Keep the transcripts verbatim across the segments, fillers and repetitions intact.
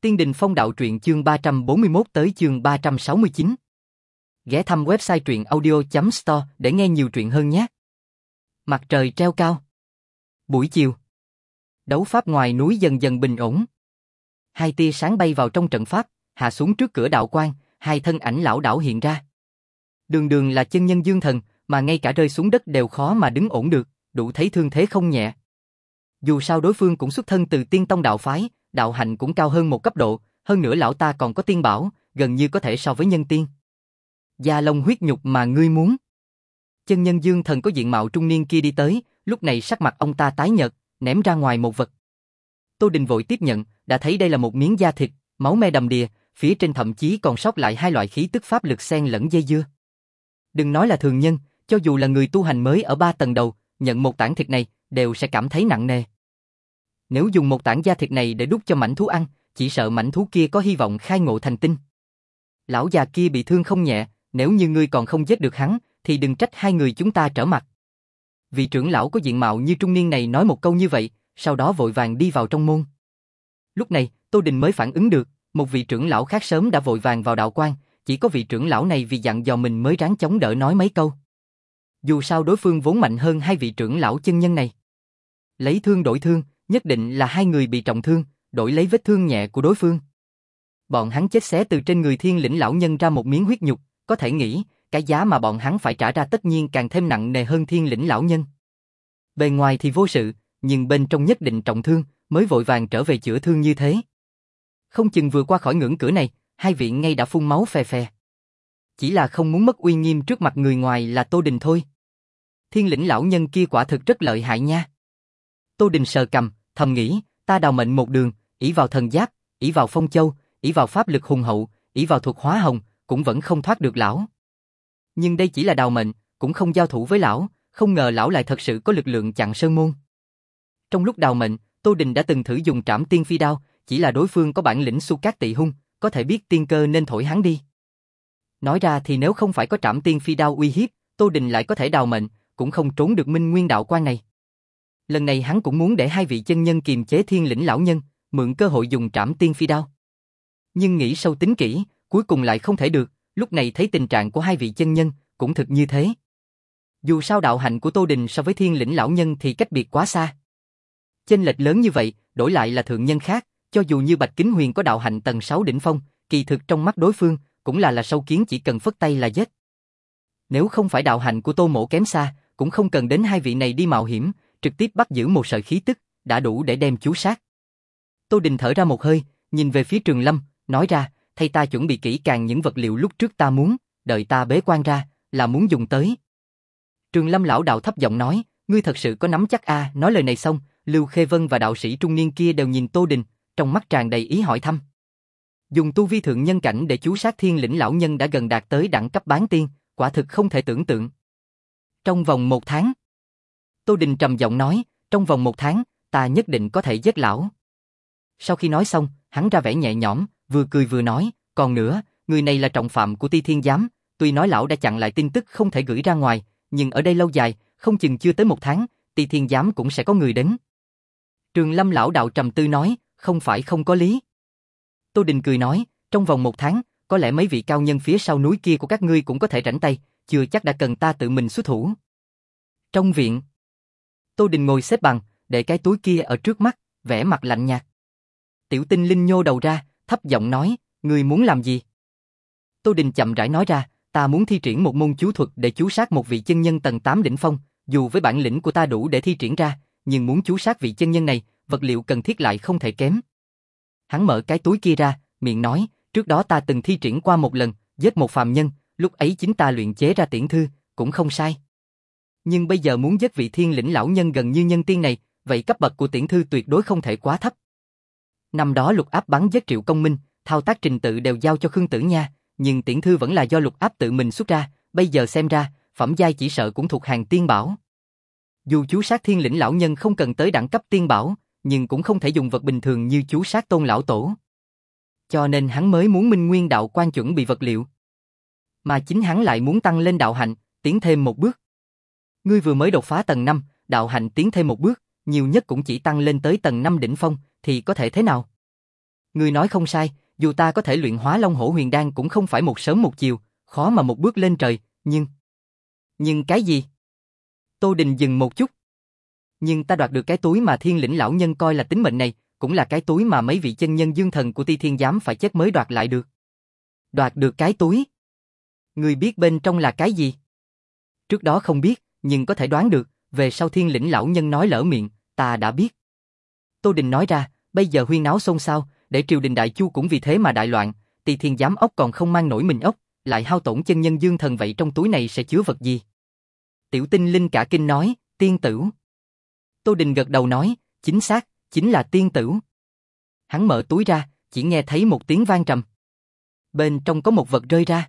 Tiên Đình Phong Đạo Truyện chương ba trăm bốn mươi mốt tới chương ba trăm sáu mươi chín. Ghé thăm website truyện audio chấm store để nghe nhiều truyện hơn nhé. Mặt trời treo cao. Buổi chiều. Đấu pháp ngoài núi dần dần bình ổn. Hai tia sáng bay vào trong trận pháp, hạ xuống trước cửa đạo quan, hai thân ảnh lão đảo hiện ra. Đường đường là chân nhân dương thần, mà ngay cả rơi xuống đất đều khó mà đứng ổn được, đủ thấy thương thế không nhẹ. Dù sao đối phương cũng xuất thân từ Tiên Tông đạo phái, đạo hạnh cũng cao hơn một cấp độ, hơn nữa lão ta còn có tiên bảo, gần như có thể so với nhân tiên. Da lông huyết nhục mà ngươi muốn. Chân nhân dương thần có diện mạo trung niên kia đi tới, lúc này sắc mặt ông ta tái nhợt, ném ra ngoài một vật. Tô Đình vội tiếp nhận, đã thấy đây là một miếng da thịt, máu me đầm đìa, phía trên thậm chí còn sót lại hai loại khí tức pháp lực xen lẫn dây dưa. Đừng nói là thường nhân, cho dù là người tu hành mới ở ba tầng đầu, nhận một tảng thịt này, đều sẽ cảm thấy nặng nề. Nếu dùng một tảng da thịt này để đút cho mãnh thú ăn, chỉ sợ mãnh thú kia có hy vọng khai ngộ thành tinh. Lão già kia bị thương không nhẹ, nếu như ngươi còn không giết được hắn, thì đừng trách hai người chúng ta trở mặt. Vị trưởng lão có diện mạo như trung niên này nói một câu như vậy, sau đó vội vàng đi vào trong môn. Lúc này, Tô Đình mới phản ứng được, một vị trưởng lão khác sớm đã vội vàng vào đạo quan, chỉ có vị trưởng lão này vì dặn dò mình mới ráng chống đỡ nói mấy câu. Dù sao đối phương vốn mạnh hơn hai vị trưởng lão chân nhân này. Lấy thương đổi thương, nhất định là hai người bị trọng thương, đổi lấy vết thương nhẹ của đối phương. Bọn hắn chết xé từ trên người Thiên Lĩnh lão nhân ra một miếng huyết nhục, có thể nghĩ, cái giá mà bọn hắn phải trả ra tất nhiên càng thêm nặng nề hơn Thiên Lĩnh lão nhân. Bề ngoài thì vô sự, nhưng bên trong nhất định trọng thương, mới vội vàng trở về chữa thương như thế. Không chừng vừa qua khỏi ngưỡng cửa này, hai vị ngay đã phun máu phè phè. Chỉ là không muốn mất uy nghiêm trước mặt người ngoài là Tô Đình thôi. Thiên Lĩnh lão nhân kia quả thực rất lợi hại nha. Tô Đình sờ cằm, thầm nghĩ, ta đào mệnh một đường, ỷ vào thần giáp, ỷ vào phong châu, ỷ vào pháp lực hùng hậu, ỷ vào thuật hóa hồng, cũng vẫn không thoát được lão. Nhưng đây chỉ là đào mệnh, cũng không giao thủ với lão, không ngờ lão lại thật sự có lực lượng chặn sơn môn. Trong lúc đào mệnh, Tô Đình đã từng thử dùng Trảm Tiên Phi Đao, chỉ là đối phương có bản lĩnh Su Cát Tị Hung, có thể biết tiên cơ nên thổi hắn đi. Nói ra thì nếu không phải có Trảm Tiên Phi Đao uy hiếp, Tô Đình lại có thể đào mệnh, cũng không trốn được Minh Nguyên đạo quan này. Lần này hắn cũng muốn để hai vị chân nhân kiềm chế Thiên Lĩnh lão nhân, mượn cơ hội dùng Trảm Tiên Phi Đao. Nhưng nghĩ sâu tính kỹ, cuối cùng lại không thể được, lúc này thấy tình trạng của hai vị chân nhân, cũng thực như thế. Dù sao đạo hạnh của Tô Đình so với Thiên Lĩnh lão nhân thì cách biệt quá xa. Chênh lệch lớn như vậy, đổi lại là thượng nhân khác, cho dù như Bạch Kính Huyền có đạo hạnh tầng sáu đỉnh phong, kỳ thực trong mắt đối phương, cũng là là sâu kiến chỉ cần phất tay là giết. Nếu không phải đạo hạnh của Tô Mỗ kém xa, cũng không cần đến hai vị này đi mạo hiểm, trực tiếp bắt giữ một sợi khí tức, đã đủ để đem chú sát. Tô Đình thở ra một hơi, nhìn về phía Trường Lâm, nói ra, thay ta chuẩn bị kỹ càng những vật liệu lúc trước ta muốn, đợi ta bế quan ra, là muốn dùng tới. Trường Lâm lão đạo thấp giọng nói, ngươi thật sự có nắm chắc a? À? Nói lời này xong, Lưu Khê Vân và đạo sĩ trung niên kia đều nhìn Tô Đình, trong mắt tràn đầy ý hỏi thăm. Dùng tu vi thượng nhân cảnh để chú sát Thiên Lĩnh lão nhân đã gần đạt tới đẳng cấp bán tiên, quả thực không thể tưởng tượng. Trong vòng một tháng. Tô Đình trầm giọng nói, trong vòng một tháng, ta nhất định có thể giết lão. Sau khi nói xong, hắn ra vẻ nhẹ nhõm, vừa cười vừa nói, còn nữa, người này là trọng phạm của Ti Thiên Giám, tuy nói lão đã chặn lại tin tức không thể gửi ra ngoài, nhưng ở đây lâu dài, không chừng chưa tới một tháng, Ti Thiên Giám cũng sẽ có người đến. Trường Lâm lão đạo trầm tư nói, không phải không có lý. Tô Đình cười nói, trong vòng một tháng, có lẽ mấy vị cao nhân phía sau núi kia của các ngươi cũng có thể rảnh tay, chưa chắc đã cần ta tự mình xuất thủ. Trong viện, Tô Đình ngồi xếp bằng, để cái túi kia ở trước mắt, vẻ mặt lạnh nhạt. Tiểu Tinh Linh nhô đầu ra, thấp giọng nói, ngươi muốn làm gì? Tô Đình chậm rãi nói ra, ta muốn thi triển một môn chú thuật để chú sát một vị chân nhân tầng tám đỉnh phong, dù với bản lĩnh của ta đủ để thi triển ra, nhưng muốn chú sát vị chân nhân này, vật liệu cần thiết lại không thể kém. Hắn mở cái túi kia ra, miệng nói, trước đó ta từng thi triển qua một lần, giết một phàm nhân, lúc ấy chính ta luyện chế ra tiễn thư, cũng không sai. Nhưng bây giờ muốn giết vị Thiên Lĩnh lão nhân gần như nhân tiên này, vậy cấp bậc của tiễn thư tuyệt đối không thể quá thấp. Năm đó Lục Áp bắn giết Triệu Công Minh, thao tác trình tự đều giao cho Khương Tử Nha, nhưng tiễn thư vẫn là do Lục Áp tự mình xuất ra, bây giờ xem ra, phẩm giai chỉ sợ cũng thuộc hàng tiên bảo. Dù chú sát Thiên Lĩnh lão nhân không cần tới đẳng cấp tiên bảo, nhưng cũng không thể dùng vật bình thường như chú sát Tôn lão tổ. Cho nên hắn mới muốn Minh Nguyên đạo quan chuẩn bị vật liệu. Mà chính hắn lại muốn tăng lên đạo hạnh, tiến thêm một bước. Ngươi vừa mới đột phá tầng năm, đạo hạnh tiến thêm một bước, nhiều nhất cũng chỉ tăng lên tới tầng năm đỉnh phong, thì có thể thế nào? Ngươi nói không sai, dù ta có thể luyện hóa Long Hổ Huyền Đan cũng không phải một sớm một chiều, khó mà một bước lên trời, nhưng... Nhưng cái gì? Tô Đình dừng một chút. Nhưng ta đoạt được cái túi mà Thiên Lĩnh lão nhân coi là tính mệnh này, cũng là cái túi mà mấy vị chân nhân dương thần của Ti Thiên giám phải chết mới đoạt lại được. Đoạt được cái túi? Ngươi biết bên trong là cái gì? Trước đó không biết, nhưng có thể đoán được, về sau Thiên Lĩnh lão nhân nói lỡ miệng, ta đã biết. Tô Đình nói ra, bây giờ huyên náo xôn xao, để triều đình Đại Chu cũng vì thế mà đại loạn, Ti Thiên giám ốc còn không mang nổi mình ốc, lại hao tổn chân nhân dương thần, vậy trong túi này sẽ chứa vật gì? Tiểu Tinh Linh cả kinh nói, tiên tửu. Tô Đình gật đầu nói, chính xác, chính là tiên tửu. Hắn mở túi ra, chỉ nghe thấy một tiếng vang trầm. Bên trong có một vật rơi ra.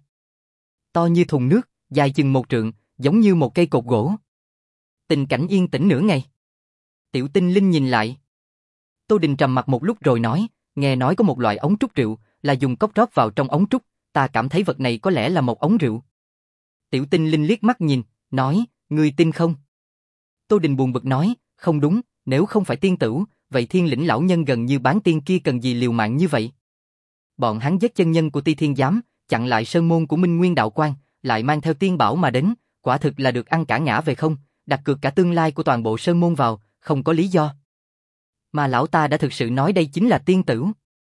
To như thùng nước, dài chừng một trượng, giống như một cây cột gỗ. Tình cảnh yên tĩnh nửa ngày. Tiểu Tinh Linh nhìn lại. Tô Đình trầm mặt một lúc rồi nói, nghe nói có một loại ống trúc rượu, là dùng cốc rót vào trong ống trúc, ta cảm thấy vật này có lẽ là một ống rượu. Tiểu Tinh Linh liếc mắt nhìn, nói, ngươi tin không? Tô Đình buồn bực nói, không đúng, nếu không phải tiên tửu, vậy Thiên Lĩnh lão nhân gần như bán tiên kia cần gì liều mạng như vậy? Bọn hắn giết chân nhân của Ti Thiên giám, chặn lại sơn môn của Minh Nguyên đạo quan, lại mang theo tiên bảo mà đến, quả thực là được ăn cả ngã về không, đặt cược cả tương lai của toàn bộ sơn môn vào, không có lý do. Mà lão ta đã thực sự nói đây chính là tiên tửu.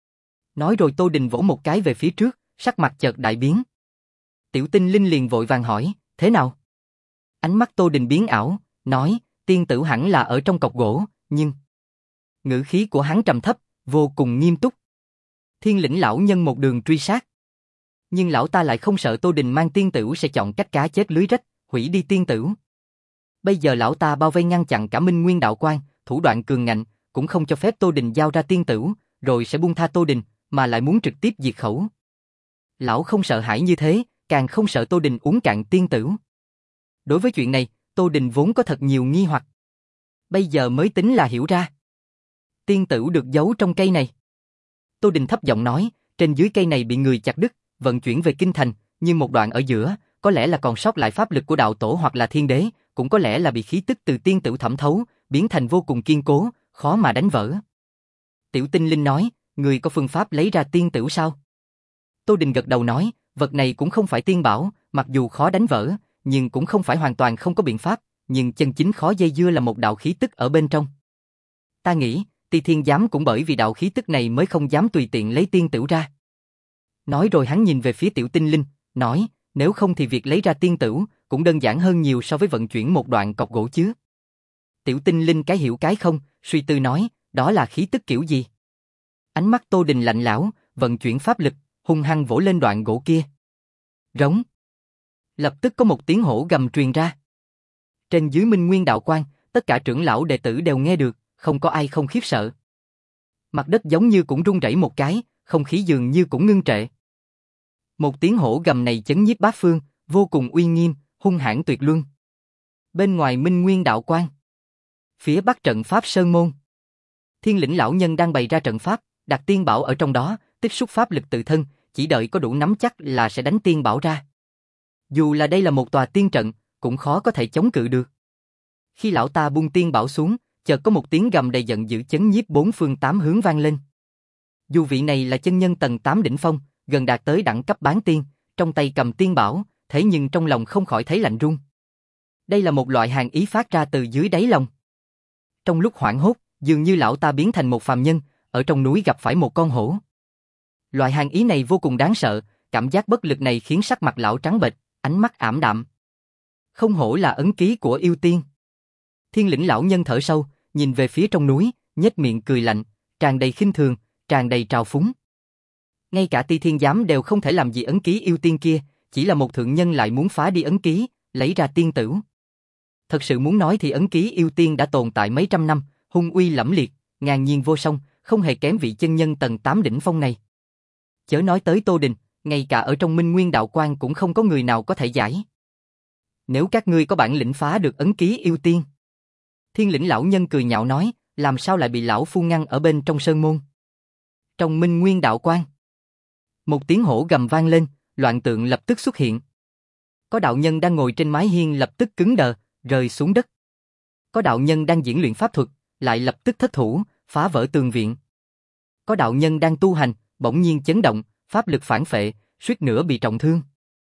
Nói rồi Tô Đình vỗ một cái về phía trước, sắc mặt chợt đại biến. Tiểu Tinh Linh liền vội vàng hỏi, thế nào? Ánh mắt Tô Đình biến ảo, nói, tiên tửu hẳn là ở trong cọc gỗ, nhưng... Ngữ khí của hắn trầm thấp, vô cùng nghiêm túc. Thiên Lĩnh lão nhân một đường truy sát. Nhưng lão ta lại không sợ Tô Đình mang tiên tửu sẽ chọn cách cá chết lưới rách, hủy đi tiên tửu. Bây giờ lão ta bao vây ngăn chặn cả Minh Nguyên đạo quan, thủ đoạn cường ngạnh, cũng không cho phép Tô Đình giao ra tiên tửu, rồi sẽ buông tha Tô Đình, mà lại muốn trực tiếp diệt khẩu. Lão không sợ hãi như thế, càng không sợ Tô Đình uống cạn tiên tửu. Đối với chuyện này, Tô Đình vốn có thật nhiều nghi hoặc. Bây giờ mới tính là hiểu ra. Tiên tửu được giấu trong cây này. Tô Đình thấp giọng nói, trên dưới cây này bị người chặt đứt, vận chuyển về kinh thành, nhưng một đoạn ở giữa, có lẽ là còn sót lại pháp lực của đạo tổ hoặc là thiên đế, cũng có lẽ là bị khí tức từ tiên tửu thẩm thấu, biến thành vô cùng kiên cố, khó mà đánh vỡ. Tiểu Tinh Linh nói, người có phương pháp lấy ra tiên tửu sao? Tô Đình gật đầu nói, vật này cũng không phải tiên bảo, mặc dù khó đánh vỡ, nhưng cũng không phải hoàn toàn không có biện pháp, nhưng chân chính khó dây dưa là một đạo khí tức ở bên trong. Ta nghĩ, Ti Thiên giám cũng bởi vì đạo khí tức này mới không dám tùy tiện lấy tiên tửu ra. Nói rồi hắn nhìn về phía Tiểu Tinh Linh, nói, nếu không thì việc lấy ra tiên tửu cũng đơn giản hơn nhiều so với vận chuyển một đoạn cọc gỗ chứ. Tiểu Tinh Linh cái hiểu cái không, suy tư nói, đó là khí tức kiểu gì? Ánh mắt Tô Đình lạnh lẽo, vận chuyển pháp lực, hung hăng vỗ lên đoạn gỗ kia. Rống. Lập tức có một tiếng hổ gầm truyền ra. Trên dưới Minh Nguyên đạo quan, tất cả trưởng lão đệ tử đều nghe được, không có ai không khiếp sợ. Mặt đất giống như cũng rung rẩy một cái, không khí dường như cũng ngưng trệ. Một tiếng hổ gầm này chấn nhiếp bát phương, vô cùng uy nghiêm, hung hãn tuyệt luân. Bên ngoài Minh Nguyên đạo quan, phía bắc trận pháp sơn môn, Thiên Lĩnh lão nhân đang bày ra trận pháp, đặt tiên bảo ở trong đó, tích xúc pháp lực tự thân, chỉ đợi có đủ nắm chắc là sẽ đánh tiên bảo ra. Dù là đây là một tòa tiên trận, cũng khó có thể chống cự được. Khi lão ta buông tiên bảo xuống, chợt có một tiếng gầm đầy giận dữ chấn nhiếp bốn phương tám hướng vang lên. Dù vị này là chân nhân tầng tám đỉnh phong, gần đạt tới đẳng cấp bán tiên, trong tay cầm tiên bảo, thế nhưng trong lòng không khỏi thấy lạnh run. Đây là một loại hàn ý phát ra từ dưới đáy lòng. Trong lúc hoảng hốt, dường như lão ta biến thành một phàm nhân, ở trong núi gặp phải một con hổ. Loại hàn ý này vô cùng đáng sợ, cảm giác bất lực này khiến sắc mặt lão trắng bệch, ánh mắt ảm đạm. Không hổ là ấn ký của yêu tiên. Thiên Lĩnh lão nhân thở sâu, nhìn về phía trong núi, nhếch miệng cười lạnh, tràn đầy khinh thường, tràn đầy trào phúng. Ngay cả Ti Thiên giám đều không thể làm gì ấn ký yêu tiên kia, chỉ là một thượng nhân lại muốn phá đi ấn ký, lấy ra tiên tửu. Thật sự muốn nói thì ấn ký yêu tiên đã tồn tại mấy trăm năm, hung uy lẫm liệt, ngàn nhiên vô song, không hề kém vị chân nhân tầng tám đỉnh phong này. Chớ nói tới Tô Đình, ngay cả ở trong Minh Nguyên đạo quan cũng không có người nào có thể giải. Nếu các ngươi có bản lĩnh phá được ấn ký yêu tiên. Thiên Lĩnh lão nhân cười nhạo nói, làm sao lại bị lão phu ngăn ở bên trong sơn môn. Trong Minh Nguyên đạo quan, một tiếng hổ gầm vang lên, loạn tượng lập tức xuất hiện. Có đạo nhân đang ngồi trên mái hiên lập tức cứng đờ, rơi xuống đất. Có đạo nhân đang diễn luyện pháp thuật, lại lập tức thất thủ, phá vỡ tường viện. Có đạo nhân đang tu hành, bỗng nhiên chấn động, pháp lực phản phệ, suýt nữa bị trọng thương.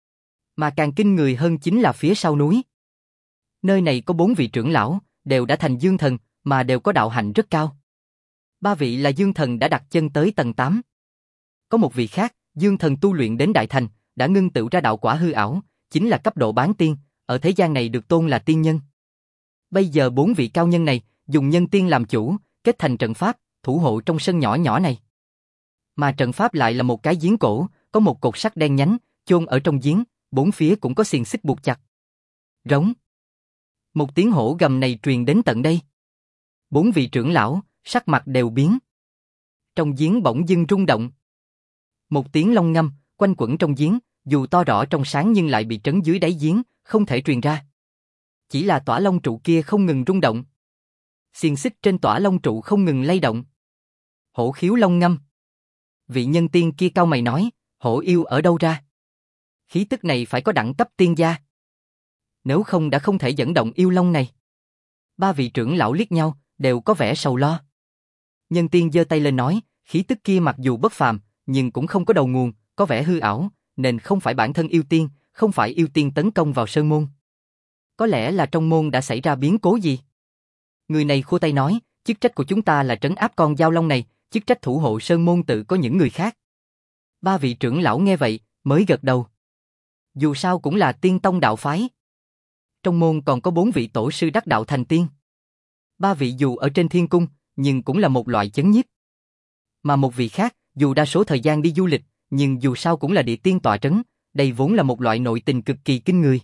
Mà càng kinh người hơn chính là phía sau núi. Nơi này có bốn vị trưởng lão, đều đã thành dương thần, mà đều có đạo hạnh rất cao. Ba vị là dương thần đã đặt chân tới tầng tám. Có một vị khác, dương thần tu luyện đến đại thành, đã ngưng tụ ra đạo quả hư ảo, chính là cấp độ bán tiên, ở thế gian này được tôn là tiên nhân. Bây giờ bốn vị cao nhân này, dùng nhân tiên làm chủ, kết thành trận pháp, thủ hộ trong sân nhỏ nhỏ này. Mà trận pháp lại là một cái giếng cổ, có một cột sắt đen nhánh, chôn ở trong giếng, bốn phía cũng có xiềng xích buộc chặt. Rống. Một tiếng hổ gầm này truyền đến tận đây. Bốn vị trưởng lão, sắc mặt đều biến. Trong giếng bỗng dưng rung động. Một tiếng long ngâm, quanh quẩn trong giếng, dù to rõ trong sáng nhưng lại bị trấn dưới đáy giếng, không thể truyền ra. Chỉ là tỏa long trụ kia không ngừng rung động. Xiềng xích trên tỏa long trụ không ngừng lay động. Hổ khiếu long ngâm. Vị nhân tiên kia cau mày nói, hổ yêu ở đâu ra? Khí tức này phải có đẳng cấp tiên gia. Nếu không đã không thể dẫn động yêu long này. Ba vị trưởng lão liếc nhau, đều có vẻ sầu lo. Nhân tiên giơ tay lên nói, khí tức kia mặc dù bất phàm, nhưng cũng không có đầu nguồn, có vẻ hư ảo, nên không phải bản thân yêu tiên, không phải yêu tiên tấn công vào sơn môn. Có lẽ là trong môn đã xảy ra biến cố gì? Người này khua tay nói, chức trách của chúng ta là trấn áp con dao long này, chức trách thủ hộ sơn môn tự có những người khác. Ba vị trưởng lão nghe vậy, mới gật đầu. Dù sao cũng là tiên tông đạo phái. Trong môn còn có bốn vị tổ sư đắc đạo thành tiên. Ba vị dù ở trên thiên cung, nhưng cũng là một loại chấn nhiếp. Mà một vị khác, dù đa số thời gian đi du lịch, nhưng dù sao cũng là địa tiên tọa trấn, đây vốn là một loại nội tình cực kỳ kinh người.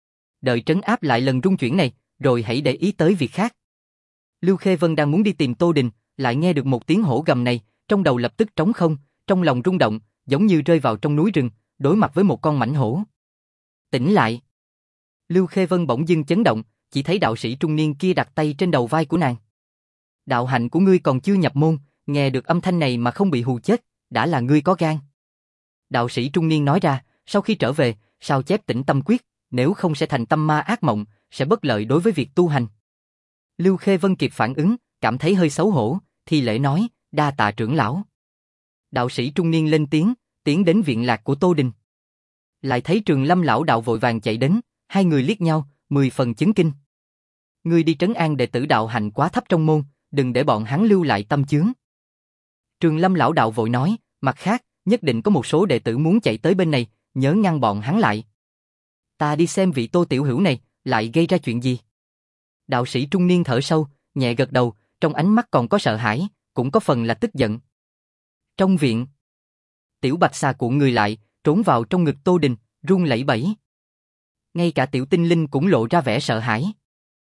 Đợi trấn áp lại lần rung chuyển này, rồi hãy để ý tới việc khác. Lưu Khê Vân đang muốn đi tìm Tô Đình, lại nghe được một tiếng hổ gầm này, trong đầu lập tức trống không, trong lòng rung động, giống như rơi vào trong núi rừng, đối mặt với một con mãnh hổ. Tỉnh lại. Lưu Khê Vân bỗng dưng chấn động, chỉ thấy đạo sĩ trung niên kia đặt tay trên đầu vai của nàng. Đạo hạnh của ngươi còn chưa nhập môn, nghe được âm thanh này mà không bị hù chết, đã là ngươi có gan. Đạo sĩ trung niên nói ra, sau khi trở về, sao chép tĩnh tâm quyết, nếu không sẽ thành tâm ma ác mộng, sẽ bất lợi đối với việc tu hành. Lưu Khê Vân kịp phản ứng, cảm thấy hơi xấu hổ, thì lễ nói, đa tạ trưởng lão. Đạo sĩ trung niên lên tiếng, tiến đến viện lạc của Tô Đình. Lại thấy Trường Lâm lão đạo vội vàng chạy đến, hai người liếc nhau, mười phần chấn kinh. Ngươi đi trấn an đệ tử đạo hạnh quá thấp trong môn, đừng để bọn hắn lưu lại tâm chướng. Trường Lâm lão đạo vội nói, mặt khác, nhất định có một số đệ tử muốn chạy tới bên này, nhớ ngăn bọn hắn lại. Ta đi xem vị Tô tiểu hữu này, lại gây ra chuyện gì. Đạo sĩ trung niên thở sâu, nhẹ gật đầu, trong ánh mắt còn có sợ hãi, cũng có phần là tức giận. Trong viện, Tiểu Bạch xà cuộn người lại, trốn vào trong ngực Tô Đình, run lẩy bẩy. Ngay cả Tiểu Tinh Linh cũng lộ ra vẻ sợ hãi.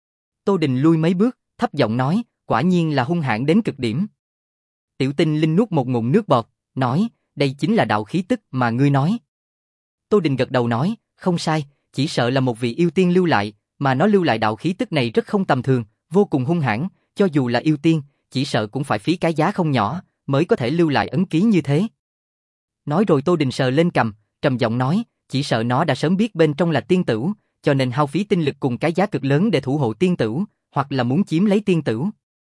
Tô Đình lui mấy bước, thấp giọng nói, quả nhiên là hung hãn đến cực điểm. Tiểu Tinh Linh nuốt một ngụm nước bọt, nói, đây chính là đạo khí tức mà ngươi nói. Tô Đình gật đầu nói, không sai, chỉ sợ là một vị yêu tiên lưu lại, mà nó lưu lại đạo khí tức này rất không tầm thường, vô cùng hung hãn, cho dù là yêu tiên, chỉ sợ cũng phải phí cái giá không nhỏ, mới có thể lưu lại ấn ký như thế. Nói rồi Tô Đình sờ lên cằm, trầm giọng nói, chỉ sợ nó đã sớm biết bên trong là tiên tửu, cho nên hao phí tinh lực cùng cái giá cực lớn để thủ hộ tiên tửu, hoặc là muốn chiếm lấy tiên tửu.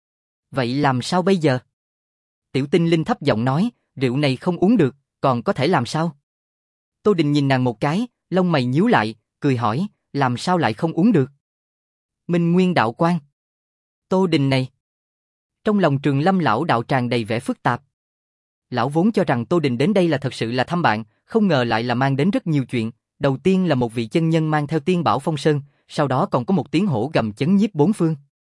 Vậy làm sao bây giờ? Tiểu Tinh Linh thấp giọng nói, rượu này không uống được, còn có thể làm sao? Tô Đình nhìn nàng một cái, lông mày nhíu lại, cười hỏi, làm sao lại không uống được? Minh Nguyên đạo quan. Tô Đình này. Trong lòng Trường Lâm lão đạo tràn đầy vẻ phức tạp. Lão vốn cho rằng Tô Đình đến đây là thật sự là thăm bạn, không ngờ lại là mang đến rất nhiều chuyện. Đầu tiên là một vị chân nhân mang theo tiên bảo phong sơn, sau đó còn có một tiếng hổ gầm chấn nhiếp bốn phương.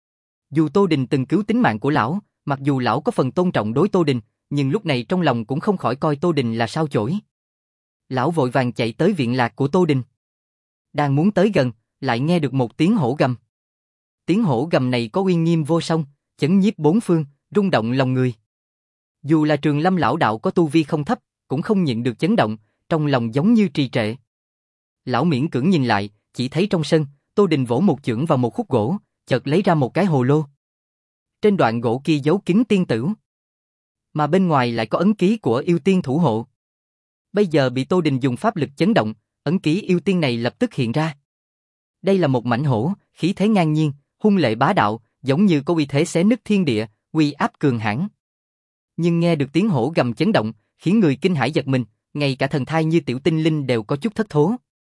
Dù Tô Đình từng cứu tính mạng của lão, mặc dù lão có phần tôn trọng đối Tô Đình, nhưng lúc này trong lòng cũng không khỏi coi Tô Đình là sao chổi. Lão vội vàng chạy tới viện lạc của Tô Đình. Đang muốn tới gần, lại nghe được một tiếng hổ gầm. Tiếng hổ gầm này có uy nghiêm vô song, chấn nhiếp bốn phương, rung động lòng người. Dù là Trường Lâm lão đạo có tu vi không thấp, cũng không nhịn được chấn động, trong lòng giống như trì trệ. Lão miễn cưỡng nhìn lại, chỉ thấy trong sân, Tô Đình vỗ một chưởng vào một khúc gỗ, chợt lấy ra một cái hồ lô. Trên đoạn gỗ kia giấu kín tiên tửu, mà bên ngoài lại có ấn ký của yêu tiên thủ hộ. Bây giờ bị Tô Đình dùng pháp lực chấn động, ấn ký yêu tiên này lập tức hiện ra. Đây là một mãnh hổ, khí thế ngang nhiên, hung lệ bá đạo, giống như có uy thế xé nứt thiên địa, uy áp cường hãn. Nhưng nghe được tiếng hổ gầm chấn động, khiến người kinh hãi giật mình, ngay cả thần thai như Tiểu Tinh Linh đều có chút thất thố.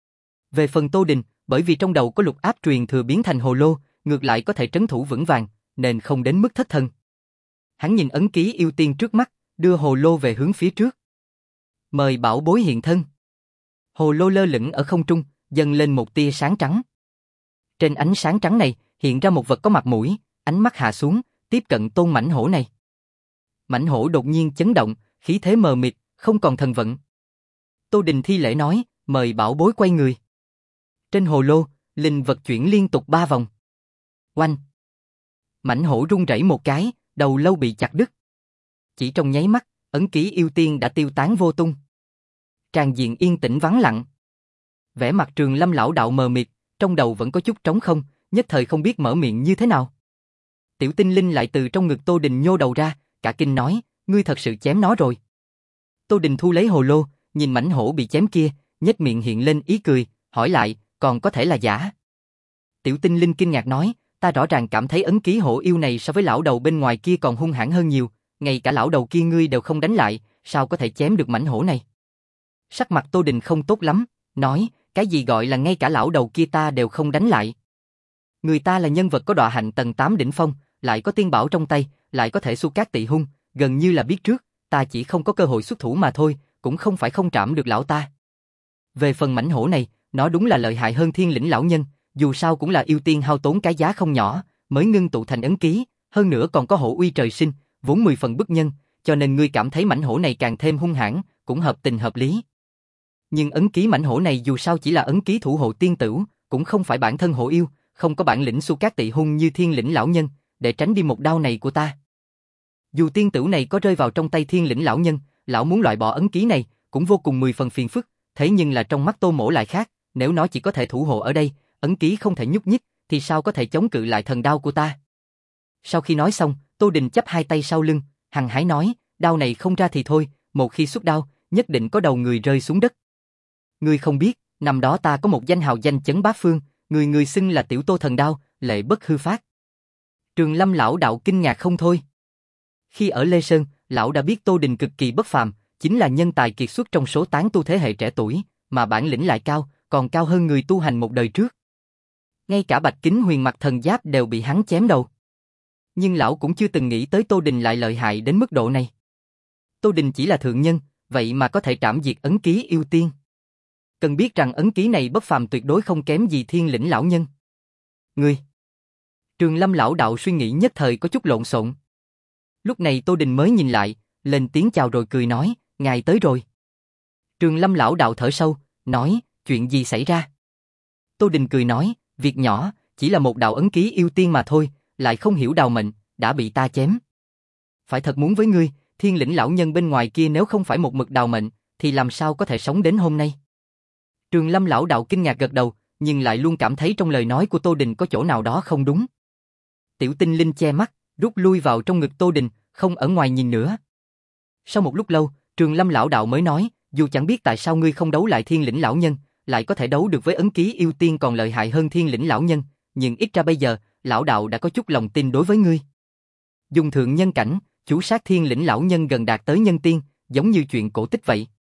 Về phần Tô Đình, bởi vì trong đầu có lục áp truyền thừa biến thành hồ lô, ngược lại có thể trấn thủ vững vàng, nên không đến mức thất thần. Hắn nhìn ấn ký yêu tiên trước mắt, đưa hồ lô về hướng phía trước. Mời bảo bối hiện thân. Hồ lô lơ lửng ở không trung, dâng lên một tia sáng trắng. Trên ánh sáng trắng này, hiện ra một vật có mặt mũi, ánh mắt hạ xuống, tiếp cận tôn mãnh hổ này. Mãnh hổ đột nhiên chấn động, khí thế mờ mịt, không còn thần vận. Tô Đình thi lễ nói, mời bảo bối quay người. Trên hồ lô, linh vật chuyển liên tục ba vòng. Oanh! Mãnh hổ rung rẩy một cái, đầu lâu bị chặt đứt. Chỉ trong nháy mắt, ấn ký yêu tiên đã tiêu tán vô tung. Tràng diện yên tĩnh vắng lặng. Vẻ mặt Trường Lâm lão đạo mờ mịt, trong đầu vẫn có chút trống không, nhất thời không biết mở miệng như thế nào. Tiểu Tinh Linh lại từ trong ngực Tô Đình nhô đầu ra, cả kinh nói, ngươi thật sự chém nó rồi. Tô Đình thu lấy hồ lô, nhìn mãnh hổ bị chém kia, nhếch miệng hiện lên ý cười, hỏi lại, còn có thể là giả? Tiểu Tinh Linh kinh ngạc nói, ta rõ ràng cảm thấy ấn ký hổ yêu này so với lão đầu bên ngoài kia còn hung hãn hơn nhiều, ngay cả lão đầu kia ngươi đều không đánh lại, sao có thể chém được mãnh hổ này? Sắc mặt Tô Đình không tốt lắm, nói, cái gì gọi là ngay cả lão đầu kia ta đều không đánh lại? Người ta là nhân vật có đọa hạnh tầng tám đỉnh phong, lại có tiên bảo trong tay, lại có thể xu cát tị hung, gần như là biết trước, ta chỉ không có cơ hội xuất thủ mà thôi, cũng không phải không trảm được lão ta. Về phần mãnh hổ này, nó đúng là lợi hại hơn Thiên Lĩnh lão nhân, dù sao cũng là yêu tiên hao tốn cái giá không nhỏ, mới ngưng tụ thành ấn ký, hơn nữa còn có hổ uy trời sinh, vốn mười phần bức nhân, cho nên ngươi cảm thấy mãnh hổ này càng thêm hung hãn, cũng hợp tình hợp lý. Nhưng ấn ký mãnh hổ này dù sao chỉ là ấn ký thủ hộ tiên tử, cũng không phải bản thân hổ yêu, không có bản lĩnh xu cát tị hung như Thiên Lĩnh lão nhân, để tránh đi một đao này của ta. Dù tiên tử này có rơi vào trong tay Thiên Lĩnh lão nhân, lão muốn loại bỏ ấn ký này, cũng vô cùng mười phần phiền phức, thế nhưng là trong mắt Tô Mỗ lại khác, nếu nó chỉ có thể thủ hộ ở đây, ấn ký không thể nhúc nhích, thì sao có thể chống cự lại thần đao của ta? Sau khi nói xong, Tô Đình chắp hai tay sau lưng, hăng hái nói, đao này không ra thì thôi, một khi xuất đao, nhất định có đầu người rơi xuống đất. Ngươi không biết, năm đó ta có một danh hào danh chấn bát phương, người người xưng là tiểu Tô thần đao, lệ bất hư phát. Trường Lâm lão đạo kinh ngạc không thôi. Khi ở Lê Sơn, lão đã biết Tô Đình cực kỳ bất phàm, chính là nhân tài kiệt xuất trong số tán tu thế hệ trẻ tuổi, mà bản lĩnh lại cao, còn cao hơn người tu hành một đời trước. Ngay cả Bạch Kính Huyền mặc thần giáp đều bị hắn chém đầu. Nhưng lão cũng chưa từng nghĩ tới Tô Đình lại lợi hại đến mức độ này. Tô Đình chỉ là thượng nhân, vậy mà có thể trảm diệt ấn ký yêu tiên. Cần biết rằng ấn ký này bất phàm tuyệt đối không kém gì Thiên Lĩnh lão nhân. Ngươi! Trường Lâm lão đạo suy nghĩ nhất thời có chút lộn xộn. Lúc này Tô Đình mới nhìn lại, lên tiếng chào rồi cười nói, ngài tới rồi. Trường Lâm lão đạo thở sâu, nói, chuyện gì xảy ra? Tô Đình cười nói, việc nhỏ, chỉ là một đạo ấn ký yêu tiên mà thôi, lại không hiểu đào mệnh, đã bị ta chém. Phải thật muốn với ngươi, Thiên Lĩnh lão nhân bên ngoài kia nếu không phải một mực đào mệnh, thì làm sao có thể sống đến hôm nay? Trường Lâm lão đạo kinh ngạc gật đầu, nhưng lại luôn cảm thấy trong lời nói của Tô Đình có chỗ nào đó không đúng. Tiểu Tinh Linh che mắt, rút lui vào trong ngực Tô Đình, không ở ngoài nhìn nữa. Sau một lúc lâu, Trường Lâm lão đạo mới nói, dù chẳng biết tại sao ngươi không đấu lại Thiên Lĩnh lão nhân, lại có thể đấu được với ấn ký yêu tiên còn lợi hại hơn Thiên Lĩnh lão nhân, nhưng ít ra bây giờ, lão đạo đã có chút lòng tin đối với ngươi. Dùng thượng nhân cảnh, chủ sát Thiên Lĩnh lão nhân gần đạt tới nhân tiên, giống như chuyện cổ tích vậy.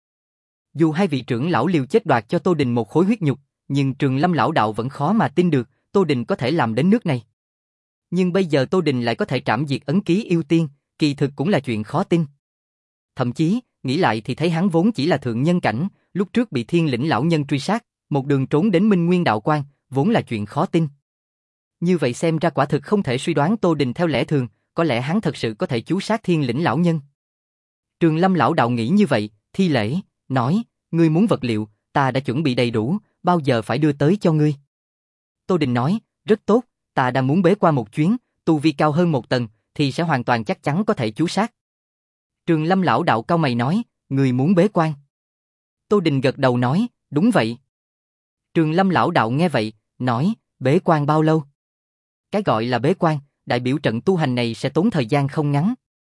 Dù hai vị trưởng lão liều chết đoạt cho Tô Đình một khối huyết nhục, nhưng Trường Lâm lão đạo vẫn khó mà tin được, Tô Đình có thể làm đến nước này. Nhưng bây giờ Tô Đình lại có thể trảm diệt ấn ký yêu tiên, kỳ thực cũng là chuyện khó tin. Thậm chí, nghĩ lại thì thấy hắn vốn chỉ là thượng nhân cảnh, lúc trước bị Thiên Lĩnh lão nhân truy sát, một đường trốn đến Minh Nguyên đạo quan, vốn là chuyện khó tin. Như vậy xem ra quả thực không thể suy đoán Tô Đình theo lẽ thường, có lẽ hắn thật sự có thể chú sát Thiên Lĩnh lão nhân. Trường Lâm lão đạo nghĩ như vậy, thi lễ, nói, ngươi muốn vật liệu, ta đã chuẩn bị đầy đủ, bao giờ phải đưa tới cho ngươi? Tô Đình nói, rất tốt, ta đang muốn bế qua một chuyến, tu vi cao hơn một tầng, thì sẽ hoàn toàn chắc chắn có thể chú sát. Trường Lâm lão đạo cau mày nói, ngươi muốn bế quan? Tô Đình gật đầu nói, đúng vậy. Trường Lâm lão đạo nghe vậy, nói, bế quan bao lâu? Cái gọi là bế quan, đại biểu trận tu hành này sẽ tốn thời gian không ngắn.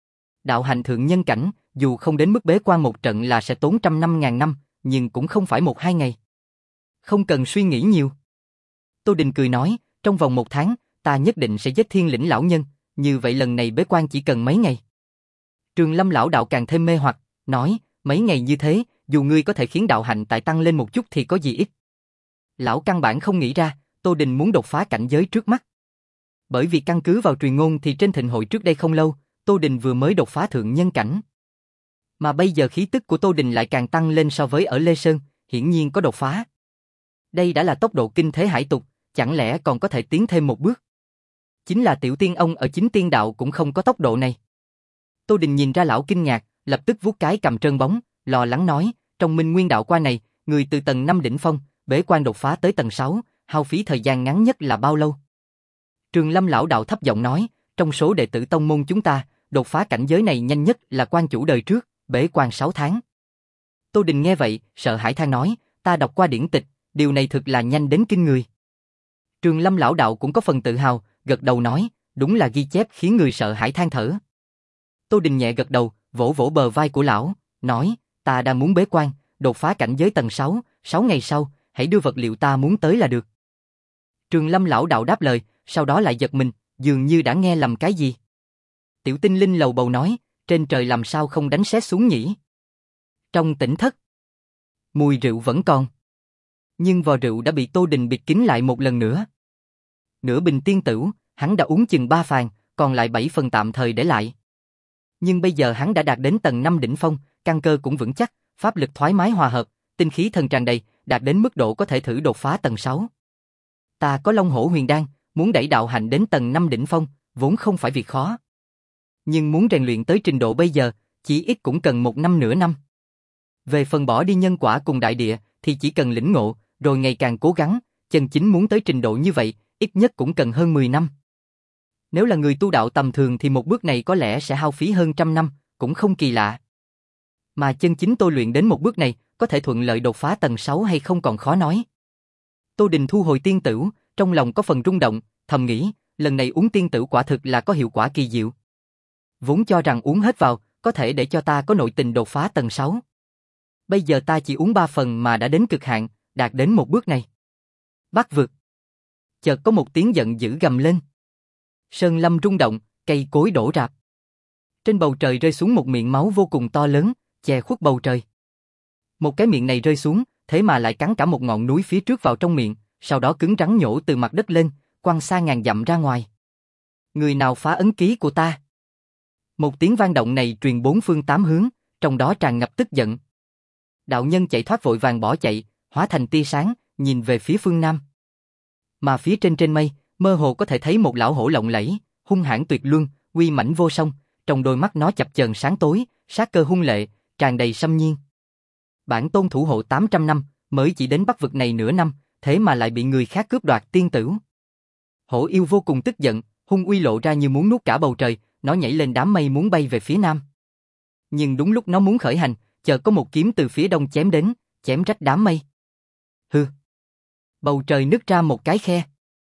Đạo hành thượng nhân cảnh, dù không đến mức bế quan một trận là sẽ tốn trăm năm ngàn năm, nhưng cũng không phải một hai ngày. Không cần suy nghĩ nhiều. Tô Đình cười nói, trong vòng một tháng, ta nhất định sẽ giết Thiên Lĩnh lão nhân, như vậy lần này bế quan chỉ cần mấy ngày. Trường Lâm lão đạo càng thêm mê hoặc, nói, mấy ngày như thế, dù ngươi có thể khiến đạo hạnh tại tăng lên một chút thì có gì ít. Lão căn bản không nghĩ ra, Tô Đình muốn đột phá cảnh giới trước mắt. Bởi vì căn cứ vào truyền ngôn thì trên thịnh hội trước đây không lâu, Tô Đình vừa mới đột phá thượng nhân cảnh. Mà bây giờ khí tức của Tô Đình lại càng tăng lên so với ở Lê Sơn, hiển nhiên có đột phá. Đây đã là tốc độ kinh thế hải tục, chẳng lẽ còn có thể tiến thêm một bước? Chính là tiểu tiên ông ở chính tiên đạo cũng không có tốc độ này. Tô Đình nhìn ra lão kinh ngạc, lập tức vuốt cái cầm trơn bóng, lo lắng nói, trong Minh Nguyên đạo qua này, người từ tầng năm đỉnh phong, bế quan đột phá tới tầng sáu, hao phí thời gian ngắn nhất là bao lâu? Trường Lâm lão đạo thấp giọng nói, trong số đệ tử tông môn chúng ta, đột phá cảnh giới này nhanh nhất là quan chủ đời trước, bế quan sáu tháng. Tô Đình nghe vậy, sợ hãi than nói, ta đọc qua điển tịch, điều này thực là nhanh đến kinh người. Trường Lâm lão đạo cũng có phần tự hào, gật đầu nói, đúng là ghi chép khiến người sợ hãi than thở. Tô Đình nhẹ gật đầu, vỗ vỗ bờ vai của lão, nói, ta đang muốn bế quan, đột phá cảnh giới tầng sáu, sáu ngày sau, hãy đưa vật liệu ta muốn tới là được. Trường Lâm lão đạo đáp lời, sau đó lại giật mình, dường như đã nghe lầm cái gì. Tiểu Tinh Linh lầu bầu nói, trên trời làm sao không đánh sét xuống nhỉ? Trong tỉnh thất, mùi rượu vẫn còn. Nhưng vò rượu đã bị Tô Đình bịt kín lại một lần nữa. Nửa bình tiên tửu, hắn đã uống chừng ba phàn, còn lại bảy phần tạm thời để lại. Nhưng bây giờ hắn đã đạt đến tầng năm đỉnh phong, căn cơ cũng vững chắc, pháp lực thoải mái hòa hợp, tinh khí thần tràn đầy, đạt đến mức độ có thể thử đột phá tầng sáu. Ta có Long Hổ Huyền Đan, muốn đẩy đạo hạnh đến tầng năm đỉnh phong, vốn không phải việc khó. Nhưng muốn rèn luyện tới trình độ bây giờ, chỉ ít cũng cần một năm nửa năm. Về phần bỏ đi nhân quả cùng đại địa, thì chỉ cần lĩnh ngộ, rồi ngày càng cố gắng, chân chính muốn tới trình độ như vậy, ít nhất cũng cần hơn mười năm. Nếu là người tu đạo tầm thường thì một bước này có lẽ sẽ hao phí hơn trăm năm, cũng không kỳ lạ. Mà chân chính tôi luyện đến một bước này, có thể thuận lợi đột phá tầng sáu hay không còn khó nói. Tô Đình thu hồi tiên tửu, trong lòng có phần rung động, thầm nghĩ, lần này uống tiên tửu quả thực là có hiệu quả kỳ diệu. Vốn cho rằng uống hết vào, có thể để cho ta có nội tình đột phá tầng sáu. Bây giờ ta chỉ uống ba phần mà đã đến cực hạn, đạt đến một bước này. Bắc vực. Chợt có một tiếng giận dữ gầm lên. Sơn lâm rung động, cây cối đổ rạp. Trên bầu trời rơi xuống một miệng máu vô cùng to lớn, che khuất bầu trời. Một cái miệng này rơi xuống, thế mà lại cắn cả một ngọn núi phía trước vào trong miệng, sau đó cứng rắn nhổ từ mặt đất lên, quăng xa ngàn dặm ra ngoài. Người nào phá ấn ký của ta? Một tiếng vang động này truyền bốn phương tám hướng, trong đó tràn ngập tức giận. Đạo nhân chạy thoát vội vàng bỏ chạy, hóa thành tia sáng, nhìn về phía phương nam. Mà phía trên trên mây, mơ hồ có thể thấy một lão hổ lộng lẫy, hung hãn tuyệt luân, uy mãnh vô song, trong đôi mắt nó chập chờn sáng tối, sát cơ hung lệ, tràn đầy xâm nhiên. Bản tôn thủ hộ tám trăm năm, mới chỉ đến Bắc vực này nửa năm, thế mà lại bị người khác cướp đoạt tiên tửu. Hổ yêu vô cùng tức giận, hung uy lộ ra như muốn nuốt cả bầu trời, nó nhảy lên đám mây muốn bay về phía nam. Nhưng đúng lúc nó muốn khởi hành, chợt có một kiếm từ phía đông chém đến, chém rách đám mây. Hừ. Bầu trời nứt ra một cái khe.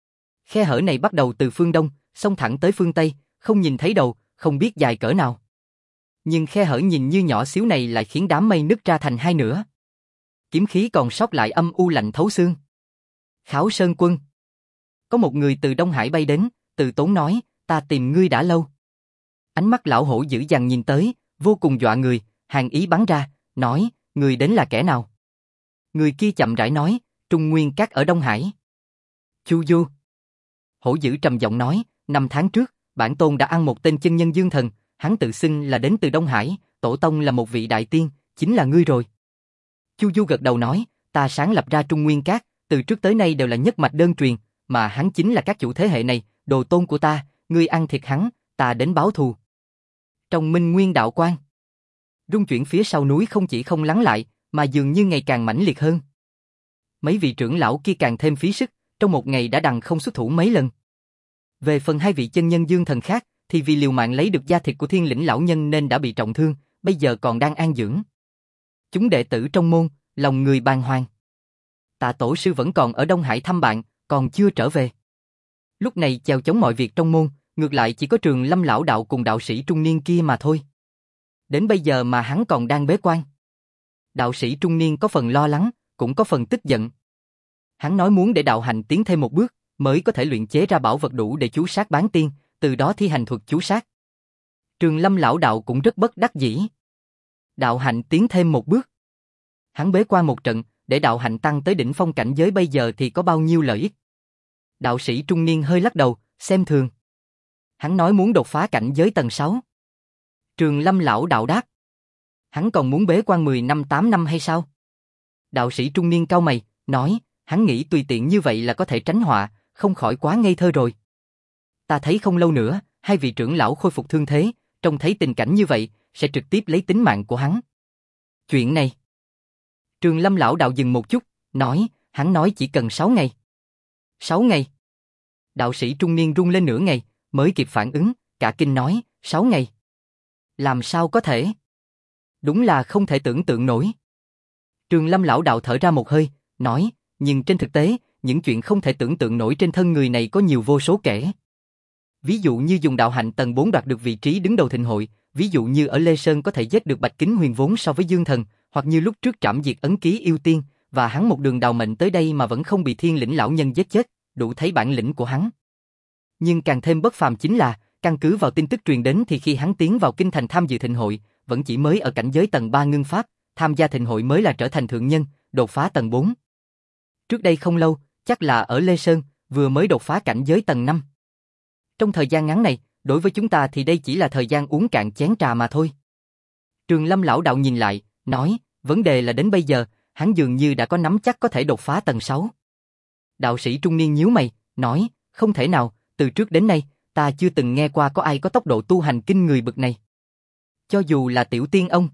Khe hở này bắt đầu từ phương đông, xông thẳng tới phương tây, không nhìn thấy đầu, không biết dài cỡ nào. Nhưng khe hở nhìn như nhỏ xíu này lại khiến đám mây nứt ra thành hai nửa. Kiếm khí còn sót lại âm u lạnh thấu xương. Kháo Sơn Quân. Có một người từ Đông Hải bay đến, từ tốn nói, ta tìm ngươi đã lâu. Ánh mắt lão hổ dữ dằn nhìn tới, vô cùng dọa người, hàn ý bắn ra, nói, người đến là kẻ nào? Người kia chậm rãi nói, Trung Nguyên Các ở Đông Hải. Chu Du. Hổ dữ trầm giọng nói, năm tháng trước, bản tôn đã ăn một tên chân nhân dương thần, hắn tự xưng là đến từ Đông Hải, tổ tông là một vị đại tiên, chính là ngươi rồi. Chu Du gật đầu nói, ta sáng lập ra Trung Nguyên Các, từ trước tới nay đều là nhất mạch đơn truyền, mà hắn chính là các chủ thế hệ này, đồ tôn của ta, ngươi ăn thịt hắn, ta đến báo thù. Trong Minh Nguyên đạo quan, rung chuyển phía sau núi không chỉ không lắng lại, mà dường như ngày càng mãnh liệt hơn. Mấy vị trưởng lão kia càng thêm phí sức, trong một ngày đã đằng không xuất thủ mấy lần. Về phần hai vị chân nhân dương thần khác, thì vì liều mạng lấy được da thịt của Thiên Lĩnh lão nhân nên đã bị trọng thương, bây giờ còn đang an dưỡng. Chúng đệ tử trong môn, lòng người bàng hoàng. Tạ tổ sư vẫn còn ở Đông Hải thăm bạn, còn chưa trở về. Lúc này chèo chống mọi việc trong môn, ngược lại chỉ có Trường Lâm lão đạo cùng đạo sĩ trung niên kia mà thôi. Đến bây giờ mà hắn còn đang bế quan. Đạo sĩ trung niên có phần lo lắng, cũng có phần tức giận. Hắn nói muốn để đạo hành tiến thêm một bước, mới có thể luyện chế ra bảo vật đủ để chú sát bán tiên, từ đó thi hành thuật chú sát. Trường Lâm lão đạo cũng rất bất đắc dĩ. Đạo hạnh tiến thêm một bước. Hắn bế quan một trận, để đạo hạnh tăng tới đỉnh phong cảnh giới bây giờ thì có bao nhiêu lợi ích? Đạo sĩ trung niên hơi lắc đầu, xem thường. Hắn nói muốn đột phá cảnh giới tầng sáu. Trường Lâm lão đạo đáp. Hắn còn muốn bế quan mười năm tám năm hay sao? Đạo sĩ trung niên cau mày, nói, hắn nghĩ tùy tiện như vậy là có thể tránh họa, không khỏi quá ngây thơ rồi. Ta thấy không lâu nữa, hai vị trưởng lão khôi phục thương thế, trông thấy tình cảnh như vậy, sẽ trực tiếp lấy tính mạng của hắn. Chuyện này. Trường Lâm lão đạo dừng một chút, nói, hắn nói chỉ cần sáu ngày. Sáu ngày. Đạo sĩ trung niên run lên nửa ngày, mới kịp phản ứng, cả kinh nói, sáu ngày. Làm sao có thể? Đúng là không thể tưởng tượng nổi. Trường Lâm lão đạo thở ra một hơi, nói, nhưng trên thực tế, những chuyện không thể tưởng tượng nổi trên thân người này có nhiều vô số kể. Ví dụ như dùng đạo hạnh tầng bốn đoạt được vị trí đứng đầu thịnh hội, ví dụ như ở Lê Sơn có thể giết được Bạch Kính Huyền vốn so với Dương Thần, hoặc như lúc trước trảm diệt ấn ký yêu tiên, và hắn một đường đào mệnh tới đây mà vẫn không bị Thiên Lĩnh lão nhân giết chết, đủ thấy bản lĩnh của hắn. Nhưng càng thêm bất phàm chính là, căn cứ vào tin tức truyền đến thì khi hắn tiến vào kinh thành tham dự thịnh hội, vẫn chỉ mới ở cảnh giới tầng ba ngưng pháp, tham gia thịnh hội mới là trở thành thượng nhân, đột phá tầng bốn. Trước đây không lâu, chắc là ở Lê Sơn, vừa mới đột phá cảnh giới tầng năm. Trong thời gian ngắn này, đối với chúng ta thì đây chỉ là thời gian uống cạn chén trà mà thôi. Trường Lâm lão đạo nhìn lại, nói, vấn đề là đến bây giờ, hắn dường như đã có nắm chắc có thể đột phá tầng sáu. Đạo sĩ trung niên nhíu mày, nói, không thể nào, từ trước đến nay, ta chưa từng nghe qua có ai có tốc độ tu hành kinh người bực này. Cho dù là tiểu tiên ông.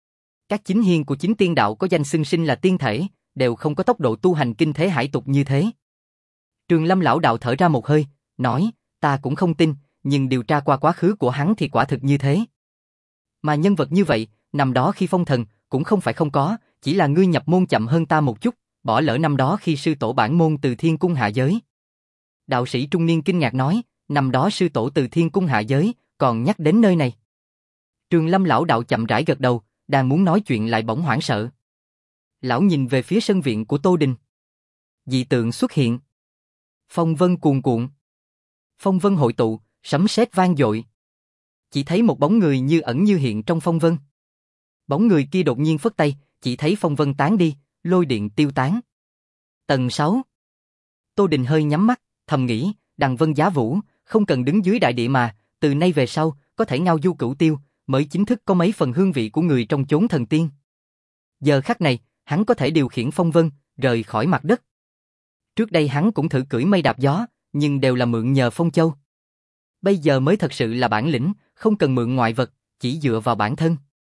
Các chính hiền của chính tiên đạo có danh xưng sinh là tiên thể, đều không có tốc độ tu hành kinh thế hải tục như thế. Trường Lâm lão đạo thở ra một hơi, nói, ta cũng không tin, nhưng điều tra qua quá khứ của hắn thì quả thực như thế. Mà nhân vật như vậy, năm đó khi phong thần, cũng không phải không có, chỉ là ngươi nhập môn chậm hơn ta một chút, bỏ lỡ năm đó khi sư tổ bản môn từ thiên cung hạ giới. Đạo sĩ trung niên kinh ngạc nói, năm đó sư tổ từ thiên cung hạ giới, còn nhắc đến nơi này. Trường Lâm lão đạo chậm rãi gật đầu, đang muốn nói chuyện lại bỗng hoảng sợ. Lão nhìn về phía sân viện của Tô Đình. Dị tượng xuất hiện. Phong vân cuồn cuộn. Phong vân hội tụ, sấm sét vang dội. Chỉ thấy một bóng người như ẩn như hiện trong phong vân. Bóng người kia đột nhiên phất tay, chỉ thấy phong vân tán đi, lôi điện tiêu tán. Tầng sáu. Tô Đình hơi nhắm mắt, thầm nghĩ, đằng vân giá vũ, không cần đứng dưới đại địa mà, từ nay về sau, có thể ngao du cửu tiêu, mới chính thức có mấy phần hương vị của người trong chốn thần tiên. Giờ khắc này, hắn có thể điều khiển phong vân, rời khỏi mặt đất. Trước đây hắn cũng thử cưỡi mây đạp gió, nhưng đều là mượn nhờ phong châu. Bây giờ mới thật sự là bản lĩnh, không cần mượn ngoại vật, chỉ dựa vào bản thân.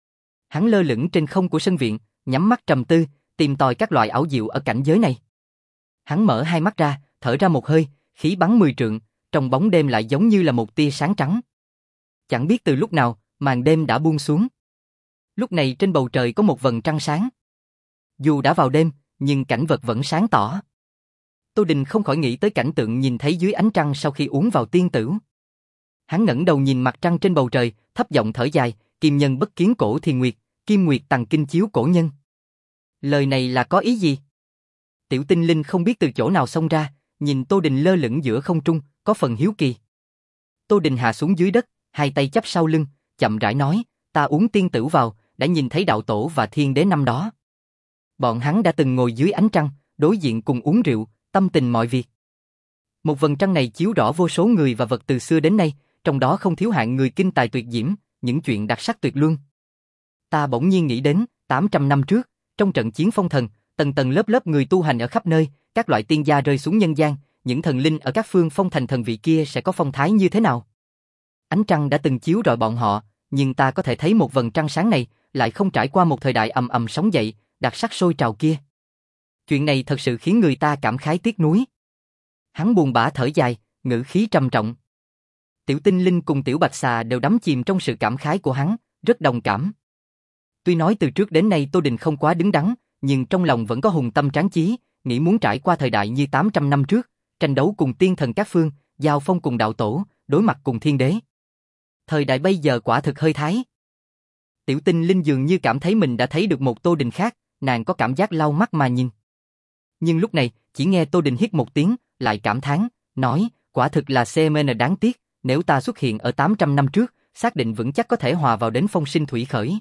Hắn lơ lửng trên không của sân viện, nhắm mắt trầm tư, tìm tòi các loại ảo diệu ở cảnh giới này. Hắn mở hai mắt ra, thở ra một hơi, khí bắn mười trượng, trong bóng đêm lại giống như là một tia sáng trắng. Chẳng biết từ lúc nào, màn đêm đã buông xuống. Lúc này trên bầu trời có một vầng trăng sáng. Dù đã vào đêm, nhưng cảnh vật vẫn sáng tỏ. Tô Đình không khỏi nghĩ tới cảnh tượng nhìn thấy dưới ánh trăng sau khi uống vào tiên tửu. Hắn ngẩng đầu nhìn mặt trăng trên bầu trời, thấp giọng thở dài, kim nhân bất kiến cổ thì nguyệt, kim nguyệt tằng kinh chiếu cổ nhân. Lời này là có ý gì? Tiểu tinh linh không biết từ chỗ nào xông ra, nhìn Tô Đình lơ lửng giữa không trung, có phần hiếu kỳ. Tô Đình hạ xuống dưới đất, hai tay chắp sau lưng, chậm rãi nói, ta uống tiên tửu vào, đã nhìn thấy đạo tổ và thiên đế năm đó. Bọn hắn đã từng ngồi dưới ánh trăng, đối diện cùng uống rượu, tâm tình mọi việc. Một vầng trăng này chiếu rõ vô số người và vật từ xưa đến nay, trong đó không thiếu hạng người kinh tài tuyệt diễm, những chuyện đặc sắc tuyệt luân. Ta bỗng nhiên nghĩ đến, tám trăm năm trước, trong trận chiến phong thần, tầng tầng lớp lớp người tu hành ở khắp nơi, các loại tiên gia rơi xuống nhân gian, những thần linh ở các phương phong thành thần vị kia sẽ có phong thái như thế nào? Ánh trăng đã từng chiếu rọi bọn họ, nhưng ta có thể thấy một vầng trăng sáng này lại không trải qua một thời đại ầm ầm sóng dậy, đặc sắc sôi trào kia. Chuyện này thật sự khiến người ta cảm khái tiếc nuối. Hắn buồn bã thở dài, ngữ khí trầm trọng. Tiểu tinh linh cùng tiểu bạch xà đều đắm chìm trong sự cảm khái của hắn, rất đồng cảm. Tuy nói từ trước đến nay Tô Đình không quá đứng đắn, nhưng trong lòng vẫn có hùng tâm tráng chí, nghĩ muốn trải qua thời đại như tám trăm năm trước, tranh đấu cùng tiên thần các phương, giao phong cùng đạo tổ, đối mặt cùng thiên đế. Thời đại bây giờ quả thực hơi thái. Tiểu tinh linh dường như cảm thấy mình đã thấy được một Tô Đình khác, nàng có cảm giác lau mắt mà nhìn. Nhưng lúc này, chỉ nghe Tô Đình hít một tiếng, lại cảm thán, nói, quả thực là xê em en đáng tiếc, nếu ta xuất hiện ở tám trăm năm trước, xác định vững chắc có thể hòa vào đến phong sinh thủy khởi.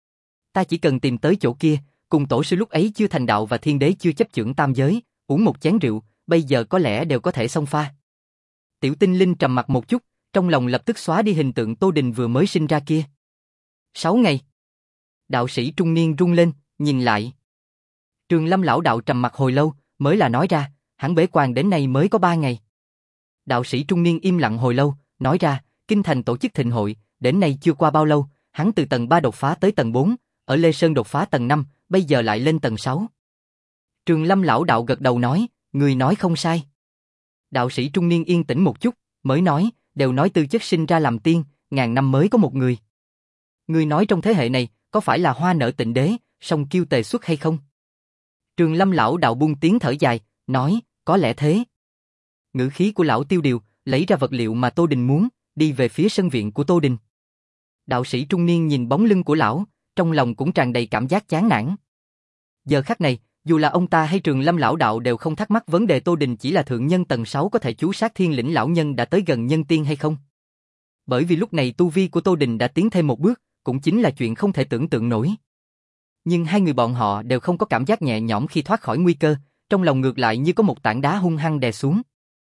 Ta chỉ cần tìm tới chỗ kia, cùng tổ sư lúc ấy chưa thành đạo và thiên đế chưa chấp chưởng tam giới, uống một chén rượu, bây giờ có lẽ đều có thể xông pha. Tiểu Tinh Linh trầm mặt một chút, trong lòng lập tức xóa đi hình tượng Tô Đình vừa mới sinh ra kia. Sáu ngày. Đạo sĩ trung niên rung lên, nhìn lại. Trường Lâm lão đạo trầm mặt hồi lâu, mới là nói ra, hắn bế quan đến nay mới có ba ngày. Đạo sĩ trung niên im lặng hồi lâu, nói ra, kinh thành tổ chức thịnh hội, đến nay chưa qua bao lâu, hắn từ tầng ba đột phá tới tầng bốn, ở Lê Sơn đột phá tầng năm, bây giờ lại lên tầng sáu. Trường Lâm lão đạo gật đầu nói, người nói không sai. Đạo sĩ trung niên yên tĩnh một chút, mới nói, đều nói tư chất sinh ra làm tiên, ngàn năm mới có một người. Người nói trong thế hệ này, có phải là Hoa Nở Tịnh Đế, song kiêu tề xuất hay không? Trường Lâm lão đạo buông tiếng thở dài, nói, có lẽ thế. Ngữ khí của lão tiêu điều, lấy ra vật liệu mà Tô Đình muốn, đi về phía sân viện của Tô Đình. Đạo sĩ trung niên nhìn bóng lưng của lão, trong lòng cũng tràn đầy cảm giác chán nản. Giờ khắc này, dù là ông ta hay Trường Lâm lão đạo đều không thắc mắc vấn đề Tô Đình chỉ là thượng nhân tầng sáu có thể chú sát thiên lĩnh lão nhân đã tới gần nhân tiên hay không. Bởi vì lúc này tu vi của Tô Đình đã tiến thêm một bước, cũng chính là chuyện không thể tưởng tượng nổi. Nhưng hai người bọn họ đều không có cảm giác nhẹ nhõm khi thoát khỏi nguy cơ, trong lòng ngược lại như có một tảng đá hung hăng đè xuống.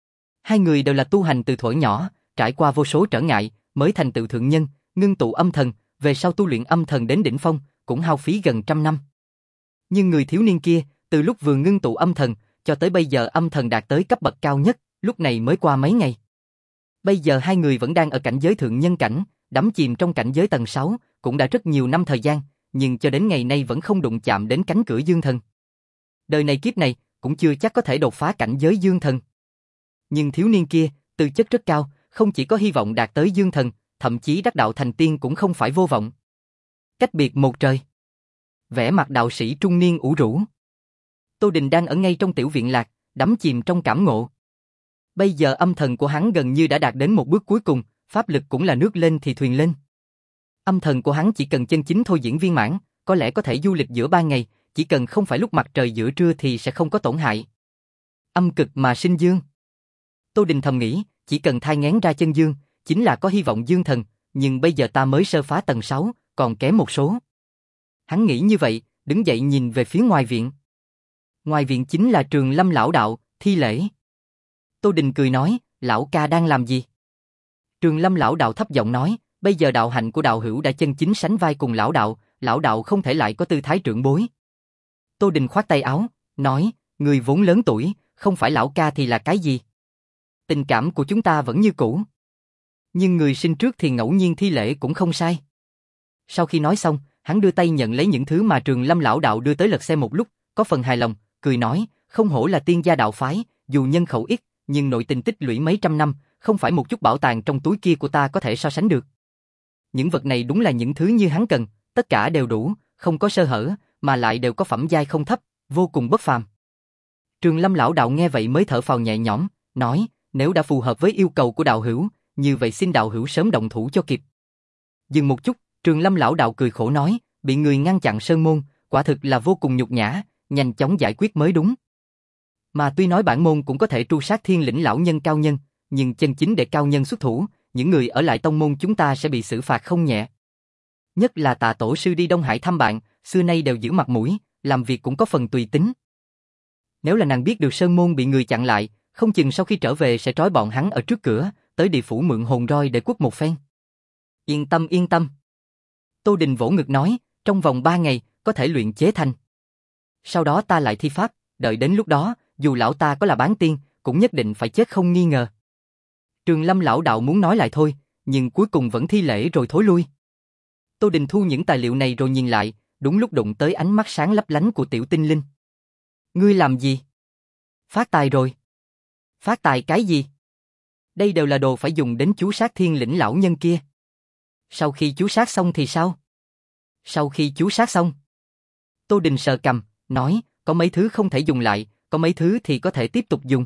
Hai người đều là tu hành từ thuở nhỏ, trải qua vô số trở ngại, mới thành tựu thượng nhân, ngưng tụ âm thần, về sau tu luyện âm thần đến đỉnh phong, cũng hao phí gần trăm năm. Nhưng người thiếu niên kia, từ lúc vừa ngưng tụ âm thần, cho tới bây giờ âm thần đạt tới cấp bậc cao nhất, lúc này mới qua mấy ngày. Bây giờ hai người vẫn đang ở cảnh giới thượng nhân cảnh, đắm chìm trong cảnh giới tầng sáu, cũng đã rất nhiều năm thời gian, nhưng cho đến ngày nay vẫn không đụng chạm đến cánh cửa dương thần. Đời này kiếp này, cũng chưa chắc có thể đột phá cảnh giới dương thần. Nhưng thiếu niên kia, tư chất rất cao, không chỉ có hy vọng đạt tới dương thần, thậm chí đắc đạo thành tiên cũng không phải vô vọng. Cách biệt một trời. Vẻ mặt đạo sĩ trung niên ủ rũ. Tô Đình đang ở ngay trong tiểu viện lạc, đắm chìm trong cảm ngộ. Bây giờ âm thần của hắn gần như đã đạt đến một bước cuối cùng, pháp lực cũng là nước lên thì thuyền lên. Âm thần của hắn chỉ cần chân chính thôi diễn viên mãn, có lẽ có thể du lịch giữa ban ngày, chỉ cần không phải lúc mặt trời giữa trưa thì sẽ không có tổn hại. Âm cực mà sinh dương. Tô Đình thầm nghĩ, chỉ cần thai nghén ra chân dương, chính là có hy vọng dương thần, nhưng bây giờ ta mới sơ phá tầng sáu, còn kém một số. Hắn nghĩ như vậy, đứng dậy nhìn về phía ngoài viện. Ngoài viện chính là Trường Lâm lão đạo, thi lễ. Tô Đình cười nói, lão ca đang làm gì? Trường Lâm lão đạo thấp giọng nói, bây giờ đạo hạnh của đạo hữu đã chân chính sánh vai cùng lão đạo, lão đạo không thể lại có tư thái trưởng bối. Tô Đình khoát tay áo, nói, người vốn lớn tuổi, không phải lão ca thì là cái gì? Tình cảm của chúng ta vẫn như cũ. Nhưng người sinh trước thì ngẫu nhiên thi lễ cũng không sai. Sau khi nói xong, hắn đưa tay nhận lấy những thứ mà Trường Lâm lão đạo đưa tới lật xem một lúc, có phần hài lòng, cười nói, không hổ là tiên gia đạo phái, dù nhân khẩu ít, nhưng nội tình tích lũy mấy trăm năm, không phải một chút bảo tàng trong túi kia của ta có thể so sánh được. Những vật này đúng là những thứ như hắn cần, tất cả đều đủ, không có sơ hở, mà lại đều có phẩm giai không thấp, vô cùng bất phàm. Trường Lâm lão đạo nghe vậy mới thở phào nhẹ nhõm, nói, nếu đã phù hợp với yêu cầu của đạo hữu, như vậy xin đạo hữu sớm động thủ cho kịp. Dừng một chút, Trường Lâm lão đạo cười khổ nói, bị người ngăn chặn sơn môn, quả thực là vô cùng nhục nhã, nhanh chóng giải quyết mới đúng. Mà tuy nói bản môn cũng có thể tru sát thiên lĩnh lão nhân cao nhân, nhưng chân chính để cao nhân xuất thủ, những người ở lại tông môn chúng ta sẽ bị xử phạt không nhẹ. Nhất là Tạ tổ sư đi Đông Hải thăm bạn, xưa nay đều giữ mặt mũi, làm việc cũng có phần tùy tính. Nếu là nàng biết được sơn môn bị người chặn lại, không chừng sau khi trở về sẽ trói bọn hắn ở trước cửa, tới địa phủ mượn hồn roi để quất một phen. Yên tâm yên tâm. Tô Đình vỗ ngực nói, trong vòng ba ngày, có thể luyện chế thành. Sau đó ta lại thi pháp, đợi đến lúc đó, dù lão ta có là bán tiên, cũng nhất định phải chết không nghi ngờ. Trường Lâm lão đạo muốn nói lại thôi, nhưng cuối cùng vẫn thi lễ rồi thối lui. Tô Đình thu những tài liệu này rồi nhìn lại, đúng lúc đụng tới ánh mắt sáng lấp lánh của Tiểu Tinh Linh. Ngươi làm gì? Phát tài rồi. Phát tài cái gì? Đây đều là đồ phải dùng đến chú sát thiên lĩnh lão nhân kia. Sau khi chú sát xong thì sao? Sau khi chú sát xong? Tô Đình sờ cằm, nói, có mấy thứ không thể dùng lại, có mấy thứ thì có thể tiếp tục dùng.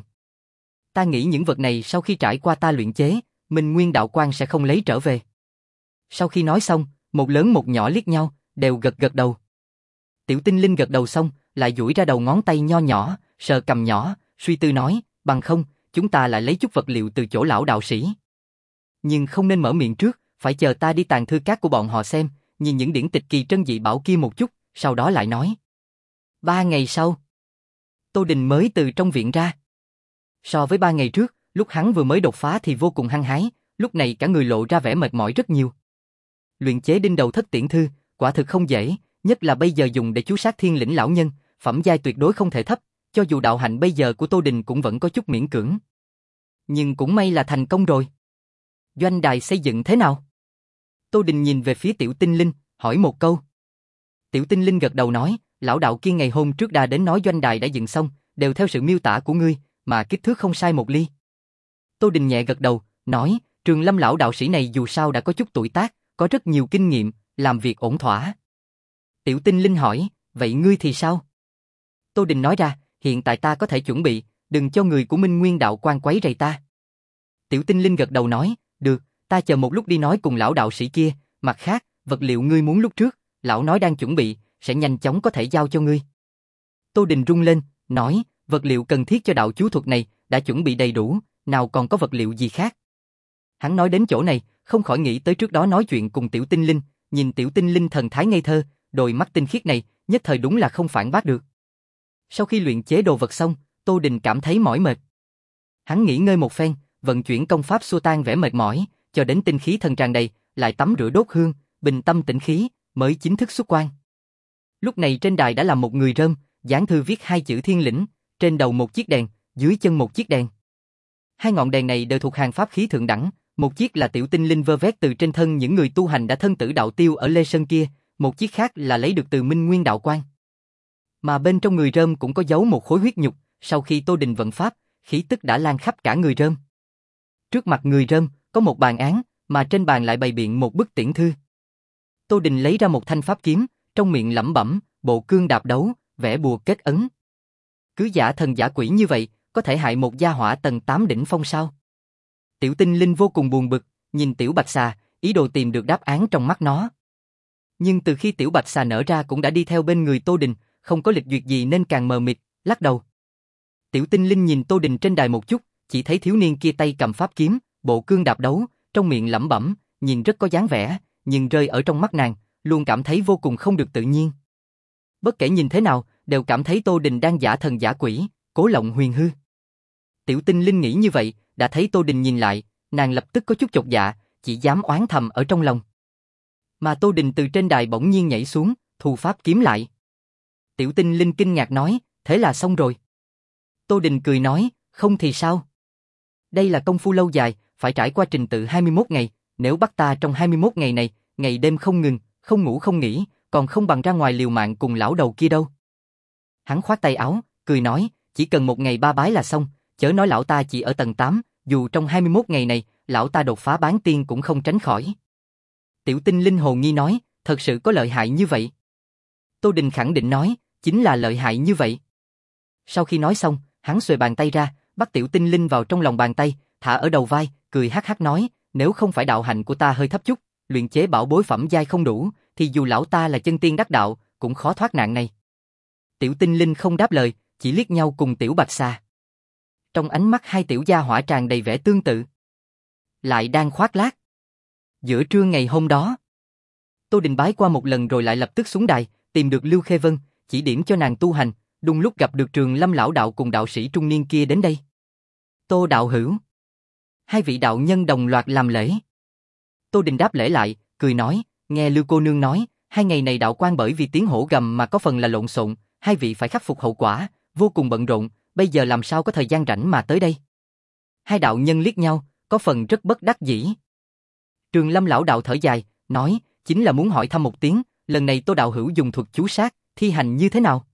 Ta nghĩ những vật này sau khi trải qua ta luyện chế, Minh Nguyên đạo quan sẽ không lấy trở về. Sau khi nói xong, một lớn một nhỏ liếc nhau, đều gật gật đầu. Tiểu Tinh Linh gật đầu xong, lại duỗi ra đầu ngón tay nho nhỏ, sờ cằm nhỏ, suy tư nói, bằng không, chúng ta lại lấy chút vật liệu từ chỗ lão đạo sĩ. Nhưng không nên mở miệng trước, phải chờ ta đi tàng thư các của bọn họ xem, nhìn những điển tịch kỳ trân dị bảo kia một chút, sau đó lại nói. Ba ngày sau, Tô Đình mới từ trong viện ra. So với ba ngày trước, lúc hắn vừa mới đột phá thì vô cùng hăng hái, lúc này cả người lộ ra vẻ mệt mỏi rất nhiều. Luyện chế đinh đầu thất tiễn thư, quả thực không dễ, nhất là bây giờ dùng để chú sát thiên lĩnh lão nhân, phẩm giai tuyệt đối không thể thấp, cho dù đạo hạnh bây giờ của Tô Đình cũng vẫn có chút miễn cưỡng. Nhưng cũng may là thành công rồi. Doanh đài xây dựng thế nào? Tô Đình nhìn về phía Tiểu Tinh Linh, hỏi một câu. Tiểu Tinh Linh gật đầu nói, lão đạo kia ngày hôm trước đã đến nói doanh đài đã dựng xong, đều theo sự miêu tả của ngươi, mà kích thước không sai một ly. Tô Đình nhẹ gật đầu, nói, Trường Lâm lão đạo sĩ này dù sao đã có chút tuổi tác, có rất nhiều kinh nghiệm, làm việc ổn thỏa. Tiểu Tinh Linh hỏi, vậy ngươi thì sao? Tô Đình nói ra, hiện tại ta có thể chuẩn bị, đừng cho người của Minh Nguyên đạo quan quấy rầy ta. Tiểu Tinh Linh gật đầu nói, được, ta chờ một lúc đi nói cùng lão đạo sĩ kia, mặt khác, vật liệu ngươi muốn lúc trước, lão nói đang chuẩn bị, sẽ nhanh chóng có thể giao cho ngươi. Tô Đình rung lên, nói, vật liệu cần thiết cho đạo chú thuật này, đã chuẩn bị đầy đủ, nào còn có vật liệu gì khác. Hắn nói đến chỗ này, không khỏi nghĩ tới trước đó nói chuyện cùng Tiểu Tinh Linh, nhìn Tiểu Tinh Linh thần thái ngây thơ, đôi mắt tinh khiết này, nhất thời đúng là không phản bác được. Sau khi luyện chế đồ vật xong, Tô Đình cảm thấy mỏi mệt. Hắn nghỉ ngơi một phen, vận chuyển công pháp xua tan vẻ mệt mỏi, cho đến tinh khí thần tràn đầy, lại tắm rửa đốt hương, bình tâm tĩnh khí, mới chính thức xuất quan. Lúc này trên đài đã là một người rơm, dán thư viết hai chữ Thiên Lĩnh, trên đầu một chiếc đèn, dưới chân một chiếc đèn. Hai ngọn đèn này đều thuộc hàng pháp khí thượng đẳng, một chiếc là Tiểu Tinh Linh vơ vét từ trên thân những người tu hành đã thân tử đạo tiêu ở Lê Sơn kia, một chiếc khác là lấy được từ Minh Nguyên đạo quan. Mà bên trong người rơm cũng có giấu một khối huyết nhục, sau khi Tô Đình vận pháp, khí tức đã lan khắp cả người rơm. Trước mặt người rơm, có một bàn án, mà trên bàn lại bày biện một bức tiễn thư. Tô Đình lấy ra một thanh pháp kiếm, trong miệng lẩm bẩm, bộ cương đạp đấu, vẽ bùa kết ấn. Cứ giả thần giả quỷ như vậy, có thể hại một gia hỏa tầng tám đỉnh phong sao? Tiểu Tinh Linh vô cùng buồn bực, nhìn Tiểu Bạch Xà, ý đồ tìm được đáp án trong mắt nó. Nhưng từ khi Tiểu Bạch Xà nở ra cũng đã đi theo bên người Tô Đình, không có lịch duyệt gì nên càng mờ mịt, lắc đầu. Tiểu Tinh Linh nhìn Tô Đình trên đài một chút, chỉ thấy thiếu niên kia tay cầm pháp kiếm, bộ cương đạp đấu, trong miệng lẩm bẩm, nhìn rất có dáng vẻ, nhưng rơi ở trong mắt nàng, luôn cảm thấy vô cùng không được tự nhiên. Bất kể nhìn thế nào, đều cảm thấy Tô Đình đang giả thần giả quỷ, cố lộng huyền hư. Tiểu Tinh Linh nghĩ như vậy, đã thấy Tô Đình nhìn lại, nàng lập tức có chút chột dạ, chỉ dám oán thầm ở trong lòng. Mà Tô Đình từ trên đài bỗng nhiên nhảy xuống, thu pháp kiếm lại. Tiểu Tinh Linh kinh ngạc nói, thế là xong rồi. Tô Đình cười nói, không thì sao? Đây là công phu lâu dài, phải trải qua trình tự hai mươi mốt ngày, nếu bắt ta trong hai mươi mốt ngày này, ngày đêm không ngừng, không ngủ không nghỉ, còn không bằng ra ngoài liều mạng cùng lão đầu kia đâu. Hắn khoát tay áo, cười nói, chỉ cần một ngày ba bái là xong, chớ nói lão ta chỉ ở tầng tám, dù trong hai mươi mốt ngày này, lão ta đột phá bán tiên cũng không tránh khỏi. Tiểu Tinh Linh hồ nghi nói, thật sự có lợi hại như vậy? Tô Đình khẳng định nói, chính là lợi hại như vậy. Sau khi nói xong, hắn xuề bàn tay ra, bắt Tiểu Tinh Linh vào trong lòng bàn tay, thả ở đầu vai, cười hắc hắc nói, nếu không phải đạo hạnh của ta hơi thấp chút, luyện chế bảo bối phẩm giai không đủ, thì dù lão ta là chân tiên đắc đạo, cũng khó thoát nạn này. Tiểu Tinh Linh không đáp lời, chỉ liếc nhau cùng Tiểu Bạch Xà. Trong ánh mắt hai tiểu gia hỏa tràn đầy vẻ tương tự. Lại đang khoác lác. Giữa trưa ngày hôm đó, Tô Đình bái qua một lần rồi lại lập tức xuống đài, tìm được Lưu Khê Vân, chỉ điểm cho nàng tu hành, đúng lúc gặp được Trường Lâm lão đạo cùng đạo sĩ trung niên kia đến đây. Tô đạo hữu. Hai vị đạo nhân đồng loạt làm lễ. Tô Đình đáp lễ lại, cười nói, nghe Lưu cô nương nói, hai ngày này đạo quan bởi vì tiếng hổ gầm mà có phần là lộn xộn, hai vị phải khắc phục hậu quả, vô cùng bận rộn, bây giờ làm sao có thời gian rảnh mà tới đây. Hai đạo nhân liếc nhau, có phần rất bất đắc dĩ. Trường Lâm lão đạo thở dài, nói, chính là muốn hỏi thăm một tiếng, lần này Tô đạo hữu dùng thuật chú sát, thi hành như thế nào?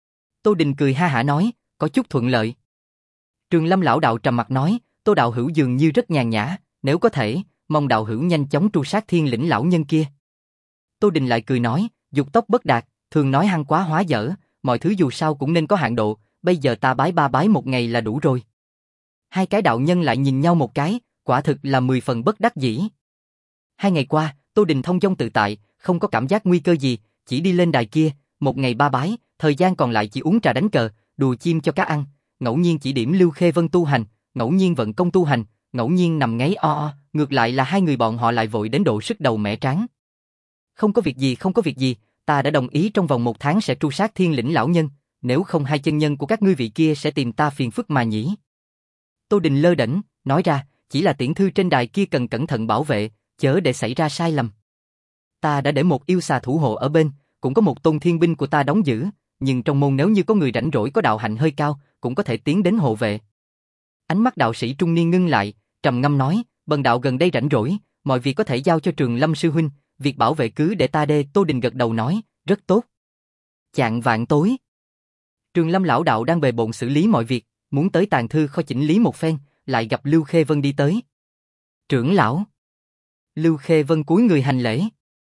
Tô Đình cười ha hả nói, có chút thuận lợi. Trường Lâm lão đạo trầm mặt nói, Tô đạo hữu dường như rất nhàn nhã, nếu có thể, mong đạo hữu nhanh chóng tru sát thiên lĩnh lão nhân kia. Tô Đình lại cười nói, dục tốc bất đạt, thường nói hăng quá hóa dở, mọi thứ dù sao cũng nên có hạn độ, bây giờ ta bái ba bái một ngày là đủ rồi. Hai cái đạo nhân lại nhìn nhau một cái, quả thực là mười phần bất đắc dĩ. Hai ngày qua, Tô Đình thông dong tự tại, không có cảm giác nguy cơ gì, chỉ đi lên đài kia, một ngày ba bái, thời gian còn lại chỉ uống trà đánh cờ, đùa chim cho cá ăn, ngẫu nhiên chỉ điểm Lưu Khê Vân tu hành, ngẫu nhiên vận công tu hành, ngẫu nhiên nằm ngáy o o, ngược lại là hai người bọn họ lại vội đến độ sứt đầu mẻ trán. Không có việc gì, không có việc gì, ta đã đồng ý trong vòng một tháng sẽ tru sát Thiên Lĩnh lão nhân, nếu không hai chân nhân của các ngươi vị kia sẽ tìm ta phiền phức mà nhỉ. Tô Đình lơ đễnh, nói ra, chỉ là tiễn thư trên đài kia cần cẩn thận bảo vệ, chớ để xảy ra sai lầm. Ta đã để một yêu xà thủ hộ ở bên, cũng có một tôn thiên binh của ta đóng giữ, nhưng trong môn nếu như có người rảnh rỗi có đạo hạnh hơi cao, cũng có thể tiến đến hộ vệ. Ánh mắt đạo sĩ trung niên ngưng lại, trầm ngâm nói, bần đạo gần đây rảnh rỗi, mọi việc có thể giao cho Trường Lâm sư huynh, việc bảo vệ cứ để ta đê. Tô Đình gật đầu nói, rất tốt. Chạng vạn tối, Trường Lâm lão đạo đang bề bộn xử lý mọi việc, muốn tới tàng thư kho chỉnh lý một phen, lại gặp Lưu Khê Vân đi tới. Trưởng lão. Lưu Khê Vân cúi người hành lễ.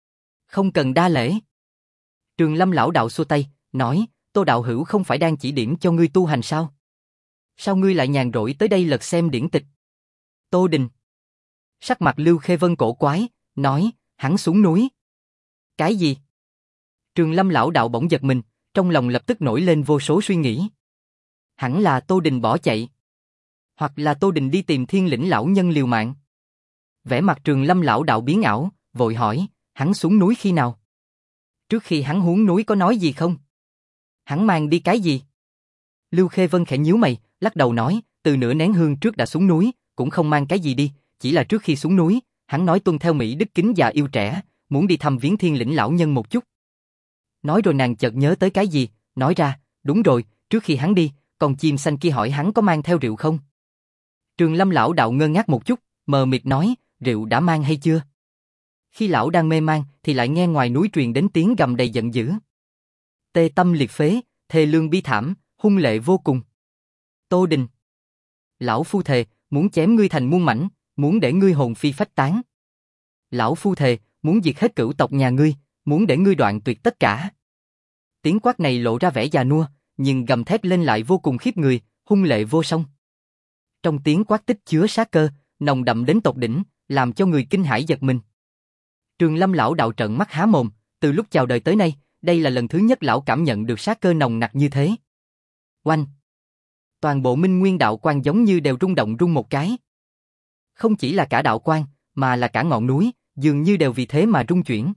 Không cần đa lễ. Trường Lâm lão đạo xua tay, nói, Tô đạo hữu không phải đang chỉ điểm cho ngươi tu hành sao? Sao ngươi lại nhàn rỗi tới đây lật xem điển tịch? Tô Đình. Sắc mặt Lưu Khê Vân cổ quái, nói, hắn xuống núi. Cái gì? Trường Lâm lão đạo bỗng giật mình, trong lòng lập tức nổi lên vô số suy nghĩ. Hẳn là Tô Đình bỏ chạy. Hoặc là Tô Đình đi tìm Thiên Lĩnh lão nhân liều mạng. Vẻ mặt Trường Lâm lão đạo biến ảo, vội hỏi, hắn xuống núi khi nào? Trước khi hắn huống núi có nói gì không? Hắn mang đi cái gì? Lưu Khê Vân khẽ nhíu mày, lắc đầu nói, từ nửa nén hương trước đã xuống núi, cũng không mang cái gì đi, chỉ là trước khi xuống núi, hắn nói tuân theo Mỹ đức kính già yêu trẻ, muốn đi thăm viếng Thiên Lĩnh lão nhân một chút. Nói rồi nàng chợt nhớ tới cái gì, nói ra, đúng rồi, trước khi hắn đi, con chim xanh kia hỏi hắn có mang theo rượu không? Trường Lâm lão đạo ngơ ngác một chút, mờ mịt nói, rượu đã mang hay chưa? Khi lão đang mê man, thì lại nghe ngoài núi truyền đến tiếng gầm đầy giận dữ. Tê tâm liệt phế, thê lương bi thảm, hung lệ vô cùng. Tô Đình. Lão phu thề, muốn chém ngươi thành muôn mảnh, muốn để ngươi hồn phi phách tán. Lão phu thề, muốn diệt hết cửu tộc nhà ngươi, muốn để ngươi đoạn tuyệt tất cả. Tiếng quát này lộ ra vẻ già nua, nhưng gầm thét lên lại vô cùng khiếp người, hung lệ vô song. Trong tiếng quát tích chứa sát cơ, nồng đậm đến tột đỉnh, làm cho người kinh hãi giật mình. Trường Lâm lão đạo trợn mắt há mồm, từ lúc chào đời tới nay, đây là lần thứ nhất lão cảm nhận được sát cơ nồng nặc như thế. Oanh! Toàn bộ Minh Nguyên đạo quan giống như đều rung động rung một cái. Không chỉ là cả đạo quan, mà là cả ngọn núi, dường như đều vì thế mà rung chuyển.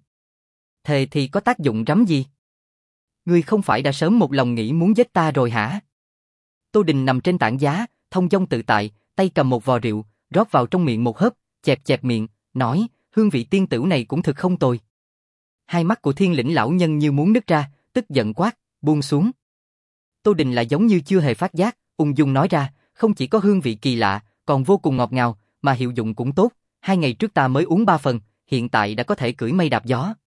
Thề thì có tác dụng rắm gì? Ngươi không phải đã sớm một lòng nghĩ muốn giết ta rồi hả? Tô Đình nằm trên tảng giá, thông dong tự tại, tay cầm một vò rượu, rót vào trong miệng một hớp, chẹp chẹp miệng, nói, hương vị tiên tửu này cũng thực không tồi. Hai mắt của Thiên Lĩnh lão nhân như muốn nứt ra, tức giận quát, buông xuống. Tô Đình lại giống như chưa hề phát giác, ung dung nói ra, không chỉ có hương vị kỳ lạ, còn vô cùng ngọt ngào, mà hiệu dụng cũng tốt, hai ngày trước ta mới uống ba phần, hiện tại đã có thể cưỡi mây đạp gió.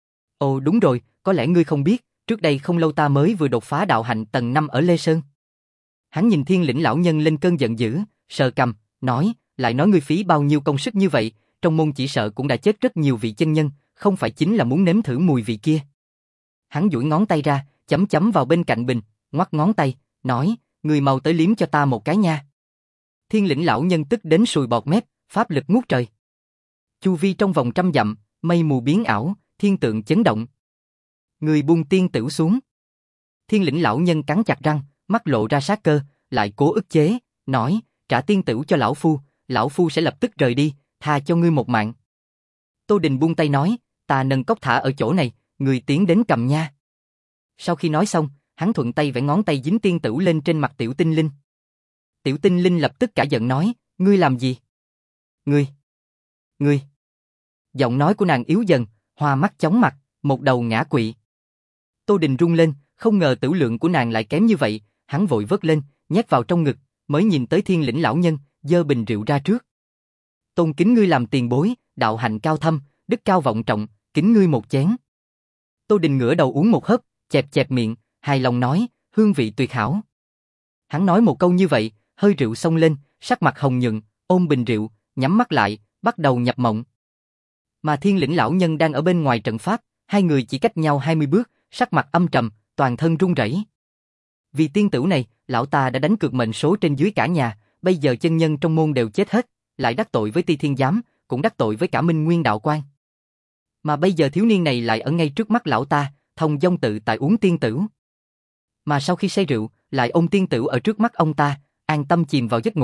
Ồ đúng rồi, có lẽ ngươi không biết, trước đây không lâu ta mới vừa đột phá đạo hạnh tầng năm ở Lê Sơn. Hắn nhìn Thiên Lĩnh lão nhân lên cơn giận dữ, sờ cằm, nói, lại nói ngươi phí bao nhiêu công sức như vậy, trong môn chỉ sợ cũng đã chết rất nhiều vị chân nhân, không phải chính là muốn nếm thử mùi vị kia. Hắn duỗi ngón tay ra, chấm chấm vào bên cạnh bình, ngoắc ngón tay, nói, ngươi mau tới liếm cho ta một cái nha. Thiên Lĩnh lão nhân tức đến sùi bọt mép, pháp lực ngút trời. Chu vi trong vòng trăm dặm, mây mù biến ảo, thiên tượng chấn động. Người buông tiên tửu xuống. Thiên Lĩnh lão nhân cắn chặt răng, mắt lộ ra sát cơ, lại cố ức chế, nói, trả tiên tửu cho lão phu, lão phu sẽ lập tức rời đi, tha cho ngươi một mạng. Tô Đình buông tay nói, ta nâng cốc thả ở chỗ này, người tiến đến cầm nha. Sau khi nói xong, hắn thuận tay vẽ ngón tay dính tiên tửu lên trên mặt Tiểu Tinh Linh. Tiểu Tinh Linh lập tức cả giận nói, ngươi làm gì? Ngươi! Ngươi! Giọng nói của nàng yếu dần, hoa mắt chóng mặt, một đầu ngã quỵ. Tô Đình rung lên, không ngờ tửu lượng của nàng lại kém như vậy, hắn vội vớt lên, nhét vào trong ngực, mới nhìn tới Thiên Lĩnh lão nhân, giơ bình rượu ra trước. Tôn kính ngươi làm tiền bối, đạo hạnh cao thâm, đức cao vọng trọng, kính ngươi một chén. Tô Đình ngửa đầu uống một hớp, chẹp chẹp miệng, hài lòng nói, hương vị tuyệt hảo. Hắn nói một câu như vậy, hơi rượu xông lên, sắc mặt hồng nhuận, ôm bình rượu, nhắm mắt lại, bắt đầu nhập mộng. Mà Thiên Lĩnh lão nhân đang ở bên ngoài trận pháp, hai người chỉ cách nhau hai mươi bước, sắc mặt âm trầm, toàn thân run rẩy. Vì tiên tửu này, lão ta đã đánh cược mệnh số trên dưới cả nhà, bây giờ chân nhân trong môn đều chết hết, lại đắc tội với Ti Thiên Giám, cũng đắc tội với cả Minh Nguyên đạo quan. Mà bây giờ thiếu niên này lại ở ngay trước mắt lão ta, thông dong tự tại uống tiên tửu. Mà sau khi say rượu, lại ôm tiên tửu ở trước mắt ông ta, an tâm chìm vào giấc ngủ,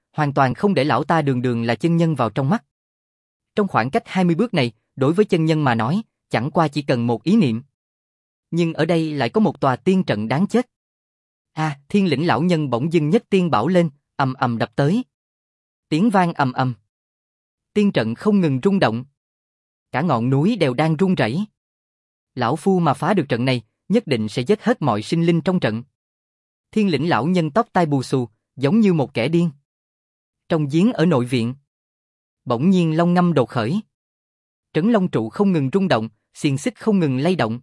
hoàn toàn không để lão ta đường đường là chân nhân vào trong mắt. Trong khoảng cách hai mươi bước này, đối với chân nhân mà nói, chẳng qua chỉ cần một ý niệm. Nhưng ở đây lại có một tòa tiên trận đáng chết. À, Thiên Lĩnh lão nhân bỗng dưng nhất tiên bảo lên, ầm ầm đập tới. Tiếng vang ầm ầm. Tiên trận không ngừng rung động. Cả ngọn núi đều đang rung rẩy. Lão phu mà phá được trận này, nhất định sẽ giết hết mọi sinh linh trong trận. Thiên Lĩnh lão nhân tóc tai bù xù, giống như một kẻ điên. Trong giếng ở nội viện, bỗng nhiên long ngâm đột khởi. Trấn long trụ không ngừng rung động, xiềng xích không ngừng lay động.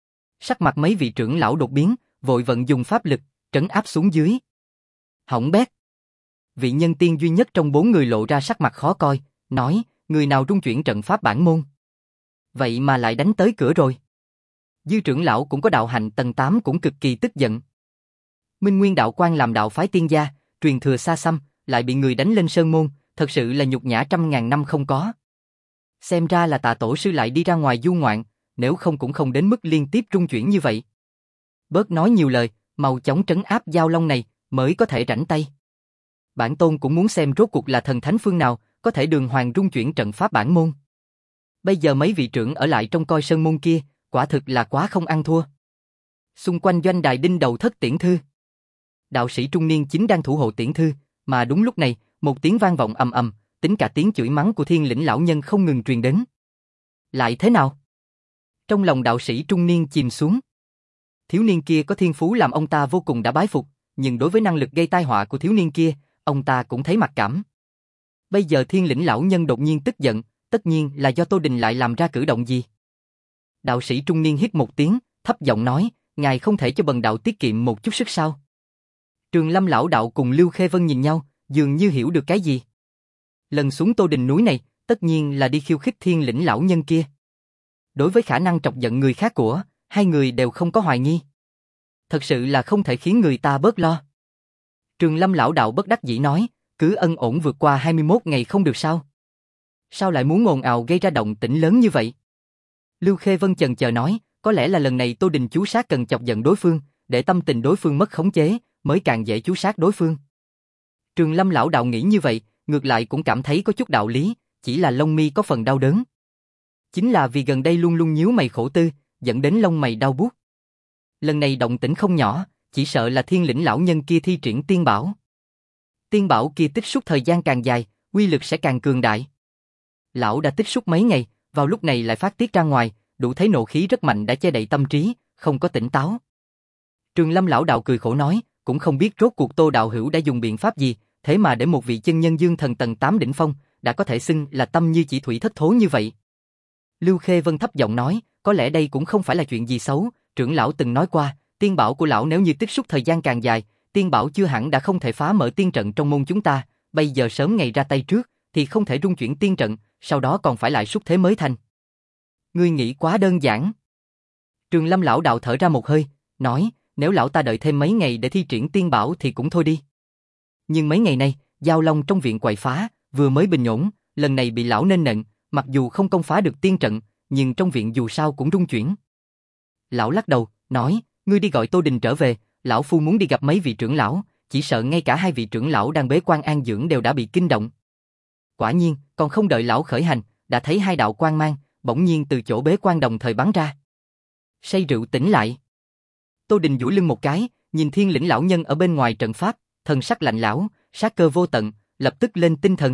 Sắc mặt mấy vị trưởng lão đột biến, vội vận dùng pháp lực, trấn áp xuống dưới. Hỏng bét. Vị nhân tiên duy nhất trong bốn người lộ ra sắc mặt khó coi, nói, người nào rung chuyển trận pháp bản môn. Vậy mà lại đánh tới cửa rồi. Dư trưởng lão cũng có đạo hạnh tầng tám cũng cực kỳ tức giận. Minh Nguyên đạo quan làm đạo phái tiên gia, truyền thừa xa xăm, lại bị người đánh lên sơn môn, thật sự là nhục nhã trăm ngàn năm không có. Xem ra là Tạ tổ sư lại đi ra ngoài du ngoạn, nếu không cũng không đến mức liên tiếp rung chuyển như vậy. Bớt nói nhiều lời, mau chóng trấn áp Giao Long này, mới có thể rảnh tay. Bản tôn cũng muốn xem rốt cuộc là thần thánh phương nào, có thể đường hoàng rung chuyển trận pháp bản môn. Bây giờ mấy vị trưởng ở lại trong coi sơn môn kia, quả thực là quá không ăn thua. Xung quanh doanh đài đinh đầu thất tiễn thư. Đạo sĩ trung niên chính đang thủ hộ tiễn thư, mà đúng lúc này, một tiếng vang vọng ầm ầm, tính cả tiếng chửi mắng của Thiên Lĩnh lão nhân không ngừng truyền đến. Lại thế nào? Trong lòng đạo sĩ trung niên chìm xuống. Thiếu niên kia có thiên phú làm ông ta vô cùng đã bái phục, nhưng đối với năng lực gây tai họa của thiếu niên kia, ông ta cũng thấy mặc cảm. Bây giờ Thiên Lĩnh lão nhân đột nhiên tức giận, tất nhiên là do Tô Đình lại làm ra cử động gì. Đạo sĩ trung niên hít một tiếng, thấp giọng nói, ngài không thể cho bần đạo tiết kiệm một chút sức sao? Trường Lâm lão đạo cùng Lưu Khê Vân nhìn nhau, dường như hiểu được cái gì. Lần xuống Tô Đình núi này, tất nhiên là đi khiêu khích Thiên Lĩnh lão nhân kia. Đối với khả năng chọc giận người khác của, hai người đều không có hoài nghi. Thật sự là không thể khiến người ta bớt lo. Trường Lâm lão đạo bất đắc dĩ nói, cứ ân ổn vượt qua hai mươi mốt ngày không được sao? Sao lại muốn ồn ào gây ra động tĩnh lớn như vậy? Lưu Khê Vân chần chờ nói, có lẽ là lần này Tô Đình chú sát cần chọc giận đối phương, để tâm tình đối phương mất khống chế, mới càng dễ chú sát đối phương. Trường Lâm lão đạo nghĩ như vậy, ngược lại cũng cảm thấy có chút đạo lý, chỉ là lông mi có phần đau đớn. Chính là vì gần đây luôn luôn nhíu mày khổ tư, dẫn đến lông mày đau buốt. Lần này động tĩnh không nhỏ, chỉ sợ là Thiên Lĩnh lão nhân kia thi triển tiên bảo. Tiên bảo kia tích xúc thời gian càng dài, uy lực sẽ càng cường đại. Lão đã tích xúc mấy ngày, vào lúc này lại phát tiết ra ngoài, đủ thấy nộ khí rất mạnh đã che đậy tâm trí, không có tỉnh táo. Trường Lâm lão đạo cười khổ nói, cũng không biết rốt cuộc Tô đạo hữu đã dùng biện pháp gì, thế mà để một vị chân nhân dương thần tầng tám đỉnh phong, đã có thể xưng là tâm như chỉ thủy thất thố như vậy. Lưu Khê Vân thấp giọng nói, có lẽ đây cũng không phải là chuyện gì xấu, trưởng lão từng nói qua, tiên bảo của lão nếu như tích xúc thời gian càng dài, tiên bảo chưa hẳn đã không thể phá mở tiên trận trong môn chúng ta, bây giờ sớm ngày ra tay trước, thì không thể rung chuyển tiên trận, sau đó còn phải lại xúc thế mới thành. Ngươi nghĩ quá đơn giản. Trường Lâm lão đạo thở ra một hơi, nói, nếu lão ta đợi thêm mấy ngày để thi triển tiên bảo thì cũng thôi đi. Nhưng mấy ngày nay, Giao Long trong viện quậy phá, vừa mới bình ổn, lần này bị lão nên nện, mặc dù không công phá được tiên trận, nhưng trong viện dù sao cũng rung chuyển. Lão lắc đầu, nói, ngươi đi gọi Tô Đình trở về, lão phu muốn đi gặp mấy vị trưởng lão, chỉ sợ ngay cả hai vị trưởng lão đang bế quan an dưỡng đều đã bị kinh động. Quả nhiên, còn không đợi lão khởi hành, đã thấy hai đạo quang mang, bỗng nhiên từ chỗ bế quan đồng thời bắn ra. Say rượu tỉnh lại. Tô Đình duỗi lưng một cái, nhìn Thiên Lĩnh lão nhân ở bên ngoài trận pháp, thần sắc lạnh lão, sát cơ vô tận, lập tức lên tinh thần.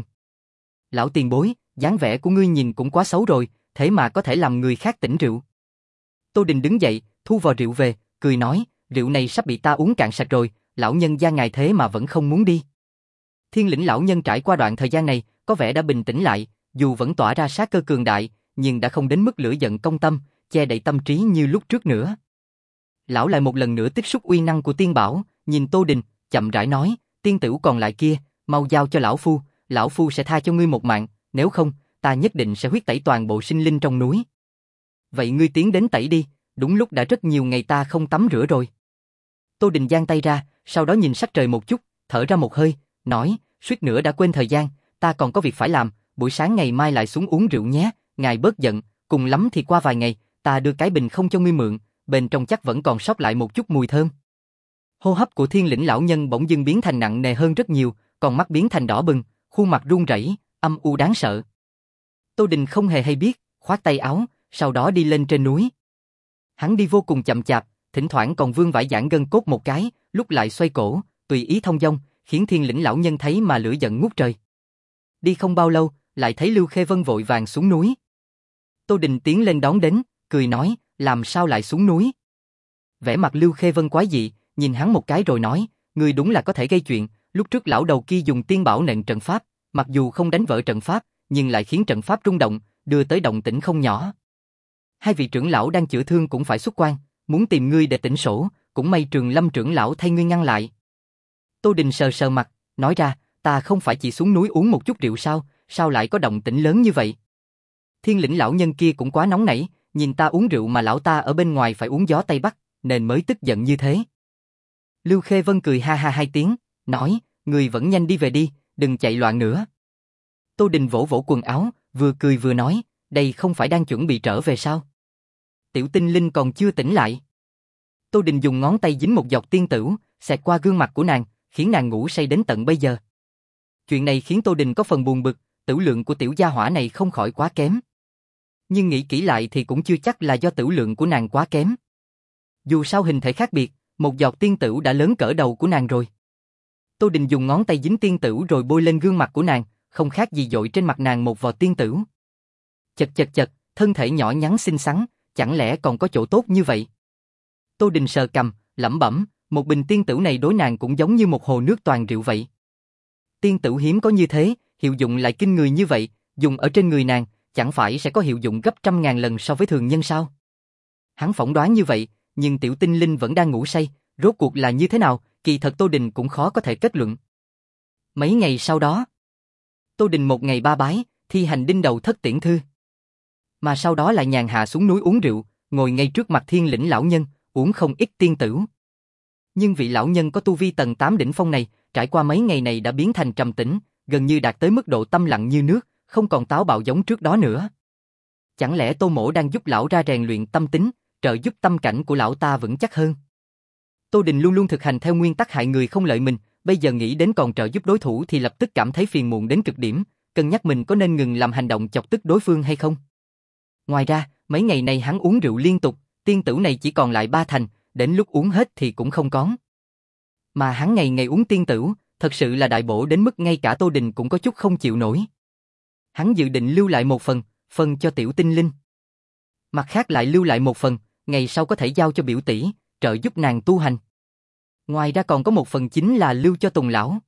Lão tiền bối, dáng vẻ của ngươi nhìn cũng quá xấu rồi, thế mà có thể làm người khác tỉnh rượu. Tô Đình đứng dậy, thu vào rượu về, cười nói, rượu này sắp bị ta uống cạn sạch rồi, lão nhân gia ngài thế mà vẫn không muốn đi. Thiên Lĩnh lão nhân trải qua đoạn thời gian này, có vẻ đã bình tĩnh lại, dù vẫn tỏa ra sát cơ cường đại, nhưng đã không đến mức lửa giận công tâm, che đậy tâm trí như lúc trước nữa. Lão lại một lần nữa tích xúc uy năng của tiên bảo, nhìn Tô Đình, chậm rãi nói, tiên tửu còn lại kia, mau giao cho lão phu, lão phu sẽ tha cho ngươi một mạng, nếu không, ta nhất định sẽ huyết tẩy toàn bộ sinh linh trong núi. Vậy ngươi tiến đến tẩy đi, đúng lúc đã rất nhiều ngày ta không tắm rửa rồi. Tô Đình giang tay ra, sau đó nhìn sắc trời một chút, thở ra một hơi, nói, suýt nữa đã quên thời gian, ta còn có việc phải làm, buổi sáng ngày mai lại xuống uống rượu nhé, ngài bớt giận, cùng lắm thì qua vài ngày, ta đưa cái bình không cho ngươi mượn, bên trong chắc vẫn còn sót lại một chút mùi thơm. Hô hấp của Thiên Lĩnh lão nhân bỗng dưng biến thành nặng nề hơn rất nhiều, còn mắt biến thành đỏ bừng, khuôn mặt run rẩy, âm u đáng sợ. Tô Đình không hề hay biết, khoác tay áo, sau đó đi lên trên núi. Hắn đi vô cùng chậm chạp, thỉnh thoảng còn vươn vải giãn gân cốt một cái, lúc lại xoay cổ, tùy ý thông dong, khiến Thiên Lĩnh lão nhân thấy mà lửa giận ngút trời. Đi không bao lâu, lại thấy Lưu Khê Vân vội vàng xuống núi. Tô Đình tiến lên đón đến, cười nói, làm sao lại xuống núi? Vẻ mặt Lưu Khê Vân quái dị, nhìn hắn một cái rồi nói, người đúng là có thể gây chuyện, lúc trước lão đầu kia dùng tiên bảo nện trận pháp, mặc dù không đánh vỡ trận pháp, nhưng lại khiến trận pháp rung động, đưa tới động tĩnh không nhỏ. Hai vị trưởng lão đang chữa thương cũng phải xuất quan, muốn tìm ngươi để tĩnh sổ, cũng may Trường Lâm trưởng lão thay ngươi ngăn lại. Tô Đình sờ sờ mặt, nói ra, ta không phải chỉ xuống núi uống một chút rượu sao, sao lại có động tĩnh lớn như vậy? Thiên Lĩnh lão nhân kia cũng quá nóng nảy, nhìn ta uống rượu mà lão ta ở bên ngoài phải uống gió Tây Bắc, nên mới tức giận như thế. Lưu Khê Vân cười ha ha hai tiếng, nói, người vẫn nhanh đi về đi, đừng chạy loạn nữa. Tô Đình vỗ vỗ quần áo, vừa cười vừa nói, đây không phải đang chuẩn bị trở về sao? Tiểu Tinh Linh còn chưa tỉnh lại. Tô Đình dùng ngón tay dính một giọt tiên tửu, xẹt qua gương mặt của nàng, khiến nàng ngủ say đến tận bây giờ. Chuyện này khiến Tô Đình có phần buồn bực, tửu lượng của tiểu gia hỏa này không khỏi quá kém. Nhưng nghĩ kỹ lại thì cũng chưa chắc là do tửu lượng của nàng quá kém. Dù sao hình thể khác biệt, một giọt tiên tửu đã lớn cỡ đầu của nàng rồi. Tô Đình dùng ngón tay dính tiên tửu rồi bôi lên gương mặt của nàng, không khác gì dội trên mặt nàng một vò tiên tửu. Chật chật chật, thân thể nhỏ nhắn xinh xắn, chẳng lẽ còn có chỗ tốt như vậy? Tô Đình sờ cằm, lẩm bẩm, một bình tiên tửu này đối nàng cũng giống như một hồ nước toàn rượu vậy. Tiên tửu hiếm có như thế, hiệu dụng lại kinh người như vậy, dùng ở trên người nàng, chẳng phải sẽ có hiệu dụng gấp trăm ngàn lần so với thường nhân sao? Hắn phỏng đoán như vậy, nhưng tiểu tinh linh vẫn đang ngủ say, rốt cuộc là như thế nào, kỳ thật Tô Đình cũng khó có thể kết luận. Mấy ngày sau đó, Tô Đình một ngày ba bái, thi hành đinh đầu thất tiễn thư. Mà sau đó lại nhàn hạ xuống núi uống rượu, ngồi ngay trước mặt Thiên Lĩnh lão nhân, uống không ít tiên tửu. Nhưng vị lão nhân có tu vi tầng tám đỉnh phong này, trải qua mấy ngày này đã biến thành trầm tĩnh, gần như đạt tới mức độ tâm lặng như nước, không còn táo bạo giống trước đó nữa. Chẳng lẽ Tô Mỗ đang giúp lão ra rèn luyện tâm tính, trợ giúp tâm cảnh của lão ta vững chắc hơn? Tô Đình luôn luôn thực hành theo nguyên tắc hại người không lợi mình, bây giờ nghĩ đến còn trợ giúp đối thủ thì lập tức cảm thấy phiền muộn đến cực điểm, cân nhắc mình có nên ngừng làm hành động chọc tức đối phương hay không. Ngoài ra, mấy ngày này hắn uống rượu liên tục, tiên tửu này chỉ còn lại ba thành, đến lúc uống hết thì cũng không còn. Mà hắn ngày ngày uống tiên tửu, thật sự là đại bổ đến mức ngay cả Tô Đình cũng có chút không chịu nổi. Hắn dự định lưu lại một phần, phần cho tiểu tinh linh. Mặt khác lại lưu lại một phần, ngày sau có thể giao cho biểu tỷ, trợ giúp nàng tu hành. Ngoài ra còn có một phần chính là lưu cho Tùng lão.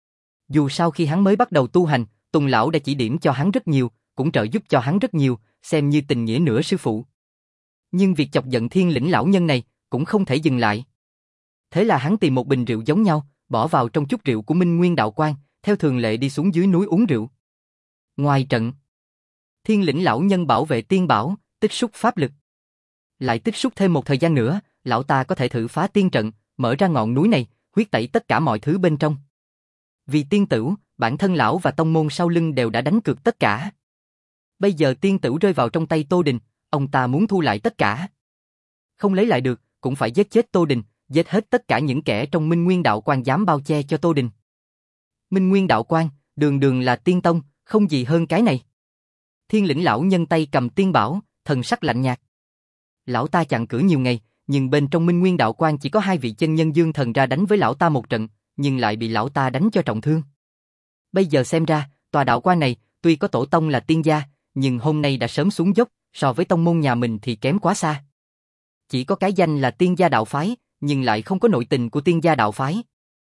Dù sao khi hắn mới bắt đầu tu hành, Tùng lão đã chỉ điểm cho hắn rất nhiều, cũng trợ giúp cho hắn rất nhiều, xem như tình nghĩa nửa sư phụ. Nhưng việc chọc giận Thiên Lĩnh lão nhân này cũng không thể dừng lại. Thế là hắn tìm một bình rượu giống nhau, bỏ vào trong chút rượu của Minh Nguyên đạo quan, theo thường lệ đi xuống dưới núi uống rượu. Ngoài trận, Thiên Lĩnh lão nhân bảo vệ tiên bảo, tích xúc pháp lực. Lại tích xúc thêm một thời gian nữa, lão ta có thể thử phá tiên trận, mở ra ngọn núi này, huyết tẩy tất cả mọi thứ bên trong. Vì tiên tửu, bản thân lão và tông môn sau lưng đều đã đánh cược tất cả. Bây giờ tiên tửu rơi vào trong tay Tô Đình, ông ta muốn thu lại tất cả. Không lấy lại được, cũng phải giết chết Tô Đình, giết hết tất cả những kẻ trong Minh Nguyên đạo quan dám bao che cho Tô Đình. Minh Nguyên đạo quan, đường đường là tiên tông, không gì hơn cái này. Thiên Lĩnh lão nhân tay cầm tiên bảo, thần sắc lạnh nhạt. Lão ta chặn cửa nhiều ngày, nhưng bên trong Minh Nguyên đạo quan chỉ có hai vị chân nhân dương thần ra đánh với lão ta một trận, nhưng lại bị lão ta đánh cho trọng thương. Bây giờ xem ra, tòa đạo quan này, tuy có tổ tông là tiên gia, nhưng hôm nay đã sớm xuống dốc, so với tông môn nhà mình thì kém quá xa. Chỉ có cái danh là tiên gia đạo phái, nhưng lại không có nội tình của tiên gia đạo phái.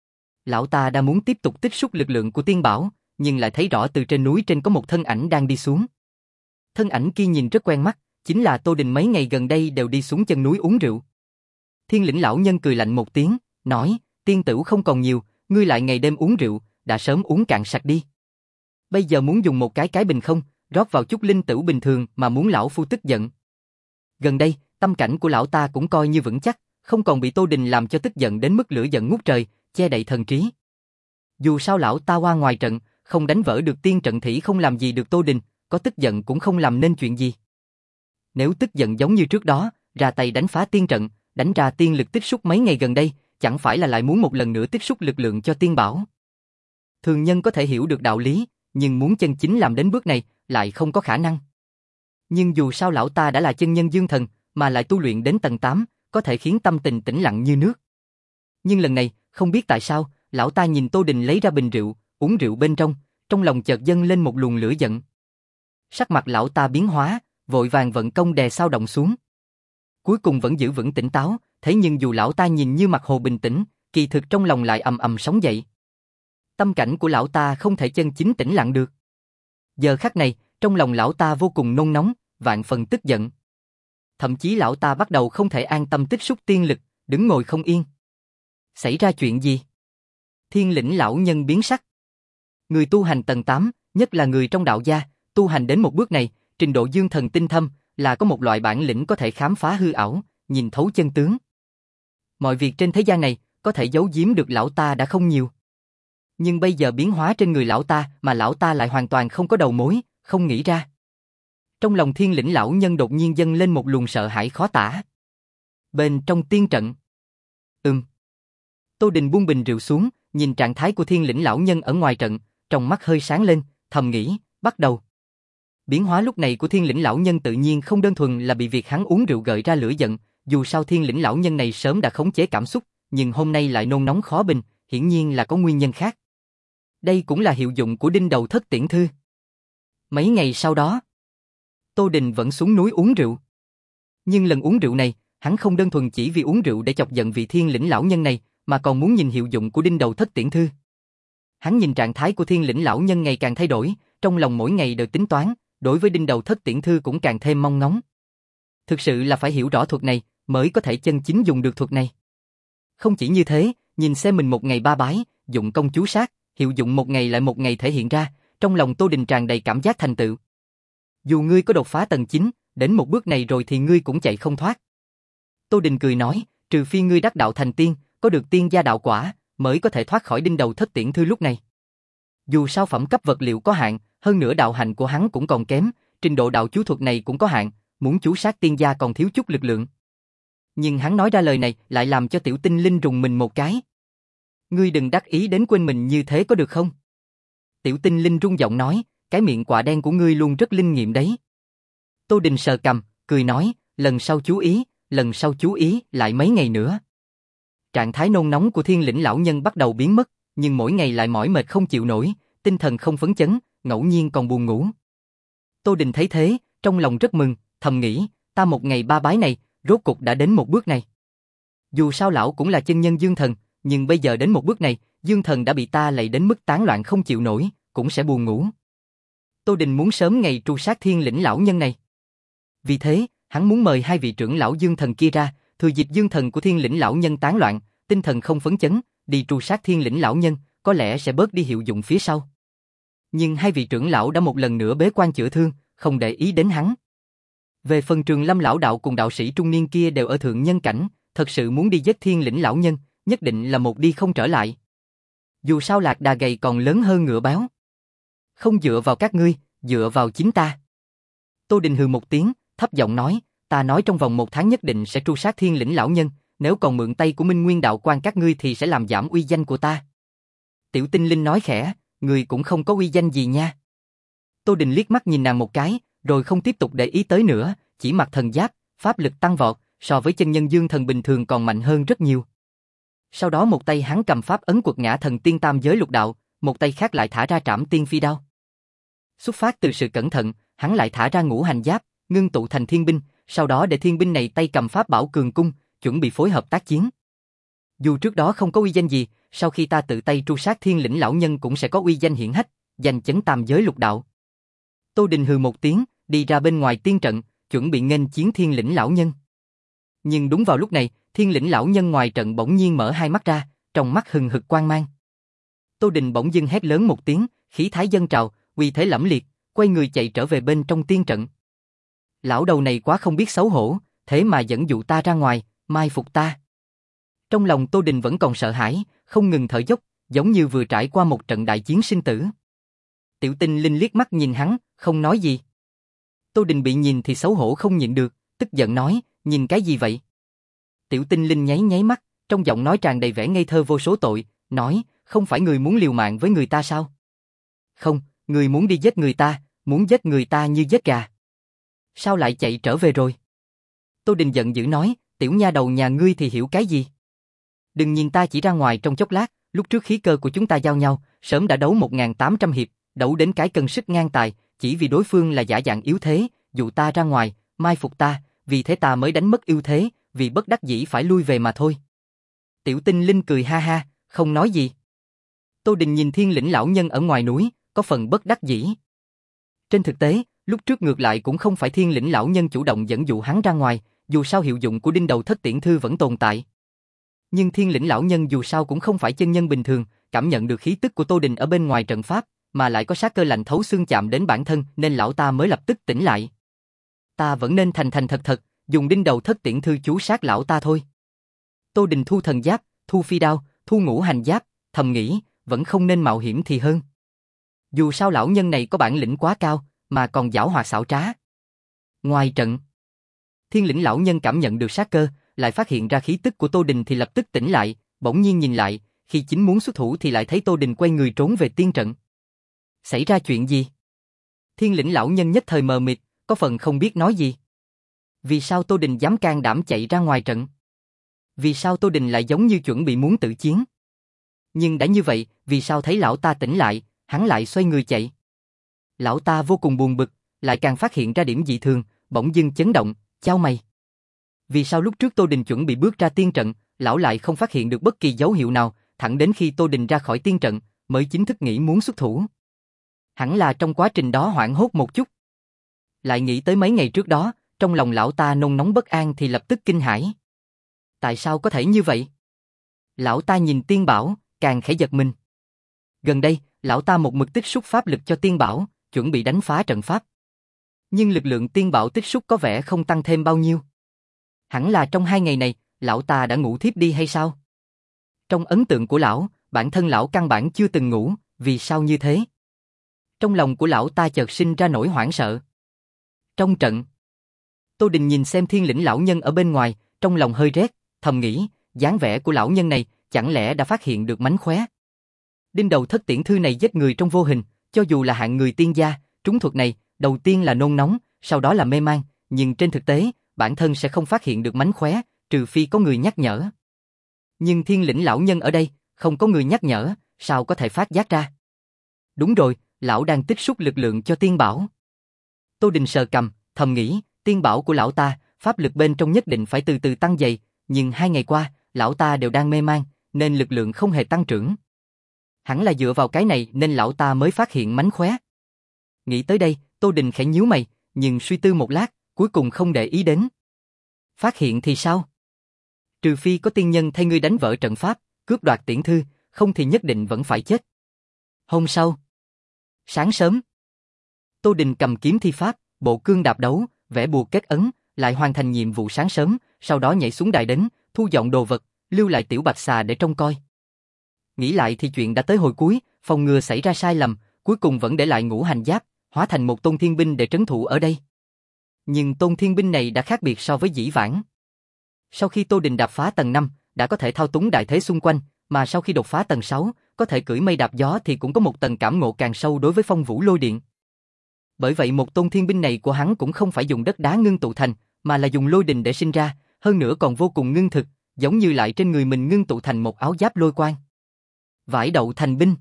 Lão ta đã muốn tiếp tục tích xúc lực lượng của tiên bảo, nhưng lại thấy rõ từ trên núi trên có một thân ảnh đang đi xuống. Thân ảnh kia nhìn rất quen mắt, chính là Tô Đình mấy ngày gần đây đều đi xuống chân núi uống rượu. Thiên Lĩnh lão nhân cười lạnh một tiếng, nói, tiên tửu không còn nhiều, ngươi lại ngày đêm uống rượu, đã sớm uống cạn sạch đi. Bây giờ muốn dùng một cái cái bình không, rót vào chút linh tửu bình thường mà muốn lão phu tức giận. Gần đây, tâm cảnh của lão ta cũng coi như vững chắc, không còn bị Tô Đình làm cho tức giận đến mức lửa giận ngút trời, che đậy thần trí. Dù sao lão ta qua ngoài trận, không đánh vỡ được tiên trận thủy không làm gì được Tô Đình, có tức giận cũng không làm nên chuyện gì. Nếu tức giận giống như trước đó, ra tay đánh phá tiên trận, đánh ra tiên lực tích xúc mấy ngày gần đây, chẳng phải là lại muốn một lần nữa tích xúc lực lượng cho tiên bảo. Thường nhân có thể hiểu được đạo lý, nhưng muốn chân chính làm đến bước này, lại không có khả năng. Nhưng dù sao lão ta đã là chân nhân dương thần, mà lại tu luyện đến tầng tám, có thể khiến tâm tình tĩnh lặng như nước. Nhưng lần này, không biết tại sao, lão ta nhìn Tô Đình lấy ra bình rượu, uống rượu bên trong, trong lòng chợt dâng lên một luồng lửa giận. Sắc mặt lão ta biến hóa, vội vàng vận công đè sao động xuống. Cuối cùng vẫn giữ vững tỉnh táo, thế nhưng dù lão ta nhìn như mặt hồ bình tĩnh, kỳ thực trong lòng lại ầm ầm sóng dậy. Tâm cảnh của lão ta không thể chân chính tĩnh lặng được. Giờ khắc này, trong lòng lão ta vô cùng nôn nóng, vạn phần tức giận. Thậm chí lão ta bắt đầu không thể an tâm tích xúc tiên lực, đứng ngồi không yên. Xảy ra chuyện gì? Thiên lĩnh lão nhân biến sắc. Người tu hành tầng tám, nhất là người trong đạo gia, tu hành đến một bước này, trình độ dương thần tinh thâm, là có một loại bản lĩnh có thể khám phá hư ảo, nhìn thấu chân tướng. Mọi việc trên thế gian này, có thể giấu giếm được lão ta đã không nhiều. Nhưng bây giờ biến hóa trên người lão ta mà lão ta lại hoàn toàn không có đầu mối, không nghĩ ra. Trong lòng thiên lĩnh lão nhân đột nhiên dâng lên một luồng sợ hãi khó tả. Bên trong tiên trận. Ừm. Tô Đình buông bình rượu xuống, nhìn trạng thái của thiên lĩnh lão nhân ở ngoài trận, trong mắt hơi sáng lên, thầm nghĩ, bắt đầu. Biến hóa lúc này của thiên lĩnh lão nhân tự nhiên không đơn thuần là bị việc hắn uống rượu gợi ra lửa giận, dù sao thiên lĩnh lão nhân này sớm đã khống chế cảm xúc, nhưng hôm nay lại nôn nóng khó bình, hiển nhiên là có nguyên nhân khác. Đây cũng là hiệu dụng của đinh đầu thất tiễn thư. Mấy ngày sau đó, Tô Đình vẫn xuống núi uống rượu. Nhưng lần uống rượu này, hắn không đơn thuần chỉ vì uống rượu để chọc giận vị thiên lĩnh lão nhân này, mà còn muốn nhìn hiệu dụng của đinh đầu thất tiễn thư. Hắn nhìn trạng thái của thiên lĩnh lão nhân ngày càng thay đổi, trong lòng mỗi ngày đều tính toán, đối với đinh đầu thất tiễn thư cũng càng thêm mong ngóng. Thực sự là phải hiểu rõ thuật này, mới có thể chân chính dùng được thuật này. Không chỉ như thế, nhìn xem mình một ngày ba bái, dụng công chú sát, hiệu dụng một ngày lại một ngày thể hiện ra, trong lòng Tô Đình tràn đầy cảm giác thành tựu. Dù ngươi có đột phá tầng chín, đến một bước này rồi thì ngươi cũng chạy không thoát. Tô Đình cười nói, trừ phi ngươi đắc đạo thành tiên, có được tiên gia đạo quả, mới có thể thoát khỏi đinh đầu thất tiễn thư lúc này. Dù sao phẩm cấp vật liệu có hạn, hơn nữa đạo hạnh của hắn cũng còn kém, trình độ đạo chú thuật này cũng có hạn, muốn chú sát tiên gia còn thiếu chút lực lượng. Nhưng hắn nói ra lời này lại làm cho tiểu tinh linh rùng mình một cái. Ngươi đừng đắc ý đến quên mình như thế có được không? Tiểu tinh linh rung giọng nói, cái miệng quạ đen của ngươi luôn rất linh nghiệm đấy. Tô Đình sờ cằm, cười nói, lần sau chú ý, lần sau chú ý, lại mấy ngày nữa. Trạng thái nôn nóng của thiên lĩnh lão nhân bắt đầu biến mất, nhưng mỗi ngày lại mỏi mệt không chịu nổi, tinh thần không phấn chấn, ngẫu nhiên còn buồn ngủ. Tô Đình thấy thế, trong lòng rất mừng, thầm nghĩ, ta một ngày ba bái này, rốt cục đã đến một bước này. Dù sao lão cũng là chân nhân dương thần, nhưng bây giờ đến một bước này, dương thần đã bị ta lạy đến mức tán loạn không chịu nổi, cũng sẽ buồn ngủ. Tô Đình muốn sớm ngày tru sát thiên lĩnh lão nhân này. Vì thế, hắn muốn mời hai vị trưởng lão dương thần kia ra, thừa dịp dương thần của thiên lĩnh lão nhân tán loạn, tinh thần không phấn chấn, đi tru sát thiên lĩnh lão nhân, có lẽ sẽ bớt đi hiệu dụng phía sau. Nhưng hai vị trưởng lão đã một lần nữa bế quan chữa thương, không để ý đến hắn. Về phần Trường Lâm lão đạo cùng đạo sĩ trung niên kia đều ở thượng nhân cảnh, thật sự muốn đi giết thiên lĩnh lão nhân, nhất định là một đi không trở lại. Dù sao lạc đà gầy còn lớn hơn ngựa béo. Không dựa vào các ngươi, dựa vào chính ta. Tô Đình hừ một tiếng, thấp giọng nói, ta nói trong vòng một tháng nhất định sẽ tru sát thiên lĩnh lão nhân, nếu còn mượn tay của Minh Nguyên đạo quan các ngươi thì sẽ làm giảm uy danh của ta. Tiểu tinh linh nói khẽ, ngươi cũng không có uy danh gì nha. Tô Đình liếc mắt nhìn nàng một cái, rồi không tiếp tục để ý tới nữa, chỉ mặc thần giáp, pháp lực tăng vọt, so với chân nhân dương thần bình thường còn mạnh hơn rất nhiều. Sau đó một tay hắn cầm pháp ấn quật ngã thần tiên tam giới lục đạo, một tay khác lại thả ra trảm tiên phi đao. Xuất phát từ sự cẩn thận, hắn lại thả ra ngũ hành giáp, ngưng tụ thành thiên binh, sau đó để thiên binh này tay cầm pháp bảo cường cung, chuẩn bị phối hợp tác chiến. Dù trước đó không có uy danh gì, sau khi ta tự tay tru sát thiên lĩnh lão nhân cũng sẽ có uy danh hiển hách, danh chấn tam giới lục đạo. Tô Đình hừ một tiếng, đi ra bên ngoài tiên trận, chuẩn bị nghênh chiến thiên lĩnh lão nhân. Nhưng đúng vào lúc này, thiên lĩnh lão nhân ngoài trận bỗng nhiên mở hai mắt ra, trong mắt hừng hực quang mang. Tô Đình bỗng dưng hét lớn một tiếng, khí thái dâng trào, uy thế lẫm liệt, quay người chạy trở về bên trong tiên trận. Lão đầu này quá không biết xấu hổ, thế mà dẫn dụ ta ra ngoài, mai phục ta. Trong lòng Tô Đình vẫn còn sợ hãi, không ngừng thở dốc, giống như vừa trải qua một trận đại chiến sinh tử. Tiểu tinh linh liếc mắt nhìn hắn, không nói gì. Tô Đình bị nhìn thì xấu hổ không nhịn được, tức giận nói, nhìn cái gì vậy? Tiểu tinh linh nháy nháy mắt, trong giọng nói tràn đầy vẻ ngây thơ vô số tội, nói, không phải người muốn liều mạng với người ta sao? Không, người muốn đi giết người ta, muốn giết người ta như giết gà. Sao lại chạy trở về rồi? Tô Đình giận dữ nói, tiểu nha đầu nhà ngươi thì hiểu cái gì? Đừng nhìn ta chỉ ra ngoài trong chốc lát, lúc trước khí cơ của chúng ta giao nhau, sớm đã đấu một nghìn tám trăm hiệp, đấu đến cái cân sức ngang tài, chỉ vì đối phương là giả dạng yếu thế, dụ ta ra ngoài, mai phục ta, vì thế ta mới đánh mất ưu thế, vì bất đắc dĩ phải lui về mà thôi. Tiểu Tinh Linh cười ha ha, không nói gì. Tô Đình nhìn Thiên Lĩnh lão nhân ở ngoài núi, có phần bất đắc dĩ. Trên thực tế, lúc trước ngược lại cũng không phải Thiên Lĩnh lão nhân chủ động dẫn dụ hắn ra ngoài, dù sao hiệu dụng của đinh đầu thất tiễn thư vẫn tồn tại. Nhưng Thiên Lĩnh lão nhân dù sao cũng không phải chân nhân bình thường, cảm nhận được khí tức của Tô Đình ở bên ngoài trận pháp, mà lại có sát cơ lạnh thấu xương chạm đến bản thân, nên lão ta mới lập tức tỉnh lại. Ta vẫn nên thành thành thật thật, dùng đinh đầu thất tiễn thư chú sát lão ta thôi. Tô Đình thu thần giáp, thu phi đao, thu ngũ hành giáp, thầm nghĩ, vẫn không nên mạo hiểm thì hơn. Dù sao lão nhân này có bản lĩnh quá cao, mà còn giảo hoạt xảo trá. Ngoài trận, Thiên Lĩnh lão nhân cảm nhận được sát cơ, lại phát hiện ra khí tức của Tô Đình thì lập tức tỉnh lại, bỗng nhiên nhìn lại, khi chính muốn xuất thủ thì lại thấy Tô Đình quay người trốn về tiên trận. Xảy ra chuyện gì? Thiên Lĩnh lão nhân nhất thời mờ mịt, có phần không biết nói gì. Vì sao Tô Đình dám can đảm chạy ra ngoài trận? Vì sao Tô Đình lại giống như chuẩn bị muốn tự chiến? Nhưng đã như vậy, vì sao thấy lão ta tỉnh lại, hắn lại xoay người chạy? Lão ta vô cùng buồn bực, lại càng phát hiện ra điểm dị thường, bỗng dưng chấn động, chau mày. Vì sao lúc trước Tô Đình chuẩn bị bước ra tiên trận, lão lại không phát hiện được bất kỳ dấu hiệu nào, thẳng đến khi Tô Đình ra khỏi tiên trận, mới chính thức nghĩ muốn xuất thủ. Hẳn là trong quá trình đó hoảng hốt một chút. Lại nghĩ tới mấy ngày trước đó, trong lòng lão ta nôn nóng bất an thì lập tức kinh hãi. Tại sao có thể như vậy? Lão ta nhìn tiên bảo, càng khẽ giật mình. Gần đây, lão ta một mực tích xúc pháp lực cho tiên bảo, chuẩn bị đánh phá trận pháp. Nhưng lực lượng tiên bảo tích xúc có vẻ không tăng thêm bao nhiêu. Hẳn là trong hai ngày này, lão ta đã ngủ thiếp đi hay sao? Trong ấn tượng của lão, bản thân lão căn bản chưa từng ngủ, vì sao như thế? Trong lòng của lão ta chợt sinh ra nỗi hoảng sợ. Trong trận, Tô Đình nhìn xem Thiên Lĩnh lão nhân ở bên ngoài, trong lòng hơi rét, thầm nghĩ, dáng vẻ của lão nhân này, chẳng lẽ đã phát hiện được mánh khóe? Đinh đầu thất tiễn thư này giết người trong vô hình, cho dù là hạng người tiên gia, trúng thuật này, đầu tiên là nôn nóng, sau đó là mê man, nhưng trên thực tế, bản thân sẽ không phát hiện được mánh khóe, trừ phi có người nhắc nhở. Nhưng Thiên Lĩnh lão nhân ở đây, không có người nhắc nhở, sao có thể phát giác ra? Đúng rồi, lão đang tích xúc lực lượng cho tiên bảo. Tô Đình sờ cằm, thầm nghĩ, tiên bảo của lão ta, pháp lực bên trong nhất định phải từ từ tăng dày, nhưng hai ngày qua, lão ta đều đang mê man, nên lực lượng không hề tăng trưởng. Hẳn là dựa vào cái này nên lão ta mới phát hiện mánh khóe. Nghĩ tới đây, Tô Đình khẽ nhíu mày, nhưng suy tư một lát, cuối cùng không để ý đến. Phát hiện thì sao? Trừ phi có tiên nhân thay ngươi đánh vỡ trận pháp, cướp đoạt tiễn thư, không thì nhất định vẫn phải chết. Hôm sau, sáng sớm, Tô Đình cầm kiếm thi pháp, bộ cương đạp đấu, vẽ bùa kết ấn, lại hoàn thành nhiệm vụ sáng sớm, sau đó nhảy xuống đài đến, thu dọn đồ vật, lưu lại tiểu bạch xà để trông coi. Nghĩ lại thì chuyện đã tới hồi cuối, phòng ngừa xảy ra sai lầm, cuối cùng vẫn để lại ngũ hành giáp, hóa thành một tôn thiên binh để trấn thủ ở đây. Nhưng tôn thiên binh này đã khác biệt so với dĩ vãng. Sau khi Tô Đình đạp phá tầng năm, đã có thể thao túng đại thế xung quanh, mà sau khi đột phá tầng sáu, có thể cưỡi mây đạp gió thì cũng có một tầng cảm ngộ càng sâu đối với phong vũ lôi điện. Bởi vậy một tôn thiên binh này của hắn cũng không phải dùng đất đá ngưng tụ thành, mà là dùng lôi đình để sinh ra, hơn nữa còn vô cùng ngưng thực, giống như lại trên người mình ngưng tụ thành một áo giáp lôi quang. Vải đậu thành binh.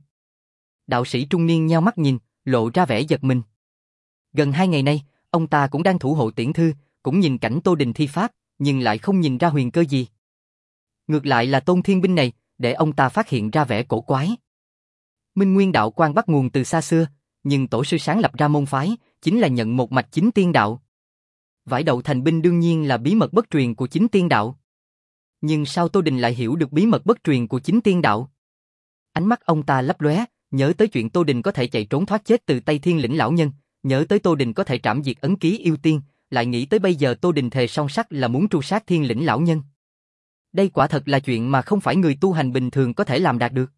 Đạo sĩ trung niên nheo mắt nhìn, lộ ra vẻ giật mình. Gần hai ngày nay, ông ta cũng đang thủ hộ tiễn thư, cũng nhìn cảnh Tô Đình thi pháp, nhưng lại không nhìn ra huyền cơ gì. Ngược lại là tôn thiên binh này, để ông ta phát hiện ra vẻ cổ quái. Minh Nguyên đạo quan bắt nguồn từ xa xưa, nhưng tổ sư sáng lập ra môn phái, chính là nhận một mạch chính tiên đạo. Vải đậu thành binh đương nhiên là bí mật bất truyền của chính tiên đạo. Nhưng sao Tô Đình lại hiểu được bí mật bất truyền của chính tiên đạo? Ánh mắt ông ta lấp lóe, nhớ tới chuyện Tô Đình có thể chạy trốn thoát chết từ tay Thiên Lĩnh lão nhân, nhớ tới Tô Đình có thể trảm diệt ấn ký yêu tiên, lại nghĩ tới bây giờ Tô Đình thề son sắt là muốn tru sát Thiên Lĩnh lão nhân. Đây quả thật là chuyện mà không phải người tu hành bình thường có thể làm đạt được.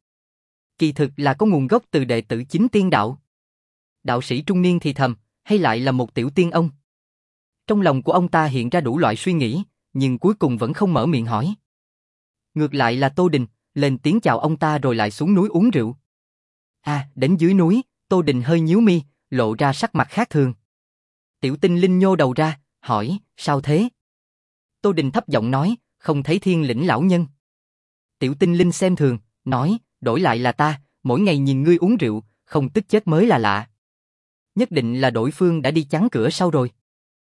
Kỳ thực là có nguồn gốc từ đệ tử chính tiên đạo. Đạo sĩ trung niên thì thầm, hay lại là một tiểu tiên ông? Trong lòng của ông ta hiện ra đủ loại suy nghĩ, nhưng cuối cùng vẫn không mở miệng hỏi. Ngược lại là Tô Đình, lên tiếng chào ông ta rồi lại xuống núi uống rượu. À, đến dưới núi, Tô Đình hơi nhíu mi, lộ ra sắc mặt khác thường. Tiểu Tinh Linh nhô đầu ra, hỏi, sao thế? Tô Đình thấp giọng nói, không thấy Thiên Lĩnh lão nhân. Tiểu Tinh Linh xem thường, nói, đổi lại là ta, mỗi ngày nhìn ngươi uống rượu, không tức chết mới là lạ. Nhất định là đối phương đã đi chắn cửa sau rồi.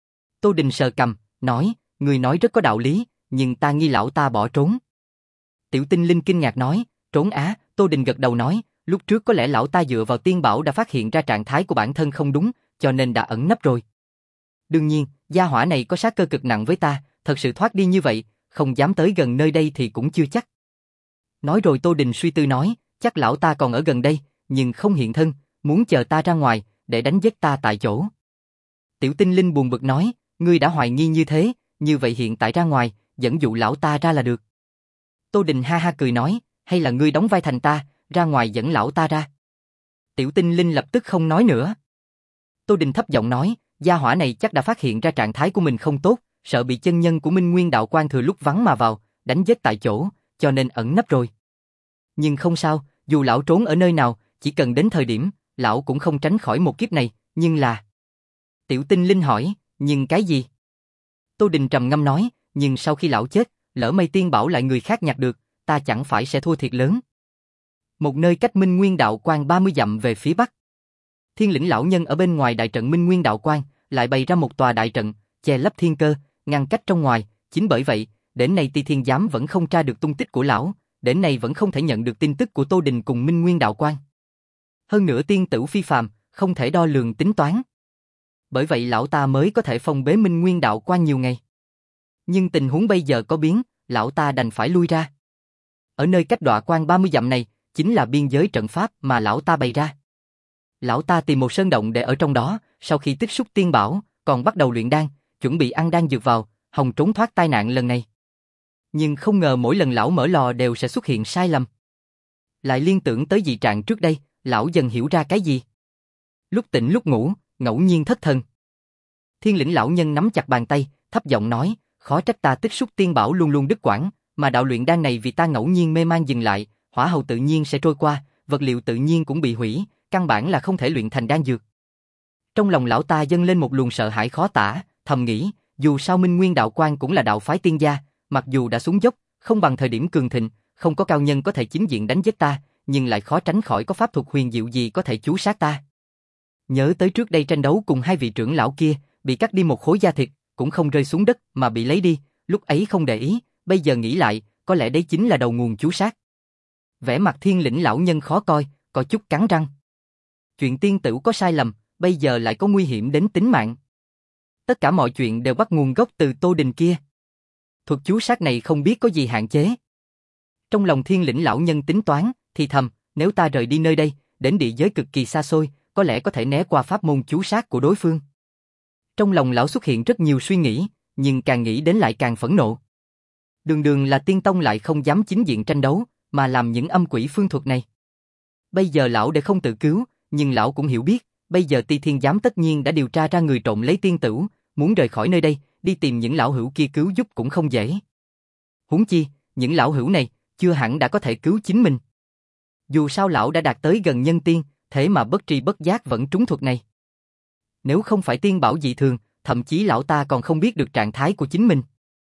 Tô Đình sờ cằm, nói, ngươi nói rất có đạo lý, nhưng ta nghi lão ta bỏ trốn. Tiểu Tinh Linh kinh ngạc nói, trốn á, Tô Đình gật đầu nói, lúc trước có lẽ lão ta dựa vào tiên bảo đã phát hiện ra trạng thái của bản thân không đúng, cho nên đã ẩn nấp rồi. Đương nhiên, gia hỏa này có sát cơ cực nặng với ta, thật sự thoát đi như vậy, không dám tới gần nơi đây thì cũng chưa chắc. Nói rồi Tô Đình suy tư nói, chắc lão ta còn ở gần đây, nhưng không hiện thân, muốn chờ ta ra ngoài, để đánh giết ta tại chỗ. Tiểu Tinh Linh buồn bực nói, ngươi đã hoài nghi như thế, như vậy hiện tại ra ngoài, dẫn dụ lão ta ra là được. Tô Đình ha ha cười nói, hay là ngươi đóng vai thành ta, ra ngoài dẫn lão ta ra. Tiểu Tinh Linh lập tức không nói nữa. Tô Đình thấp giọng nói, gia hỏa này chắc đã phát hiện ra trạng thái của mình không tốt, sợ bị chân nhân của Minh Nguyên Đạo Quan thừa lúc vắng mà vào, đánh giết tại chỗ, cho nên ẩn nấp rồi. Nhưng không sao, dù lão trốn ở nơi nào, chỉ cần đến thời điểm, lão cũng không tránh khỏi một kiếp này, nhưng là... Tiểu Tinh Linh hỏi, nhưng cái gì? Tô Đình trầm ngâm nói, nhưng sau khi lão chết, lỡ may tiên bảo lại người khác nhặt được, ta chẳng phải sẽ thua thiệt lớn. Một nơi cách Minh Nguyên Đạo Quan ba mươi dặm về phía bắc. Thiên Lĩnh lão nhân ở bên ngoài đại trận Minh Nguyên Đạo Quan, lại bày ra một tòa đại trận, che lấp thiên cơ, ngăn cách trong ngoài, chính bởi vậy, đến nay Ti Thiên Giám vẫn không tra được tung tích của lão, đến nay vẫn không thể nhận được tin tức của Tô Đình cùng Minh Nguyên Đạo Quan. Hơn nữa tiên tử phi phàm, không thể đo lường tính toán. Bởi vậy lão ta mới có thể phong bế Minh Nguyên Đạo Quan nhiều ngày. Nhưng tình huống bây giờ có biến, lão ta đành phải lui ra. Ở nơi cách Đọa Quan ba mươi dặm này, chính là biên giới trận pháp mà lão ta bày ra. Lão ta tìm một sơn động để ở trong đó, sau khi tích xúc tiên bảo, còn bắt đầu luyện đan, chuẩn bị ăn đan dược vào, hòng trốn thoát tai nạn lần này. Nhưng không ngờ mỗi lần lão mở lò đều sẽ xuất hiện sai lầm. Lại liên tưởng tới dị trạng trước đây, lão dần hiểu ra cái gì. Lúc tỉnh lúc ngủ, ngẫu nhiên thất thần. Thiên Lĩnh lão nhân nắm chặt bàn tay, thấp giọng nói, khó trách ta tích xúc tiên bảo luôn luôn đứt quãng, mà đạo luyện đan này vì ta ngẫu nhiên mê man dừng lại, hỏa hầu tự nhiên sẽ trôi qua, vật liệu tự nhiên cũng bị hủy, căn bản là không thể luyện thành đan dược. Trong lòng lão ta dâng lên một luồng sợ hãi khó tả, thầm nghĩ, dù sao Minh Nguyên Đạo Quan cũng là đạo phái tiên gia, mặc dù đã xuống dốc, không bằng thời điểm cường thịnh, không có cao nhân có thể chính diện đánh giết ta, nhưng lại khó tránh khỏi có pháp thuật huyền diệu gì có thể chú sát ta. Nhớ tới trước đây tranh đấu cùng hai vị trưởng lão kia, bị cắt đi một khối da thịt, cũng không rơi xuống đất mà bị lấy đi, lúc ấy không để ý, bây giờ nghĩ lại, có lẽ đấy chính là đầu nguồn chú sát. Vẻ mặt Thiên Lĩnh lão nhân khó coi, có chút cắn răng. Chuyện tiên tử có sai lầm, bây giờ lại có nguy hiểm đến tính mạng. Tất cả mọi chuyện đều bắt nguồn gốc từ Tô Đình kia. Thuật chú sát này không biết có gì hạn chế. Trong lòng Thiên Lĩnh lão nhân tính toán, thì thầm, nếu ta rời đi nơi đây, đến địa giới cực kỳ xa xôi, có lẽ có thể né qua pháp môn chú sát của đối phương. Trong lòng lão xuất hiện rất nhiều suy nghĩ, nhưng càng nghĩ đến lại càng phẫn nộ. Đường đường là tiên tông lại không dám chính diện tranh đấu, mà làm những âm quỷ phương thuật này. Bây giờ lão để không tự cứu, nhưng lão cũng hiểu biết, bây giờ Ti Thiên Giám tất nhiên đã điều tra ra người trộm lấy tiên tửu, muốn rời khỏi nơi đây, đi tìm những lão hữu kia cứu giúp cũng không dễ. Huống chi, những lão hữu này, chưa hẳn đã có thể cứu chính mình. Dù sao lão đã đạt tới gần nhân tiên, thế mà bất tri bất giác vẫn trúng thuật này. Nếu không phải tiên bảo dị thường, thậm chí lão ta còn không biết được trạng thái của chính mình.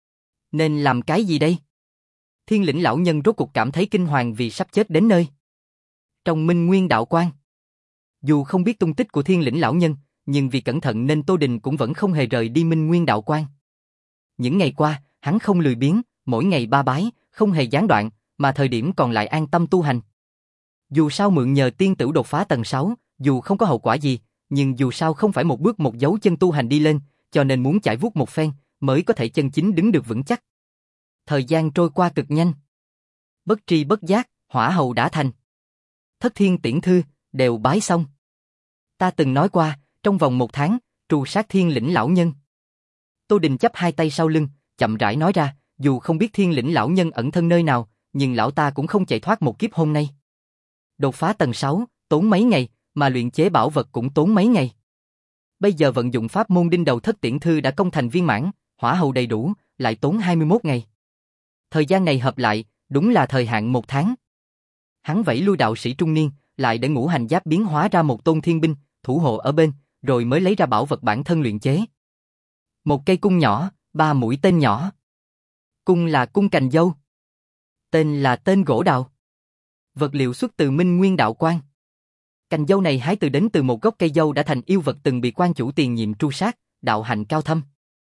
Nên làm cái gì đây? Thiên Lĩnh lão nhân rốt cuộc cảm thấy kinh hoàng vì sắp chết đến nơi. Trong Minh Nguyên Đạo Quan, dù không biết tung tích của Thiên Lĩnh lão nhân, nhưng vì cẩn thận nên Tô Đình cũng vẫn không hề rời đi Minh Nguyên Đạo Quan. Những ngày qua, hắn không lười biếng, mỗi ngày ba bái, không hề gián đoạn, mà thời điểm còn lại an tâm tu hành. Dù sao mượn nhờ tiên tử đột phá tầng sáu, dù không có hậu quả gì, nhưng dù sao không phải một bước một dấu chân tu hành đi lên, cho nên muốn chải vuốt một phen, mới có thể chân chính đứng được vững chắc. Thời gian trôi qua cực nhanh. Bất tri bất giác, hỏa hầu đã thành. Thất thiên tiễn thư, đều bái xong. Ta từng nói qua, trong vòng một tháng, trù sát Thiên Lĩnh lão nhân. Tô Đình chắp hai tay sau lưng, chậm rãi nói ra, dù không biết Thiên Lĩnh lão nhân ẩn thân nơi nào, nhưng lão ta cũng không chạy thoát một kiếp hôm nay. Đột phá tầng sáu, tốn mấy ngày, mà luyện chế bảo vật cũng tốn mấy ngày. Bây giờ vận dụng pháp môn đinh đầu thất tiễn thư đã công thành viên mãn, hỏa hầu đầy đủ, lại tốn hai mươi mốt ngày. Thời gian này hợp lại, Đúng là thời hạn một tháng. Hắn vẫy lui đạo sĩ trung niên, lại để ngũ hành giáp biến hóa ra một tôn thiên binh, thủ hộ ở bên, rồi mới lấy ra bảo vật bản thân luyện chế. Một cây cung nhỏ, ba mũi tên nhỏ. Cung là cung cành dâu. Tên là tên gỗ đào. Vật liệu xuất từ Minh Nguyên đạo quan. Cành dâu này hái từ đến từ một gốc cây dâu đã thành yêu vật từng bị quan chủ tiền nhiệm tru sát, đạo hạnh cao thâm.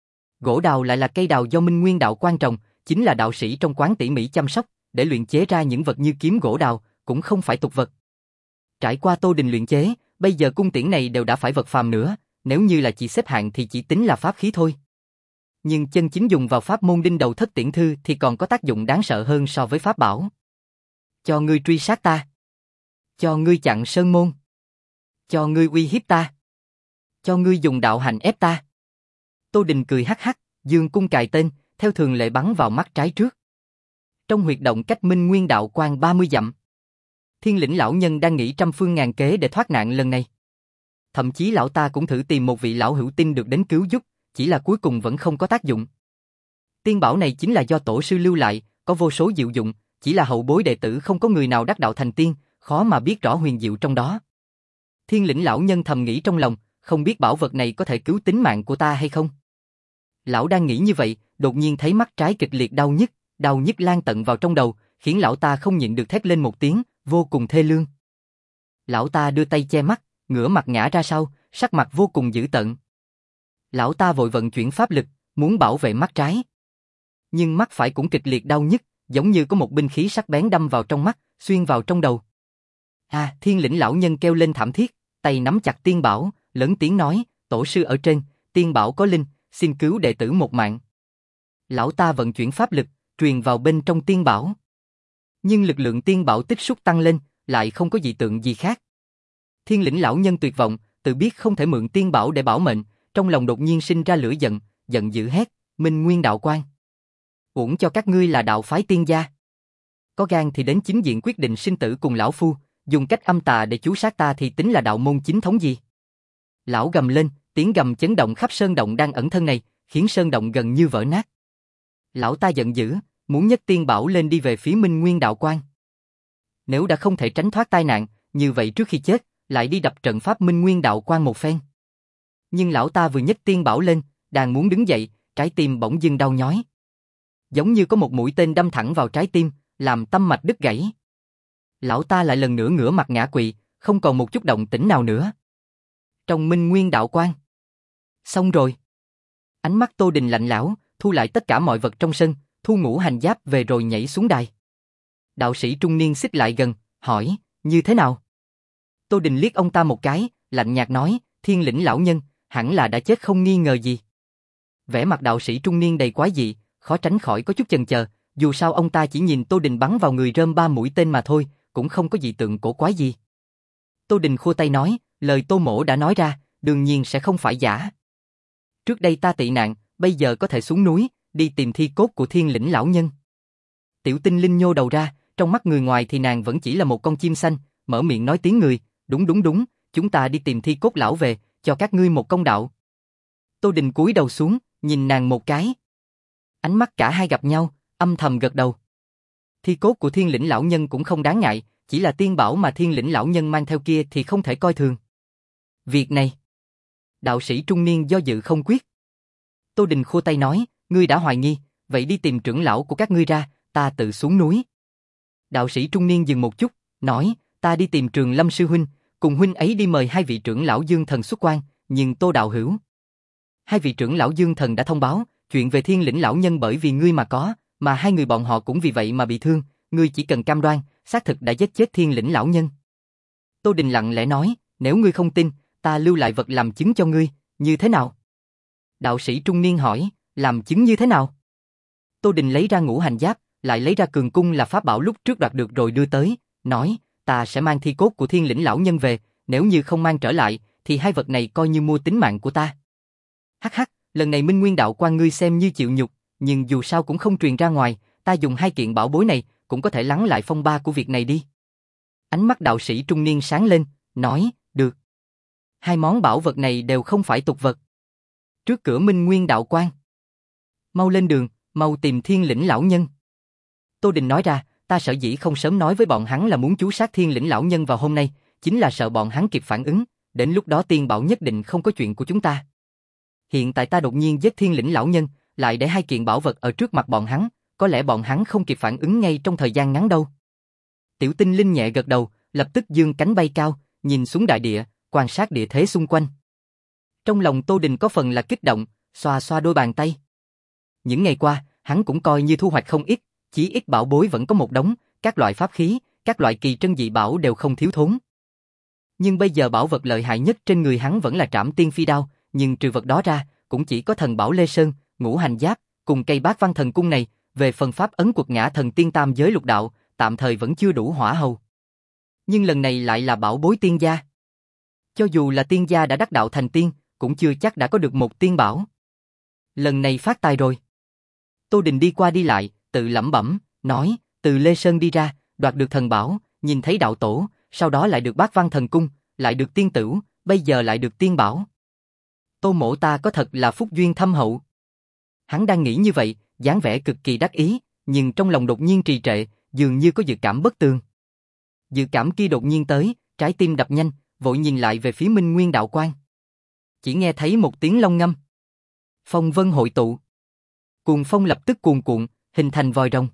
Gỗ đào lại là cây đào do Minh Nguyên đạo quan trồng, chính là đạo sĩ trong quán tỉ mỉ chăm sóc, để luyện chế ra những vật như kiếm gỗ đào, cũng không phải tục vật. Trải qua Tô Đình luyện chế, bây giờ cung tiễn này đều đã phải vật phàm nữa, nếu như là chỉ xếp hạng thì chỉ tính là pháp khí thôi. Nhưng chân chính dùng vào pháp môn đinh đầu thất tiễn thư thì còn có tác dụng đáng sợ hơn so với pháp bảo. Cho ngươi truy sát ta. Cho ngươi chặn sơn môn. Cho ngươi uy hiếp ta. Cho ngươi dùng đạo hành ép ta. Tô Đình cười hắc hắc, dương cung cài tên, theo thường lệ bắn vào mắt trái trước. Trong huyệt động cách Minh Nguyên đạo quan ba mươi dặm. Thiên Lĩnh lão nhân đang nghĩ trăm phương ngàn kế để thoát nạn lần này. Thậm chí lão ta cũng thử tìm một vị lão hữu tin được đến cứu giúp, chỉ là cuối cùng vẫn không có tác dụng. Tiên bảo này chính là do tổ sư lưu lại, có vô số diệu dụng, chỉ là hậu bối đệ tử không có người nào đắc đạo thành tiên, khó mà biết rõ huyền diệu trong đó. Thiên Lĩnh lão nhân thầm nghĩ trong lòng, không biết bảo vật này có thể cứu tính mạng của ta hay không. Lão đang nghĩ như vậy, đột nhiên thấy mắt trái kịch liệt đau nhức, đau nhức lan tận vào trong đầu, khiến lão ta không nhịn được thét lên một tiếng, vô cùng thê lương. Lão ta đưa tay che mắt, ngửa mặt ngã ra sau, sắc mặt vô cùng dữ tợn. Lão ta vội vận chuyển pháp lực, muốn bảo vệ mắt trái. Nhưng mắt phải cũng kịch liệt đau nhức, giống như có một binh khí sắc bén đâm vào trong mắt, xuyên vào trong đầu. À, Thiên Lĩnh lão nhân kêu lên thảm thiết, tay nắm chặt tiên bảo, lớn tiếng nói, tổ sư ở trên, tiên bảo có linh, xin cứu đệ tử một mạng. Lão ta vận chuyển pháp lực, truyền vào bên trong tiên bảo. Nhưng lực lượng tiên bảo tích xúc tăng lên, lại không có dị tượng gì khác. Thiên Lĩnh lão nhân tuyệt vọng, tự biết không thể mượn tiên bảo để bảo mệnh, trong lòng đột nhiên sinh ra lửa giận, giận dữ hét, Minh Nguyên đạo quan. Uổng cho các ngươi là đạo phái tiên gia. Có gan thì đến chính diện quyết định sinh tử cùng lão phu, dùng cách âm tà để chú sát ta thì tính là đạo môn chính thống gì? Lão gầm lên, tiếng gầm chấn động khắp sơn động đang ẩn thân này, khiến sơn động gần như vỡ nát. Lão ta giận dữ, muốn nhấc tiên bảo lên đi về phía Minh Nguyên đạo quan. Nếu đã không thể tránh thoát tai nạn, như vậy trước khi chết, lại đi đập trận pháp Minh Nguyên đạo quan một phen. Nhưng lão ta vừa nhấc tiên bảo lên, đang muốn đứng dậy, trái tim bỗng dưng đau nhói. Giống như có một mũi tên đâm thẳng vào trái tim, làm tâm mạch đứt gãy. Lão ta lại lần nữa ngửa mặt ngã quỵ, không còn một chút động tĩnh nào nữa. Trong Minh Nguyên đạo quan. Xong rồi. Ánh mắt Tô Đình lạnh lẽo, thu lại tất cả mọi vật trong sân, thu ngũ hành giáp về rồi nhảy xuống đài. Đạo sĩ trung niên xích lại gần, hỏi, như thế nào? Tô Đình liếc ông ta một cái, lạnh nhạt nói, Thiên Lĩnh lão nhân, hẳn là đã chết không nghi ngờ gì. Vẻ mặt đạo sĩ trung niên đầy quái dị, khó tránh khỏi có chút chần chờ, dù sao ông ta chỉ nhìn Tô Đình bắn vào người rơm ba mũi tên mà thôi, cũng không có dị tượng cổ quái gì. Tô Đình khua tay nói, lời Tô Mỗ đã nói ra, đương nhiên sẽ không phải giả. Trước đây ta tị nạn, bây giờ có thể xuống núi, đi tìm thi cốt của Thiên Lĩnh lão nhân. Tiểu Tinh Linh nhô đầu ra, trong mắt người ngoài thì nàng vẫn chỉ là một con chim xanh, mở miệng nói tiếng người, đúng đúng đúng, chúng ta đi tìm thi cốt lão về, cho các ngươi một công đạo. Tô Đình cúi đầu xuống, nhìn nàng một cái. Ánh mắt cả hai gặp nhau, âm thầm gật đầu. Thi cốt của Thiên Lĩnh lão nhân cũng không đáng ngại, chỉ là tiên bảo mà Thiên Lĩnh lão nhân mang theo kia thì không thể coi thường. Việc này, đạo sĩ trung niên do dự không quyết. Tô Đình khua tay nói, ngươi đã hoài nghi, vậy đi tìm trưởng lão của các ngươi ra, ta tự xuống núi. Đạo sĩ trung niên dừng một chút, nói, ta đi tìm Trường Lâm sư huynh, cùng huynh ấy đi mời hai vị trưởng lão Dương Thần xuất quan, nhưng Tô đạo hữu. Hai vị trưởng lão Dương Thần đã thông báo, chuyện về Thiên Lĩnh lão nhân bởi vì ngươi mà có, mà hai người bọn họ cũng vì vậy mà bị thương, ngươi chỉ cần cam đoan, xác thực đã giết chết Thiên Lĩnh lão nhân. Tô Đình lặng lẽ nói, nếu ngươi không tin, ta lưu lại vật làm chứng cho ngươi, như thế nào? Đạo sĩ trung niên hỏi, làm chứng như thế nào? Tô Đình lấy ra ngũ hành giáp, lại lấy ra cường cung là pháp bảo lúc trước đoạt được rồi đưa tới, nói, ta sẽ mang thi cốt của Thiên Lĩnh lão nhân về, nếu như không mang trở lại, thì hai vật này coi như mua tính mạng của ta. Hắc hắc, lần này Minh Nguyên đạo quan ngươi xem như chịu nhục, nhưng dù sao cũng không truyền ra ngoài, ta dùng hai kiện bảo bối này, cũng có thể lắng lại phong ba của việc này đi. Ánh mắt đạo sĩ trung niên sáng lên, nói, được. Hai món bảo vật này đều không phải tục vật. Trước cửa Minh Nguyên đạo quan. Mau lên đường, mau tìm Thiên Lĩnh lão nhân. Tô Đình nói ra, ta sở dĩ không sớm nói với bọn hắn là muốn chú sát Thiên Lĩnh lão nhân vào hôm nay, chính là sợ bọn hắn kịp phản ứng, đến lúc đó tiên bảo nhất định không có chuyện của chúng ta. Hiện tại ta đột nhiên giết Thiên Lĩnh lão nhân, lại để hai kiện bảo vật ở trước mặt bọn hắn, có lẽ bọn hắn không kịp phản ứng ngay trong thời gian ngắn đâu. Tiểu Tinh Linh nhẹ gật đầu, lập tức giương cánh bay cao, nhìn xuống đại địa, quan sát địa thế xung quanh. Trong lòng Tô Đình có phần là kích động, xoa xoa đôi bàn tay. Những ngày qua, hắn cũng coi như thu hoạch không ít, chỉ ít bảo bối vẫn có một đống, các loại pháp khí, các loại kỳ trân dị bảo đều không thiếu thốn. Nhưng bây giờ bảo vật lợi hại nhất trên người hắn vẫn là Trảm Tiên Phi Đao, nhưng trừ vật đó ra, cũng chỉ có thần bảo Lê Sơn, Ngũ Hành Giáp, cùng cây Bát Văn Thần Cung này, về phần pháp ấn Quật Ngã Thần Tiên Tam Giới Lục Đạo, tạm thời vẫn chưa đủ hỏa hầu. Nhưng lần này lại là bảo bối tiên gia. Cho dù là tiên gia đã đắc đạo thành tiên, cũng chưa chắc đã có được một tiên bảo. Lần này phát tài rồi. Tô Đình đi qua đi lại, tự lẩm bẩm, nói, từ Lê Sơn đi ra, đoạt được thần bảo, nhìn thấy đạo tổ, sau đó lại được Bát Văn Thần Cung, lại được tiên tửu, bây giờ lại được tiên bảo. Tô mỗ ta có thật là phúc duyên thâm hậu. Hắn đang nghĩ như vậy, dáng vẻ cực kỳ đắc ý, nhưng trong lòng đột nhiên trì trệ, dường như có dự cảm bất tường. Dự cảm kia đột nhiên tới, trái tim đập nhanh, vội nhìn lại về phía Minh Nguyên đạo quan. Chỉ nghe thấy một tiếng long ngâm. Phong vân hội tụ. Cuồng phong lập tức cuồn cuộn, hình thành vòi rồng.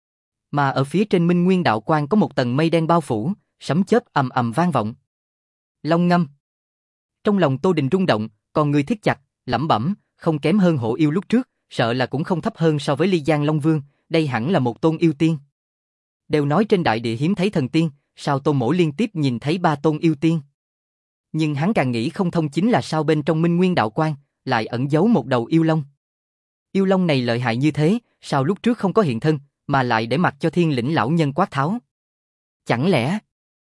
Mà ở phía trên Minh Nguyên đạo quan có một tầng mây đen bao phủ, sấm chớp ầm ầm vang vọng. Long ngâm. Trong lòng Tô Đình rung động, còn người thiết chặt, lẩm bẩm, không kém hơn hổ yêu lúc trước, sợ là cũng không thấp hơn so với Ly Giang Long Vương, đây hẳn là một tôn yêu tiên. Đều nói trên đại địa hiếm thấy thần tiên, sao Tô mỗ liên tiếp nhìn thấy ba tôn yêu tiên. Nhưng hắn càng nghĩ không thông chính là sao bên trong Minh Nguyên đạo quan lại ẩn giấu một đầu yêu long. Yêu long này lợi hại như thế, sao lúc trước không có hiện thân, mà lại để mặc cho Thiên Lĩnh lão nhân quát tháo? Chẳng lẽ...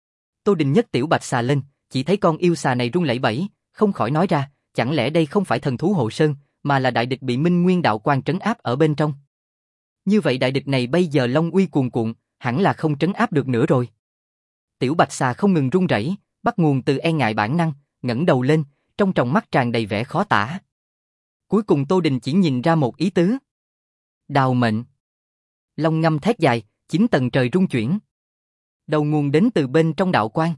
Tô Đình nhất tiểu bạch xà lên, chỉ thấy con yêu xà này rung lẩy bẩy, không khỏi nói ra, chẳng lẽ đây không phải thần thú Hộ Sơn, mà là đại địch bị Minh Nguyên đạo quan trấn áp ở bên trong. Như vậy đại địch này bây giờ long uy cuồn cuộn, hẳn là không trấn áp được nữa rồi. Tiểu bạch xà không ngừng rung rẩy, bắt nguồn từ e ngại bản năng, ngẩng đầu lên, trong tròng mắt tràn đầy vẻ khó tả. Cuối cùng Tô Đình chỉ nhìn ra một ý tứ. Đào mệnh. Long ngâm thét dài, chín tầng trời rung chuyển. Đầu nguồn đến từ bên trong đạo quan.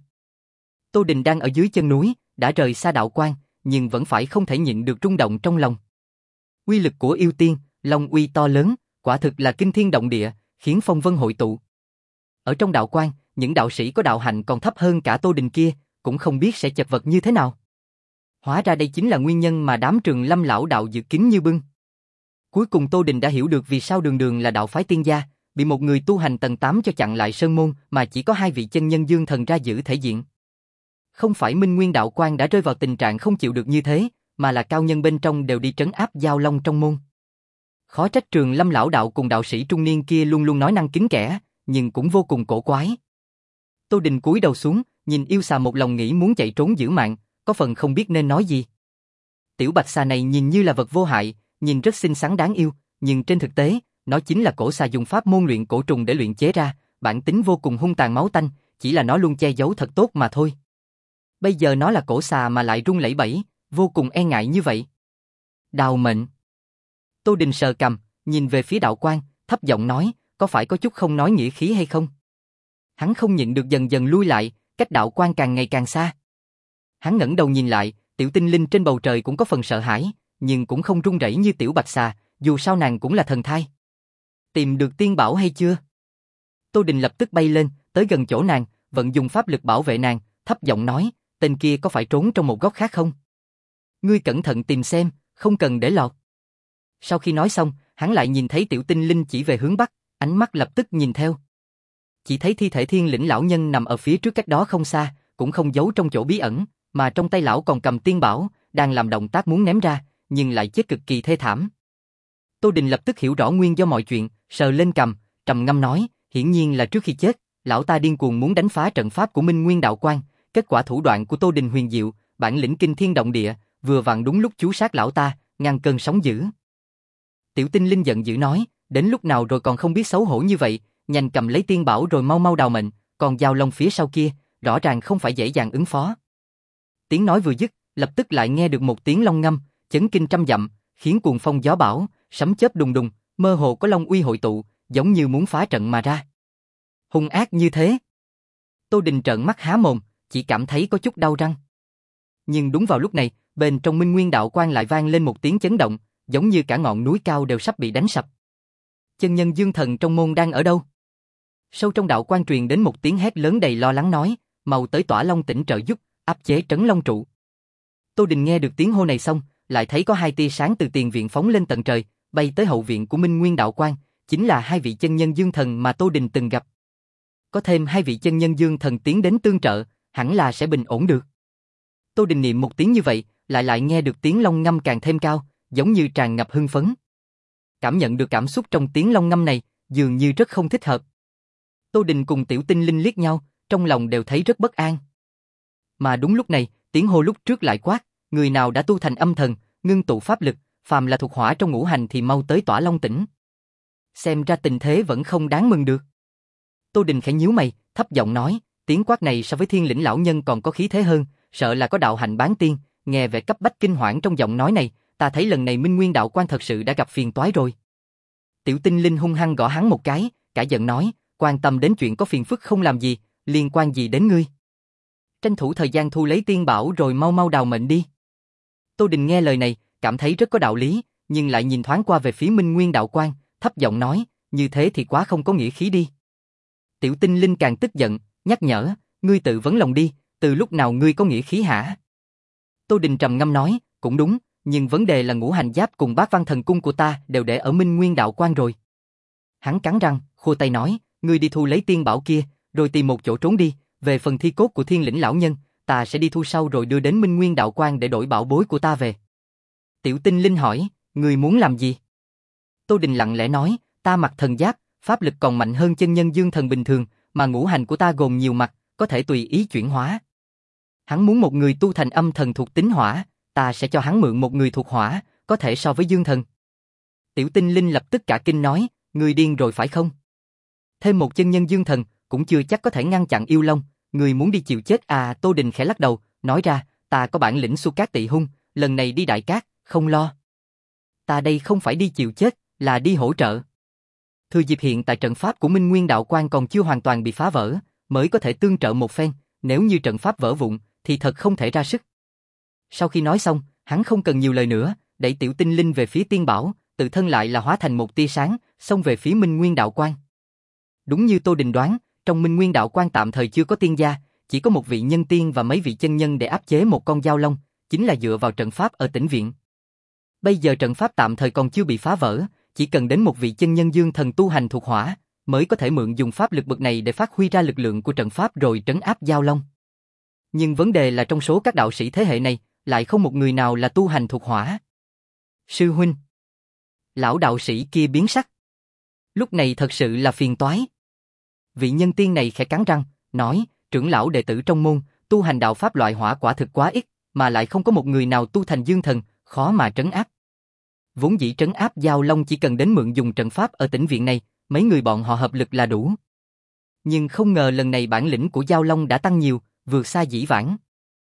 Tô Đình đang ở dưới chân núi, đã rời xa đạo quan, nhưng vẫn phải không thể nhịn được rung động trong lòng. Uy lực của yêu tiên, long uy to lớn, quả thực là kinh thiên động địa, khiến phong vân hội tụ. Ở trong đạo quan, những đạo sĩ có đạo hạnh còn thấp hơn cả Tô Đình kia, cũng không biết sẽ chật vật như thế nào. Hóa ra đây chính là nguyên nhân mà đám Trường Lâm lão đạo dự kín như bưng. Cuối cùng Tô Đình đã hiểu được vì sao Đường Đường là đạo phái tiên gia, bị một người tu hành tầng tám cho chặn lại sơn môn, mà chỉ có hai vị chân nhân dương thần ra giữ thể diện. Không phải Minh Nguyên đạo quan đã rơi vào tình trạng không chịu được như thế, mà là cao nhân bên trong đều đi trấn áp giao long trong môn. Khó trách Trường Lâm lão đạo cùng đạo sĩ trung niên kia luôn luôn nói năng kín kẽ, nhưng cũng vô cùng cổ quái. Tô Đình cúi đầu xuống, nhìn yêu xà một lòng nghĩ muốn chạy trốn giữ mạng, có phần không biết nên nói gì. Tiểu bạch xà này nhìn như là vật vô hại, nhìn rất xinh xắn đáng yêu, nhưng trên thực tế, nó chính là cổ xà dùng pháp môn luyện cổ trùng để luyện chế ra, bản tính vô cùng hung tàn máu tanh, chỉ là nó luôn che giấu thật tốt mà thôi. Bây giờ nó là cổ xà mà lại rung lẩy bẩy, vô cùng e ngại như vậy. Đào mệnh. Tô Đình sờ cằm, nhìn về phía đạo quan, thấp giọng nói, có phải có chút không nói nghĩa khí hay không? Hắn không nhịn được dần dần lui lại, cách đạo quan càng ngày càng xa. Hắn ngẩng đầu nhìn lại, tiểu tinh linh trên bầu trời cũng có phần sợ hãi, nhưng cũng không run rẩy như tiểu bạch xà, dù sao nàng cũng là thần thai. Tìm được tiên bảo hay chưa? Tô Đình lập tức bay lên, tới gần chỗ nàng, vận dùng pháp lực bảo vệ nàng, thấp giọng nói, tên kia có phải trốn trong một góc khác không? Ngươi cẩn thận tìm xem, không cần để lọt. Sau khi nói xong, hắn lại nhìn thấy tiểu tinh linh chỉ về hướng bắc, ánh mắt lập tức nhìn theo. Chỉ thấy thi thể Thiên Lĩnh lão nhân nằm ở phía trước cách đó không xa, cũng không giấu trong chỗ bí ẩn, mà trong tay lão còn cầm tiên bảo, đang làm động tác muốn ném ra, nhưng lại chết cực kỳ thê thảm. Tô Đình lập tức hiểu rõ nguyên do mọi chuyện, sờ lên cằm, trầm ngâm nói, hiển nhiên là trước khi chết, lão ta điên cuồng muốn đánh phá trận pháp của Minh Nguyên đạo quan, kết quả thủ đoạn của Tô Đình huyền diệu, bản lĩnh kinh thiên động địa, vừa vặn đúng lúc chú sát lão ta, ngăn cơn sóng dữ. Tiểu tinh linh giận dữ nói, đến lúc nào rồi còn không biết xấu hổ như vậy, nhanh cầm lấy tiên bảo rồi mau mau đào mệnh, còn giao long phía sau kia, rõ ràng không phải dễ dàng ứng phó. Tiếng nói vừa dứt, lập tức lại nghe được một tiếng long ngâm, chấn kinh trăm dặm, khiến cuồng phong gió bão, sấm chớp đùng đùng, mơ hồ có long uy hội tụ, giống như muốn phá trận mà ra. Hung ác như thế. Tô Đình trợn mắt há mồm, chỉ cảm thấy có chút đau răng. Nhưng đúng vào lúc này, bên trong Minh Nguyên đạo quan lại vang lên một tiếng chấn động, giống như cả ngọn núi cao đều sắp bị đánh sập. Chân nhân Dương Thần trong môn đang ở đâu? Sâu trong đạo quan truyền đến một tiếng hét lớn đầy lo lắng nói, mau tới Tỏa Long Tỉnh trợ giúp, áp chế Trấn Long trụ. Tô Đình nghe được tiếng hô này xong, lại thấy có hai tia sáng từ tiền viện phóng lên tận trời, bay tới hậu viện của Minh Nguyên đạo quan, chính là hai vị chân nhân Dương Thần mà Tô Đình từng gặp. Có thêm hai vị chân nhân Dương Thần tiến đến tương trợ, hẳn là sẽ bình ổn được. Tô Đình niệm một tiếng như vậy, lại lại nghe được tiếng long ngâm càng thêm cao, giống như tràn ngập hưng phấn. Cảm nhận được cảm xúc trong tiếng long ngâm này, dường như rất không thích hợp. Tô Đình cùng Tiểu Tinh Linh liếc nhau, trong lòng đều thấy rất bất an. Mà đúng lúc này, tiếng hô lúc trước lại quát, người nào đã tu thành âm thần, ngưng tụ pháp lực, phàm là thuộc hỏa trong ngũ hành thì mau tới Tỏa Long Tỉnh. Xem ra tình thế vẫn không đáng mừng được. Tô Đình khẽ nhíu mày, thấp giọng nói, tiếng quát này so với Thiên Lĩnh lão nhân còn có khí thế hơn, sợ là có đạo hạnh bán tiên, nghe vẻ cấp bách kinh hoảng trong giọng nói này, ta thấy lần này Minh Nguyên đạo quan thật sự đã gặp phiền toái rồi. Tiểu Tinh Linh hung hăng gõ hắn một cái, cả giận nói, quan tâm đến chuyện có phiền phức không làm gì, liên quan gì đến ngươi? Tranh thủ thời gian thu lấy tiên bảo rồi mau mau đào mệnh đi. Tô Đình nghe lời này, cảm thấy rất có đạo lý, nhưng lại nhìn thoáng qua về phía Minh Nguyên đạo quan, thấp giọng nói, như thế thì quá không có nghĩa khí đi. Tiểu Tinh Linh càng tức giận, nhắc nhở, ngươi tự vấn lòng đi, từ lúc nào ngươi có nghĩa khí hả? Tô Đình trầm ngâm nói, cũng đúng, nhưng vấn đề là ngũ hành giáp cùng bát văn thần cung của ta đều để ở Minh Nguyên đạo quan rồi. Hắn cắn răng, khua tay nói, ngươi đi thu lấy tiên bảo kia, rồi tìm một chỗ trốn đi, về phần thi cốt của Thiên Lĩnh lão nhân, ta sẽ đi thu sau rồi đưa đến Minh Nguyên đạo quan để đổi bảo bối của ta về. Tiểu Tinh Linh hỏi, ngươi muốn làm gì? Tô Đình lặng lẽ nói, ta mặc thần giáp, pháp lực còn mạnh hơn chân nhân Dương Thần bình thường, mà ngũ hành của ta gồm nhiều mặt, có thể tùy ý chuyển hóa. Hắn muốn một người tu thành âm thần thuộc tính hỏa, ta sẽ cho hắn mượn một người thuộc hỏa, có thể so với Dương Thần. Tiểu Tinh Linh lập tức cả kinh nói, ngươi điên rồi phải không? Thêm một chân nhân Dương Thần, cũng chưa chắc có thể ngăn chặn yêu long, ngươi muốn đi chịu chết à? Tô Đình khẽ lắc đầu, nói ra, ta có bản lĩnh Xu Cát Tị Hung, lần này đi Đại Cát, không lo. Ta đây không phải đi chịu chết, là đi hỗ trợ. Thừa dịp hiện tại trận pháp của Minh Nguyên đạo quan còn chưa hoàn toàn bị phá vỡ, mới có thể tương trợ một phen, nếu như trận pháp vỡ vụn, thì thật không thể ra sức. Sau khi nói xong, hắn không cần nhiều lời nữa, đẩy Tiểu Tinh Linh về phía tiên bảo, tự thân lại là hóa thành một tia sáng, xông về phía Minh Nguyên đạo quan. Đúng như Tô Đình đoán, trong Minh Nguyên đạo quan tạm thời chưa có tiên gia, chỉ có một vị nhân tiên và mấy vị chân nhân để áp chế một con dao long, chính là dựa vào trận pháp ở Tĩnh Viện. Bây giờ trận pháp tạm thời còn chưa bị phá vỡ, chỉ cần đến một vị chân nhân Dương Thần tu hành thuộc hỏa, mới có thể mượn dùng pháp lực bậc này để phát huy ra lực lượng của trận pháp rồi trấn áp dao long. Nhưng vấn đề là trong số các đạo sĩ thế hệ này, lại không một người nào là tu hành thuộc hỏa. Sư huynh. Lão đạo sĩ kia biến sắc. Lúc này thật sự là phiền toái. Vị nhân tiên này khẽ cắn răng, nói, trưởng lão đệ tử trong môn, tu hành đạo pháp loại hỏa quả thực quá ít, mà lại không có một người nào tu thành Dương Thần, khó mà trấn áp. Vốn dĩ trấn áp Giao Long chỉ cần đến mượn dùng trận pháp ở Tĩnh Viện này, mấy người bọn họ hợp lực là đủ. Nhưng không ngờ lần này bản lĩnh của Giao Long đã tăng nhiều, vượt xa dĩ vãng.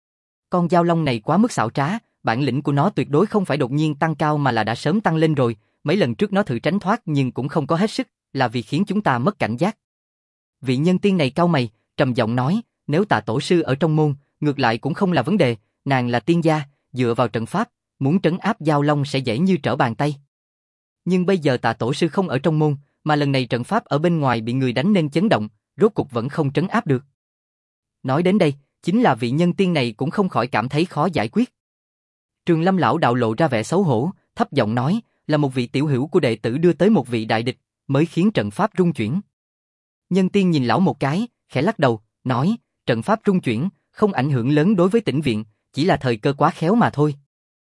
Con Giao Long này quá mức xảo trá, bản lĩnh của nó tuyệt đối không phải đột nhiên tăng cao mà là đã sớm tăng lên rồi, mấy lần trước nó thử tránh thoát nhưng cũng không có hết sức, là vì khiến chúng ta mất cảnh giác. Vị nhân tiên này cau mày, trầm giọng nói, nếu Tạ tổ sư ở trong môn, ngược lại cũng không là vấn đề, nàng là tiên gia, dựa vào trận pháp, muốn trấn áp Giao Long sẽ dễ như trở bàn tay. Nhưng bây giờ Tạ tổ sư không ở trong môn, mà lần này trận pháp ở bên ngoài bị người đánh nên chấn động, rốt cục vẫn không trấn áp được. Nói đến đây, chính là vị nhân tiên này cũng không khỏi cảm thấy khó giải quyết. Trường Lâm lão đạo lộ ra vẻ xấu hổ, thấp giọng nói, là một vị tiểu hữu của đệ tử đưa tới một vị đại địch, mới khiến trận pháp rung chuyển. Nhân tiên nhìn lão một cái, khẽ lắc đầu, nói, trận pháp rung chuyển, không ảnh hưởng lớn đối với Tĩnh Viện, chỉ là thời cơ quá khéo mà thôi.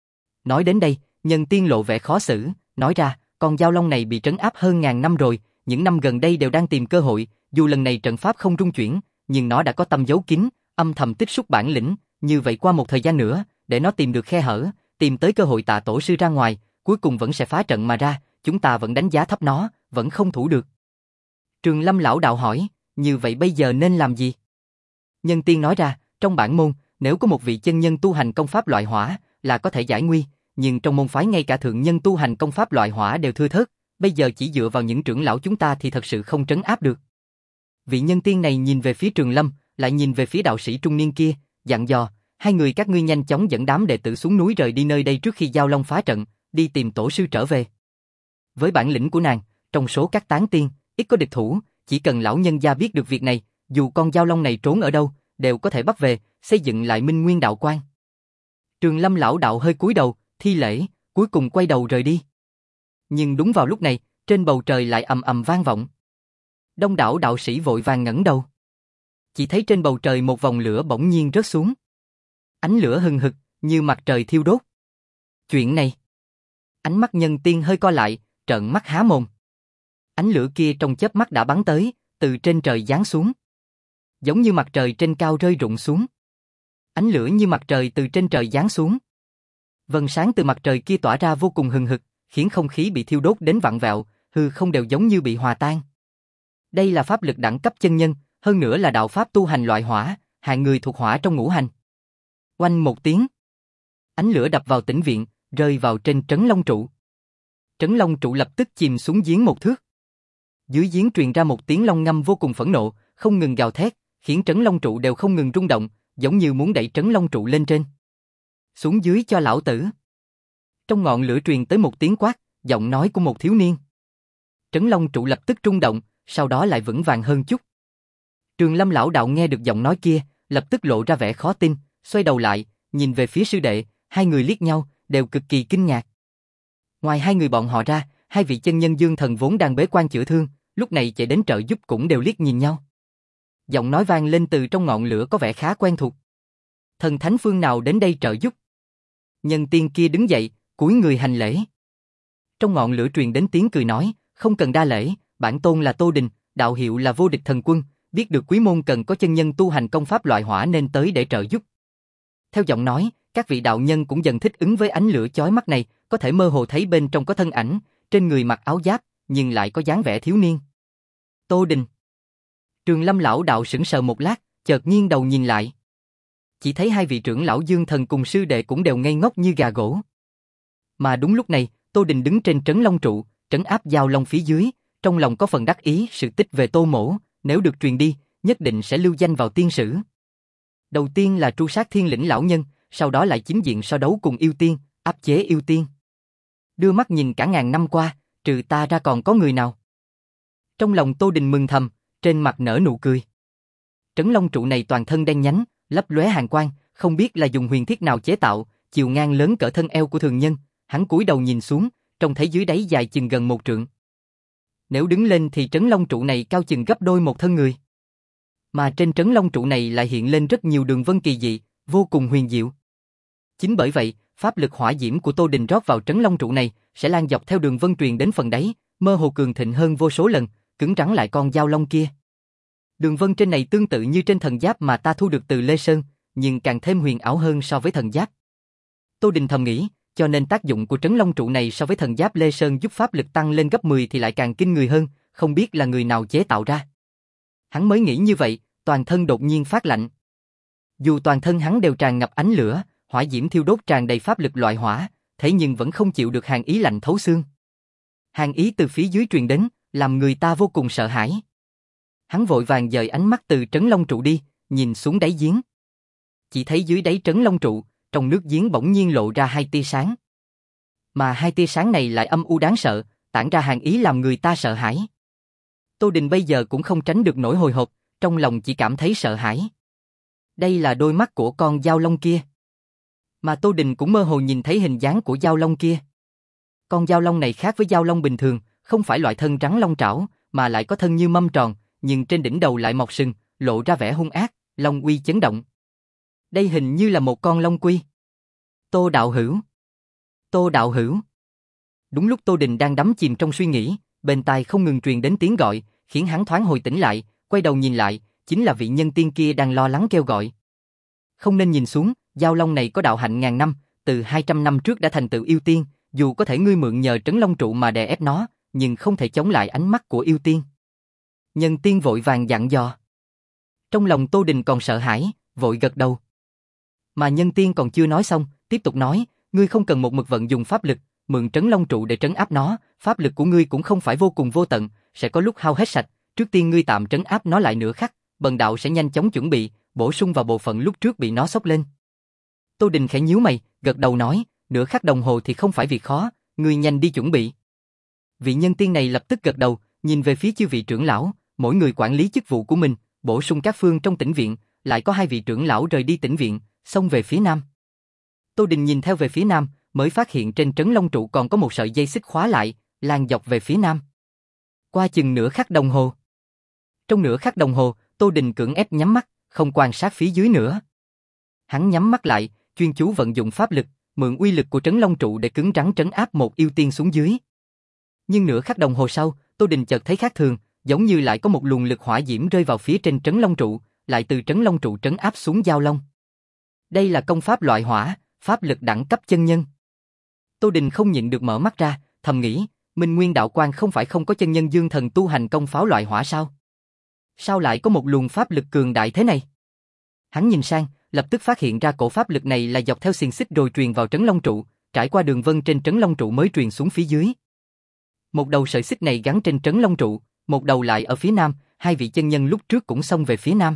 Nói đến đây, nhân tiên lộ vẻ khó xử, nói ra, con Giao Long này bị trấn áp hơn ngàn năm rồi, những năm gần đây đều đang tìm cơ hội, dù lần này trận pháp không rung chuyển, nhưng nó đã có tâm giấu kín, âm thầm tích xúc bản lĩnh, như vậy qua một thời gian nữa, để nó tìm được khe hở, tìm tới cơ hội Tạ tổ sư ra ngoài, cuối cùng vẫn sẽ phá trận mà ra, chúng ta vẫn đánh giá thấp nó, vẫn không thủ được. Trường Lâm lão đạo hỏi, như vậy bây giờ nên làm gì? Nhân tiên nói ra, trong bản môn, nếu có một vị chân nhân tu hành công pháp loại hỏa, là có thể giải nguy, nhưng trong môn phái ngay cả thượng nhân tu hành công pháp loại hỏa đều thưa thớt, bây giờ chỉ dựa vào những trưởng lão chúng ta thì thật sự không trấn áp được. Vị nhân tiên này nhìn về phía Trường Lâm, lại nhìn về phía đạo sĩ trung niên kia, dặn dò, hai người các ngươi nhanh chóng dẫn đám đệ tử xuống núi rời đi nơi đây trước khi Giao Long phá trận, đi tìm tổ sư trở về. Với bản lĩnh của nàng, trong số các tán tiên, ít có địch thủ, chỉ cần lão nhân gia biết được việc này, dù con Giao Long này trốn ở đâu, đều có thể bắt về, xây dựng lại Minh Nguyên đạo quan. Trường Lâm lão đạo hơi cúi đầu, thi lễ, cuối cùng quay đầu rời đi. Nhưng đúng vào lúc này, trên bầu trời lại ầm ầm vang vọng. Đông đảo đạo sĩ vội vàng ngẩng đầu. Chỉ thấy trên bầu trời một vòng lửa bỗng nhiên rớt xuống. Ánh lửa hừng hực, như mặt trời thiêu đốt. Chuyện này. Ánh mắt nhân tiên hơi co lại, trợn mắt há mồm. Ánh lửa kia trong chớp mắt đã bắn tới, từ trên trời giáng xuống. Giống như mặt trời trên cao rơi rụng xuống. Ánh lửa như mặt trời từ trên trời giáng xuống. Vầng sáng từ mặt trời kia tỏa ra vô cùng hừng hực, khiến không khí bị thiêu đốt đến vặn vẹo, hư không đều giống như bị hòa tan. Đây là pháp lực đẳng cấp chân nhân, hơn nữa là đạo pháp tu hành loại hỏa, hạng người thuộc hỏa trong ngũ hành. Oanh một tiếng. Ánh lửa đập vào tĩnh viện, rơi vào trên trấn long trụ. Trấn long trụ lập tức chìm xuống giếng một thước. Dưới giếng truyền ra một tiếng long ngâm vô cùng phẫn nộ, không ngừng gào thét, khiến trấn long trụ đều không ngừng rung động, giống như muốn đẩy trấn long trụ lên trên. Xuống dưới cho lão tử. Trong ngọn lửa truyền tới một tiếng quát, giọng nói của một thiếu niên. Trấn long trụ lập tức rung động, sau đó lại vững vàng hơn chút. Trường Lâm lão đạo nghe được giọng nói kia, lập tức lộ ra vẻ khó tin, xoay đầu lại, nhìn về phía sư đệ, hai người liếc nhau, đều cực kỳ kinh ngạc. Ngoài hai người bọn họ ra, hai vị chân nhân Dương Thần vốn đang bế quan chữa thương, lúc này chạy đến trợ giúp cũng đều liếc nhìn nhau. Giọng nói vang lên từ trong ngọn lửa có vẻ khá quen thuộc. Thần thánh phương nào đến đây trợ giúp? Nhân tiên kia đứng dậy, cúi người hành lễ. Trong ngọn lửa truyền đến tiếng cười nói, không cần đa lễ, bản tôn là Tô Đình, đạo hiệu là Vô Địch Thần Quân, biết được quý môn cần có chân nhân tu hành công pháp loại hỏa nên tới để trợ giúp. Theo giọng nói, các vị đạo nhân cũng dần thích ứng với ánh lửa chói mắt này, có thể mơ hồ thấy bên trong có thân ảnh, trên người mặc áo giáp, nhưng lại có dáng vẻ thiếu niên. Tô Đình. Trường Lâm lão đạo sững sờ một lát, chợt nghiêng đầu nhìn lại. Chỉ thấy hai vị trưởng lão Dương Thần cùng sư đệ cũng đều ngây ngốc như gà gỗ. Mà đúng lúc này, Tô Đình đứng trên trấn long trụ, trấn áp Giao Long phía dưới, trong lòng có phần đắc ý sự tích về Tô Mỗ, nếu được truyền đi, nhất định sẽ lưu danh vào tiên sử. Đầu tiên là tru sát thiên lĩnh lão nhân, sau đó lại chính diện so đấu cùng yêu tiên, áp chế yêu tiên. Đưa mắt nhìn cả ngàn năm qua, trừ ta ra còn có người nào? Trong lòng Tô Đình mừng thầm, trên mặt nở nụ cười. Trấn long trụ này toàn thân đen nhánh, lấp lóe hàn quang, không biết là dùng huyền thiết nào chế tạo, chiều ngang lớn cỡ thân eo của thường nhân, hắn cúi đầu nhìn xuống, trông thấy dưới đáy dài chừng gần một trượng. Nếu đứng lên thì trấn long trụ này cao chừng gấp đôi một thân người. Mà trên trấn long trụ này lại hiện lên rất nhiều đường vân kỳ dị, vô cùng huyền diệu. Chính bởi vậy, pháp lực hỏa diễm của Tô Đình rót vào trấn long trụ này sẽ lan dọc theo đường vân truyền đến phần đáy, mơ hồ cường thịnh hơn vô số lần, cứng rắn lại con Giao Long kia. Đường vân trên này tương tự như trên thần giáp mà ta thu được từ Lê Sơn, nhưng càng thêm huyền ảo hơn so với thần giáp. Tô Đình thầm nghĩ, cho nên tác dụng của trấn long trụ này so với thần giáp Lê Sơn giúp pháp lực tăng lên gấp mười thì lại càng kinh người hơn, không biết là người nào chế tạo ra. Hắn mới nghĩ như vậy, toàn thân đột nhiên phát lạnh. Dù toàn thân hắn đều tràn ngập ánh lửa, hỏa diễm thiêu đốt tràn đầy pháp lực loại hỏa, thế nhưng vẫn không chịu được hàn ý lạnh thấu xương. Hàn ý từ phía dưới truyền đến, làm người ta vô cùng sợ hãi. Hắn vội vàng dời ánh mắt từ trấn long trụ đi, nhìn xuống đáy giếng. Chỉ thấy dưới đáy trấn long trụ, trong nước giếng bỗng nhiên lộ ra hai tia sáng. Mà hai tia sáng này lại âm u đáng sợ, tản ra hàn ý làm người ta sợ hãi. Tô Đình bây giờ cũng không tránh được nỗi hồi hộp, trong lòng chỉ cảm thấy sợ hãi. Đây là đôi mắt của con Giao Long kia. Mà Tô Đình cũng mơ hồ nhìn thấy hình dáng của Giao Long kia. Con Giao Long này khác với Giao Long bình thường, không phải loại thân rắn long trảo, mà lại có thân như mâm tròn, nhưng trên đỉnh đầu lại mọc sừng, lộ ra vẻ hung ác, long uy chấn động. Đây hình như là một con long quy. Tô đạo hữu. Tô đạo hữu. Đúng lúc Tô Đình đang đắm chìm trong suy nghĩ, bên tai không ngừng truyền đến tiếng gọi, khiến hắn thoáng hồi tỉnh lại, quay đầu nhìn lại, chính là vị nhân tiên kia đang lo lắng kêu gọi. Không nên nhìn xuống, Giao Long này có đạo hạnh ngàn năm, từ hai trăm năm trước đã thành tựu yêu tiên, dù có thể ngươi mượn nhờ trấn long trụ mà đè ép nó, nhưng không thể chống lại ánh mắt của yêu tiên. Nhân tiên vội vàng dặn dò. Trong lòng Tô Đình còn sợ hãi, vội gật đầu. Mà nhân tiên còn chưa nói xong, tiếp tục nói, ngươi không cần một mực vận dùng pháp lực, mượn trấn long trụ để trấn áp nó, pháp lực của ngươi cũng không phải vô cùng vô tận, sẽ có lúc hao hết sạch, trước tiên ngươi tạm trấn áp nó lại nửa khắc, bần đạo sẽ nhanh chóng chuẩn bị, bổ sung vào bộ phận lúc trước bị nó xốc lên. Tô Đình khẽ nhíu mày, gật đầu nói, nửa khắc đồng hồ thì không phải việc khó, ngươi nhanh đi chuẩn bị. Vị nhân tiên này lập tức gật đầu, nhìn về phía chư vị trưởng lão, mỗi người quản lý chức vụ của mình, bổ sung các phương trong tĩnh viện, lại có hai vị trưởng lão rời đi tĩnh viện, xông về phía nam. Tô Đình nhìn theo về phía nam, mới phát hiện trên trấn long trụ còn có một sợi dây xích khóa lại, lan dọc về phía nam. Qua chừng nửa khắc đồng hồ. Trong nửa khắc đồng hồ, Tô Đình cưỡng ép nhắm mắt, không quan sát phía dưới nữa. Hắn nhắm mắt lại, chuyên chú vận dụng pháp lực, mượn uy lực của trấn long trụ để cứng rắn trấn áp một yêu tiên xuống dưới. Nhưng nửa khắc đồng hồ sau, Tô Đình chợt thấy khác thường, giống như lại có một luồng lực hỏa diễm rơi vào phía trên trấn long trụ, lại từ trấn long trụ trấn áp xuống giao long. Đây là công pháp loại hỏa, pháp lực đẳng cấp chân nhân. Tô Đình không nhịn được mở mắt ra, thầm nghĩ, Minh Nguyên đạo quan không phải không có chân nhân dương thần tu hành công pháo loại hỏa sao? Sao lại có một luồng pháp lực cường đại thế này? Hắn nhìn sang, lập tức phát hiện ra cổ pháp lực này là dọc theo xiềng xích rồi truyền vào trấn long trụ, trải qua đường vân trên trấn long trụ mới truyền xuống phía dưới. Một đầu sợi xích này gắn trên trấn long trụ, một đầu lại ở phía nam, hai vị chân nhân lúc trước cũng xông về phía nam.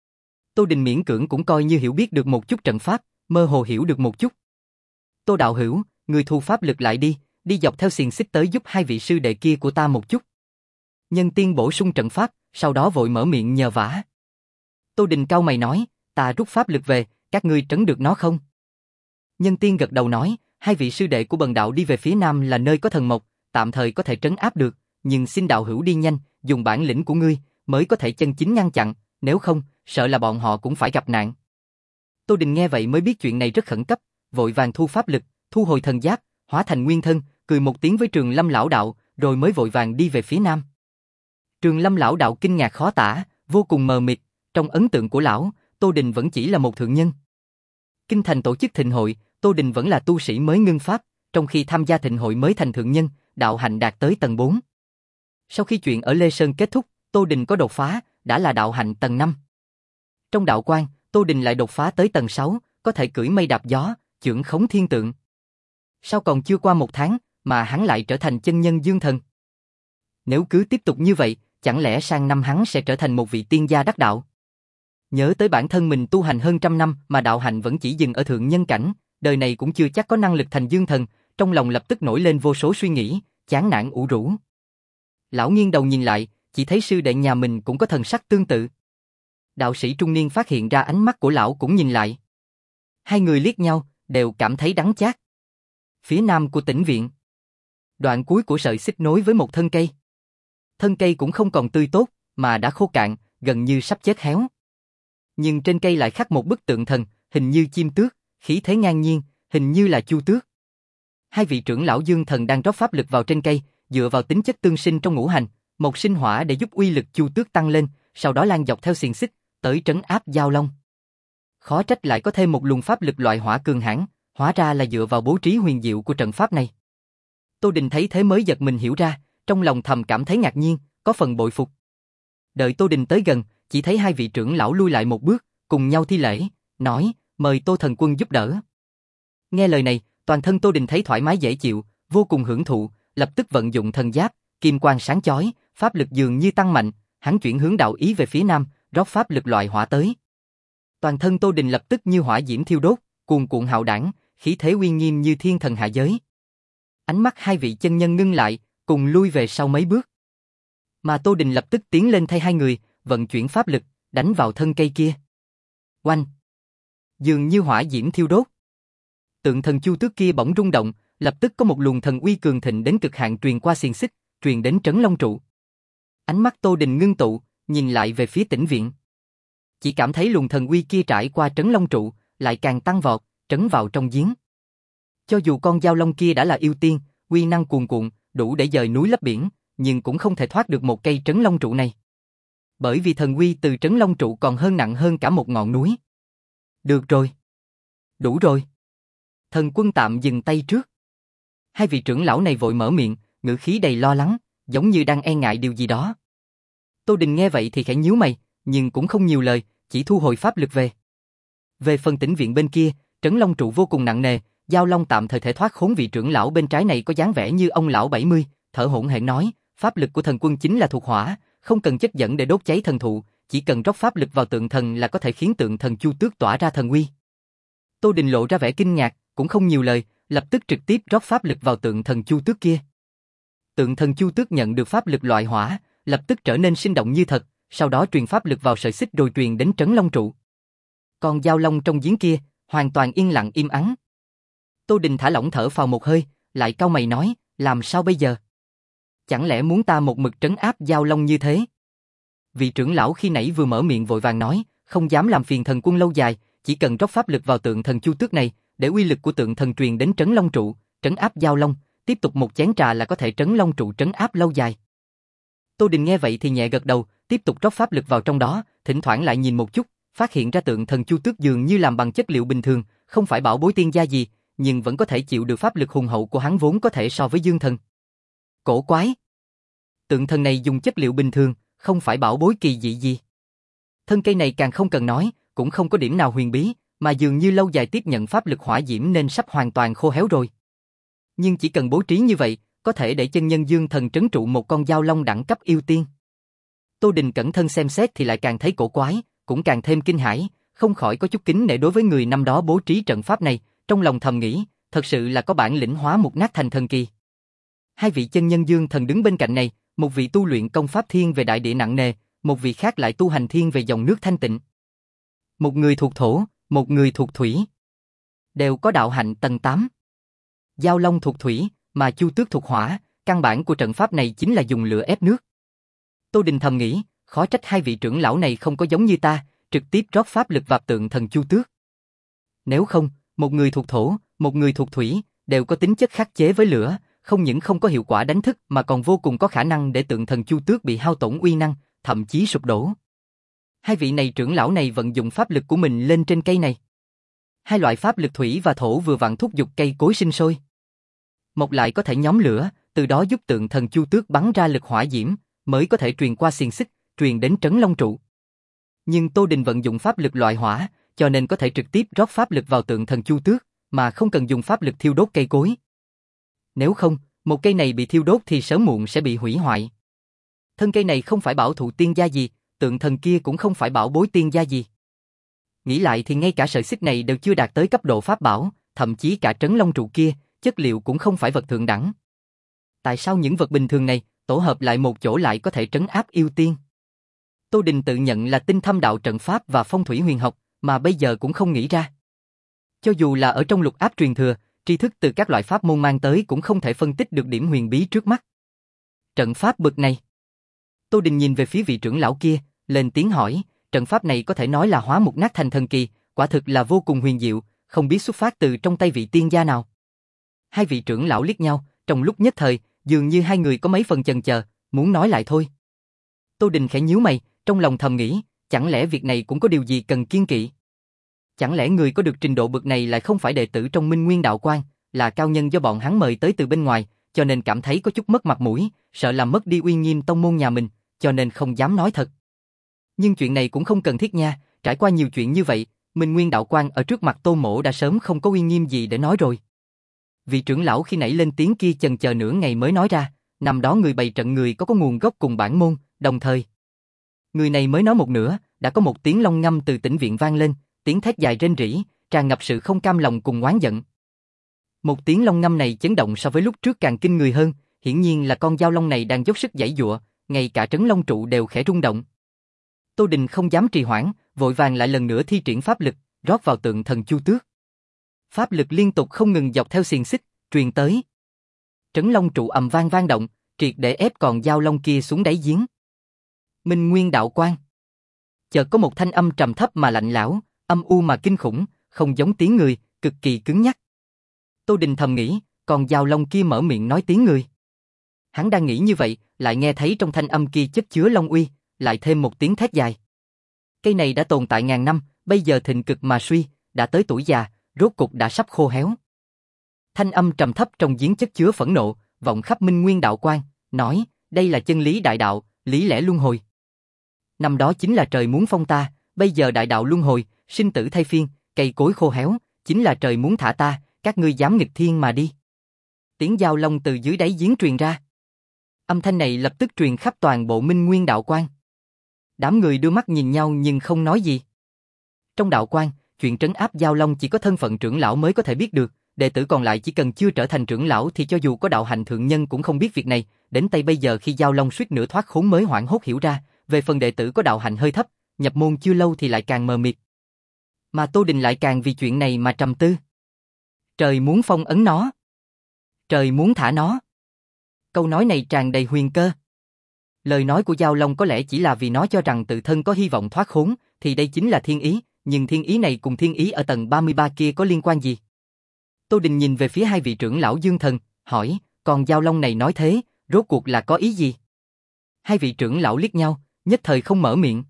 Tô Đình miễn cưỡng cũng coi như hiểu biết được một chút trận pháp, mơ hồ hiểu được một chút. Tô đạo hữu, người thu pháp lực lại đi, đi dọc theo xiềng xích tới giúp hai vị sư đệ kia của ta một chút. Nhân tiên bổ sung trận pháp, sau đó vội mở miệng nhờ vả. Tô Đình cau mày nói, ta rút pháp lực về, các ngươi trấn được nó không? Nhân tiên gật đầu nói, hai vị sư đệ của bần đạo đi về phía nam là nơi có thần mộc, tạm thời có thể trấn áp được, nhưng xin đạo hữu đi nhanh, dùng bản lĩnh của ngươi, mới có thể chân chính ngăn chặn, nếu không, sợ là bọn họ cũng phải gặp nạn. Tô Đình nghe vậy mới biết chuyện này rất khẩn cấp, vội vàng thu pháp lực, thu hồi thần giáp, hóa thành nguyên thân, cười một tiếng với Trường Lâm lão đạo, rồi mới vội vàng đi về phía nam. Trường Lâm lão đạo kinh ngạc khó tả, vô cùng mờ mịt, trong ấn tượng của lão, Tô Đình vẫn chỉ là một thượng nhân. Kinh thành tổ chức thịnh hội, Tô Đình vẫn là tu sĩ mới ngưng pháp, trong khi tham gia thịnh hội mới thành thượng nhân, đạo hạnh đạt tới tầng bốn. Sau khi chuyện ở Lê Sơn kết thúc, Tô Đình có đột phá, đã là đạo hạnh tầng năm. Trong đạo quan, Tô Đình lại đột phá tới tầng sáu, có thể cưỡi mây đạp gió, chưởng khống thiên tượng. Sau còn chưa qua một tháng, mà hắn lại trở thành chân nhân dương thần. Nếu cứ tiếp tục như vậy, chẳng lẽ sang năm hắn sẽ trở thành một vị tiên gia đắc đạo? Nhớ tới bản thân mình tu hành hơn trăm năm mà đạo hạnh vẫn chỉ dừng ở thượng nhân cảnh, đời này cũng chưa chắc có năng lực thành dương thần, trong lòng lập tức nổi lên vô số suy nghĩ, chán nản ủ rũ. Lão nghiêng đầu nhìn lại, chỉ thấy sư đệ nhà mình cũng có thần sắc tương tự. Đạo sĩ trung niên phát hiện ra ánh mắt của lão cũng nhìn lại. Hai người liếc nhau, đều cảm thấy đắng chát. Phía nam của tĩnh viện, đoạn cuối của sợi xích nối với một thân cây. Thân cây cũng không còn tươi tốt, mà đã khô cạn, gần như sắp chết héo. Nhưng trên cây lại khắc một bức tượng thần, hình như chim tước, khí thế ngang nhiên, hình như là Chu Tước. Hai vị trưởng lão dương thần đang rót pháp lực vào trên cây, dựa vào tính chất tương sinh trong ngũ hành, một sinh hỏa để giúp uy lực Chu Tước tăng lên, sau đó lan dọc theo xiềng xích, tới trấn áp giao long. Khó trách lại có thêm một luồng pháp lực loại hỏa cường hãn, hóa ra là dựa vào bố trí huyền diệu của trận pháp này. Tô Đình thấy thế mới giật mình hiểu ra, trong lòng thầm cảm thấy ngạc nhiên, có phần bội phục. Đợi Tô Đình tới gần, chỉ thấy hai vị trưởng lão lui lại một bước, cùng nhau thi lễ, nói, mời Tô thần quân giúp đỡ. Nghe lời này, toàn thân Tô Đình thấy thoải mái dễ chịu, vô cùng hưởng thụ, lập tức vận dụng thần giáp, kim quang sáng chói, pháp lực dường như tăng mạnh, hắn chuyển hướng đạo ý về phía nam, rót pháp lực loại hỏa tới. Toàn thân Tô Đình lập tức như hỏa diễm thiêu đốt, cuồn cuộn hạo đảng, khí thế uy nghiêm như thiên thần hạ giới. Ánh mắt hai vị chân nhân ngưng lại, cùng lui về sau mấy bước. Mà Tô Đình lập tức tiến lên thay hai người, vận chuyển pháp lực, đánh vào thân cây kia. Oanh! Dường như hỏa diễm thiêu đốt. Tượng thần Chu Tước kia bỗng rung động, lập tức có một luồng thần uy cường thịnh đến cực hạn truyền qua xiềng xích, truyền đến trấn long trụ. Ánh mắt Tô Đình ngưng tụ, nhìn lại về phía tĩnh viện. Chỉ cảm thấy luồng thần uy kia trải qua trấn long trụ, lại càng tăng vọt, trấn vào trong giếng. Cho dù con giao long kia đã là yêu tiên, uy năng cuồn cuộn, đủ để dời núi lấp biển, nhưng cũng không thể thoát được một cây trấn long trụ này. Bởi vì thần uy từ trấn long trụ còn hơn nặng hơn cả một ngọn núi. Được rồi. Đủ rồi. Thần quân tạm dừng tay trước. Hai vị trưởng lão này vội mở miệng, ngữ khí đầy lo lắng, giống như đang e ngại điều gì đó. Tô Đình nghe vậy thì khẽ nhíu mày, nhưng cũng không nhiều lời, chỉ thu hồi pháp lực về. Về phần tĩnh viện bên kia, trấn long trụ vô cùng nặng nề, Giao Long tạm thời thể thoát khốn. Vị trưởng lão bên trái này có dáng vẻ như ông lão bảy mươi, thở hổn hển nói, pháp lực của thần quân chính là thuộc hỏa, không cần chất dẫn để đốt cháy thần thụ, chỉ cần rót pháp lực vào tượng thần là có thể khiến tượng thần Chu Tước tỏa ra thần uy. Tô Đình lộ ra vẻ kinh ngạc, cũng không nhiều lời, lập tức trực tiếp rót pháp lực vào tượng thần Chu Tước kia. Tượng thần Chu Tước nhận được pháp lực loại hỏa, lập tức trở nên sinh động như thật, sau đó truyền pháp lực vào sợi xích rồi truyền đến Trấn Long trụ. Còn Giao Long trong giếng kia, hoàn toàn yên lặng im ắng. Tô Đình thả lỏng thở phào một hơi, lại cau mày nói, làm sao bây giờ? Chẳng lẽ muốn ta một mực trấn áp Giao Long như thế? Vị trưởng lão khi nãy vừa mở miệng vội vàng nói, không dám làm phiền thần quân lâu dài, chỉ cần rót pháp lực vào tượng thần Chu Tước này, để uy lực của tượng thần truyền đến Trấn Long trụ, trấn áp Giao Long, tiếp tục một chén trà là có thể Trấn Long trụ trấn áp lâu dài. Tô Đình nghe vậy thì nhẹ gật đầu, tiếp tục rót pháp lực vào trong đó, thỉnh thoảng lại nhìn một chút, phát hiện ra tượng thần Chu Tước dường như làm bằng chất liệu bình thường, không phải bảo bối tiên gia gì, nhưng vẫn có thể chịu được pháp lực hùng hậu của hắn vốn có thể so với dương thần. Cổ quái! Tượng thần này dùng chất liệu bình thường, không phải bảo bối kỳ dị gì. Thân cây này càng không cần nói, cũng không có điểm nào huyền bí, mà dường như lâu dài tiếp nhận pháp lực hỏa diễm nên sắp hoàn toàn khô héo rồi. Nhưng chỉ cần bố trí như vậy, có thể để chân nhân dương thần trấn trụ một con Giao Long đẳng cấp yêu tiên. Tô Đình cẩn thân xem xét thì lại càng thấy cổ quái, cũng càng thêm kinh hãi, không khỏi có chút kính nể đối với người năm đó bố trí trận pháp này, trong lòng thầm nghĩ, thật sự là có bản lĩnh hóa mục nát thành thần kỳ. Hai vị chân nhân dương thần đứng bên cạnh này, một vị tu luyện công pháp thiên về đại địa nặng nề, một vị khác lại tu hành thiên về dòng nước thanh tịnh. Một người thuộc thổ, một người thuộc thủy. Đều có đạo hạnh tầng tám. Giao Long thuộc thủy, mà Chu Tước thuộc hỏa, căn bản của trận pháp này chính là dùng lửa ép nước. Tô Đình thầm nghĩ, khó trách hai vị trưởng lão này không có giống như ta, trực tiếp rót pháp lực vào tượng thần Chu Tước. Nếu không, một người thuộc thổ, một người thuộc thủy, đều có tính chất khắc chế với lửa, không những không có hiệu quả đánh thức mà còn vô cùng có khả năng để tượng thần Chu Tước bị hao tổn uy năng, thậm chí sụp đổ. Hai vị này trưởng lão này vận dụng pháp lực của mình lên trên cây này. Hai loại pháp lực thủy và thổ vừa vặn thúc giục cây cối sinh sôi. Một lại có thể nhóm lửa, từ đó giúp tượng thần Chu Tước bắn ra lực hỏa diễm, mới có thể truyền qua xiềng xích, truyền đến Trấn Long trụ. Nhưng Tô Đình vận dụng pháp lực loại hỏa, cho nên có thể trực tiếp rót pháp lực vào tượng thần Chu Tước, mà không cần dùng pháp lực thiêu đốt cây cối. Nếu không, một cây này bị thiêu đốt thì sớm muộn sẽ bị hủy hoại. Thân cây này không phải bảo thụ tiên gia gì, tượng thần kia cũng không phải bảo bối tiên gia gì. Nghĩ lại thì ngay cả sợi xích này đều chưa đạt tới cấp độ pháp bảo, thậm chí cả Trấn Long trụ kia, chất liệu cũng không phải vật thượng đẳng. Tại sao những vật bình thường này, tổ hợp lại một chỗ lại có thể trấn áp yêu tiên? Tô Đình tự nhận là tinh thâm đạo trận pháp và phong thủy huyền học, mà bây giờ cũng không nghĩ ra. Cho dù là ở trong lục áp truyền thừa, tri thức từ các loại pháp môn mang tới cũng không thể phân tích được điểm huyền bí trước mắt. Trận pháp bực này. Tô Đình nhìn về phía vị trưởng lão kia, lên tiếng hỏi, trận pháp này có thể nói là hóa mục nát thành thần kỳ, quả thực là vô cùng huyền diệu, không biết xuất phát từ trong tay vị tiên gia nào. Hai vị trưởng lão liếc nhau, trong lúc nhất thời, dường như hai người có mấy phần chần chờ, muốn nói lại thôi. Tô Đình khẽ nhíu mày, trong lòng thầm nghĩ, chẳng lẽ việc này cũng có điều gì cần kiêng kỵ? Chẳng lẽ người có được trình độ bậc này lại không phải đệ tử trong Minh Nguyên Đạo Quan, là cao nhân do bọn hắn mời tới từ bên ngoài, cho nên cảm thấy có chút mất mặt mũi, sợ làm mất đi uy nghiêm tông môn nhà mình, cho nên không dám nói thật. Nhưng chuyện này cũng không cần thiết nha, trải qua nhiều chuyện như vậy, Minh Nguyên Đạo Quan ở trước mặt Tô Mỗ đã sớm không có uy nghiêm gì để nói rồi. Vị trưởng lão khi nãy lên tiếng kia chần chờ nửa ngày mới nói ra, năm đó người bày trận người có có nguồn gốc cùng bản môn, đồng thời. Người này mới nói một nửa, đã có một tiếng long ngâm từ tĩnh viện vang lên, tiếng thét dài rên rỉ, tràn ngập sự không cam lòng cùng oán giận. Một tiếng long ngâm này chấn động so với lúc trước càng kinh người hơn, hiển nhiên là con Giao Long này đang dốc sức giãy giụa, ngay cả Trấn Long trụ đều khẽ rung động. Tô Đình không dám trì hoãn, vội vàng lại lần nữa thi triển pháp lực, rót vào tượng thần Chu Tước. Pháp lực liên tục không ngừng dọc theo xiềng xích, truyền tới. Trấn Long trụ ầm vang vang động, triệt để ép còn Giao Long kia xuống đáy giếng. Minh Nguyên Đạo Quan. Chợt có một thanh âm trầm thấp mà lạnh lẽo, âm u mà kinh khủng, không giống tiếng người, cực kỳ cứng nhắc. Tô Đình thầm nghĩ, còn Giao Long kia mở miệng nói tiếng người. Hắn đang nghĩ như vậy, lại nghe thấy trong thanh âm kia chất chứa long uy, lại thêm một tiếng thét dài. Cây này đã tồn tại ngàn năm, bây giờ thịnh cực mà suy, đã tới tuổi già, rốt cục đã sắp khô héo. Thanh âm trầm thấp trong giếng chất chứa phẫn nộ, vọng khắp Minh Nguyên Đạo Quan, nói, đây là chân lý đại đạo, lý lẽ luân hồi. Năm đó chính là trời muốn phong ta, bây giờ đại đạo luân hồi, sinh tử thay phiên, cây cối khô héo, chính là trời muốn thả ta, các ngươi dám nghịch thiên mà đi. Tiếng giao long từ dưới đáy giếng truyền ra. Âm thanh này lập tức truyền khắp toàn bộ Minh Nguyên đạo quan. Đám người đưa mắt nhìn nhau nhưng không nói gì. Trong đạo quan, chuyện trấn áp giao long chỉ có thân phận trưởng lão mới có thể biết được, đệ tử còn lại chỉ cần chưa trở thành trưởng lão thì cho dù có đạo hạnh thượng nhân cũng không biết việc này, đến tay bây giờ khi giao long suýt nữa thoát khốn mới hoảng hốt hiểu ra, về phần đệ tử có đạo hạnh hơi thấp, nhập môn chưa lâu thì lại càng mờ mịt. Mà Tô Đình lại càng vì chuyện này mà trầm tư. Trời muốn phong ấn nó. Trời muốn thả nó. Câu nói này tràn đầy huyền cơ. Lời nói của Giao Long có lẽ chỉ là vì nó cho rằng tự thân có hy vọng thoát khốn, thì đây chính là thiên ý, nhưng thiên ý này cùng thiên ý ở tầng ba mươi ba kia có liên quan gì? Tô Đình nhìn về phía hai vị trưởng lão Dương Thần, hỏi, còn Giao Long này nói thế, rốt cuộc là có ý gì? Hai vị trưởng lão liếc nhau, nhất thời không mở miệng.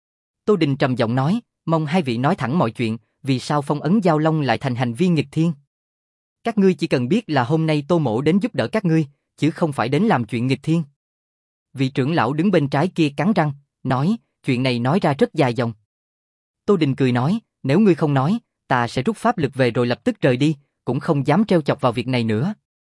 Tô Đình trầm giọng nói, mong hai vị nói thẳng mọi chuyện, vì sao phong ấn Giao Long lại thành hành vi nghịch thiên? Các ngươi chỉ cần biết là hôm nay Tô Mỗ đến giúp đỡ các ngươi, chứ không phải đến làm chuyện nghịch thiên. Vị trưởng lão đứng bên trái kia cắn răng, nói, chuyện này nói ra rất dài dòng. Tô Đình cười nói, nếu ngươi không nói, ta sẽ rút pháp lực về rồi lập tức rời đi, cũng không dám trêu chọc vào việc này nữa.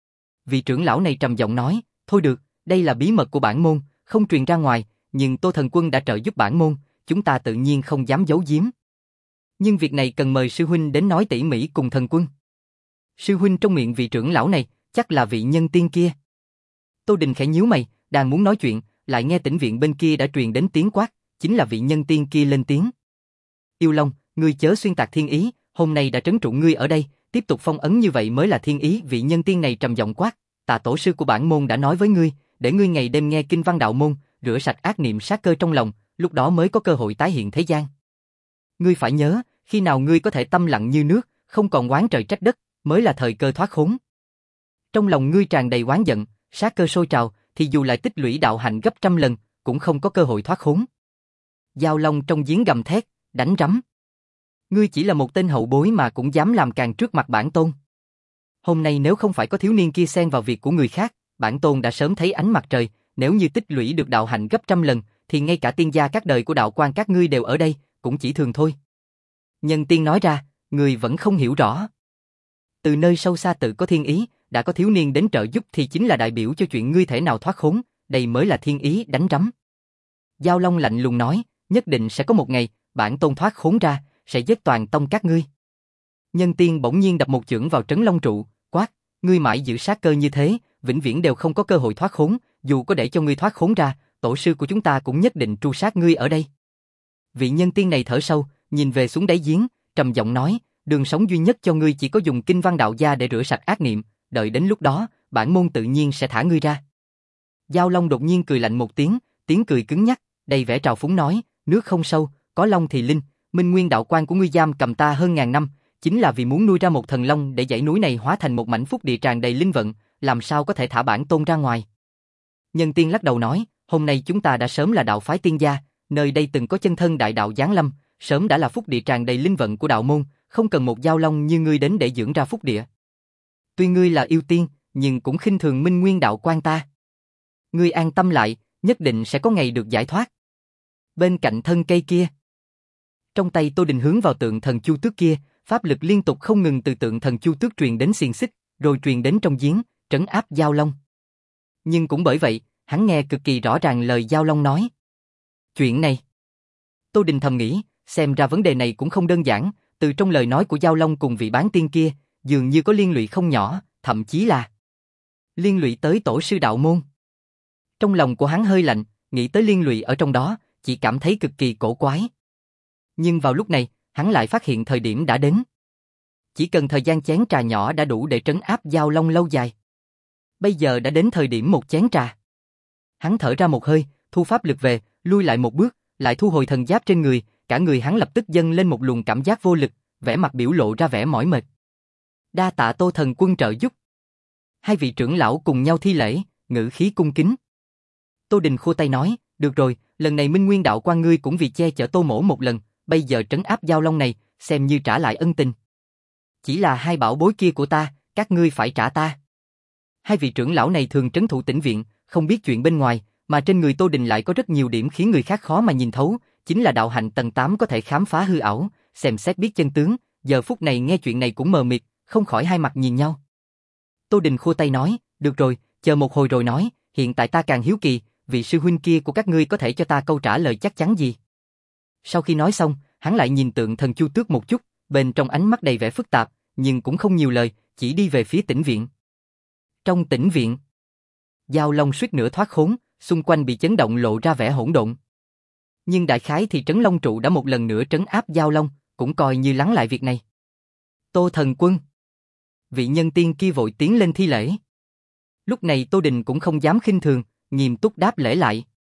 Vị trưởng lão này trầm giọng nói, thôi được, đây là bí mật của bản môn, không truyền ra ngoài, nhưng Tô Thần Quân đã trợ giúp bản môn, chúng ta tự nhiên không dám giấu giếm. Nhưng việc này cần mời sư huynh đến nói tỉ mỉ cùng Thần Quân. Sư huynh trong miệng vị trưởng lão này, chắc là vị nhân tiên kia. Tô Đình khẽ nhíu mày, đang muốn nói chuyện, lại nghe tĩnh viện bên kia đã truyền đến tiếng quát, chính là vị nhân tiên kia lên tiếng. Yêu Long, ngươi chớ xuyên tạc thiên ý, hôm nay đã trấn trụ ngươi ở đây, tiếp tục phong ấn như vậy mới là thiên ý. Vị nhân tiên này trầm giọng quát, Tà tổ sư của bản môn đã nói với ngươi, để ngươi ngày đêm nghe kinh văn đạo môn, rửa sạch ác niệm sát cơ trong lòng, lúc đó mới có cơ hội tái hiện thế gian. Ngươi phải nhớ, khi nào ngươi có thể tâm lặng như nước, không còn oán trời trách đất, mới là thời cơ thoát khốn. Trong lòng ngươi tràn đầy oán giận, sát cơ sôi trào, thì dù lại tích lũy đạo hạnh gấp trăm lần, cũng không có cơ hội thoát khốn. Giao Long trong giếng gầm thét, đánh rắm. Ngươi chỉ là một tên hậu bối mà cũng dám làm càn trước mặt bản tôn. Hôm nay nếu không phải có thiếu niên kia xen vào việc của người khác, bản tôn đã sớm thấy ánh mặt trời, nếu như tích lũy được đạo hạnh gấp trăm lần, thì ngay cả tiên gia các đời của đạo quan các ngươi đều ở đây, cũng chỉ thường thôi. Nhân tiên nói ra, ngươi vẫn không hiểu rõ. Từ nơi sâu xa tự có thiên ý, đã có thiếu niên đến trợ giúp thì chính là đại biểu cho chuyện ngươi thể nào thoát khốn, đây mới là thiên ý đánh rắm. Giao Long lạnh lùng nói, nhất định sẽ có một ngày, bản tôn thoát khốn ra, sẽ giết toàn tông các ngươi. Nhân tiên bỗng nhiên đập một chưởng vào trấn long trụ, quát, ngươi mãi giữ sát cơ như thế, vĩnh viễn đều không có cơ hội thoát khốn, dù có để cho ngươi thoát khốn ra, tổ sư của chúng ta cũng nhất định tru sát ngươi ở đây. Vị nhân tiên này thở sâu, nhìn về xuống đáy giếng, trầm giọng nói, đường sống duy nhất cho ngươi chỉ có dùng kinh văn đạo gia để rửa sạch ác niệm, đợi đến lúc đó, bản môn tự nhiên sẽ thả ngươi ra. Giao Long đột nhiên cười lạnh một tiếng, tiếng cười cứng nhắc, đầy vẻ trào phúng nói, nước không sâu, có long thì linh, Minh Nguyên đạo quan của ngươi giam cầm ta hơn ngàn năm, chính là vì muốn nuôi ra một thần long để dãy núi này hóa thành một mảnh phúc địa tràn đầy linh vận, làm sao có thể thả bản tôn ra ngoài. Nhân tiên lắc đầu nói, hôm nay chúng ta đã sớm là đạo phái tiên gia, nơi đây từng có chân thân đại đạo giáng lâm, sớm đã là phúc địa tràn đầy linh vận của đạo môn, không cần một Giao Long như ngươi đến để dưỡng ra phúc địa. Tuy ngươi là yêu tiên, nhưng cũng khinh thường Minh Nguyên đạo quan ta. Ngươi an tâm lại, nhất định sẽ có ngày được giải thoát. Bên cạnh thân cây kia, trong tay Tô Đình hướng vào tượng thần Chu Tước kia, pháp lực liên tục không ngừng từ tượng thần Chu Tước truyền đến xiềng xích, rồi truyền đến trong giếng, trấn áp Giao Long. Nhưng cũng bởi vậy, hắn nghe cực kỳ rõ ràng lời Giao Long nói. Chuyện này, Tô Đình thầm nghĩ, xem ra vấn đề này cũng không đơn giản, từ trong lời nói của Giao Long cùng vị bán tiên kia, dường như có liên lụy không nhỏ, thậm chí là liên lụy tới tổ sư đạo môn. Trong lòng của hắn hơi lạnh, nghĩ tới liên lụy ở trong đó, chỉ cảm thấy cực kỳ cổ quái. Nhưng vào lúc này, hắn lại phát hiện thời điểm đã đến. Chỉ cần thời gian chén trà nhỏ đã đủ để trấn áp Giao Long lâu dài. Bây giờ đã đến thời điểm một chén trà. Hắn thở ra một hơi, thu pháp lực về, lui lại một bước, lại thu hồi thần giáp trên người, cả người hắn lập tức dâng lên một luồng cảm giác vô lực, vẻ mặt biểu lộ ra vẻ mỏi mệt. Đa tạ Tô Thần Quân trợ giúp. Hai vị trưởng lão cùng nhau thi lễ, ngữ khí cung kính. Tô Đình khua tay nói, được rồi, lần này Minh Nguyên đạo quan ngươi cũng vì che chở Tô Mỗ một lần, bây giờ trấn áp Giao Long này, xem như trả lại ân tình. Chỉ là hai bảo bối kia của ta, các ngươi phải trả ta. Hai vị trưởng lão này thường trấn thủ tĩnh viện, không biết chuyện bên ngoài, mà trên người Tô Đình lại có rất nhiều điểm khiến người khác khó mà nhìn thấu, chính là đạo hạnh tầng tám có thể khám phá hư ảo, xem xét biết chân tướng, giờ phút này nghe chuyện này cũng mờ mịt, không khỏi hai mặt nhìn nhau. Tô Đình khua tay nói, được rồi, chờ một hồi rồi nói, hiện tại ta càng hiếu kỳ, vị sư huynh kia của các ngươi có thể cho ta câu trả lời chắc chắn gì? Sau khi nói xong, hắn lại nhìn Tượng Thần Chu Tước một chút, bên trong ánh mắt đầy vẻ phức tạp, nhưng cũng không nhiều lời, chỉ đi về phía tĩnh viện. Trong tĩnh viện, Giao Long suýt nữa thoát khốn, xung quanh bị chấn động lộ ra vẻ hỗn độn. Nhưng đại khái thì Trấn Long trụ đã một lần nữa trấn áp Giao Long, cũng coi như lắng lại việc này. Tô Thần Quân. Vị nhân tiên kia vội tiến lên thi lễ. Lúc này Tô Đình cũng không dám khinh thường, nghiêm túc đáp lễ lại.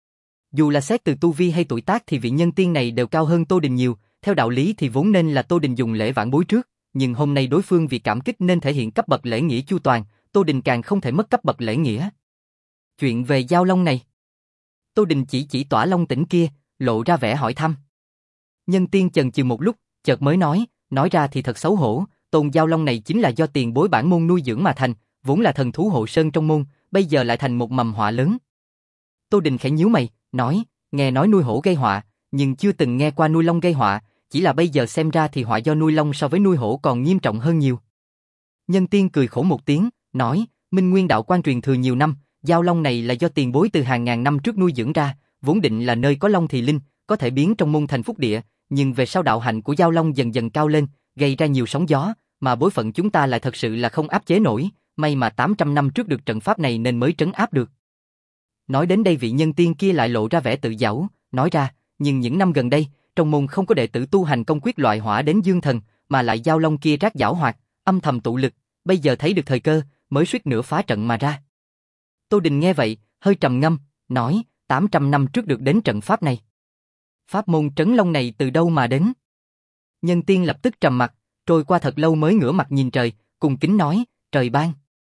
Dù là xét từ tu vi hay tuổi tác thì vị nhân tiên này đều cao hơn Tô Đình nhiều, theo đạo lý thì vốn nên là Tô Đình dùng lễ vãn bối trước, nhưng hôm nay đối phương vì cảm kích nên thể hiện cấp bậc lễ nghĩa chu toàn, Tô Đình càng không thể mất cấp bậc lễ nghĩa. Chuyện về Giao Long này. Tô Đình chỉ chỉ Tỏa Long Tỉnh kia, lộ ra vẻ hỏi thăm. Nhân tiên chần chừ một lúc, chợt mới nói, nói ra thì thật xấu hổ, tôn Giao Long này chính là do tiền bối bản môn nuôi dưỡng mà thành, vốn là thần thú hộ sơn trong môn, bây giờ lại thành một mầm họa lớn. Tô Đình khẽ nhíu mày, nói, nghe nói nuôi hổ gây họa, nhưng chưa từng nghe qua nuôi long gây họa, chỉ là bây giờ xem ra thì họa do nuôi long so với nuôi hổ còn nghiêm trọng hơn nhiều. Nhân tiên cười khổ một tiếng, nói, Minh Nguyên đạo quan truyền thừa nhiều năm, Giao Long này là do tiền bối từ hàng ngàn năm trước nuôi dưỡng ra, vốn định là nơi có long thì linh, có thể biến trong môn thành phúc địa, nhưng về sau đạo hạnh của Giao Long dần dần cao lên, gây ra nhiều sóng gió, mà bối phận chúng ta lại thật sự là không áp chế nổi, may mà tám trăm năm trước được trận pháp này nên mới trấn áp được. Nói đến đây vị nhân tiên kia lại lộ ra vẻ tự giãu, nói ra, nhưng những năm gần đây, trong môn không có đệ tử tu hành công quyết loại hỏa đến dương thần, mà lại Giao Long kia rác giảo hoạt, âm thầm tụ lực, bây giờ thấy được thời cơ, mới suýt nữa phá trận mà ra. Tô Đình nghe vậy, hơi trầm ngâm, nói, tám trăm năm trước được đến trận pháp này. Pháp môn trấn long này từ đâu mà đến? Nhân tiên lập tức trầm mặt, trôi qua thật lâu mới ngửa mặt nhìn trời, cùng kính nói, trời ban.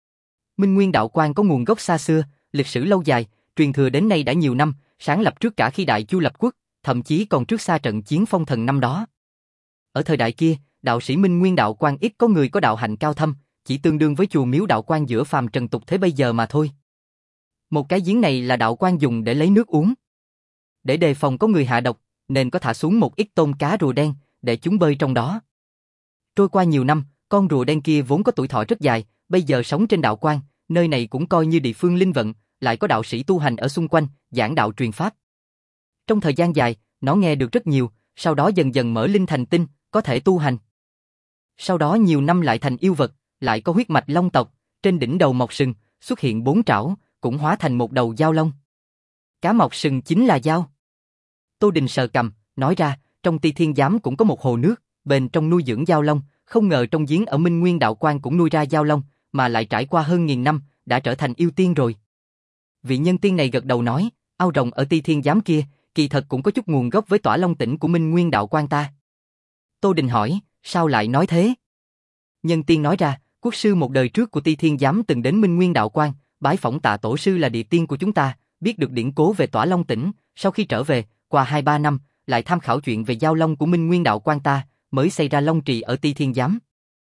Minh Nguyên đạo quan có nguồn gốc xa xưa, lịch sử lâu dài, truyền thừa đến nay đã nhiều năm, sáng lập trước cả khi Đại Chu lập quốc, thậm chí còn trước xa trận chiến phong thần năm đó. Ở thời đại kia, đạo sĩ Minh Nguyên đạo quan ít có người có đạo hạnh cao thâm, chỉ tương đương với chùa miếu đạo quan giữa phàm trần tục thế bây giờ mà thôi. Một cái giếng này là đạo quan dùng để lấy nước uống. Để đề phòng có người hạ độc, nên có thả xuống một ít tôm cá rùa đen, để chúng bơi trong đó. Trôi qua nhiều năm, con rùa đen kia vốn có tuổi thọ rất dài, bây giờ sống trên đạo quan, nơi này cũng coi như địa phương linh vận, lại có đạo sĩ tu hành ở xung quanh, giảng đạo truyền pháp. Trong thời gian dài, nó nghe được rất nhiều, sau đó dần dần mở linh thành tinh, có thể tu hành. Sau đó nhiều năm lại thành yêu vật, lại có huyết mạch long tộc, trên đỉnh đầu mọc sừng, xuất hiện bốn trảo, cũng hóa thành một đầu giao long. Cá mọc sừng chính là dao. Tô Đình sờ cằm, nói ra, trong Ti Thiên Giám cũng có một hồ nước, bên trong nuôi dưỡng giao long, không ngờ trong giếng ở Minh Nguyên đạo quan cũng nuôi ra giao long, mà lại trải qua hơn nghìn năm, đã trở thành yêu tiên rồi. Vị nhân tiên này gật đầu nói, ao rồng ở Ti Thiên Giám kia, kỳ thật cũng có chút nguồn gốc với Tỏa Long Tỉnh của Minh Nguyên đạo quan ta. Tô Đình hỏi, sao lại nói thế? Nhân tiên nói ra, quốc sư một đời trước của Ti Thiên Giám từng đến Minh Nguyên đạo quan, bái phỏng Tạ tổ sư là địa tiên của chúng ta, biết được điển cố về Tỏa Long Tỉnh, sau khi trở về, qua hai ba năm, lại tham khảo chuyện về giao long của Minh Nguyên đạo quan ta, mới xây ra Long Trì ở Ti Thiên Giám.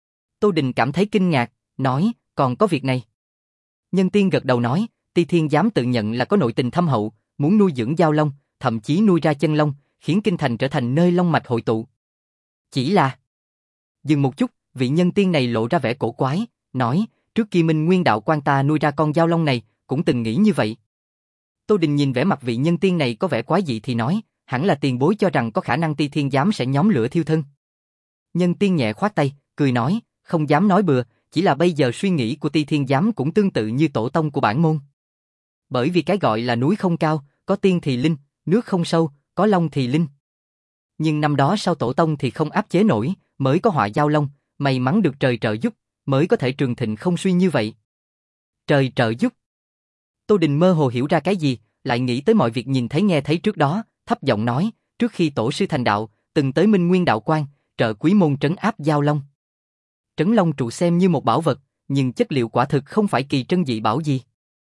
Tô Đình cảm thấy kinh ngạc, nói, còn có việc này. Nhân tiên gật đầu nói, Ti Thiên Giám tự nhận là có nội tình thâm hậu, muốn nuôi dưỡng giao long, thậm chí nuôi ra chân long, khiến kinh thành trở thành nơi long mạch hội tụ. Chỉ là... Dừng một chút, vị nhân tiên này lộ ra vẻ cổ quái, nói, trước khi Minh Nguyên đạo quan ta nuôi ra con giao long này, cũng từng nghĩ như vậy. Tô Đình nhìn vẻ mặt vị nhân tiên này có vẻ quái dị thì nói, hẳn là tiền bối cho rằng có khả năng Ti Thiên Giám sẽ nhóm lửa thiêu thân. Nhân tiên nhẹ khoát tay, cười nói, không dám nói bừa, chỉ là bây giờ suy nghĩ của Ti Thiên Giám cũng tương tự như tổ tông của bản môn. Bởi vì cái gọi là núi không cao, có tiên thì linh, nước không sâu, có long thì linh. Nhưng năm đó sau tổ tông thì không áp chế nổi, mới có họa giao long, may mắn được trời trợ giúp, mới có thể trường thịnh không suy như vậy. Trời trợ giúp. Tô Đình mơ hồ hiểu ra cái gì, lại nghĩ tới mọi việc nhìn thấy nghe thấy trước đó, thấp giọng nói, trước khi tổ sư thành đạo, từng tới Minh Nguyên đạo quan, trợ quý môn trấn áp giao long. Trấn long trụ xem như một bảo vật, nhưng chất liệu quả thực không phải kỳ trân dị bảo gì.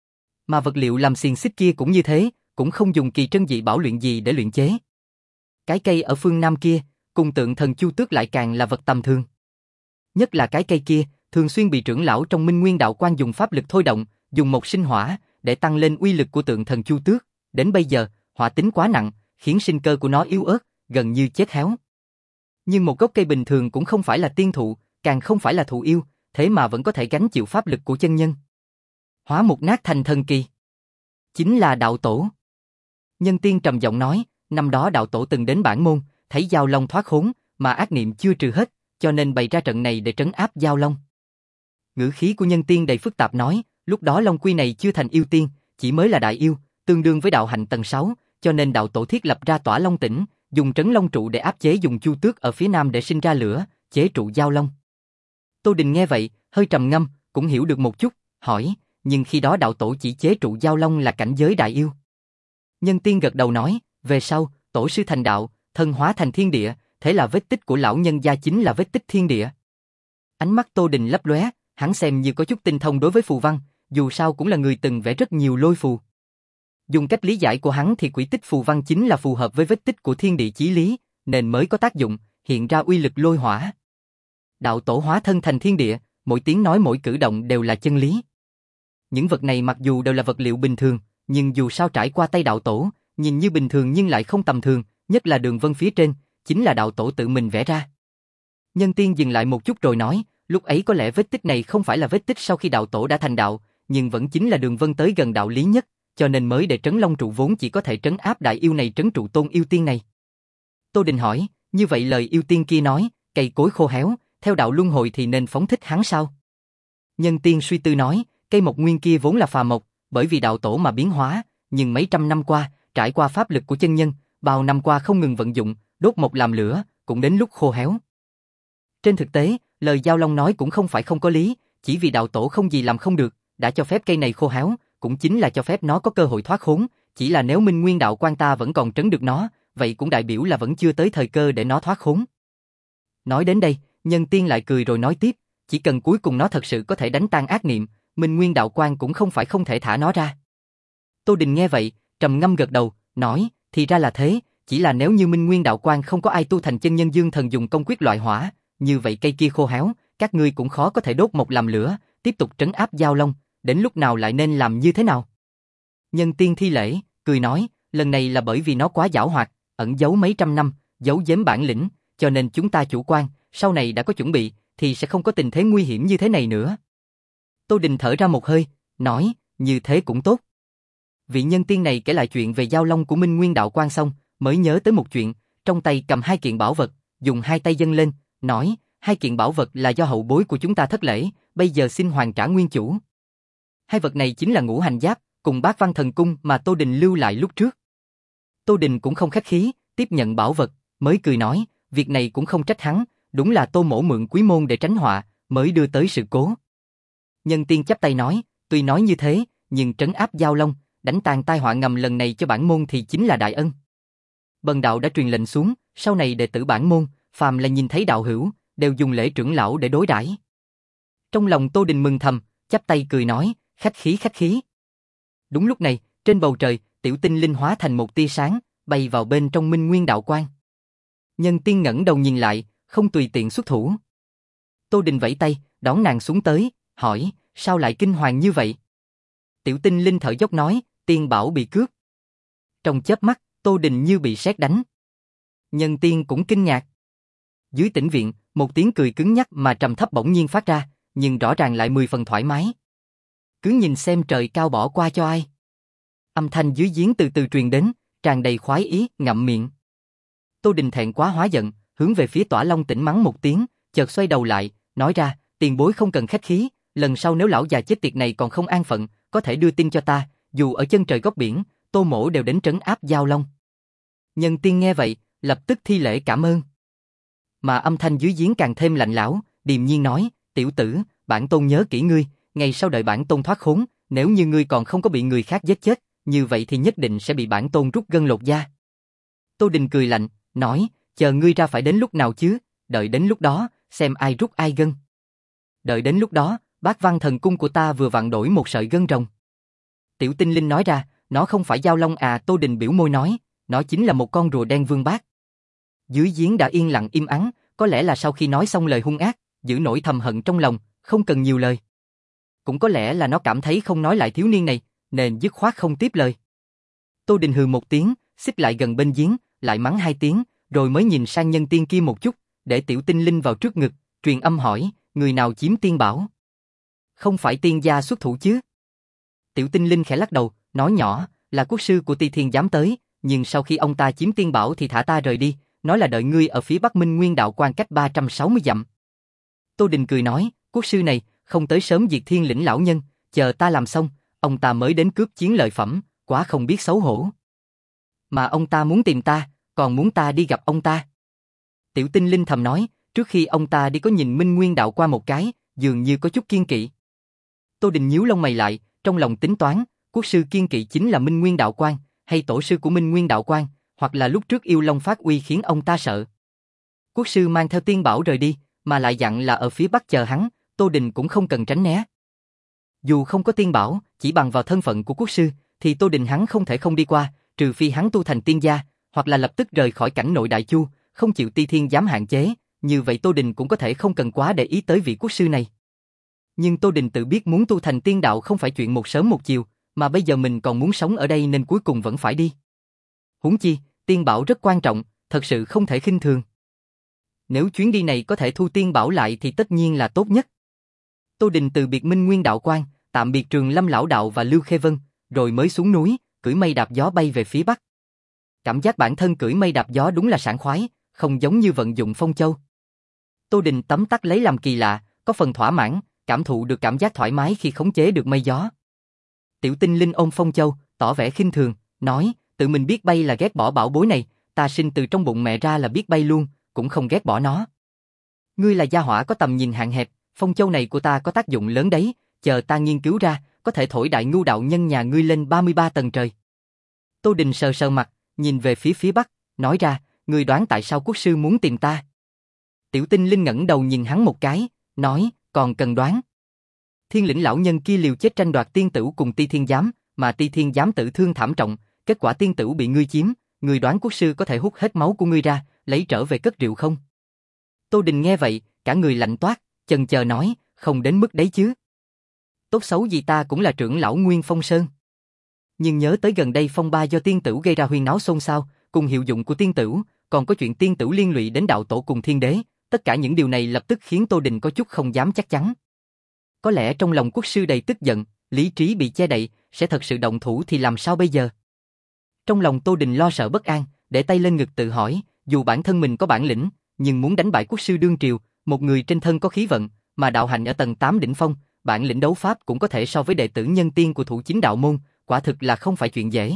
Mà vật liệu làm xiềng xích kia cũng như thế, cũng không dùng kỳ trân dị bảo luyện gì để luyện chế. Cái cây ở phương Nam kia, cùng Tượng Thần Chu Tước lại càng là vật tầm thường. Nhất là cái cây kia, thường xuyên bị trưởng lão trong Minh Nguyên đạo quan dùng pháp lực thôi động, dùng một sinh hỏa, để tăng lên uy lực của Tượng Thần Chu Tước. Đến bây giờ, hỏa tính quá nặng, khiến sinh cơ của nó yếu ớt, gần như chết héo. Nhưng một gốc cây bình thường cũng không phải là tiên thụ, càng không phải là thụ yêu, thế mà vẫn có thể gánh chịu pháp lực của chân nhân. Hóa mục nát thành thần kỳ. Chính là đạo tổ. Nhân tiên trầm giọng nói, năm đó đạo tổ từng đến bản môn, thấy Giao Long thoát khốn, mà ác niệm chưa trừ hết, cho nên bày ra trận này để trấn áp Giao Long. Ngữ khí của nhân tiên đầy phức tạp nói, lúc đó Long Quy này chưa thành yêu tiên, chỉ mới là đại yêu, tương đương với đạo hạnh tầng sáu, cho nên đạo tổ thiết lập ra tỏa Long Tỉnh, dùng trấn Long trụ để áp chế dùng chu tước ở phía nam để sinh ra lửa, chế trụ Giao Long. Tô Đình nghe vậy, hơi trầm ngâm, cũng hiểu được một chút, hỏi, nhưng khi đó đạo tổ chỉ chế trụ Giao Long là cảnh giới đại yêu. Nhân tiên gật đầu nói, về sau, tổ sư thành đạo, thân hóa thành thiên địa, thế là vết tích của lão nhân gia chính là vết tích thiên địa. Ánh mắt Tô Đình lấp lóe, hắn xem như có chút tinh thông đối với phù văn, dù sao cũng là người từng vẽ rất nhiều lôi phù. Dùng cách lý giải của hắn thì quỷ tích phù văn chính là phù hợp với vết tích của thiên địa chí lý, nên mới có tác dụng, hiện ra uy lực lôi hỏa. Đạo tổ hóa thân thành thiên địa, mỗi tiếng nói mỗi cử động đều là chân lý. Những vật này mặc dù đều là vật liệu bình thường, nhưng dù sao trải qua tay đạo tổ, nhìn như bình thường nhưng lại không tầm thường, nhất là đường vân phía trên, chính là đạo tổ tự mình vẽ ra. Nhân tiên dừng lại một chút rồi nói, lúc ấy có lẽ vết tích này không phải là vết tích sau khi đạo tổ đã thành đạo, nhưng vẫn chính là đường vân tới gần đạo lý nhất, cho nên mới để trấn Long trụ vốn chỉ có thể trấn áp đại yêu này trấn trụ tôn yêu tiên này. Tô Đình hỏi, như vậy lời yêu tiên kia nói, cây cối khô héo, theo đạo luân hồi thì nên phóng thích hắn sao? Nhân tiên suy tư nói, cây mộc nguyên kia vốn là phà mộc, bởi vì đạo tổ mà biến hóa, nhưng mấy trăm năm qua, trải qua pháp lực của chân nhân, bao năm qua không ngừng vận dụng, đốt mộc làm lửa, cũng đến lúc khô héo. Trên thực tế, lời Giao Long nói cũng không phải không có lý, chỉ vì đạo tổ không gì làm không được, đã cho phép cây này khô héo, cũng chính là cho phép nó có cơ hội thoát khốn, chỉ là nếu Minh Nguyên đạo quan ta vẫn còn trấn được nó, vậy cũng đại biểu là vẫn chưa tới thời cơ để nó thoát khốn. Nói đến đây, nhân tiên lại cười rồi nói tiếp, chỉ cần cuối cùng nó thật sự có thể đánh tan ác niệm, Minh Nguyên đạo quan cũng không phải không thể thả nó ra. Tô Đình nghe vậy, trầm ngâm gật đầu, nói, thì ra là thế, chỉ là nếu như Minh Nguyên đạo quan không có ai tu thành chân nhân dương thần dùng công quyết loại hỏa, như vậy cây kia khô héo, các ngươi cũng khó có thể đốt mộc làm lửa, tiếp tục trấn áp Giao Long, đến lúc nào lại nên làm như thế nào? Nhân tiên thi lễ, cười nói, lần này là bởi vì nó quá giảo hoạt, ẩn giấu mấy trăm năm, giấu giếm bản lĩnh, cho nên chúng ta chủ quan, sau này đã có chuẩn bị, thì sẽ không có tình thế nguy hiểm như thế này nữa. Tô Đình thở ra một hơi, nói, như thế cũng tốt. Vị nhân tiên này kể lại chuyện về Giao Long của Minh Nguyên đạo quan xong, mới nhớ tới một chuyện, trong tay cầm hai kiện bảo vật, dùng hai tay dâng lên, nói, hai kiện bảo vật là do hậu bối của chúng ta thất lễ, bây giờ xin hoàn trả nguyên chủ. Hai vật này chính là ngũ hành giáp, cùng bát văn thần cung mà Tô Đình lưu lại lúc trước. Tô Đình cũng không khách khí, tiếp nhận bảo vật, mới cười nói, việc này cũng không trách hắn, đúng là Tô mỗ mượn quý môn để tránh họa, mới đưa tới sự cố. Nhân tiên chắp tay nói, tuy nói như thế, nhưng trấn áp Giao Long, đánh tàn tai họa ngầm lần này cho bản môn thì chính là đại ân. Bần đạo đã truyền lệnh xuống, sau này đệ tử bản môn, phàm là nhìn thấy đạo hữu, đều dùng lễ trưởng lão để đối đãi. Trong lòng Tô Đình mừng thầm, chắp tay cười nói, khách khí khách khí. Đúng lúc này, trên bầu trời, tiểu tinh linh hóa thành một tia sáng, bay vào bên trong Minh Nguyên đạo quan. Nhân tiên ngẩng đầu nhìn lại, không tùy tiện xuất thủ. Tô Đình vẫy tay, đón nàng xuống tới, hỏi, sao lại kinh hoàng như vậy? Tiểu tinh linh thở dốc nói, tiên bảo bị cướp. Trong chớp mắt, Tô Đình như bị sét đánh. Nhân tiên cũng kinh ngạc. Dưới tĩnh viện, một tiếng cười cứng nhắc mà trầm thấp bỗng nhiên phát ra, nhưng rõ ràng lại mười phần thoải mái. Cứ nhìn xem trời cao bỏ qua cho ai. Âm thanh dưới giếng từ từ truyền đến, tràn đầy khoái ý, ngậm miệng. Tô Đình thẹn quá hóa giận, hướng về phía Tỏa Long Tỉnh mắng một tiếng, chợt xoay đầu lại, nói ra, tiền bối không cần khách khí, lần sau nếu lão già chết tiệt này còn không an phận, có thể đưa tin cho ta, dù ở chân trời góc biển, Tô mỗ đều đến trấn áp Giao Long. Nhân tiên nghe vậy, lập tức thi lễ cảm ơn. Mà âm thanh dưới giếng càng thêm lạnh lẽo, điềm nhiên nói, tiểu tử, bản tôn nhớ kỹ ngươi, ngày sau đợi bản tôn thoát khốn, nếu như ngươi còn không có bị người khác giết chết, như vậy thì nhất định sẽ bị bản tôn rút gân lột da. Tô Đình cười lạnh, nói, chờ ngươi ra phải đến lúc nào chứ, đợi đến lúc đó, xem ai rút ai gân. Đợi đến lúc đó, bát văn thần cung của ta vừa vặn đổi một sợi gân rồng. Tiểu tinh linh nói ra, nó không phải Giao Long à? Tô Đình biểu môi nói, nó chính là một con rùa đen vương bát. Dưới giếng đã yên lặng im ắng, có lẽ là sau khi nói xong lời hung ác, giữ nỗi thầm hận trong lòng, không cần nhiều lời. Cũng có lẽ là nó cảm thấy không nói lại thiếu niên này, nên dứt khoát không tiếp lời. Tô Đình hừ một tiếng, xích lại gần bên giếng, lại mắng hai tiếng, rồi mới nhìn sang nhân tiên kia một chút, để tiểu tinh linh vào trước ngực, truyền âm hỏi, người nào chiếm tiên bảo? Không phải tiên gia xuất thủ chứ? Tiểu tinh linh khẽ lắc đầu, nói nhỏ, là quốc sư của Ti Thiên Giám tới, nhưng sau khi ông ta chiếm tiên bảo thì thả ta rời đi, nói là đợi ngươi ở phía Bắc Minh Nguyên đạo quan cách ba trăm sáu mươi dặm. Tô Đình cười nói, quốc sư này, không tới sớm diệt thiên lĩnh lão nhân, chờ ta làm xong, ông ta mới đến cướp chiến lợi phẩm, quá không biết xấu hổ. Mà ông ta muốn tìm ta, còn muốn ta đi gặp ông ta. Tiểu tinh linh thầm nói, trước khi ông ta đi có nhìn Minh Nguyên đạo qua một cái, dường như có chút kiên kỵ. Tô Đình nhíu lông mày lại, trong lòng tính toán, quốc sư kiên kỵ chính là Minh Nguyên đạo quan, hay tổ sư của Minh Nguyên đạo quan, hoặc là lúc trước yêu long phát uy khiến ông ta sợ. Quốc sư mang theo tiên bảo rời đi, mà lại dặn là ở phía Bắc chờ hắn, Tô Đình cũng không cần tránh né. Dù không có tiên bảo, chỉ bằng vào thân phận của quốc sư, thì Tô Đình hắn không thể không đi qua, trừ phi hắn tu thành tiên gia, hoặc là lập tức rời khỏi cảnh nội Đại Chu, không chịu Ti Thiên Giám hạn chế, như vậy Tô Đình cũng có thể không cần quá để ý tới vị quốc sư này. Nhưng Tô Đình tự biết muốn tu thành tiên đạo không phải chuyện một sớm một chiều, mà bây giờ mình còn muốn sống ở đây nên cuối cùng vẫn phải đi. Huống chi, tiên bảo rất quan trọng, thật sự không thể khinh thường. Nếu chuyến đi này có thể thu tiên bảo lại thì tất nhiên là tốt nhất. Tô Đình từ biệt Minh Nguyên đạo quan, tạm biệt Trường Lâm lão đạo và Lưu Khê Vân, rồi mới xuống núi, cưỡi mây đạp gió bay về phía Bắc. Cảm giác bản thân cưỡi mây đạp gió đúng là sảng khoái, không giống như vận dụng phong châu. Tô Đình tấm tắc lấy làm kỳ lạ, có phần thỏa mãn, cảm thụ được cảm giác thoải mái khi khống chế được mây gió. Tiểu tinh linh ôm phong châu, tỏ vẻ khinh thường, nói, tự mình biết bay là ghét bỏ bảo bối này, ta sinh từ trong bụng mẹ ra là biết bay luôn, cũng không ghét bỏ nó. Ngươi là gia hỏa có tầm nhìn hạn hẹp, phong châu này của ta có tác dụng lớn đấy, chờ ta nghiên cứu ra, có thể thổi đại ngu đạo nhân nhà ngươi lên ba mươi ba tầng trời. Tô Đình sờ sờ mặt, nhìn về phía phía Bắc, nói ra, ngươi đoán tại sao quốc sư muốn tìm ta? Tiểu tinh linh ngẩng đầu nhìn hắn một cái, nói, còn cần đoán. Thiên lĩnh lão nhân kia liều chết tranh đoạt tiên tửu cùng Ti Thiên Giám, mà Ti Thiên Giám tử thương thảm trọng, kết quả tiên tửu bị ngươi chiếm, ngươi đoán quốc sư có thể hút hết máu của ngươi ra, lấy trở về cất rượu không? Tô Đình nghe vậy, cả người lạnh toát, chần chờ nói, không đến mức đấy chứ. Tốt xấu gì ta cũng là trưởng lão Nguyên Phong Sơn. Nhưng nhớ tới gần đây phong ba do tiên tửu gây ra huyên náo xôn xao, cùng hiệu dụng của tiên tửu, còn có chuyện tiên tửu liên lụy đến đạo tổ cùng thiên đế, tất cả những điều này lập tức khiến Tô Đình có chút không dám chắc chắn. Có lẽ trong lòng quốc sư đầy tức giận, lý trí bị che đậy, sẽ thật sự động thủ thì làm sao bây giờ? Trong lòng Tô Đình lo sợ bất an, để tay lên ngực tự hỏi, dù bản thân mình có bản lĩnh, nhưng muốn đánh bại quốc sư đương triều, một người trên thân có khí vận, mà đạo hạnh ở tầng tám đỉnh phong, bản lĩnh đấu pháp cũng có thể so với đệ tử nhân tiên của thủ chính đạo môn, quả thực là không phải chuyện dễ.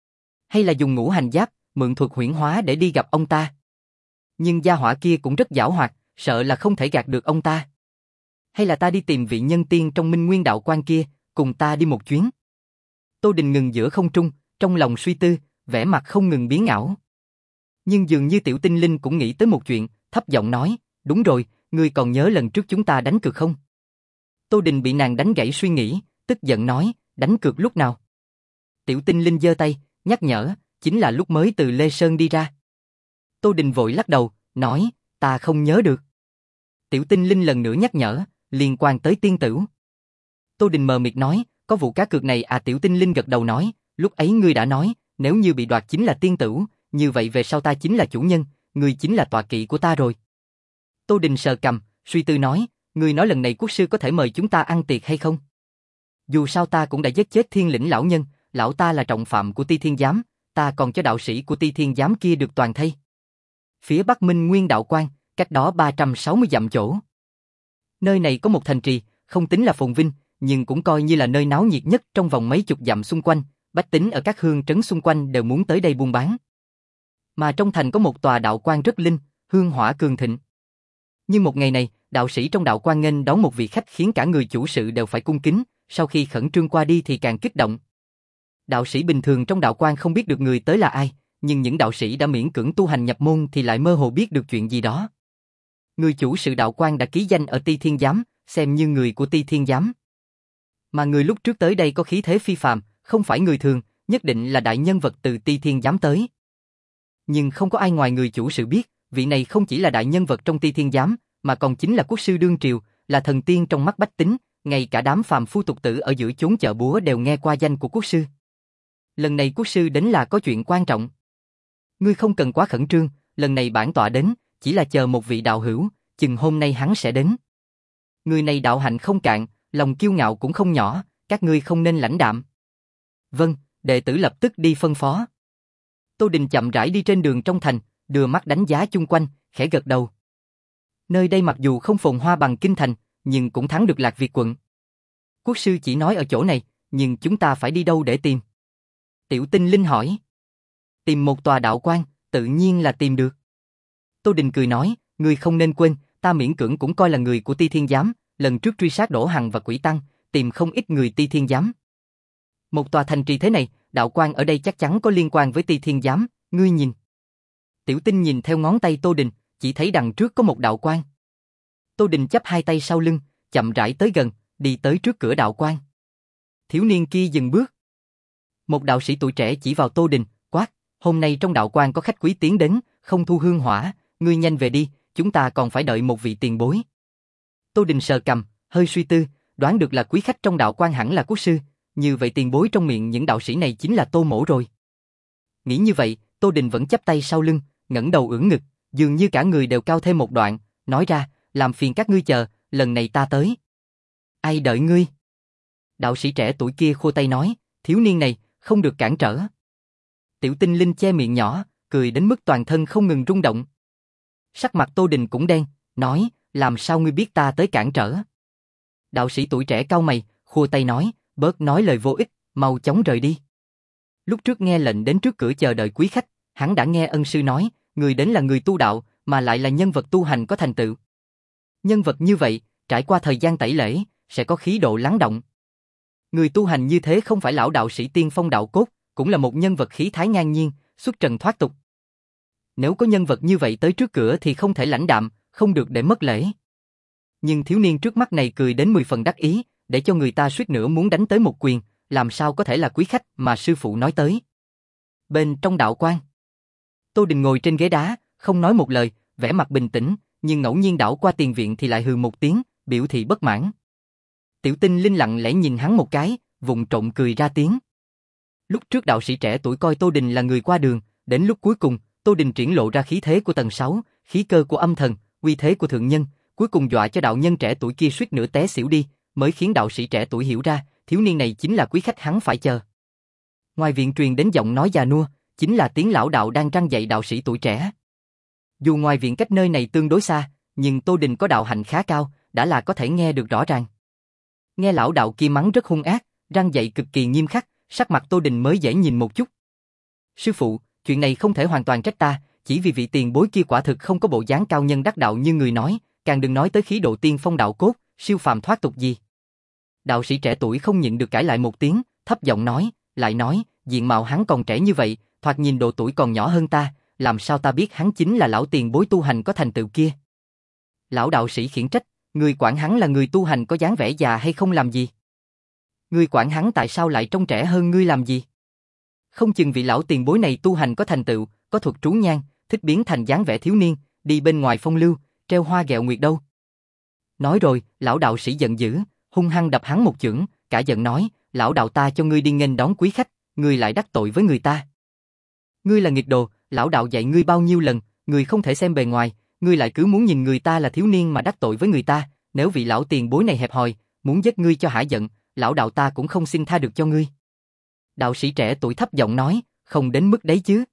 Hay là dùng ngũ hành giáp, mượn thuật huyễn hóa để đi gặp ông ta. Nhưng gia hỏa kia cũng rất giảo hoạt, sợ là không thể gạt được ông ta. Hay là ta đi tìm vị nhân tiên trong Minh Nguyên đạo quan kia, cùng ta đi một chuyến. Tô Đình ngừng giữa không trung, trong lòng suy tư, vẻ mặt không ngừng biến ảo. Nhưng dường như tiểu tinh linh cũng nghĩ tới một chuyện, thấp giọng nói, đúng rồi, ngươi còn nhớ lần trước chúng ta đánh cược không? Tô Đình bị nàng đánh gãy suy nghĩ, tức giận nói, đánh cược lúc nào? Tiểu tinh linh giơ tay, nhắc nhở, chính là lúc mới từ Lê Sơn đi ra. Tô Đình vội lắc đầu, nói, ta không nhớ được. Tiểu tinh linh lần nữa nhắc nhở, liên quan tới tiên tửu. Tô Đình mờ mịt nói, có vụ cá cược này à? Tiểu tinh linh gật đầu nói, lúc ấy ngươi đã nói, nếu như bị đoạt chính là tiên tửu, như vậy về sau ta chính là chủ nhân, ngươi chính là tọa kỵ của ta rồi. Tô Đình sờ cằm, suy tư nói, ngươi nói lần này quốc sư có thể mời chúng ta ăn tiệc hay không? Dù sao ta cũng đã giết chết thiên lĩnh lão nhân, lão ta là trọng phạm của Ti Thiên Giám, ta còn cho đạo sĩ của Ti Thiên Giám kia được toàn thây. Phía Bắc Minh Nguyên đạo quan, cách đó ba trăm sáu mươi dặm chỗ. Nơi này có một thành trì, không tính là phồn vinh, nhưng cũng coi như là nơi náo nhiệt nhất trong vòng mấy chục dặm xung quanh, bách tính ở các hương trấn xung quanh đều muốn tới đây buôn bán. Mà trong thành có một tòa đạo quan rất linh, hương hỏa cường thịnh. Nhưng một ngày này, đạo sĩ trong đạo quan nghênh đón một vị khách khiến cả người chủ sự đều phải cung kính, sau khi khẩn trương qua đi thì càng kích động. Đạo sĩ bình thường trong đạo quan không biết được người tới là ai, nhưng những đạo sĩ đã miễn cưỡng tu hành nhập môn thì lại mơ hồ biết được chuyện gì đó. Người chủ sự đạo quan đã ký danh ở Ti Thiên Giám, xem như người của Ti Thiên Giám. Mà người lúc trước tới đây có khí thế phi phàm, không phải người thường, nhất định là đại nhân vật từ Ti Thiên Giám tới. Nhưng không có ai ngoài người chủ sự biết, vị này không chỉ là đại nhân vật trong Ti Thiên Giám, mà còn chính là quốc sư đương triều, là thần tiên trong mắt bách tính, ngay cả đám phàm phu tục tử ở giữa chốn chợ búa đều nghe qua danh của quốc sư. Lần này quốc sư đến là có chuyện quan trọng. Ngươi không cần quá khẩn trương, lần này bản tọa đến, chỉ là chờ một vị đạo hữu, chừng hôm nay hắn sẽ đến. Người này đạo hạnh không cạn, lòng kiêu ngạo cũng không nhỏ, các ngươi không nên lãnh đạm. Vâng, đệ tử lập tức đi phân phó. Tô Đình chậm rãi đi trên đường trong thành, đưa mắt đánh giá chung quanh, khẽ gật đầu. Nơi đây mặc dù không phồn hoa bằng kinh thành, nhưng cũng thắng được Lạc Việt quận. Quốc sư chỉ nói ở chỗ này, nhưng chúng ta phải đi đâu để tìm? Tiểu Tinh Linh hỏi. Tìm một tòa đạo quan, tự nhiên là tìm được. Tô Đình cười nói, ngươi không nên quên, ta miễn cưỡng cũng coi là người của Ti Thiên Giám, lần trước truy sát Đỗ Hằng và Quỷ Tăng, tìm không ít người Ti Thiên Giám. Một tòa thành trì thế này, đạo quan ở đây chắc chắn có liên quan với Ti Thiên Giám, ngươi nhìn. Tiểu Tinh nhìn theo ngón tay Tô Đình, chỉ thấy đằng trước có một đạo quan. Tô Đình chắp hai tay sau lưng, chậm rãi tới gần, đi tới trước cửa đạo quan. Thiếu niên kia dừng bước. Một đạo sĩ tuổi trẻ chỉ vào Tô Đình, quát, hôm nay trong đạo quan có khách quý tiến đến, không thu hương hỏa, ngươi nhanh về đi, chúng ta còn phải đợi một vị tiền bối. Tô Đình sờ cằm, hơi suy tư, đoán được là quý khách trong đạo quan hẳn là quốc sư, như vậy tiền bối trong miệng những đạo sĩ này chính là Tô Mỗ rồi. Nghĩ như vậy, Tô Đình vẫn chắp tay sau lưng, ngẩng đầu ưỡn ngực, dường như cả người đều cao thêm một đoạn, nói ra, làm phiền các ngươi chờ, lần này ta tới. Ai đợi ngươi? Đạo sĩ trẻ tuổi kia khua tay nói, thiếu niên này, không được cản trở. Tiểu Tinh Linh che miệng nhỏ, cười đến mức toàn thân không ngừng rung động. Sắc mặt Tô Đình cũng đen, nói, làm sao ngươi biết ta tới cản trở? Đạo sĩ tuổi trẻ cau mày, khua tay nói, bớt nói lời vô ích, mau chóng rời đi. Lúc trước nghe lệnh đến trước cửa chờ đợi quý khách, hắn đã nghe ân sư nói, người đến là người tu đạo, mà lại là nhân vật tu hành có thành tựu. Nhân vật như vậy, trải qua thời gian tẩy lễ, sẽ có khí độ lắng động. Người tu hành như thế không phải lão đạo sĩ tiên phong đạo cốt, cũng là một nhân vật khí thái ngang nhiên, xuất trần thoát tục. Nếu có nhân vật như vậy tới trước cửa thì không thể lãnh đạm, không được để mất lễ. Nhưng thiếu niên trước mắt này cười đến mười phần đắc ý, để cho người ta suýt nữa muốn đánh tới một quyền, làm sao có thể là quý khách mà sư phụ nói tới. Bên trong đạo quan, Tô Đình ngồi trên ghế đá, không nói một lời, vẻ mặt bình tĩnh, nhưng ngẫu nhiên đảo qua tiền viện thì lại hừ một tiếng, biểu thị bất mãn. Tiểu Tinh Linh lặng lẽ nhìn hắn một cái, vụng trộm cười ra tiếng. Lúc trước đạo sĩ trẻ tuổi coi Tô Đình là người qua đường, đến lúc cuối cùng, Tô Đình triển lộ ra khí thế của tầng sáu, khí cơ của âm thần, uy thế của thượng nhân, cuối cùng dọa cho đạo nhân trẻ tuổi kia suýt nữa té xỉu đi, mới khiến đạo sĩ trẻ tuổi hiểu ra, thiếu niên này chính là quý khách hắn phải chờ. Ngoài viện truyền đến giọng nói già nua, chính là tiếng lão đạo đang răn dạy đạo sĩ tuổi trẻ. Dù ngoài viện cách nơi này tương đối xa, nhưng Tô Đình có đạo hạnh khá cao, đã là có thể nghe được rõ ràng. Nghe lão đạo kia mắng rất hung ác, răn dạy cực kỳ nghiêm khắc, sắc mặt Tô Đình mới dễ nhìn một chút. Sư phụ, chuyện này không thể hoàn toàn trách ta, chỉ vì vị tiền bối kia quả thực không có bộ dáng cao nhân đắc đạo như người nói, càng đừng nói tới khí độ tiên phong đạo cốt, siêu phàm thoát tục gì. Đạo sĩ trẻ tuổi không nhịn được cãi lại một tiếng, thấp giọng nói, lại nói, diện mạo hắn còn trẻ như vậy, thoạt nhìn độ tuổi còn nhỏ hơn ta, làm sao ta biết hắn chính là lão tiền bối tu hành có thành tựu kia. Lão đạo sĩ khiển trách, người quản hắn là người tu hành có dáng vẻ già hay không làm gì? Người quản hắn tại sao lại trông trẻ hơn ngươi làm gì? Không chừng vị lão tiền bối này tu hành có thành tựu, có thuật trú nhang, thích biến thành dáng vẻ thiếu niên, đi bên ngoài phong lưu, treo hoa ghẹo nguyệt đâu. Nói rồi, lão đạo sĩ giận dữ, hung hăng đập hắn một chưởng, cả giận nói, lão đạo ta cho ngươi đi nghênh đón quý khách, ngươi lại đắc tội với người ta. Ngươi là nghiệt đồ, lão đạo dạy ngươi bao nhiêu lần, ngươi không thể xem bề ngoài, ngươi lại cứ muốn nhìn người ta là thiếu niên mà đắc tội với người ta, nếu vị lão tiền bối này hẹp hòi, muốn giết ngươi cho hả giận, lão đạo ta cũng không xin tha được cho ngươi. Đạo sĩ trẻ tuổi thấp giọng nói, không đến mức đấy chứ.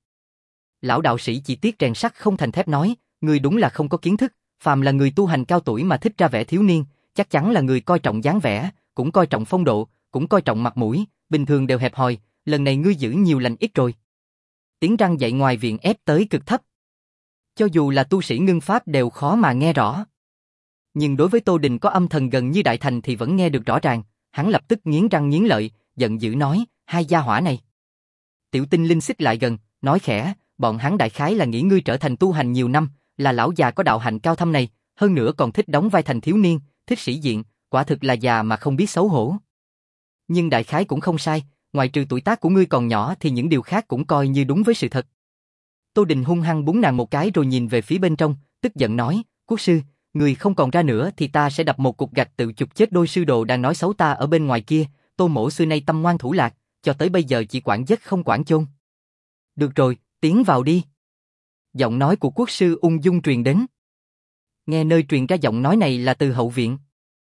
Lão đạo sĩ chỉ tiếc rèn sắt không thành thép nói, ngươi đúng là không có kiến thức, phàm là người tu hành cao tuổi mà thích ra vẻ thiếu niên, chắc chắn là người coi trọng dáng vẻ, cũng coi trọng phong độ, cũng coi trọng mặt mũi, bình thường đều hẹp hòi, lần này ngươi giữ nhiều lành ít rồi. Tiếng răng dậy ngoài viện ép tới cực thấp. Cho dù là tu sĩ ngưng pháp đều khó mà nghe rõ. Nhưng đối với Tô Đình có âm thần gần như đại thành thì vẫn nghe được rõ ràng, hắn lập tức nghiến răng nghiến lợi, giận dữ nói, hai gia hỏa này. Tiểu Tinh Linh xích lại gần, nói khẽ, bọn hắn đại khái là nghĩ ngươi trở thành tu hành nhiều năm, là lão già có đạo hạnh cao thâm này, hơn nữa còn thích đóng vai thành thiếu niên, thích sĩ diện, quả thực là già mà không biết xấu hổ. Nhưng đại khái cũng không sai, ngoài trừ tuổi tác của ngươi còn nhỏ thì những điều khác cũng coi như đúng với sự thật. Tô Đình hung hăng búng nàng một cái rồi nhìn về phía bên trong, tức giận nói, quốc sư, người không còn ra nữa thì ta sẽ đập một cục gạch tự chụp chết đôi sư đồ đang nói xấu ta ở bên ngoài kia, Tô mỗ xưa nay tâm ngoan thủ lạc, cho tới bây giờ chỉ quản giết không quản chôn. Được rồi, tiến vào đi. Giọng nói của quốc sư ung dung truyền đến. nghe nơi truyền ra giọng nói này là từ hậu viện.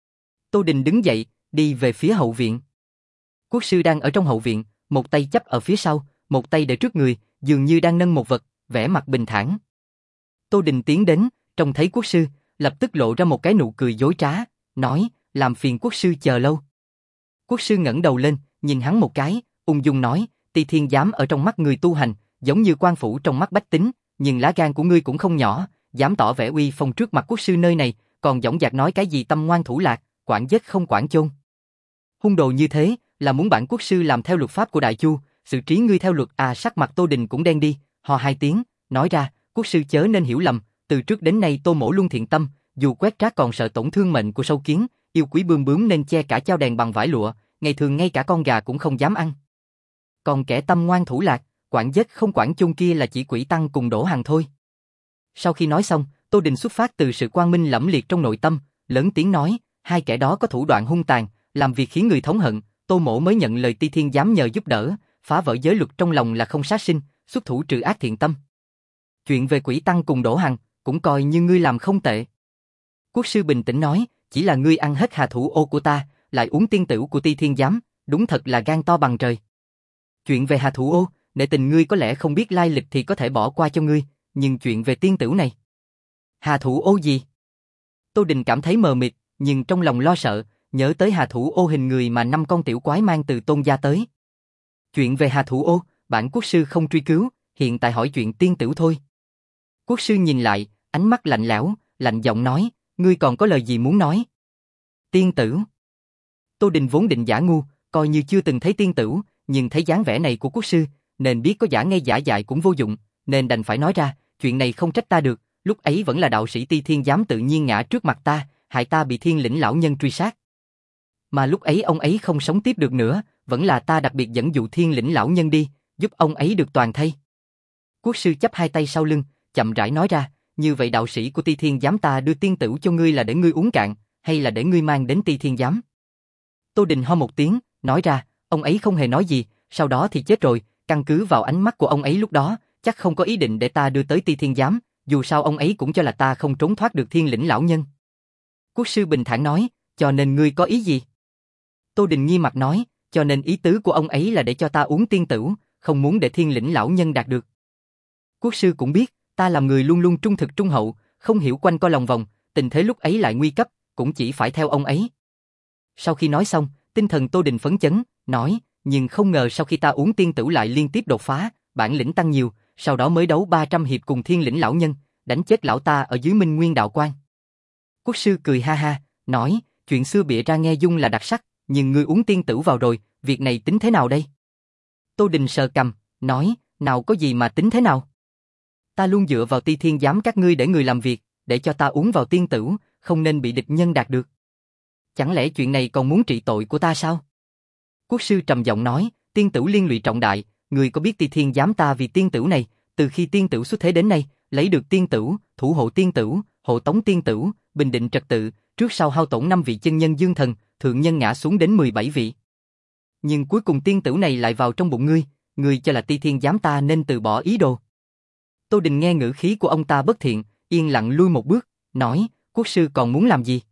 Tô Đình đứng dậy, đi về phía hậu viện. Quốc sư đang ở trong hậu viện, một tay chắp ở phía sau, một tay để trước người, dường như đang nâng một vật, vẻ mặt bình thản. Tô Đình tiến đến, trông thấy quốc sư, lập tức lộ ra một cái nụ cười dối trá, nói, làm phiền quốc sư chờ lâu. Quốc sư ngẩng đầu lên, nhìn hắn một cái, ung dung nói, Ti Thiên Giám ở trong mắt người tu hành, giống như quan phủ trong mắt bách tính, nhưng lá gan của ngươi cũng không nhỏ, dám tỏ vẻ uy phong trước mặt quốc sư nơi này, còn dõng dạc nói cái gì tâm ngoan thủ lạc, quản giết không quản chôn. Hung đồ như thế, là muốn bản quốc sư làm theo luật pháp của Đại Chu, xử trí ngươi theo luật. À, sắc mặt Tô Đình cũng đen đi, ho hai tiếng, nói ra, quốc sư chớ nên hiểu lầm, từ trước đến nay Tô mỗ luôn thiện tâm, dù quét rác còn sợ tổn thương mệnh của sâu kiến, yêu quý bươm bướm nên che cả chao đèn bằng vải lụa, ngày thường ngay cả con gà cũng không dám ăn. Còn kẻ tâm ngoan thủ lạc, quản giết không quản chôn kia là chỉ quỷ tăng cùng Đỗ Hằng thôi. Sau khi nói xong, Tô Đình xuất phát từ sự quang minh lẫm liệt trong nội tâm, lớn tiếng nói, hai kẻ đó có thủ đoạn hung tàn, làm việc khiến người thống hận, Tô mỗ mới nhận lời Ti Thiên Giám nhờ giúp đỡ, phá vỡ giới luật trong lòng là không sát sinh, xuất thủ trừ ác thiện tâm. Chuyện về quỷ tăng cùng Đỗ Hằng, cũng coi như ngươi làm không tệ. Quốc sư bình tĩnh nói, chỉ là ngươi ăn hết hà thủ ô của ta, lại uống tiên tửu của Ti Thiên Giám, đúng thật là gan to bằng trời. Chuyện về hà thủ ô, nể tình ngươi có lẽ không biết lai lịch thì có thể bỏ qua cho ngươi, nhưng chuyện về tiên tửu này. Hà thủ ô gì? Tô Đình cảm thấy mờ mịt, nhưng trong lòng lo sợ, nhớ tới hà thủ ô hình người mà năm con tiểu quái mang từ Tôn gia tới. Chuyện về hà thủ ô, bản quốc sư không truy cứu, hiện tại hỏi chuyện tiên tửu thôi. Quốc sư nhìn lại, ánh mắt lạnh lẽo, lạnh giọng nói, ngươi còn có lời gì muốn nói? Tiên tửu. Tô Đình vốn định giả ngu, coi như chưa từng thấy tiên tửu, nhưng thấy dáng vẻ này của quốc sư, nên biết có giả ngây giả dại cũng vô dụng, nên đành phải nói ra, chuyện này không trách ta được, lúc ấy vẫn là đạo sĩ Ti Thiên Giám tự nhiên ngã trước mặt ta, hại ta bị Thiên Lĩnh lão nhân truy sát. Mà lúc ấy ông ấy không sống tiếp được nữa, vẫn là ta đặc biệt dẫn dụ Thiên Lĩnh lão nhân đi, giúp ông ấy được toàn thây. Quốc sư chắp hai tay sau lưng, chậm rãi nói ra, như vậy đạo sĩ của Ti Thiên Giám ta đưa tiên tửu cho ngươi là để ngươi uống cạn, hay là để ngươi mang đến Ti Thiên Giám? Tô Đình ho một tiếng, nói ra, ông ấy không hề nói gì, sau đó thì chết rồi, căn cứ vào ánh mắt của ông ấy lúc đó, chắc không có ý định để ta đưa tới Ti Thiên Giám, dù sao ông ấy cũng cho là ta không trốn thoát được Thiên Lĩnh lão nhân. Quốc sư bình thản nói, cho nên ngươi có ý gì? Tô Đình nghi mặt nói, cho nên ý tứ của ông ấy là để cho ta uống tiên tửu, không muốn để Thiên Lĩnh lão nhân đạt được. Quốc sư cũng biết, ta làm người luôn luôn trung thực trung hậu, không hiểu quanh co lòng vòng, tình thế lúc ấy lại nguy cấp, cũng chỉ phải theo ông ấy. Sau khi nói xong, tinh thần Tô Đình phấn chấn, nói, nhưng không ngờ sau khi ta uống tiên tửu lại liên tiếp đột phá, bản lĩnh tăng nhiều, sau đó mới đấu ba trăm hiệp cùng Thiên Lĩnh lão nhân, đánh chết lão ta ở dưới Minh Nguyên đạo quan. Quốc sư cười ha ha, nói, chuyện xưa bịa ra nghe dung là đặc sắc, nhưng ngươi uống tiên tửu vào rồi, việc này tính thế nào đây? Tô Đình sờ cằm, nói, nào có gì mà tính thế nào? Ta luôn dựa vào Ti Thiên Giám các ngươi để người làm việc, để cho ta uống vào tiên tửu, không nên bị địch nhân đạt được. Chẳng lẽ chuyện này còn muốn trị tội của ta sao? Quốc sư trầm giọng nói, tiên tửu liên lụy trọng đại, ngươi có biết Ti Thiên Giám ta vì tiên tửu này, từ khi tiên tửu xuất thế đến nay, lấy được tiên tửu, thủ hộ tiên tửu, hộ tống tiên tửu, bình định trật tự, trước sau hao tổn năm vị chân nhân dương thần, thượng nhân ngã xuống đến mười bảy vị. Nhưng cuối cùng tiên tửu này lại vào trong bụng ngươi, ngươi cho là Ti Thiên Giám ta nên từ bỏ ý đồ. Tô Đình nghe ngữ khí của ông ta bất thiện, yên lặng lui một bước, nói, quốc sư còn muốn làm gì?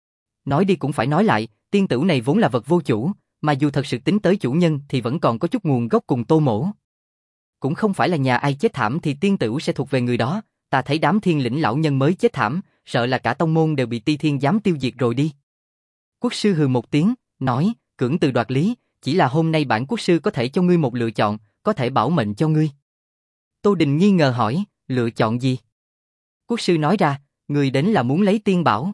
Nói đi cũng phải nói lại, tiên tửu này vốn là vật vô chủ, mà dù thật sự tính tới chủ nhân thì vẫn còn có chút nguồn gốc cùng Tô mỗ. Cũng không phải là nhà ai chết thảm thì tiên tửu sẽ thuộc về người đó, ta thấy đám Thiên Lĩnh lão nhân mới chết thảm, sợ là cả tông môn đều bị Ti Thiên Giám tiêu diệt rồi đi. Quốc sư hừ một tiếng, nói, cưỡng từ đoạt lý, chỉ là hôm nay bản quốc sư có thể cho ngươi một lựa chọn, có thể bảo mệnh cho ngươi. Tô Đình nghi ngờ hỏi, lựa chọn gì? Quốc sư nói ra, ngươi đến là muốn lấy tiên bảo.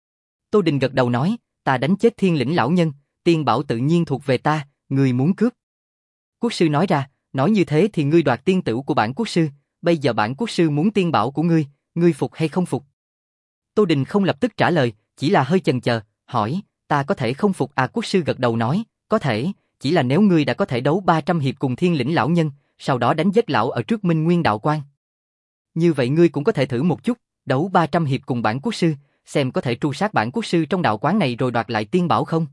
Tô Đình gật đầu nói, ta đánh chết Thiên Lĩnh lão nhân, tiên bảo tự nhiên thuộc về ta, ngươi muốn cướp. Quốc sư nói ra, nói như thế thì ngươi đoạt tiên tửu của bản quốc sư, bây giờ bản quốc sư muốn tiên bảo của ngươi, ngươi phục hay không phục? Tô Đình không lập tức trả lời, chỉ là hơi chần chờ, hỏi, ta có thể không phục à? Quốc sư gật đầu nói, có thể, chỉ là nếu ngươi đã có thể đấu ba trăm hiệp cùng Thiên Lĩnh lão nhân, sau đó đánh giết lão ở trước Minh Nguyên đạo quan. Như vậy ngươi cũng có thể thử một chút, đấu ba trăm hiệp cùng bản quốc sư, xem có thể tru sát bản quốc sư trong đạo quán này rồi đoạt lại tiên bảo không?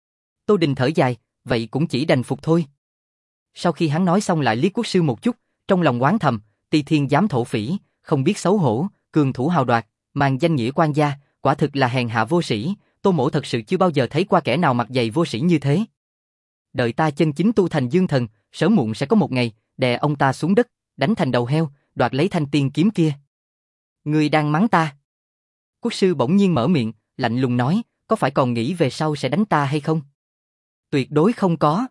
Tô Đình thở dài, vậy cũng chỉ đành phục thôi. Sau khi hắn nói xong lại liếc quốc sư một chút, trong lòng oán thầm, Ti Thiên Giám thổ phỉ, không biết xấu hổ, cường thủ hào đoạt, Mang danh nghĩa quan gia, quả thực là hèn hạ vô sĩ, Tô mỗ thật sự chưa bao giờ thấy qua kẻ nào mặt dày vô sĩ như thế. Đợi ta chân chính tu thành dương thần, sớm muộn sẽ có một ngày, đè ông ta xuống đất, đánh thành đầu heo, đoạt lấy thanh tiên kiếm kia. Ngươi đang mắng ta? Quốc sư bỗng nhiên mở miệng, lạnh lùng nói, có phải còn nghĩ về sau sẽ đánh ta hay không? Tuyệt đối không có.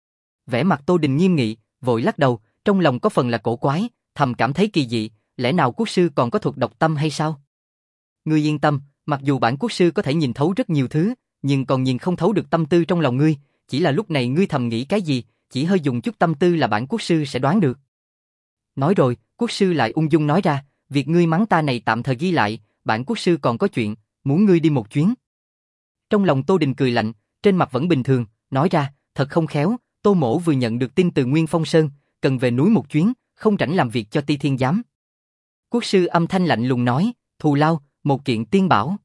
Vẻ mặt Tô Đình nghiêm nghị, vội lắc đầu, trong lòng có phần là cổ quái, thầm cảm thấy kỳ dị, lẽ nào quốc sư còn có thuật đọc tâm hay sao? Ngươi yên tâm, mặc dù bản quốc sư có thể nhìn thấu rất nhiều thứ, nhưng còn nhìn không thấu được tâm tư trong lòng ngươi, chỉ là lúc này ngươi thầm nghĩ cái gì, chỉ hơi dùng chút tâm tư là bản quốc sư sẽ đoán được. Nói rồi, quốc sư lại ung dung nói ra, việc ngươi mắng ta này tạm thời ghi lại, bản quốc sư còn có chuyện, muốn ngươi đi một chuyến. Trong lòng Tô Đình cười lạnh, trên mặt vẫn bình thường, nói ra, thật không khéo, Tô mỗ vừa nhận được tin từ Nguyên Phong Sơn, cần về núi một chuyến, không rảnh làm việc cho Ti Thiên Giám. Quốc sư âm thanh lạnh lùng nói, thù lao, một kiện tiên bảo.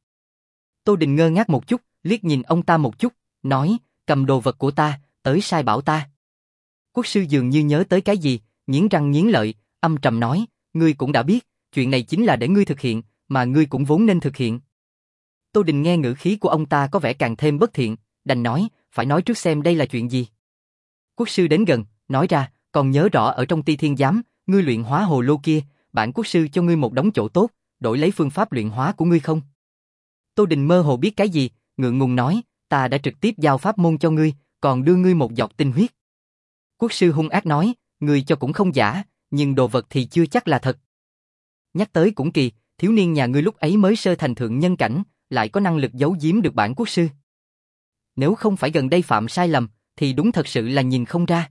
Tô Đình ngơ ngác một chút, liếc nhìn ông ta một chút, nói, cầm đồ vật của ta, tới sai bảo ta. Quốc sư dường như nhớ tới cái gì, nghiến răng nghiến lợi, âm trầm nói, ngươi cũng đã biết, chuyện này chính là để ngươi thực hiện, mà ngươi cũng vốn nên thực hiện. Tô Đình nghe ngữ khí của ông ta có vẻ càng thêm bất thiện, đành nói, phải nói trước xem đây là chuyện gì. Quốc sư đến gần, nói ra, còn nhớ rõ ở trong Ti Thiên Giám, ngươi luyện hóa hồ lô kia, bản quốc sư cho ngươi một đống chỗ tốt, đổi lấy phương pháp luyện hóa của ngươi không? Tô Đình mơ hồ biết cái gì, ngượng ngùng nói, ta đã trực tiếp giao pháp môn cho ngươi, còn đưa ngươi một giọt tinh huyết. Quốc sư hung ác nói, ngươi cho cũng không giả, nhưng đồ vật thì chưa chắc là thật. Nhắc tới cũng kỳ, thiếu niên nhà ngươi lúc ấy mới sơ thành thượng nhân cảnh, lại có năng lực giấu giếm được bản quốc sư. Nếu không phải gần đây phạm sai lầm, thì đúng thật sự là nhìn không ra.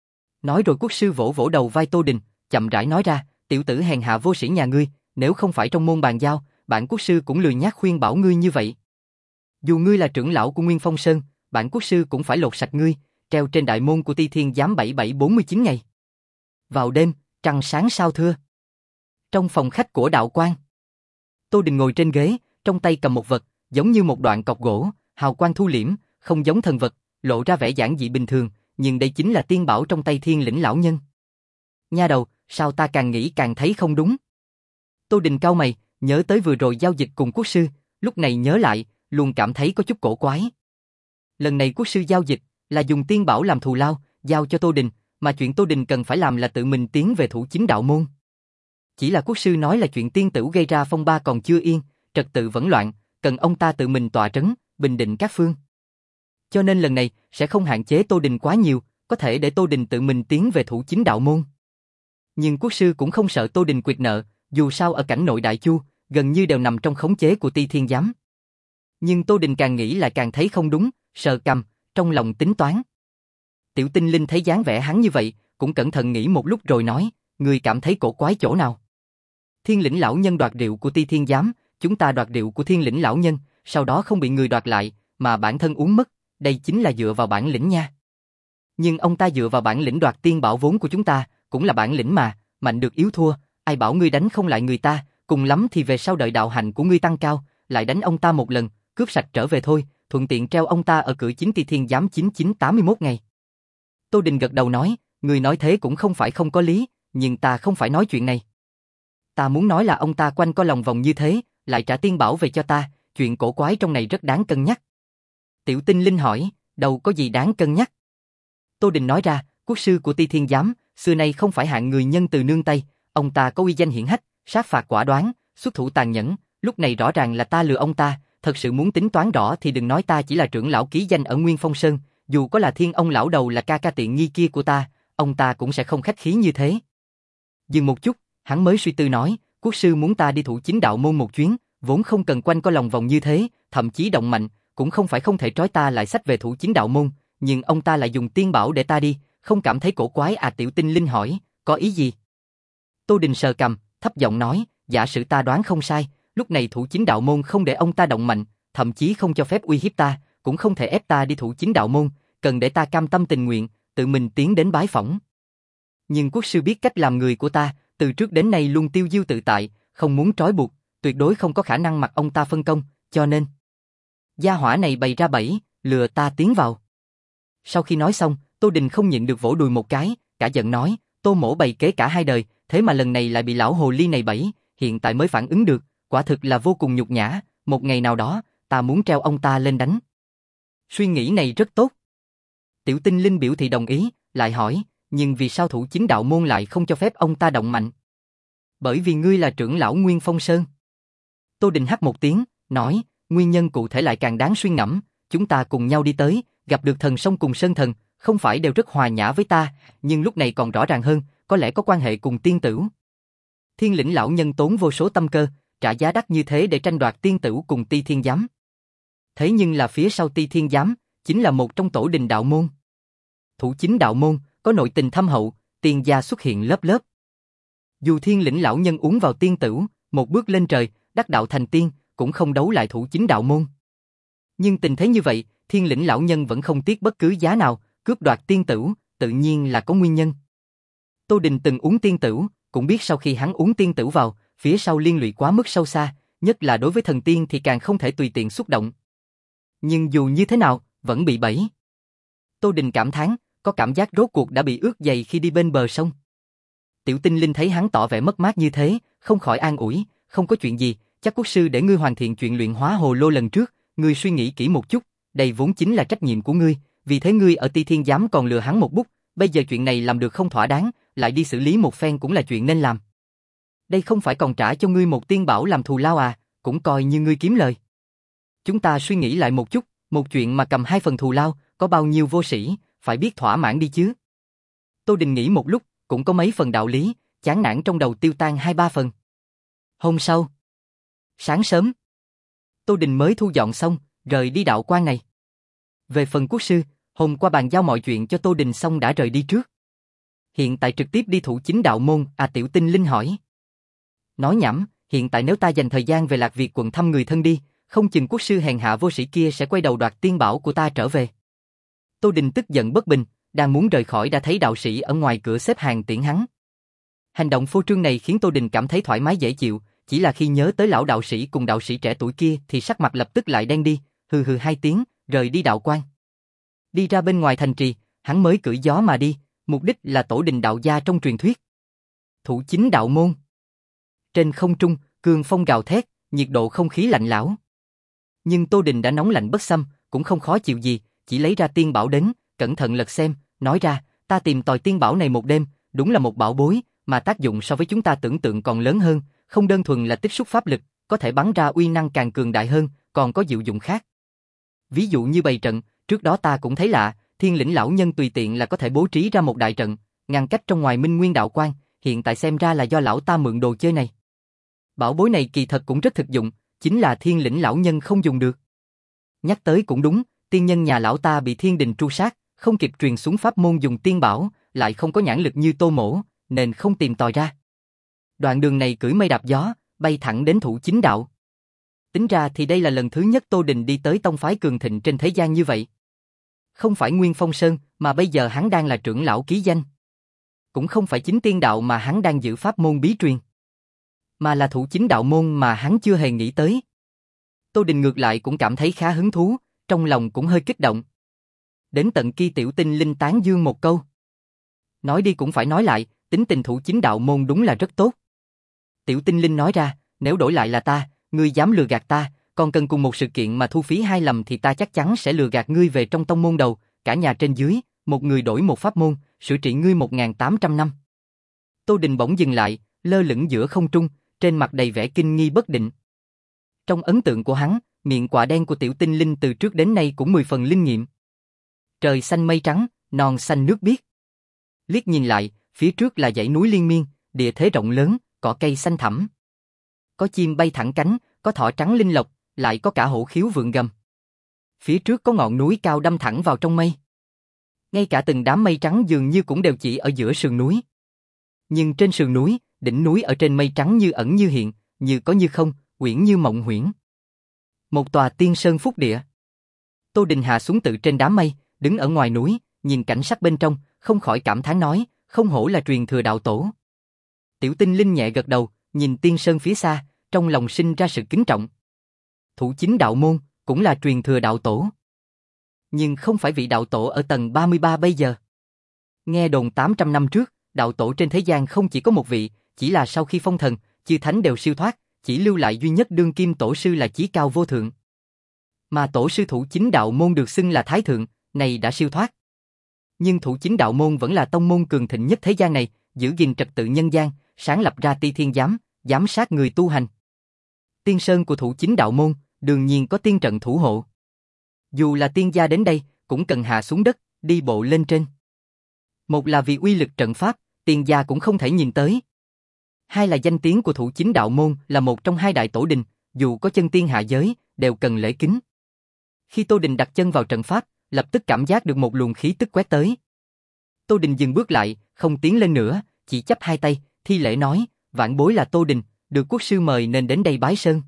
Nói rồi quốc sư vỗ vỗ đầu vai Tô Đình, chậm rãi nói ra, tiểu tử hèn hạ vô sĩ nhà ngươi, nếu không phải trong môn bàn giao, bản quốc sư cũng lười nhác khuyên bảo ngươi như vậy. Dù ngươi là trưởng lão của Nguyên Phong Sơn, bản quốc sư cũng phải lột sạch ngươi, treo trên đại môn của Ti Thiên Giám bảy bảy bốn mươi chín ngày. Vào đêm, trăng sáng sao thưa. Trong phòng khách của đạo quan, Tô Đình ngồi trên ghế, trong tay cầm một vật, giống như một đoạn cọc gỗ, hào quang thu liễm, không giống thần vật, lộ ra vẻ giản dị bình thường, nhưng đây chính là tiên bảo trong tay Thiên Lĩnh lão nhân. Nha đầu, sao ta càng nghĩ càng thấy không đúng? Tô Đình cau mày, nhớ tới vừa rồi giao dịch cùng quốc sư, lúc này nhớ lại, luôn cảm thấy có chút cổ quái. Lần này quốc sư giao dịch là dùng tiên bảo làm thù lao, giao cho Tô Đình, mà chuyện Tô Đình cần phải làm là tự mình tiến về thủ chính đạo môn. Chỉ là quốc sư nói là chuyện tiên tử gây ra phong ba còn chưa yên, trật tự vẫn loạn, cần ông ta tự mình tọa trấn, bình định các phương. Cho nên lần này sẽ không hạn chế Tô Đình quá nhiều, có thể để Tô Đình tự mình tiến về thủ chính đạo môn. Nhưng quốc sư cũng không sợ Tô Đình quyệt nợ, dù sao ở cảnh nội Đại Chu, gần như đều nằm trong khống chế của Ti Thiên Giám. Nhưng Tô Đình càng nghĩ lại càng thấy không đúng, sờ cằm, trong lòng tính toán. Tiểu Tinh Linh thấy dáng vẻ hắn như vậy, cũng cẩn thận nghĩ một lúc rồi nói, người cảm thấy cổ quái chỗ nào? Thiên Lĩnh lão nhân đoạt rượu của Ti Thiên Giám, chúng ta đoạt rượu của Thiên Lĩnh lão nhân, sau đó không bị người đoạt lại, mà bản thân uống mất, đây chính là dựa vào bản lĩnh nha. Nhưng ông ta dựa vào bản lĩnh đoạt tiên bảo vốn của chúng ta, cũng là bản lĩnh mà, mạnh được yếu thua, ai bảo ngươi đánh không lại người ta, cùng lắm thì về sau đợi đạo hạnh của ngươi tăng cao, lại đánh ông ta một lần, cướp sạch trở về thôi, thuận tiện treo ông ta ở cửa chính Ti Thiên Giám chín chín tám mươi mốt ngày. Tô Đình gật đầu nói, người nói thế cũng không phải không có lý, nhưng ta không phải nói chuyện này. Ta muốn nói là ông ta quanh co lòng vòng như thế, lại trả tiên bảo về cho ta, chuyện cổ quái trong này rất đáng cân nhắc. Tiểu Tinh Linh hỏi, đâu có gì đáng cân nhắc. Tô Đình nói ra, quốc sư của Ti Thiên Giám, xưa nay không phải hạng người nhân từ nương tay, ông ta có uy danh hiển hách, sát phạt quả đoán, xuất thủ tàn nhẫn, lúc này rõ ràng là ta lừa ông ta, thật sự muốn tính toán rõ thì đừng nói ta chỉ là trưởng lão ký danh ở Nguyên Phong Sơn, dù có là Thiên ông lão đầu là ca ca tiện nghi kia của ta, ông ta cũng sẽ không khách khí như thế. Dừng một chút, hắn mới suy tư nói, quốc sư muốn ta đi thủ chính đạo môn một chuyến, vốn không cần quanh co lòng vòng như thế, thậm chí động mạnh, cũng không phải không thể trói ta lại xách về thủ chính đạo môn, nhưng ông ta lại dùng tiên bảo để ta đi, không cảm thấy cổ quái à? Tiểu Tinh Linh hỏi, có ý gì? Tô Đình sờ cằm, thấp giọng nói, giả sử ta đoán không sai, lúc này thủ chính đạo môn không để ông ta động mạnh, thậm chí không cho phép uy hiếp ta, cũng không thể ép ta đi thủ chính đạo môn, cần để ta cam tâm tình nguyện, tự mình tiến đến bái phỏng. Nhưng quốc sư biết cách làm người của ta, từ trước đến nay luôn tiêu diêu tự tại, không muốn trói buộc, tuyệt đối không có khả năng mặc ông ta phân công, cho nên gia hỏa này bày ra bẫy, lừa ta tiến vào. Sau khi nói xong, Tô Đình không nhịn được vỗ đùi một cái, cả giận nói, Tô mỗ bày kế cả hai đời, thế mà lần này lại bị lão hồ ly này bẫy, hiện tại mới phản ứng được, quả thực là vô cùng nhục nhã, một ngày nào đó, ta muốn treo ông ta lên đánh. Suy nghĩ này rất tốt. Tiểu Tinh Linh biểu thị đồng ý, lại hỏi, nhưng vì sao thủ chính đạo môn lại không cho phép ông ta động mạnh? Bởi vì ngươi là trưởng lão Nguyên Phong Sơn. Tô Đình hắt một tiếng, nói, nguyên nhân cụ thể lại càng đáng suy ngẫm, chúng ta cùng nhau đi tới, gặp được thần sông cùng sơn thần, không phải đều rất hòa nhã với ta, nhưng lúc này còn rõ ràng hơn, có lẽ có quan hệ cùng tiên tửu. Thiên Lĩnh lão nhân tốn vô số tâm cơ, trả giá đắt như thế để tranh đoạt tiên tửu cùng Ti Thiên Giám. Thế nhưng là phía sau Ti Thiên Giám, chính là một trong tổ đình đạo môn. Thủ chính đạo môn, có nội tình thâm hậu, tiên gia xuất hiện lớp lớp. Dù Thiên Lĩnh lão nhân uống vào tiên tửu, một bước lên trời, đắc đạo thành tiên, cũng không đấu lại thủ chính đạo môn. Nhưng tình thế như vậy, Thiên Lĩnh lão nhân vẫn không tiếc bất cứ giá nào, cướp đoạt tiên tửu, tự nhiên là có nguyên nhân. Tô Đình từng uống tiên tửu, cũng biết sau khi hắn uống tiên tửu vào, phía sau liên lụy quá mức sâu xa, nhất là đối với thần tiên thì càng không thể tùy tiện xúc động. Nhưng dù như thế nào, vẫn bị bẫy. Tô Đình cảm thán, có cảm giác rốt cuộc đã bị ướt giày khi đi bên bờ sông. Tiểu Tinh Linh thấy hắn tỏ vẻ mất mát như thế, không khỏi an ủi, không có chuyện gì, chắc quốc sư để ngươi hoàn thiện chuyện luyện hóa hồ lô lần trước, ngươi suy nghĩ kỹ một chút, đây vốn chính là trách nhiệm của ngươi, vì thế ngươi ở Ti Thiên Giám còn lừa hắn một bút, bây giờ chuyện này làm được không thỏa đáng, lại đi xử lý một phen cũng là chuyện nên làm. Đây không phải còn trả cho ngươi một tiên bảo làm thù lao à, cũng coi như ngươi kiếm lời. Chúng ta suy nghĩ lại một chút, một chuyện mà cầm hai phần thù lao, có bao nhiêu vô sĩ, phải biết thỏa mãn đi chứ. Tô Đình nghĩ một lúc, cũng có mấy phần đạo lý, chán nản trong đầu tiêu tan hai ba phần. Hôm sau, sáng sớm, Tô Đình mới thu dọn xong, rời đi đạo quan này. Về phần quốc sư, hôm qua bàn giao mọi chuyện cho Tô Đình xong đã rời đi trước. Hiện tại trực tiếp đi thủ chính đạo môn, à Tiểu Tinh Linh hỏi. Nói nhảm, hiện tại nếu ta dành thời gian về Lạc Việt quận thăm người thân đi, không chừng quốc sư hèn hạ vô sĩ kia sẽ quay đầu đoạt tiên bảo của ta trở về. Tô Đình tức giận bất bình, đang muốn rời khỏi đã thấy đạo sĩ ở ngoài cửa xếp hàng tiễn hắn. Hành động phô trương này khiến Tô Đình cảm thấy thoải mái dễ chịu, chỉ là khi nhớ tới lão đạo sĩ cùng đạo sĩ trẻ tuổi kia thì sắc mặt lập tức lại đen đi, hừ hừ hai tiếng, rời đi đạo quan. Đi ra bên ngoài thành trì, hắn mới cưỡi gió mà đi, mục đích là tổ đình đạo gia trong truyền thuyết. Thủ chính đạo môn. Trên không trung, cương phong gào thét, nhiệt độ không khí lạnh lẽo. Nhưng Tô Đình đã nóng lạnh bất xâm, cũng không khó chịu gì, chỉ lấy ra tiên bảo đến, cẩn thận lật xem, nói ra, ta tìm tòi tiên bảo này một đêm, đúng là một bảo bối, mà tác dụng so với chúng ta tưởng tượng còn lớn hơn, không đơn thuần là tích xúc pháp lực, có thể bắn ra uy năng càng cường đại hơn, còn có diệu dụng khác. Ví dụ như bày trận, trước đó ta cũng thấy lạ, Thiên Lĩnh lão nhân tùy tiện là có thể bố trí ra một đại trận, ngăn cách trong ngoài Minh Nguyên đạo quan, hiện tại xem ra là do lão ta mượn đồ chơi này. Bảo bối này kỳ thật cũng rất thực dụng, chính là Thiên Lĩnh lão nhân không dùng được. Nhắc tới cũng đúng, tiên nhân nhà lão ta bị thiên đình tru sát, không kịp truyền xuống pháp môn dùng tiên bảo, lại không có nhãn lực như Tô Mỗ, nên không tìm tòi ra. Đoạn đường này cưỡi mây đạp gió, bay thẳng đến thủ chính đạo. Tính ra thì đây là lần thứ nhất Tô Đình đi tới tông phái cường thịnh trên thế gian như vậy. Không phải Nguyên Phong Sơn, mà bây giờ hắn đang là trưởng lão ký danh. Cũng không phải chính tiên đạo mà hắn đang giữ pháp môn bí truyền, mà là thủ chính đạo môn mà hắn chưa hề nghĩ tới. Tô Đình ngược lại cũng cảm thấy khá hứng thú, trong lòng cũng hơi kích động. Đến tận khi Tiểu Tinh Linh tán dương một câu. Nói đi cũng phải nói lại, tính tình thủ chính đạo môn đúng là rất tốt. Tiểu Tinh Linh nói ra, nếu đổi lại là ta, ngươi dám lừa gạt ta, còn cần cùng một sự kiện mà thu phí hai lầm thì ta chắc chắn sẽ lừa gạt ngươi về trong tông môn đầu, cả nhà trên dưới, một người đổi một pháp môn, sửa trị ngươi một nghìn tám trăm năm. Tô Đình bỗng dừng lại, lơ lửng giữa không trung, trên mặt đầy vẻ kinh nghi bất định. Trong ấn tượng của hắn, miệng quạ đen của Tiểu Tinh Linh từ trước đến nay cũng mười phần linh nghiệm. Trời xanh mây trắng, non xanh nước biếc. Liếc nhìn lại, phía trước là dãy núi liên miên, địa thế rộng lớn, cỏ cây xanh thẳm. Có chim bay thẳng cánh, có thỏ trắng linh lộc, lại có cả hổ khiếu vượn gầm. Phía trước có ngọn núi cao đâm thẳng vào trong mây. Ngay cả từng đám mây trắng dường như cũng đều chỉ ở giữa sườn núi. Nhưng trên sườn núi, đỉnh núi ở trên mây trắng như ẩn như hiện, như có như không, uyển như mộng huyễn. Một tòa tiên sơn phúc địa. Tô Đình hạ xuống từ trên đám mây, đứng ở ngoài núi, nhìn cảnh sắc bên trong, không khỏi cảm thán nói, không hổ là truyền thừa đạo tổ. Tiểu Tinh Linh nhẹ gật đầu, nhìn tiên sơn phía xa, trong lòng sinh ra sự kính trọng. Thủ chính đạo môn, cũng là truyền thừa đạo tổ. Nhưng không phải vị đạo tổ ở tầng ba mươi ba bây giờ. Nghe đồn tám trăm năm trước, đạo tổ trên thế gian không chỉ có một vị, chỉ là sau khi phong thần, chư thánh đều siêu thoát, chỉ lưu lại duy nhất đương kim tổ sư là chí cao vô thượng. Mà tổ sư Thủ Chính Đạo Môn được xưng là Thái Thượng, này đã siêu thoát. Nhưng Thủ Chính Đạo Môn vẫn là tông môn cường thịnh nhất thế gian này, giữ gìn trật tự nhân gian, sáng lập ra Ti Thiên Giám, giám sát người tu hành. Tiên sơn của Thủ Chính Đạo Môn, đương nhiên có tiên trận thủ hộ. Dù là tiên gia đến đây, cũng cần hạ xuống đất, đi bộ lên trên. Một là vì uy lực trận pháp, tiên gia cũng không thể nhìn tới. Hai là danh tiếng của Thủ Chính Đạo Môn là một trong hai đại tổ đình, dù có chân tiên hạ giới, đều cần lễ kính. Khi Tô Đình đặt chân vào trận pháp, lập tức cảm giác được một luồng khí tức quét tới. Tô Đình dừng bước lại, không tiến lên nữa, chỉ chắp hai tay, thi lễ nói, vãn bối là Tô Đình, được quốc sư mời nên đến đây bái sơn.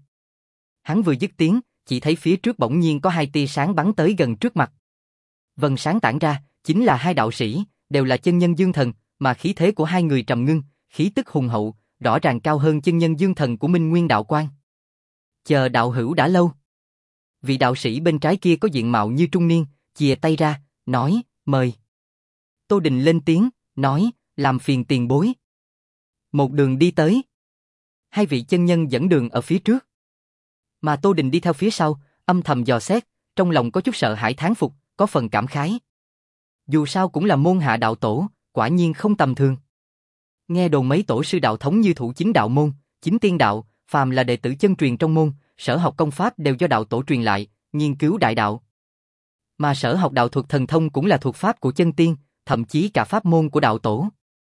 Hắn vừa dứt tiếng, chỉ thấy phía trước bỗng nhiên có hai tia sáng bắn tới gần trước mặt. Vầng sáng tản ra, chính là hai đạo sĩ, đều là chân nhân dương thần, mà khí thế của hai người trầm ngưng, khí tức hùng hậu, rõ ràng cao hơn chân nhân dương thần của Minh Nguyên Đạo Quan. Chờ đạo hữu đã lâu. Vị đạo sĩ bên trái kia có diện mạo như trung niên, chìa tay ra, nói, mời. Tô Đình lên tiếng, nói, làm phiền tiền bối. Một đường đi tới. Hai vị chân nhân dẫn đường ở phía trước. Mà Tô Đình đi theo phía sau, âm thầm dò xét, trong lòng có chút sợ hãi thán phục, có phần cảm khái. Dù sao cũng là môn hạ đạo tổ, quả nhiên không tầm thường. Nghe đồn mấy tổ sư đạo thống như Thủ Chính Đạo Môn, Chính Tiên Đạo, phàm là đệ tử chân truyền trong môn, sở học công pháp đều do đạo tổ truyền lại, nghiên cứu đại đạo. Mà sở học đạo thuật thần thông cũng là thuật pháp của chân tiên, thậm chí cả pháp môn của đạo tổ.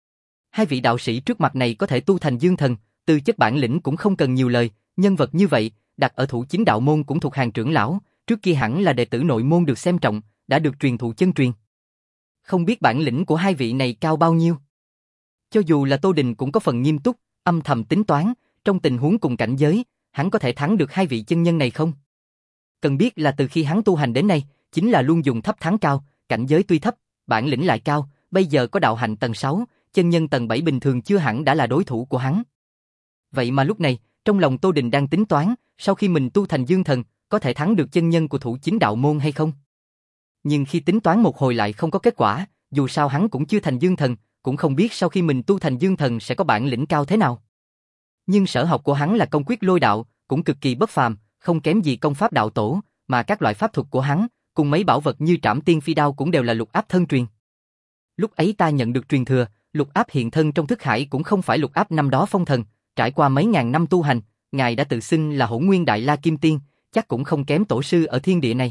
Hai vị đạo sĩ trước mặt này có thể tu thành dương thần, tư chất bản lĩnh cũng không cần nhiều lời, nhân vật như vậy, đặt ở Thủ Chính Đạo Môn cũng thuộc hàng trưởng lão, trước kia hẳn là đệ tử nội môn được xem trọng, đã được truyền thụ chân truyền. Không biết bản lĩnh của hai vị này cao bao nhiêu. Cho dù là Tô Đình cũng có phần nghiêm túc, âm thầm tính toán, trong tình huống cùng cảnh giới, hắn có thể thắng được hai vị chân nhân này không? Cần biết là từ khi hắn tu hành đến nay, chính là luôn dùng thấp thắng cao, cảnh giới tuy thấp, bản lĩnh lại cao, bây giờ có đạo hạnh tầng sáu, chân nhân tầng bảy bình thường chưa hẳn đã là đối thủ của hắn. Vậy mà lúc này, trong lòng Tô Đình đang tính toán, sau khi mình tu thành dương thần, có thể thắng được chân nhân của Thủ Chính Đạo Môn hay không? Nhưng khi tính toán một hồi lại không có kết quả, dù sao hắn cũng chưa thành dương thần, cũng không biết sau khi mình tu thành dương thần sẽ có bản lĩnh cao thế nào. Nhưng sở học của hắn là công quyết lôi đạo, cũng cực kỳ bất phàm, không kém gì công pháp đạo tổ, mà các loại pháp thuật của hắn, cùng mấy bảo vật như Trảm Tiên Phi Đao cũng đều là lục áp thân truyền. Lúc ấy ta nhận được truyền thừa, lục áp hiện thân trong thức hải cũng không phải lục áp năm đó phong thần, trải qua mấy ngàn năm tu hành, ngài đã tự xưng là Hỗn Nguyên Đại La Kim Tiên, chắc cũng không kém tổ sư ở thiên địa này.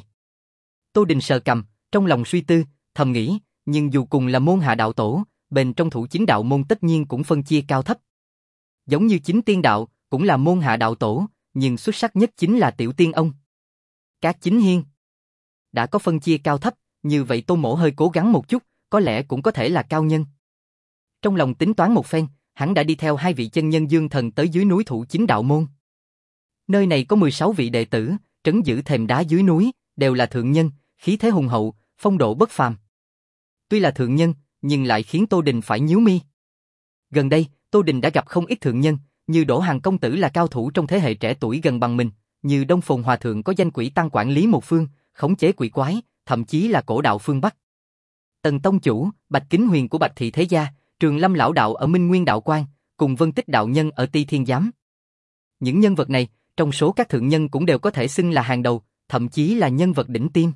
Tô Đình sờ cằm, trong lòng suy tư, thầm nghĩ, nhưng dù cùng là môn hạ đạo tổ, bên trong Thủ Chính Đạo Môn tất nhiên cũng phân chia cao thấp. Giống như Chính Tiên Đạo, cũng là môn hạ đạo tổ, nhưng xuất sắc nhất chính là Tiểu Tiên Ông. Các Chính Hiên đã có phân chia cao thấp, như vậy Tô Mỗ hơi cố gắng một chút, có lẽ cũng có thể là cao nhân. Trong lòng tính toán một phen, hắn đã đi theo hai vị chân nhân dương thần tới dưới núi Thủ Chính Đạo Môn. Nơi này có mười sáu vị đệ tử, trấn giữ thềm đá dưới núi, đều là thượng nhân, khí thế hùng hậu, phong độ bất phàm. Tuy là thượng nhân, nhưng lại khiến Tô Đình phải nhíu mi. Gần đây, Tô Đình đã gặp không ít thượng nhân, như Đỗ Hằng công tử là cao thủ trong thế hệ trẻ tuổi gần bằng mình, như Đông Phồn Hòa Thượng có danh quỷ tăng quản lý một phương, khống chế quỷ quái, thậm chí là cổ đạo phương Bắc. Tần Tông Chủ, Bạch Kính Huyền của Bạch Thị Thế Gia, Trường Lâm Lão Đạo ở Minh Nguyên Đạo Quan, cùng Vân Tích Đạo Nhân ở Ti Thiên Giám. Những nhân vật này, trong số các thượng nhân cũng đều có thể xưng là hàng đầu, thậm chí là nhân vật đỉnh tiêm.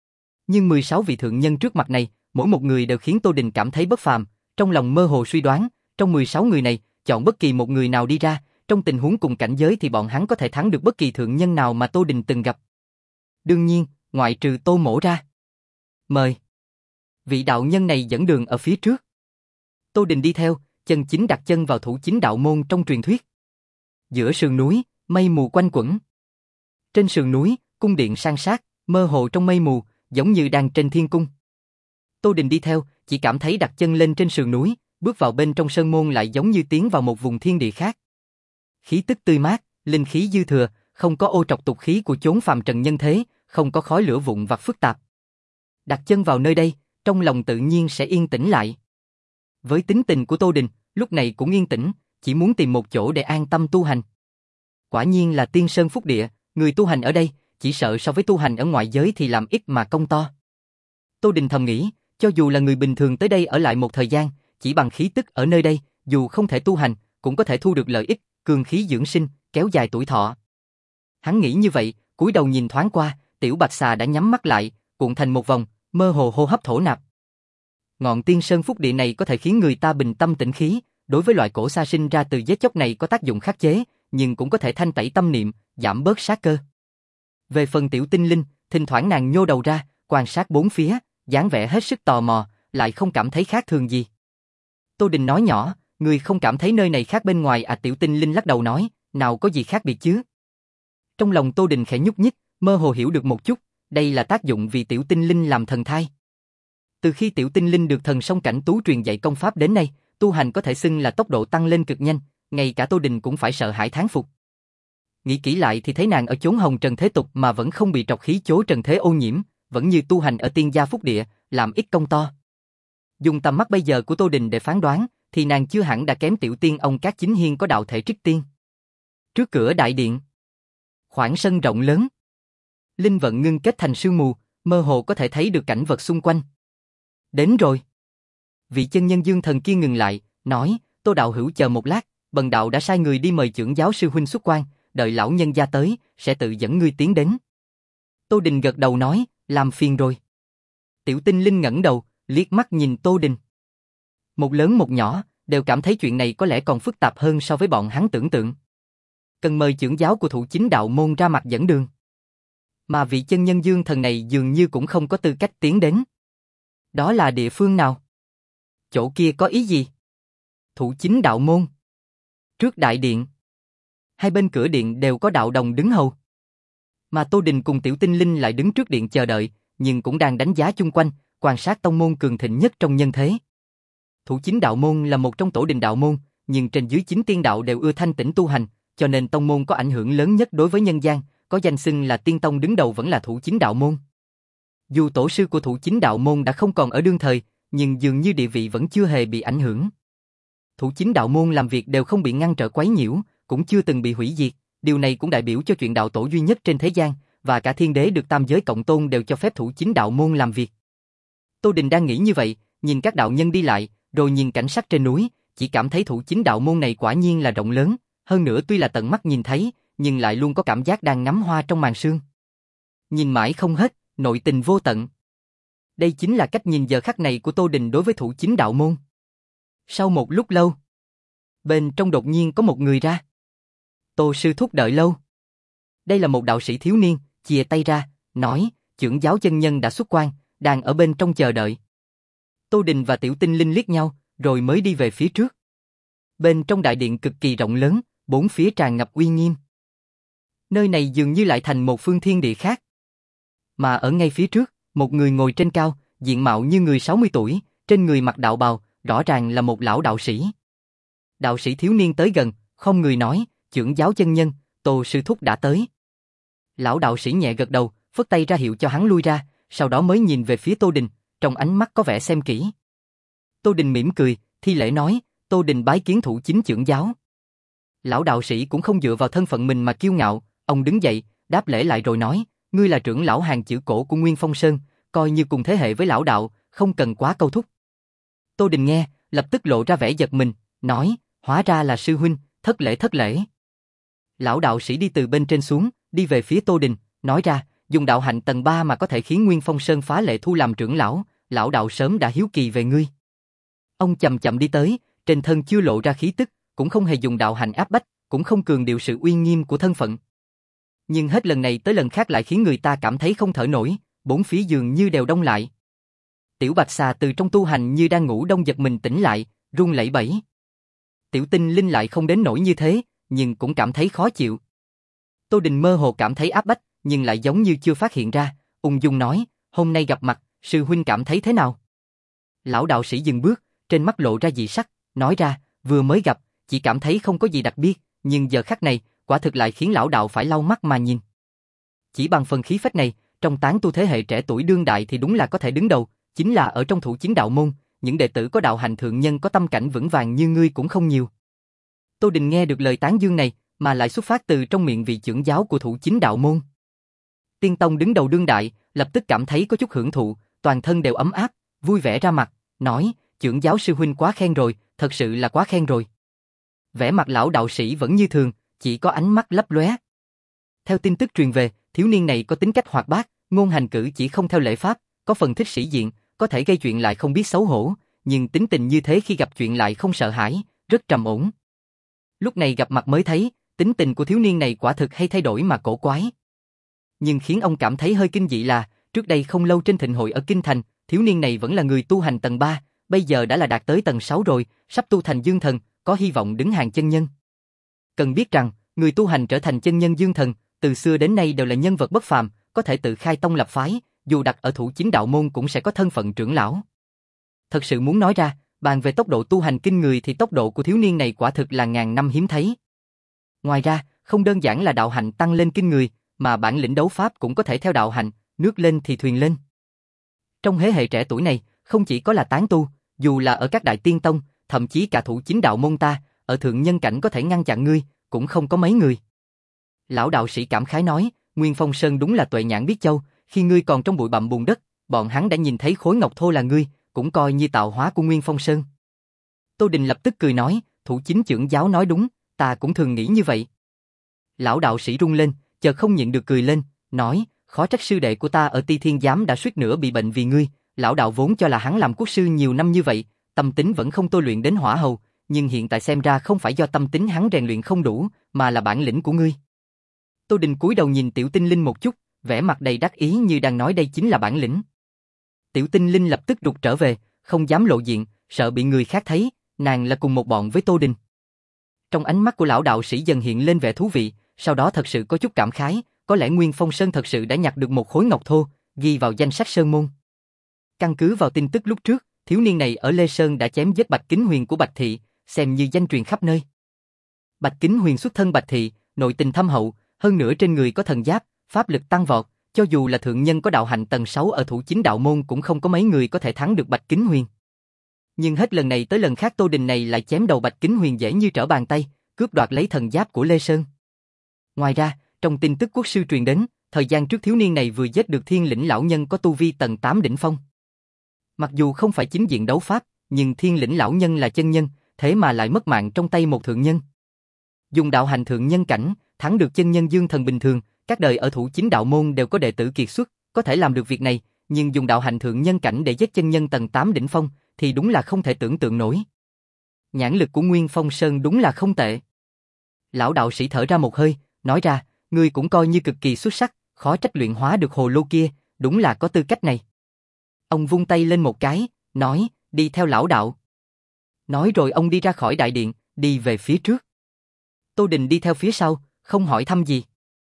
Nhưng mười sáu vị thượng nhân trước mặt này, mỗi một người đều khiến Tô Đình cảm thấy bất phàm, trong lòng mơ hồ suy đoán, trong mười sáu người này, chọn bất kỳ một người nào đi ra, trong tình huống cùng cảnh giới thì bọn hắn có thể thắng được bất kỳ thượng nhân nào mà Tô Đình từng gặp. Đương nhiên, ngoại trừ Tô Mỗ ra. Mời. Vị đạo nhân này dẫn đường ở phía trước. Tô Đình đi theo, chân chính đặt chân vào Thủ Chính Đạo Môn trong truyền thuyết. Giữa sườn núi, mây mù quanh quẩn. Trên sườn núi, cung điện san sát, mơ hồ trong mây mù, giống như đang trên thiên cung. Tô Đình đi theo, chỉ cảm thấy đặt chân lên trên sườn núi, bước vào bên trong sơn môn lại giống như tiến vào một vùng thiên địa khác. Khí tức tươi mát, linh khí dư thừa, không có ô trọc tục khí của chốn phàm trần nhân thế, không có khói lửa vụn vặt phức tạp. Đặt chân vào nơi đây, trong lòng tự nhiên sẽ yên tĩnh lại. Với tính tình của Tô Đình, lúc này cũng yên tĩnh, chỉ muốn tìm một chỗ để an tâm tu hành. Quả nhiên là tiên sơn phúc địa, người tu hành ở đây, chỉ sợ so với tu hành ở ngoại giới thì làm ít mà công to. Tô Đình thầm nghĩ, cho dù là người bình thường tới đây ở lại một thời gian, chỉ bằng khí tức ở nơi đây, dù không thể tu hành, cũng có thể thu được lợi ích, cường khí dưỡng sinh, kéo dài tuổi thọ. Hắn nghĩ như vậy, cúi đầu nhìn thoáng qua, tiểu bạch xà đã nhắm mắt lại, cuộn thành một vòng, mơ hồ hô hấp thổ nạp. Ngọn tiên sơn phúc địa này có thể khiến người ta bình tâm tĩnh khí, đối với loại cổ sa sinh ra từ giết chóc này có tác dụng khắc chế, nhưng cũng có thể thanh tẩy tâm niệm, giảm bớt sát cơ. Về phần tiểu tinh linh, thỉnh thoảng nàng nhô đầu ra, quan sát bốn phía, dáng vẻ hết sức tò mò, lại không cảm thấy khác thường gì. Tô Đình nói nhỏ, người không cảm thấy nơi này khác bên ngoài à? Tiểu tinh linh lắc đầu nói, nào có gì khác biệt chứ. Trong lòng Tô Đình khẽ nhúc nhích, mơ hồ hiểu được một chút, đây là tác dụng vì tiểu tinh linh làm thần thai. Từ khi tiểu tinh linh được thần song cảnh tú truyền dạy công pháp đến nay, tu hành có thể xưng là tốc độ tăng lên cực nhanh, ngay cả Tô Đình cũng phải sợ hãi thán phục. Nghĩ kỹ lại thì thấy nàng ở chốn hồng trần thế tục mà vẫn không bị trọc khí chố trần thế ô nhiễm, vẫn như tu hành ở tiên gia phúc địa, làm ít công to. Dùng tầm mắt bây giờ của Tô Đình để phán đoán, thì nàng chưa hẳn đã kém tiểu tiên ông Cát Chính Hiên có đạo thể trích tiên. Trước cửa đại điện, khoảng sân rộng lớn, linh vận ngưng kết thành sương mù, mơ hồ có thể thấy được cảnh vật xung quanh. Đến rồi. Vị chân nhân Dương Thần kia ngừng lại, nói, Tô đạo hữu chờ một lát, bần đạo đã sai người đi mời trưởng giáo sư huynh xuất quan, đợi lão nhân gia tới, sẽ tự dẫn ngươi tiến đến. Tô Đình gật đầu nói, làm phiền rồi. Tiểu tinh linh ngẩng đầu, liếc mắt nhìn Tô Đình. Một lớn một nhỏ, đều cảm thấy chuyện này có lẽ còn phức tạp hơn so với bọn hắn tưởng tượng. Cần mời trưởng giáo của Thụ Chính đạo môn ra mặt dẫn đường. Mà vị chân nhân Dương Thần này dường như cũng không có tư cách tiến đến. Đó là địa phương nào? Chỗ kia có ý gì? Thụ Chính đạo môn. Trước đại điện. Hai bên cửa điện đều có đạo đồng đứng hầu. Mà Tô Đình cùng Tiểu Tinh Linh lại đứng trước điện chờ đợi, nhưng cũng đang đánh giá chung quanh, quan sát tông môn cường thịnh nhất trong nhân thế. Thụ Chính đạo môn là một trong tổ đình đạo môn, nhưng trên dưới chính tiên đạo đều ưa thanh tĩnh tu hành, cho nên tông môn có ảnh hưởng lớn nhất đối với nhân gian, có danh xưng là tiên tông đứng đầu vẫn là Thụ Chính đạo môn. Dù tổ sư của Thụ Chính đạo môn đã không còn ở đương thời, nhưng dường như địa vị vẫn chưa hề bị ảnh hưởng. Thụ Chính đạo môn làm việc đều không bị ngăn trở quấy nhiễu, cũng chưa từng bị hủy diệt, điều này cũng đại biểu cho chuyện đạo tổ duy nhất trên thế gian, và cả thiên đế được tam giới cộng tôn đều cho phép Thụ Chính đạo môn làm việc. Tô Đình đang nghĩ như vậy, nhìn các đạo nhân đi lại, rồi nhìn cảnh sắc trên núi, chỉ cảm thấy Thụ Chính đạo môn này quả nhiên là rộng lớn, hơn nữa tuy là tận mắt nhìn thấy, nhưng lại luôn có cảm giác đang ngắm hoa trong màn sương. Nhìn mãi không hết, nội tình vô tận. Đây chính là cách nhìn giờ khắc này của Tô Đình đối với Thụ Chính đạo môn. Sau một lúc lâu, bên trong đột nhiên có một người ra. Tô sư thúc đợi lâu. Đây là một đạo sĩ thiếu niên, chìa tay ra, nói, trưởng giáo chân nhân đã xuất quan, đang ở bên trong chờ đợi. Tô Đình và Tiểu Tinh Linh liếc nhau, rồi mới đi về phía trước. Bên trong đại điện cực kỳ rộng lớn, bốn phía tràn ngập uy nghiêm. Nơi này dường như lại thành một phương thiên địa khác. Mà ở ngay phía trước, một người ngồi trên cao, diện mạo như người sáu mươi tuổi, trên người mặc đạo bào, rõ ràng là một lão đạo sĩ. Đạo sĩ thiếu niên tới gần, không người nói, trưởng giáo chân nhân, Tô sư thúc đã tới. Lão đạo sĩ nhẹ gật đầu, phất tay ra hiệu cho hắn lui ra, sau đó mới nhìn về phía Tô Đình, trong ánh mắt có vẻ xem kỹ. Tô Đình mỉm cười, thi lễ nói, Tô Đình bái kiến Thụ Chính trưởng giáo. Lão đạo sĩ cũng không dựa vào thân phận mình mà kiêu ngạo, ông đứng dậy, đáp lễ lại rồi nói, ngươi là trưởng lão hàng chữ cổ của Nguyên Phong Sơn, coi như cùng thế hệ với lão đạo, không cần quá câu thúc. Tô Đình nghe, lập tức lộ ra vẻ giật mình, nói, hóa ra là sư huynh, thất lễ thất lễ. Lão đạo sĩ đi từ bên trên xuống, đi về phía Tô Đình, nói ra, dùng đạo hạnh tầng ba mà có thể khiến Nguyên Phong Sơn phá lệ thu làm trưởng lão, lão đạo sớm đã hiếu kỳ về ngươi. Ông chậm chậm đi tới, trên thân chưa lộ ra khí tức, cũng không hề dùng đạo hạnh áp bách, cũng không cường điệu sự uy nghiêm của thân phận. Nhưng hết lần này tới lần khác lại khiến người ta cảm thấy không thở nổi, bốn phía giường như đều đông lại. Tiểu Bạch Xà từ trong tu hành như đang ngủ đông giật mình tỉnh lại, run lẩy bẩy. Tiểu Tinh Linh lại không đến nỗi như thế, nhưng cũng cảm thấy khó chịu. Tô Đình mơ hồ cảm thấy áp bách, nhưng lại giống như chưa phát hiện ra, ung dung nói, hôm nay gặp mặt, sư huynh cảm thấy thế nào? Lão đạo sĩ dừng bước, trên mắt lộ ra dị sắc, nói ra, vừa mới gặp, chỉ cảm thấy không có gì đặc biệt, nhưng giờ khắc này, quả thực lại khiến lão đạo phải lau mắt mà nhìn. Chỉ bằng phần khí phách này, trong tán tu thế hệ trẻ tuổi đương đại thì đúng là có thể đứng đầu, chính là ở trong Thụ Chính đạo môn, những đệ tử có đạo hành thượng nhân có tâm cảnh vững vàng như ngươi cũng không nhiều. Tô Đình nghe được lời tán dương này, mà lại xuất phát từ trong miệng vị trưởng giáo của Thụ Chính đạo môn. Tiên tông đứng đầu đương đại, lập tức cảm thấy có chút hưởng thụ, toàn thân đều ấm áp, vui vẻ ra mặt, nói, trưởng giáo sư huynh quá khen rồi, thật sự là quá khen rồi. Vẻ mặt lão đạo sĩ vẫn như thường, chỉ có ánh mắt lấp lóe. Theo tin tức truyền về, thiếu niên này có tính cách hoạt bát, ngôn hành cử chỉ không theo lễ pháp, có phần thích sĩ diện, có thể gây chuyện lại không biết xấu hổ, nhưng tính tình như thế khi gặp chuyện lại không sợ hãi, rất trầm ổn. Lúc này gặp mặt mới thấy, tính tình của thiếu niên này quả thực hay thay đổi mà cổ quái. Nhưng khiến ông cảm thấy hơi kinh dị là, trước đây không lâu trên thịnh hội ở Kinh Thành, thiếu niên này vẫn là người tu hành tầng ba, bây giờ đã là đạt tới tầng sáu rồi, sắp tu thành dương thần, có hy vọng đứng hàng chân nhân. Cần biết rằng, người tu hành trở thành chân nhân dương thần, từ xưa đến nay đều là nhân vật bất phàm, có thể tự khai tông lập phái, dù đặt ở thủ chính đạo môn cũng sẽ có thân phận trưởng lão. Thật sự muốn nói ra, bàn về tốc độ tu hành kinh người thì tốc độ của thiếu niên này quả thực là ngàn năm hiếm thấy. Ngoài ra, không đơn giản là đạo hạnh tăng lên kinh người, mà bản lĩnh đấu pháp cũng có thể theo đạo hạnh, nước lên thì thuyền lên. Trong thế hệ trẻ tuổi này, không chỉ có là tán tu, dù là ở các đại tiên tông, thậm chí cả thủ chính đạo môn ta, ở thượng nhân cảnh có thể ngăn chặn ngươi, cũng không có mấy người. Lão đạo sĩ cảm khái nói, Nguyên Phong Sơn đúng là tuệ nhãn biết châu, khi ngươi còn trong bụi bặm bùn đất, bọn hắn đã nhìn thấy khối ngọc thô là ngươi, cũng coi như tạo hóa của Nguyên Phong Sơn. Tô Đình lập tức cười nói, thủ chính trưởng giáo nói đúng, ta cũng thường nghĩ như vậy. Lão đạo sĩ rung lên, chợt không nhịn được cười lên, nói, khó trách sư đệ của ta ở Ti Thiên Giám đã suýt nữa bị bệnh vì ngươi, lão đạo vốn cho là hắn làm quốc sư nhiều năm như vậy, tâm tính vẫn không tôi luyện đến hỏa hầu, nhưng hiện tại xem ra không phải do tâm tính hắn rèn luyện không đủ, mà là bản lĩnh của ngươi. Tô Đình cúi đầu nhìn Tiểu Tinh Linh một chút, vẻ mặt đầy đắc ý như đang nói đây chính là bản lĩnh. Tiểu Tinh Linh lập tức rụt trở về, không dám lộ diện, sợ bị người khác thấy, nàng là cùng một bọn với Tô Đình. Trong ánh mắt của lão đạo sĩ dần hiện lên vẻ thú vị, sau đó thật sự có chút cảm khái, có lẽ Nguyên Phong Sơn thật sự đã nhặt được một khối ngọc thô, ghi vào danh sách sơn môn. Căn cứ vào tin tức lúc trước, thiếu niên này ở Lê Sơn đã chém giết Bạch Kính Huyền của Bạch Thị, xem như danh truyền khắp nơi. Bạch Kính Huyền xuất thân Bạch Thị, nội tình thâm hậu, hơn nữa trên người có thần giáp, pháp lực tăng vọt, cho dù là thượng nhân có đạo hạnh tầng sáu ở thủ chính đạo môn cũng không có mấy người có thể thắng được Bạch Kính Huyền. Nhưng hết lần này tới lần khác Tô Đình này lại chém đầu Bạch Kính Huyền dễ như trở bàn tay, cướp đoạt lấy thần giáp của Lê Sơn. Ngoài ra, trong tin tức quốc sư truyền đến, thời gian trước thiếu niên này vừa giết được Thiên Lĩnh lão nhân có tu vi tầng tám đỉnh phong. Mặc dù không phải chính diện đấu pháp, nhưng Thiên Lĩnh lão nhân là chân nhân, thế mà lại mất mạng trong tay một thượng nhân. Dùng đạo hành thượng nhân cảnh, thắng được chân nhân dương thần bình thường, các đời ở thủ chính đạo môn đều có đệ tử kiệt xuất, có thể làm được việc này, nhưng dùng đạo hành thượng nhân cảnh để giết chân nhân tầng tám đỉnh phong, thì đúng là không thể tưởng tượng nổi. Nhãn lực của Nguyên Phong Sơn đúng là không tệ. Lão đạo sĩ thở ra một hơi, nói ra, ngươi cũng coi như cực kỳ xuất sắc, khó trách luyện hóa được hồ lô kia, đúng là có tư cách này. Ông vung tay lên một cái, nói, đi theo lão đạo. Nói rồi ông đi ra khỏi đại điện, đi về phía trước. Tô Đình đi theo phía sau, không hỏi thăm gì.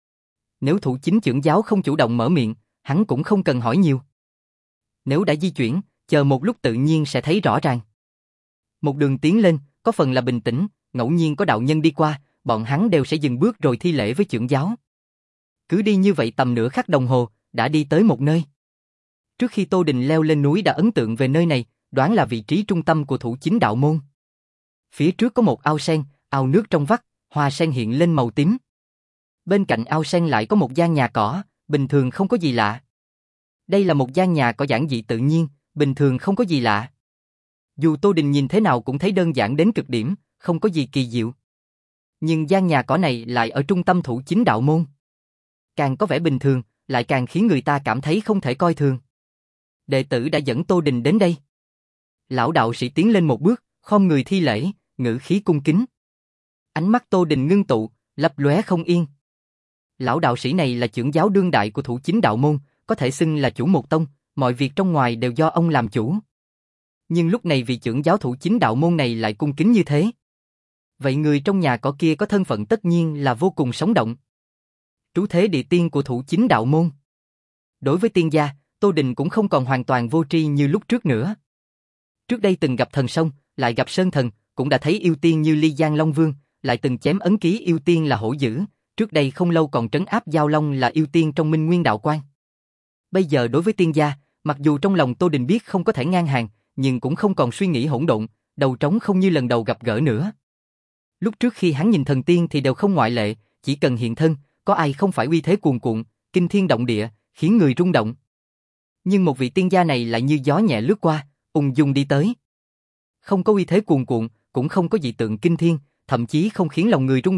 Nếu thủ chính trưởng giáo không chủ động mở miệng, hắn cũng không cần hỏi nhiều. Nếu đã di chuyển, chờ một lúc tự nhiên sẽ thấy rõ ràng. Một đường tiến lên, có phần là bình tĩnh, ngẫu nhiên có đạo nhân đi qua, bọn hắn đều sẽ dừng bước rồi thi lễ với trưởng giáo. Cứ đi như vậy tầm nửa khắc đồng hồ, đã đi tới một nơi. Trước khi Tô Đình leo lên núi đã ấn tượng về nơi này, đoán là vị trí trung tâm của thủ chính đạo môn. Phía trước có một ao sen, ao nước trong vắt, hoa sen hiện lên màu tím. Bên cạnh ao sen lại có một gian nhà cỏ, bình thường không có gì lạ. Đây là một gian nhà cỏ giản dị tự nhiên, bình thường không có gì lạ. Dù Tô Đình nhìn thế nào cũng thấy đơn giản đến cực điểm, không có gì kỳ diệu. Nhưng gian nhà cỏ này lại ở trung tâm thủ chính đạo môn. Càng có vẻ bình thường, lại càng khiến người ta cảm thấy không thể coi thường. Đệ tử đã dẫn Tô Đình đến đây. Lão đạo sĩ tiến lên một bước, khom người thi lễ, ngữ khí cung kính. Ánh mắt Tô Đình ngưng tụ, lấp lóe không yên. Lão đạo sĩ này là trưởng giáo đương đại của thủ chính đạo môn, có thể xưng là chủ một tông, mọi việc trong ngoài đều do ông làm chủ. Nhưng lúc này vị trưởng giáo thủ chính đạo môn này lại cung kính như thế. Vậy người trong nhà cỏ kia có thân phận tất nhiên là vô cùng sống động. Trú thế địa tiên của thủ chính đạo môn. Đối với tiên gia, Tô Đình cũng không còn hoàn toàn vô tri như lúc trước nữa. Trước đây từng gặp thần sông, lại gặp sơn thần, cũng đã thấy yêu tiên như Ly Giang Long Vương, lại từng chém ấn ký yêu tiên là hổ dữ, trước đây không lâu còn trấn áp Giao Long là yêu tiên trong Minh Nguyên đạo quan. Bây giờ đối với tiên gia, mặc dù trong lòng Tô Đình biết không có thể ngang hàng, nhưng cũng không còn suy nghĩ hỗn độn, đầu trống không như lần đầu gặp gỡ nữa. Lúc trước khi hắn nhìn thần tiên thì đều không ngoại lệ, chỉ cần hiện thân, có ai không phải uy thế cuồn cuộn, kinh thiên động địa, khiến người rung động. Nhưng một vị tiên gia này lại như gió nhẹ lướt qua, ung dung đi tới. Không có uy thế cuồn cuộn, cũng không có dị tượng kinh thiên, thậm chí không khiến lòng người rung động,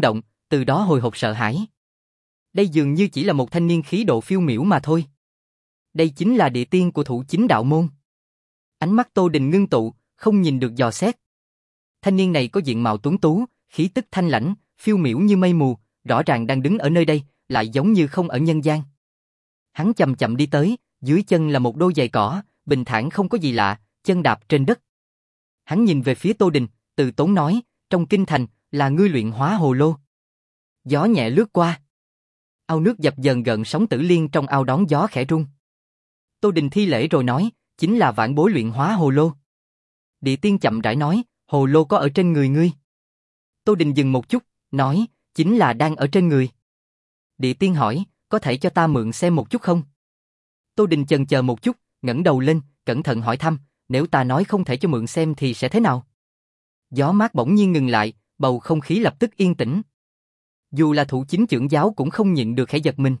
từ đó hồi hộp sợ hãi. Đây dường như chỉ là một thanh niên khí độ phiêu miểu mà thôi. Đây chính là địa tiên của Thủ Chính Đạo Môn. Ánh mắt Tô Đình ngưng tụ, không nhìn được dò xét. Thanh niên này có diện mạo tuấn tú, khí tức thanh lãnh, phiêu miểu như mây mù, rõ ràng đang đứng ở nơi đây, lại giống như không ở nhân gian. Hắn chậm chậm đi tới, dưới chân là một đôi giày cỏ, bình thản không có gì lạ, chân đạp trên đất. Hắn nhìn về phía Tô Đình, từ tốn nói, trong kinh thành, là ngươi luyện hóa hồ lô. Gió nhẹ lướt qua. Ao nước dập dờn gợn sóng tử liên trong ao đón gió khẽ rung. Tô Đình thi lễ rồi nói, chính là vãn bối luyện hóa hồ lô. Địa tiên chậm rãi nói, hồ lô có ở trên người ngươi. Tô Đình dừng một chút, nói, chính là đang ở trên người. Địa tiên hỏi, có thể cho ta mượn xem một chút không? Tô Đình chần chờ một chút, ngẩng đầu lên, cẩn thận hỏi thăm, nếu ta nói không thể cho mượn xem thì sẽ thế nào? Gió mát bỗng nhiên ngừng lại, bầu không khí lập tức yên tĩnh. Dù là Thủ Chính trưởng giáo cũng không nhịn được khẽ giật mình.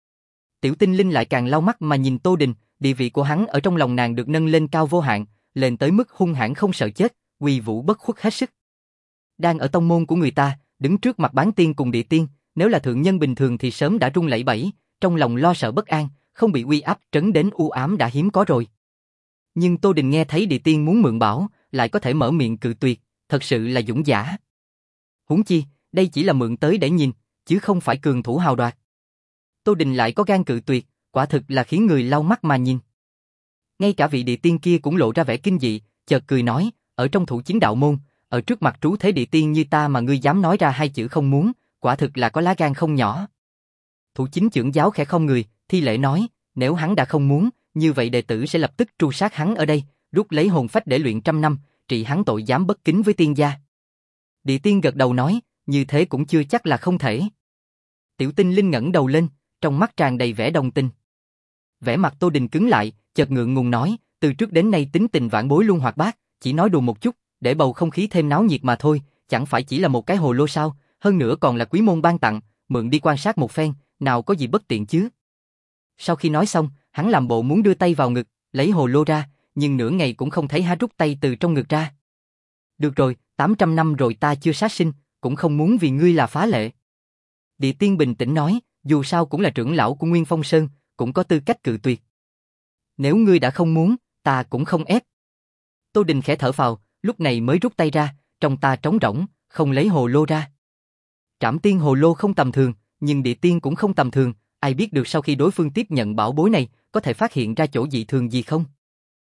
Tiểu Tinh Linh lại càng lau mắt mà nhìn Tô Đình, địa vị của hắn ở trong lòng nàng được nâng lên cao vô hạn, lên tới mức hung hãn không sợ chết, uy vũ bất khuất hết sức. Đang ở tông môn của người ta, đứng trước mặt bán tiên cùng địa tiên, nếu là thượng nhân bình thường thì sớm đã run lẩy bẩy, trong lòng lo sợ bất an, không bị uy áp trấn đến u ám đã hiếm có rồi. Nhưng Tô Đình nghe thấy địa tiên muốn mượn bảo, lại có thể mở miệng cự tuyệt, thật sự là dũng dã. Huống chi, đây chỉ là mượn tới để nhìn, chứ không phải cường thủ hào đoạt. Tô Đình lại có gan cự tuyệt, quả thực là khiến người lau mắt mà nhìn. Ngay cả vị địa tiên kia cũng lộ ra vẻ kinh dị, chợt cười nói, ở trong Thủ Chính Đạo Môn, ở trước mặt trú thế địa tiên như ta mà ngươi dám nói ra hai chữ không muốn, quả thực là có lá gan không nhỏ. Thủ Chính trưởng giáo khẽ không người, thi lễ nói, nếu hắn đã không muốn, như vậy đệ tử sẽ lập tức tru sát hắn ở đây, rút lấy hồn phách để luyện trăm năm, trị hắn tội dám bất kính với tiên gia. Địa tiên gật đầu nói, như thế cũng chưa chắc là không thể. Tiểu Tinh Linh ngẩng đầu lên, trong mắt tràn đầy vẻ đồng tình. Vẻ mặt Tô Đình cứng lại, chợt ngượng ngùng nói, từ trước đến nay tính tình vãn bối luôn hoạt bát, chỉ nói đùa một chút, để bầu không khí thêm náo nhiệt mà thôi, chẳng phải chỉ là một cái hồ lô sao, hơn nữa còn là quý môn ban tặng, mượn đi quan sát một phen, nào có gì bất tiện chứ. Sau khi nói xong, hắn làm bộ muốn đưa tay vào ngực, lấy hồ lô ra, nhưng nửa ngày cũng không thấy hắn rút tay từ trong ngực ra. Được rồi, tám trăm năm rồi ta chưa sát sinh, cũng không muốn vì ngươi là phá lệ. Địa tiên bình tĩnh nói, dù sao cũng là trưởng lão của Nguyên Phong Sơn, cũng có tư cách cự tuyệt. Nếu ngươi đã không muốn, ta cũng không ép. Tô Đình khẽ thở phào, lúc này mới rút tay ra, trong ta trống rỗng, không lấy hồ lô ra. Trảm tiên hồ lô không tầm thường, nhưng địa tiên cũng không tầm thường, ai biết được sau khi đối phương tiếp nhận bảo bối này, có thể phát hiện ra chỗ dị thường gì không?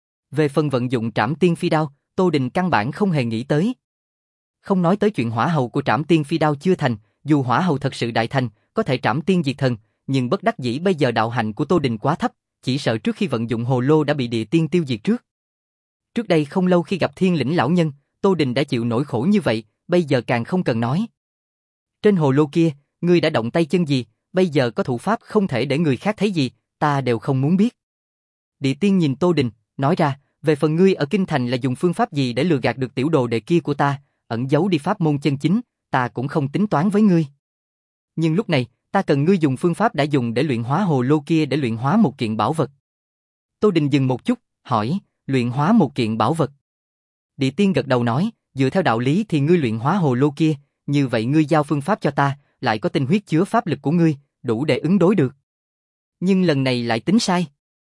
Về phần vận dụng trảm tiên phi đao, Tô Đình căn bản không hề nghĩ tới. Không nói tới chuyện hỏa hầu của trảm tiên phi đao chưa thành, dù hỏa hầu thật sự đại thành, có thể trảm tiên diệt thần, nhưng bất đắc dĩ bây giờ đạo hạnh của Tô Đình quá thấp, chỉ sợ trước khi vận dụng hồ lô đã bị địa tiên tiêu diệt trước. Trước đây không lâu khi gặp Thiên Lĩnh lão nhân, Tô Đình đã chịu nỗi khổ như vậy, bây giờ càng không cần nói. Trên hồ lô kia, ngươi đã động tay chân gì, bây giờ có thủ pháp không thể để người khác thấy gì, ta đều không muốn biết. Địa tiên nhìn Tô Đình, nói ra, về phần ngươi ở kinh thành là dùng phương pháp gì để lừa gạt được tiểu đồ đệ kia của ta, ẩn giấu đi pháp môn chân chính, ta cũng không tính toán với ngươi. Nhưng lúc này, ta cần ngươi dùng phương pháp đã dùng để luyện hóa hồ lô kia để luyện hóa một kiện bảo vật. Tô Đình dừng một chút, hỏi, luyện hóa một kiện bảo vật. Địa tiên gật đầu nói, dựa theo đạo lý thì ngươi luyện hóa hồ lô kia, như vậy ngươi giao phương pháp cho ta, lại có tinh huyết chứa pháp lực của ngươi, đủ để ứng đối được. Nhưng lần này lại tính sai.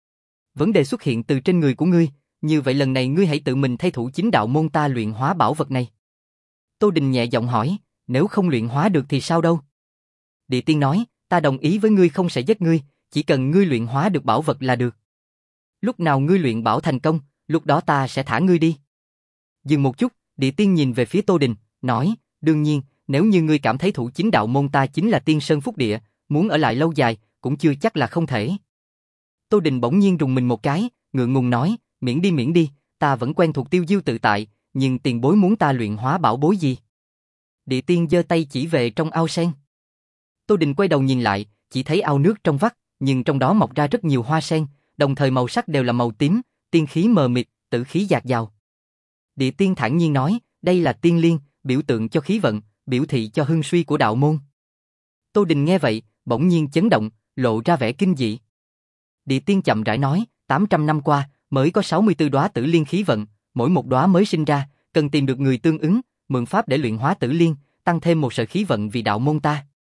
Vấn đề xuất hiện từ trên người của ngươi, như vậy lần này ngươi hãy tự mình thay Thủ Chính Đạo Môn ta luyện hóa bảo vật này. Tô Đình nhẹ giọng hỏi, nếu không luyện hóa được thì sao đâu? Địa tiên nói, ta đồng ý với ngươi không sẽ giết ngươi, chỉ cần ngươi luyện hóa được bảo vật là được. Lúc nào ngươi luyện bảo thành công, lúc đó ta sẽ thả ngươi đi. Dừng một chút, địa tiên nhìn về phía Tô Đình, nói, đương nhiên, nếu như ngươi cảm thấy Thủ Chính Đạo Môn ta chính là tiên sơn phúc địa, muốn ở lại lâu dài, cũng chưa chắc là không thể. Tô Đình bỗng nhiên rùng mình một cái, ngượng ngùng nói, miễn đi miễn đi, ta vẫn quen thuộc tiêu diêu tự tại, nhưng tiền bối muốn ta luyện hóa bảo bối gì? Địa tiên giơ tay chỉ về trong ao sen. Tô Đình quay đầu nhìn lại, chỉ thấy ao nước trong vắt, nhưng trong đó mọc ra rất nhiều hoa sen, đồng thời màu sắc đều là màu tím, tiên khí mờ mịt, tử khí dạt dào. Địa tiên thản nhiên nói, đây là tiên liên, biểu tượng cho khí vận, biểu thị cho hưng suy của đạo môn. Tô Đình nghe vậy, bỗng nhiên chấn động, lộ ra vẻ kinh dị. Địa tiên chậm rãi nói, tám trăm năm qua, mới có sáu mươi tư đóa tử liên khí vận, mỗi một đóa mới sinh ra, cần tìm được người tương ứng, mượn pháp để luyện hóa tử liên, tăng thêm một sợi khí vận vì đạo môn ta.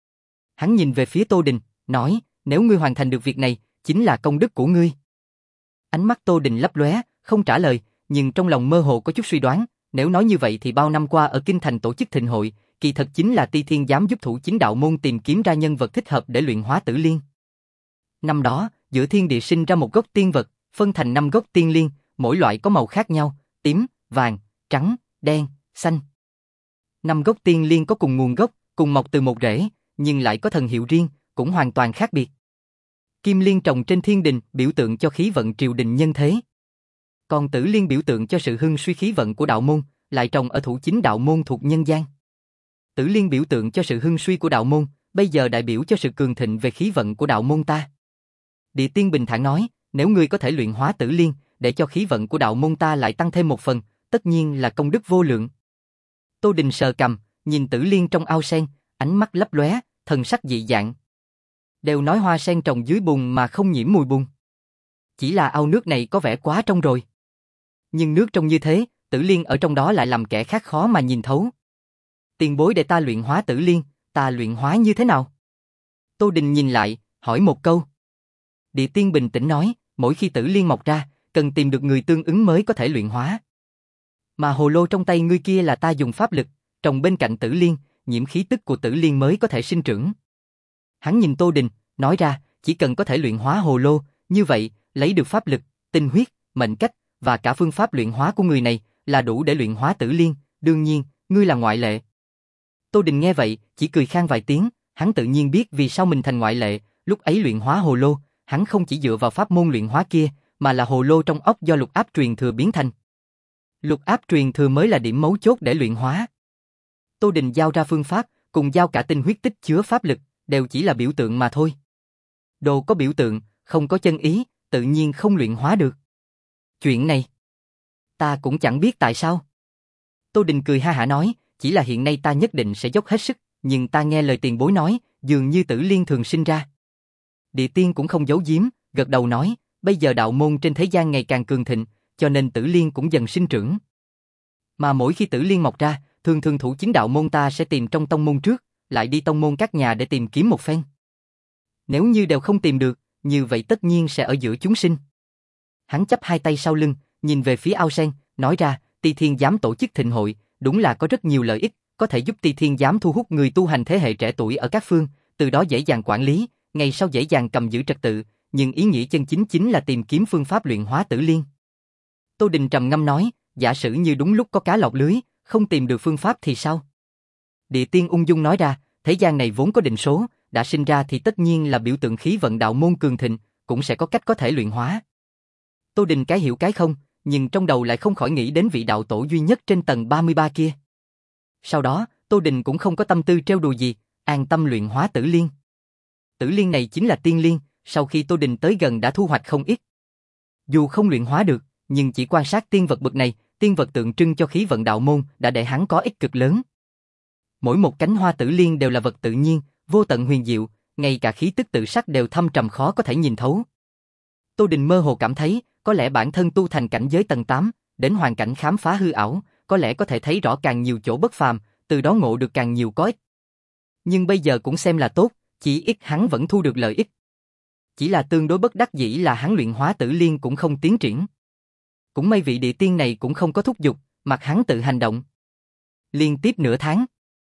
Hắn nhìn về phía Tô Đình, nói, nếu ngươi hoàn thành được việc này, chính là công đức của ngươi. Ánh mắt Tô Đình lấp lóe, không trả lời, nhưng trong lòng mơ hồ có chút suy đoán, nếu nói như vậy thì bao năm qua ở Kinh Thành tổ chức thịnh hội, kỳ thật chính là Ti Thiên Giám giúp thủ chính đạo môn tìm kiếm ra nhân vật thích hợp để luyện hóa tử liên. Năm đó, giữa thiên địa sinh ra một gốc tiên vật, phân thành năm gốc tiên liên, mỗi loại có màu khác nhau, tím, vàng, trắng, đen, xanh. Năm gốc tiên liên có cùng nguồn gốc, cùng mọc từ một rễ, nhưng lại có thần hiệu riêng, cũng hoàn toàn khác biệt. Kim liên trồng trên thiên đình, biểu tượng cho khí vận triều đình nhân thế. Còn tử liên biểu tượng cho sự hưng suy khí vận của đạo môn, lại trồng ở thủ chính đạo môn thuộc nhân gian. Tử liên biểu tượng cho sự hưng suy của đạo môn, bây giờ đại biểu cho sự cường thịnh về khí vận của đạo môn ta. Địa Tiên bình thản nói, nếu ngươi có thể luyện hóa tử liên, để cho khí vận của đạo môn ta lại tăng thêm một phần, tất nhiên là công đức vô lượng. Tô Đình sờ cằm, nhìn tử liên trong ao sen, ánh mắt lấp lóe, thần sắc dị dạng. Đều nói hoa sen trồng dưới bùn mà không nhiễm mùi bùn. Chỉ là ao nước này có vẻ quá trong rồi. Nhưng nước trong như thế, tử liên ở trong đó lại làm kẻ khác khó mà nhìn thấu. Tiền bối để ta luyện hóa tử liên, ta luyện hóa như thế nào? Tô Đình nhìn lại, hỏi một câu. Địa Tiên bình tĩnh nói, mỗi khi tử liên mọc ra, cần tìm được người tương ứng mới có thể luyện hóa. Mà hồ lô trong tay ngươi kia là ta dùng pháp lực, trồng bên cạnh tử liên, nhiễm khí tức của tử liên mới có thể sinh trưởng. Hắn nhìn Tô Đình, nói ra, chỉ cần có thể luyện hóa hồ lô, như vậy, lấy được pháp lực, tinh huyết, mệnh cách, và cả phương pháp luyện hóa của người này, là đủ để luyện hóa tử liên, đương nhiên, ngươi là ngoại lệ. Tô Đình nghe vậy, chỉ cười khan vài tiếng, hắn tự nhiên biết vì sao mình thành ngoại lệ, lúc ấy luyện hóa hồ lô, hắn không chỉ dựa vào pháp môn luyện hóa kia, mà là hồ lô trong óc do lục áp truyền thừa biến thành. Lục áp truyền thừa mới là điểm mấu chốt để luyện hóa. Tô Đình giao ra phương pháp, cùng giao cả tinh huyết tích chứa pháp lực, đều chỉ là biểu tượng mà thôi. Đồ có biểu tượng, không có chân ý, tự nhiên không luyện hóa được. Chuyện này, ta cũng chẳng biết tại sao. Tô Đình cười ha hả nói, chỉ là hiện nay ta nhất định sẽ dốc hết sức, nhưng ta nghe lời tiền bối nói, dường như tử liên thường sinh ra. Địa Tiên cũng không giấu giếm, gật đầu nói, bây giờ đạo môn trên thế gian ngày càng cường thịnh, cho nên tử liên cũng dần sinh trưởng. Mà mỗi khi tử liên mọc ra, thường thường thủ chính đạo môn ta sẽ tìm trong tông môn trước, lại đi tông môn các nhà để tìm kiếm một phen. Nếu như đều không tìm được, như vậy tất nhiên sẽ ở giữa chúng sinh. Hắn chắp hai tay sau lưng, nhìn về phía ao sen, nói ra, Ti Thiên Giám tổ chức thịnh hội, đúng là có rất nhiều lợi ích, có thể giúp Ti Thiên Giám thu hút người tu hành thế hệ trẻ tuổi ở các phương, từ đó dễ dàng quản lý, ngày sau dễ dàng cầm giữ trật tự, nhưng ý nghĩa chân chính chính là tìm kiếm phương pháp luyện hóa tử liên. Tô Đình trầm ngâm nói, giả sử như đúng lúc có cá lọt lưới, không tìm được phương pháp thì sao? Địa Tiên ung dung nói ra, thế gian này vốn có định số, đã sinh ra thì tất nhiên là biểu tượng khí vận đạo môn cường thịnh, cũng sẽ có cách có thể luyện hóa. Tô Đình cái hiểu cái không, nhưng trong đầu lại không khỏi nghĩ đến vị đạo tổ duy nhất trên tầng ba mươi ba kia. Sau đó, Tô Đình cũng không có tâm tư trêu đùa gì, an tâm luyện hóa tử liên. Tử liên này chính là tiên liên, sau khi Tô Đình tới gần đã thu hoạch không ít. Dù không luyện hóa được, nhưng chỉ quan sát tiên vật bậc này, tiên vật tượng trưng cho khí vận đạo môn đã để hắn có ích cực lớn. Mỗi một cánh hoa tử liên đều là vật tự nhiên, vô tận huyền diệu, ngay cả khí tức tự sắc đều thâm trầm khó có thể nhìn thấu. Tô Đình mơ hồ cảm thấy, có lẽ bản thân tu thành cảnh giới tầng tám, đến hoàn cảnh khám phá hư ảo, có lẽ có thể thấy rõ càng nhiều chỗ bất phàm, từ đó ngộ được càng nhiều có ích. Nhưng bây giờ cũng xem là tốt, chỉ ít hắn vẫn thu được lợi ích. Chỉ là tương đối bất đắc dĩ là hắn luyện hóa tử liên cũng không tiến triển. Cũng may vị địa tiên này cũng không có thúc giục, mặc hắn tự hành động. Liên tiếp nửa tháng,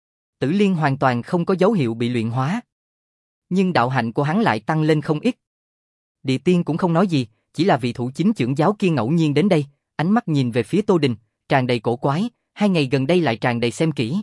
tử liên hoàn toàn không có dấu hiệu bị luyện hóa. Nhưng đạo hạnh của hắn lại tăng lên không ít. Địa tiên cũng không nói gì, chỉ là vị thủ chính trưởng giáo kia ngẫu nhiên đến đây, ánh mắt nhìn về phía Tô Đình, tràn đầy cổ quái, hai ngày gần đây lại tràn đầy xem kỹ.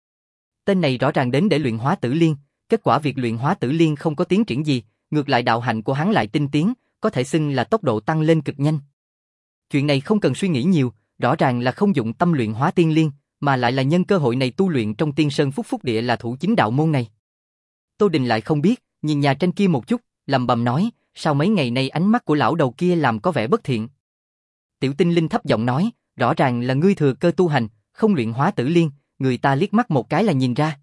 Tên này rõ ràng đến để luyện hóa tử liên, kết quả việc luyện hóa tử liên không có tiến triển gì, ngược lại đạo hạnh của hắn lại tinh tiến, có thể xưng là tốc độ tăng lên cực nhanh. Chuyện này không cần suy nghĩ nhiều, rõ ràng là không dụng tâm luyện hóa tiên liên, mà lại là nhân cơ hội này tu luyện trong tiên sơn phúc phúc địa là thủ chính đạo môn này. Tô Đình lại không biết, nhìn nhà tranh kia một chút, lầm bầm nói, sao mấy ngày nay ánh mắt của lão đầu kia làm có vẻ bất thiện. Tiểu Tinh Linh thấp giọng nói, rõ ràng là ngươi thừa cơ tu hành, không luyện hóa tử liên, người ta liếc mắt một cái là nhìn ra.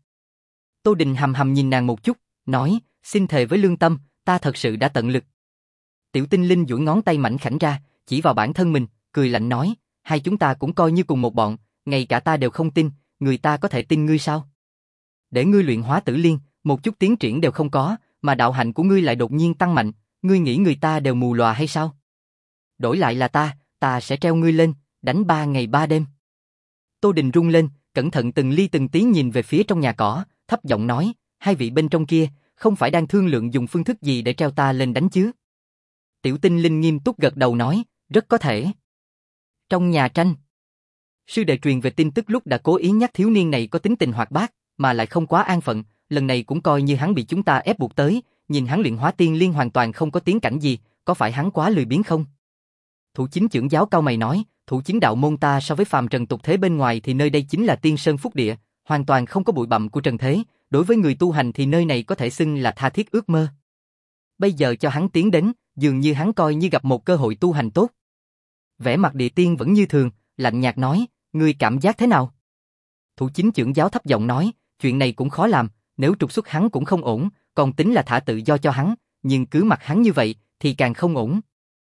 Tô Đình hầm hầm nhìn nàng một chút, nói, xin thề với lương tâm, ta thật sự đã tận lực. Tiểu Tinh Linh duỗi ngón tay mảnh khảnh ra, chỉ vào bản thân mình, cười lạnh nói, hai chúng ta cũng coi như cùng một bọn, ngay cả ta đều không tin, người ta có thể tin ngươi sao? Để ngươi luyện hóa tử liên, một chút tiến triển đều không có, mà đạo hạnh của ngươi lại đột nhiên tăng mạnh, ngươi nghĩ người ta đều mù lòa hay sao? Đổi lại là ta, ta sẽ treo ngươi lên, đánh ba ngày ba đêm. Tô Đình rung lên, cẩn thận từng ly từng tí nhìn về phía trong nhà cỏ, thấp giọng nói, hai vị bên trong kia, không phải đang thương lượng dùng phương thức gì để treo ta lên đánh chứ? Tiểu Tinh Linh nghiêm túc gật đầu nói, rất có thể. Trong nhà tranh, sư đệ truyền về tin tức lúc đã cố ý nhắc thiếu niên này có tính tình hoạt bát, mà lại không quá an phận, lần này cũng coi như hắn bị chúng ta ép buộc tới, nhìn hắn luyện hóa tiên liên hoàn toàn không có tiến cảnh gì, có phải hắn quá lười biếng không? Thủ chính trưởng giáo cao mày nói, thủ chính đạo môn ta so với phàm trần tục thế bên ngoài thì nơi đây chính là tiên sơn phúc địa, hoàn toàn không có bụi bặm của trần thế, đối với người tu hành thì nơi này có thể xưng là tha thiết ước mơ. Bây giờ cho hắn tiến đến, dường như hắn coi như gặp một cơ hội tu hành tốt. Vẻ mặt địa tiên vẫn như thường, lạnh nhạt nói, ngươi cảm giác thế nào? Thủ chính trưởng giáo thấp giọng nói, chuyện này cũng khó làm, nếu trục xuất hắn cũng không ổn, còn tính là thả tự do cho hắn, nhưng cứ mặc hắn như vậy thì càng không ổn.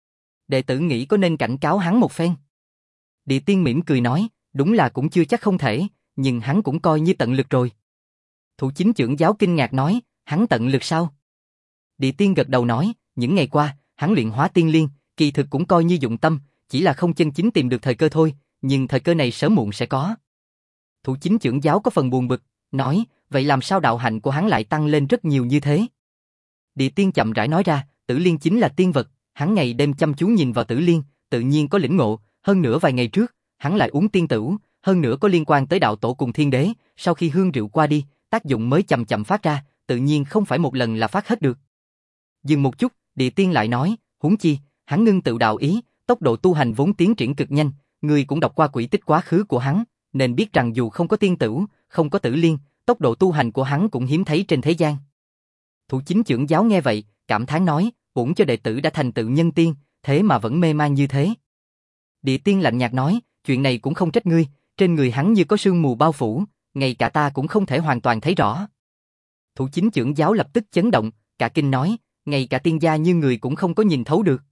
Đệ tử nghĩ có nên cảnh cáo hắn một phen. Địa tiên mỉm cười nói, đúng là cũng chưa chắc không thể, nhưng hắn cũng coi như tận lực rồi. Thủ chính trưởng giáo kinh ngạc nói, hắn tận lực sao? Địa tiên gật đầu nói, những ngày qua, hắn luyện hóa tiên liên, kỳ thực cũng coi như dụng tâm, chỉ là không chân chính tìm được thời cơ thôi, nhưng thời cơ này sớm muộn sẽ có. Thủ chính trưởng giáo có phần buồn bực, nói, vậy làm sao đạo hạnh của hắn lại tăng lên rất nhiều như thế? Địa tiên chậm rãi nói ra, Tử Liên chính là tiên vật, hắn ngày đêm chăm chú nhìn vào Tử Liên, tự nhiên có lĩnh ngộ, hơn nữa vài ngày trước, hắn lại uống tiên tửu, hơn nữa có liên quan tới đạo tổ cùng thiên đế, sau khi hương rượu qua đi, tác dụng mới chậm chậm phát ra, tự nhiên không phải một lần là phát hết được. Dừng một chút, địa tiên lại nói, huống chi, hắn ngưng tự đạo ý, tốc độ tu hành vốn tiến triển cực nhanh, người cũng đọc qua quỹ tích quá khứ của hắn, nên biết rằng dù không có tiên tửu, không có Tử Liên, tốc độ tu hành của hắn cũng hiếm thấy trên thế gian. Thủ chính trưởng giáo nghe vậy, cảm thán nói, uổng cho đệ tử đã thành tựu nhân tiên, thế mà vẫn mê man như thế. Địa tiên lạnh nhạt nói, chuyện này cũng không trách ngươi, trên người hắn như có sương mù bao phủ, ngay cả ta cũng không thể hoàn toàn thấy rõ. Thủ chính trưởng giáo lập tức chấn động, cả kinh nói, ngay cả tiên gia như người cũng không có nhìn thấu được.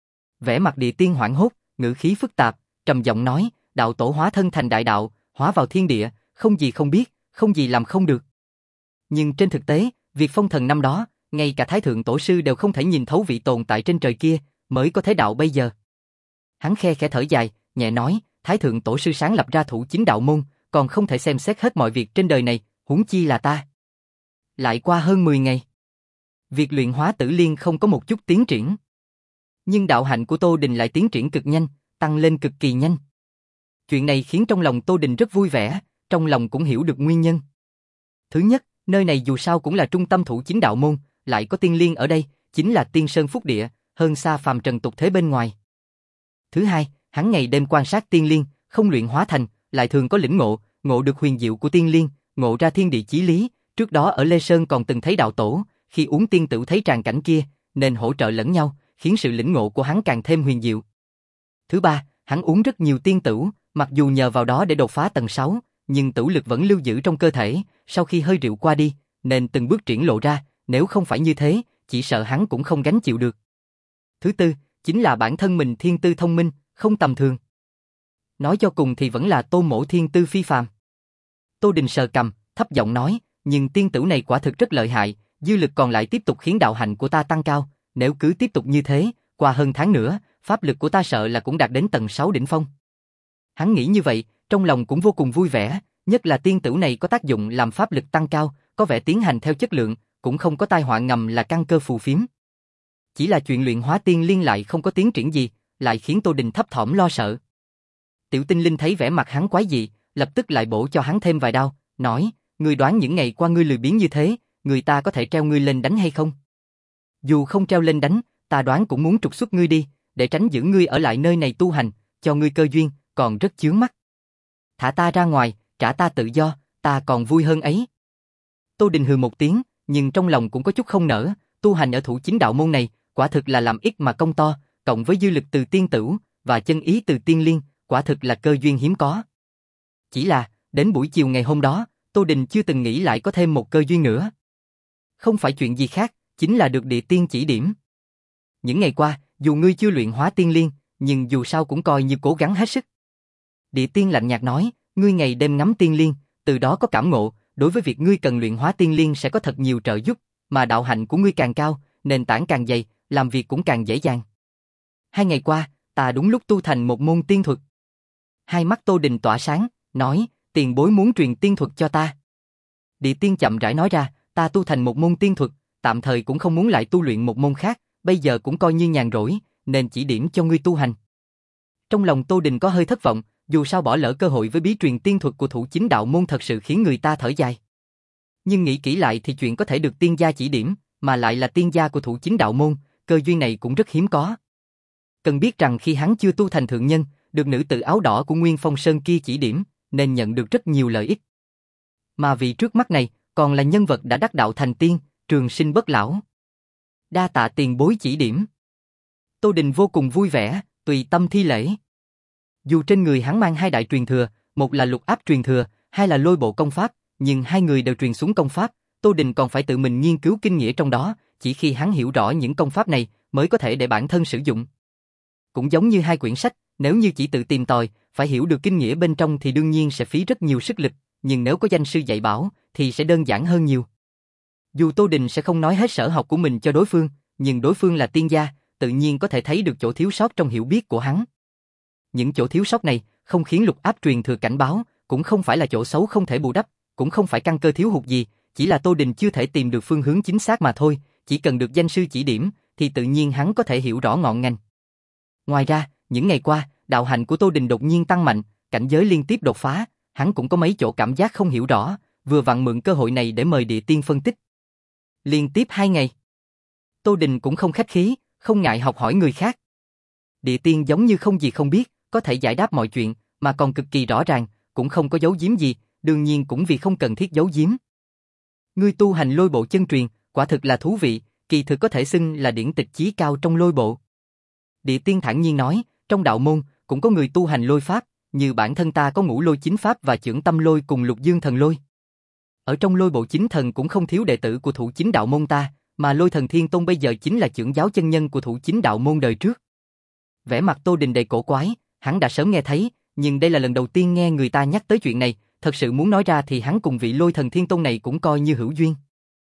Vẻ mặt địa tiên hoảng hốt, ngữ khí phức tạp, trầm giọng nói, đạo tổ hóa thân thành đại đạo, hóa vào thiên địa, không gì không biết, không gì làm không được. Nhưng trên thực tế, việc phong thần năm đó, ngay cả thái thượng tổ sư đều không thể nhìn thấu vị tồn tại trên trời kia, mới có thế đạo bây giờ. Hắn khe khẽ thở dài, nhẹ nói, thái thượng tổ sư sáng lập ra thủ chính đạo môn, còn không thể xem xét hết mọi việc trên đời này, huống chi là ta. Lại qua hơn mười ngày. Việc luyện hóa Tử Liên không có một chút tiến triển. Nhưng đạo hạnh của Tô Đình lại tiến triển cực nhanh, tăng lên cực kỳ nhanh. Chuyện này khiến trong lòng Tô Đình rất vui vẻ, trong lòng cũng hiểu được nguyên nhân. Thứ nhất, nơi này dù sao cũng là trung tâm thủ chính đạo môn, lại có tiên liên ở đây, chính là tiên sơn phúc địa, hơn xa phàm trần tục thế bên ngoài. Thứ hai, hắn ngày đêm quan sát tiên liên, không luyện hóa thành, lại thường có lĩnh ngộ, ngộ được huyền diệu của tiên liên, ngộ ra thiên địa chí lý, trước đó ở Lê Sơn còn từng thấy đạo tổ, khi uống tiên tửu thấy tràng cảnh kia, nên hỗ trợ lẫn nhau, khiến sự lĩnh ngộ của hắn càng thêm huyền diệu. Thứ ba, hắn uống rất nhiều tiên tửu, mặc dù nhờ vào đó để đột phá tầng sáu, nhưng tửu lực vẫn lưu giữ trong cơ thể, sau khi hơi rượu qua đi, nên từng bước triển lộ ra, nếu không phải như thế, chỉ sợ hắn cũng không gánh chịu được. Thứ tư, chính là bản thân mình thiên tư thông minh, không tầm thường. Nói cho cùng thì vẫn là Tô Mỗ thiên tư phi phàm. Tô Đình sờ cằm, thấp giọng nói, nhưng tiên tửu này quả thực rất lợi hại, dư lực còn lại tiếp tục khiến đạo hạnh của ta tăng cao, nếu cứ tiếp tục như thế, qua hơn tháng nữa, pháp lực của ta sợ là cũng đạt đến tầng sáu đỉnh phong. Hắn nghĩ như vậy, trong lòng cũng vô cùng vui vẻ, nhất là tiên tửu này có tác dụng làm pháp lực tăng cao, có vẻ tiến hành theo chất lượng, cũng không có tai họa ngầm là căn cơ phù phiếm. Chỉ là chuyện luyện hóa tiên liên lại không có tiến triển gì, lại khiến Tô Đình thấp thỏm lo sợ. Tiểu Tinh Linh thấy vẻ mặt hắn quái dị, lập tức lại bổ cho hắn thêm vài đao, nói, ngươi đoán những ngày qua ngươi lười biếng như thế, người ta có thể treo ngươi lên đánh hay không? Dù không treo lên đánh, ta đoán cũng muốn trục xuất ngươi đi, để tránh giữ ngươi ở lại nơi này tu hành, cho ngươi cơ duyên, còn rất chướng mắt. Thả ta ra ngoài, trả ta tự do, ta còn vui hơn ấy. Tô Đình hừ một tiếng, nhưng trong lòng cũng có chút không nỡ, tu hành ở thủ chính đạo môn này, quả thực là làm ít mà công to, cộng với dư lực từ tiên tửu và chân ý từ tiên liên, quả thực là cơ duyên hiếm có. Chỉ là, đến buổi chiều ngày hôm đó, Tô Đình chưa từng nghĩ lại có thêm một cơ duyên nữa. Không phải chuyện gì khác, chính là được địa tiên chỉ điểm. Những ngày qua, dù ngươi chưa luyện hóa tiên liên, nhưng dù sao cũng coi như cố gắng hết sức. Địa tiên lạnh nhạt nói, ngươi ngày đêm ngắm tiên liên, từ đó có cảm ngộ, đối với việc ngươi cần luyện hóa tiên liên sẽ có thật nhiều trợ giúp, mà đạo hạnh của ngươi càng cao, nền tảng càng dày, làm việc cũng càng dễ dàng. Hai ngày qua, ta đúng lúc tu thành một môn tiên thuật. Hai mắt Tô Đình tỏa sáng, nói, tiền bối muốn truyền tiên thuật cho ta. Địa tiên chậm rãi nói ra, ta tu thành một môn tiên thuật, tạm thời cũng không muốn lại tu luyện một môn khác, bây giờ cũng coi như nhàn rỗi, nên chỉ điểm cho ngươi tu hành. Trong lòng Tô Đình có hơi thất vọng, dù sao bỏ lỡ cơ hội với bí truyền tiên thuật của thủ chính đạo môn thật sự khiến người ta thở dài. Nhưng nghĩ kỹ lại thì chuyện có thể được tiên gia chỉ điểm, mà lại là tiên gia của thủ chính đạo môn, cơ duyên này cũng rất hiếm có. Cần biết rằng khi hắn chưa tu thành thượng nhân, được nữ tử áo đỏ của Nguyên Phong Sơn kia chỉ điểm, nên nhận được rất nhiều lợi ích. Mà vị trước mắt này, còn là nhân vật đã đắc đạo thành tiên, trường sinh bất lão. Đa tạ tiền bối chỉ điểm. Tô Đình vô cùng vui vẻ, tùy tâm thi lễ. Dù trên người hắn mang hai đại truyền thừa, một là lục áp truyền thừa, hai là lôi bộ công pháp, nhưng hai người đều truyền xuống công pháp, Tô Đình còn phải tự mình nghiên cứu kinh nghĩa trong đó, chỉ khi hắn hiểu rõ những công pháp này mới có thể để bản thân sử dụng. Cũng giống như hai quyển sách, nếu như chỉ tự tìm tòi, phải hiểu được kinh nghĩa bên trong thì đương nhiên sẽ phí rất nhiều sức lực, nhưng nếu có danh sư dạy bảo thì sẽ đơn giản hơn nhiều. Dù Tô Đình sẽ không nói hết sở học của mình cho đối phương, nhưng đối phương là tiên gia, tự nhiên có thể thấy được chỗ thiếu sót trong hiểu biết của hắn. Những chỗ thiếu sót này không khiến lục áp truyền thừa cảnh báo, cũng không phải là chỗ xấu không thể bù đắp, cũng không phải căn cơ thiếu hụt gì, chỉ là Tô Đình chưa thể tìm được phương hướng chính xác mà thôi, chỉ cần được danh sư chỉ điểm, thì tự nhiên hắn có thể hiểu rõ ngọn ngành. Ngoài ra, những ngày qua, đạo hạnh của Tô Đình đột nhiên tăng mạnh, cảnh giới liên tiếp đột phá, hắn cũng có mấy chỗ cảm giác không hiểu rõ, vừa vặn mượn cơ hội này để mời địa tiên phân tích. Liên tiếp hai ngày, Tô Đình cũng không khách khí, không ngại học hỏi người khác. Địa tiên giống như không gì không biết, có thể giải đáp mọi chuyện, mà còn cực kỳ rõ ràng, cũng không có giấu giếm gì, đương nhiên cũng vì không cần thiết giấu giếm. Ngươi tu hành lôi bộ chân truyền, quả thực là thú vị, kỳ thực có thể xưng là điển tịch chí cao trong lôi bộ. Địa tiên thản nhiên nói, trong đạo môn, cũng có người tu hành lôi pháp, như bản thân ta có ngũ lôi chính pháp và chưởng tâm lôi cùng lục dương thần lôi. Ở trong lôi bộ chính thần cũng không thiếu đệ tử của thủ chính đạo môn ta, mà lôi thần thiên tôn bây giờ chính là chưởng giáo chân nhân của thủ chính đạo môn đời trước. Vẻ mặt Tô Đình đầy cổ quái, hắn đã sớm nghe thấy, nhưng đây là lần đầu tiên nghe người ta nhắc tới chuyện này, thật sự muốn nói ra thì hắn cùng vị lôi thần thiên tôn này cũng coi như hữu duyên.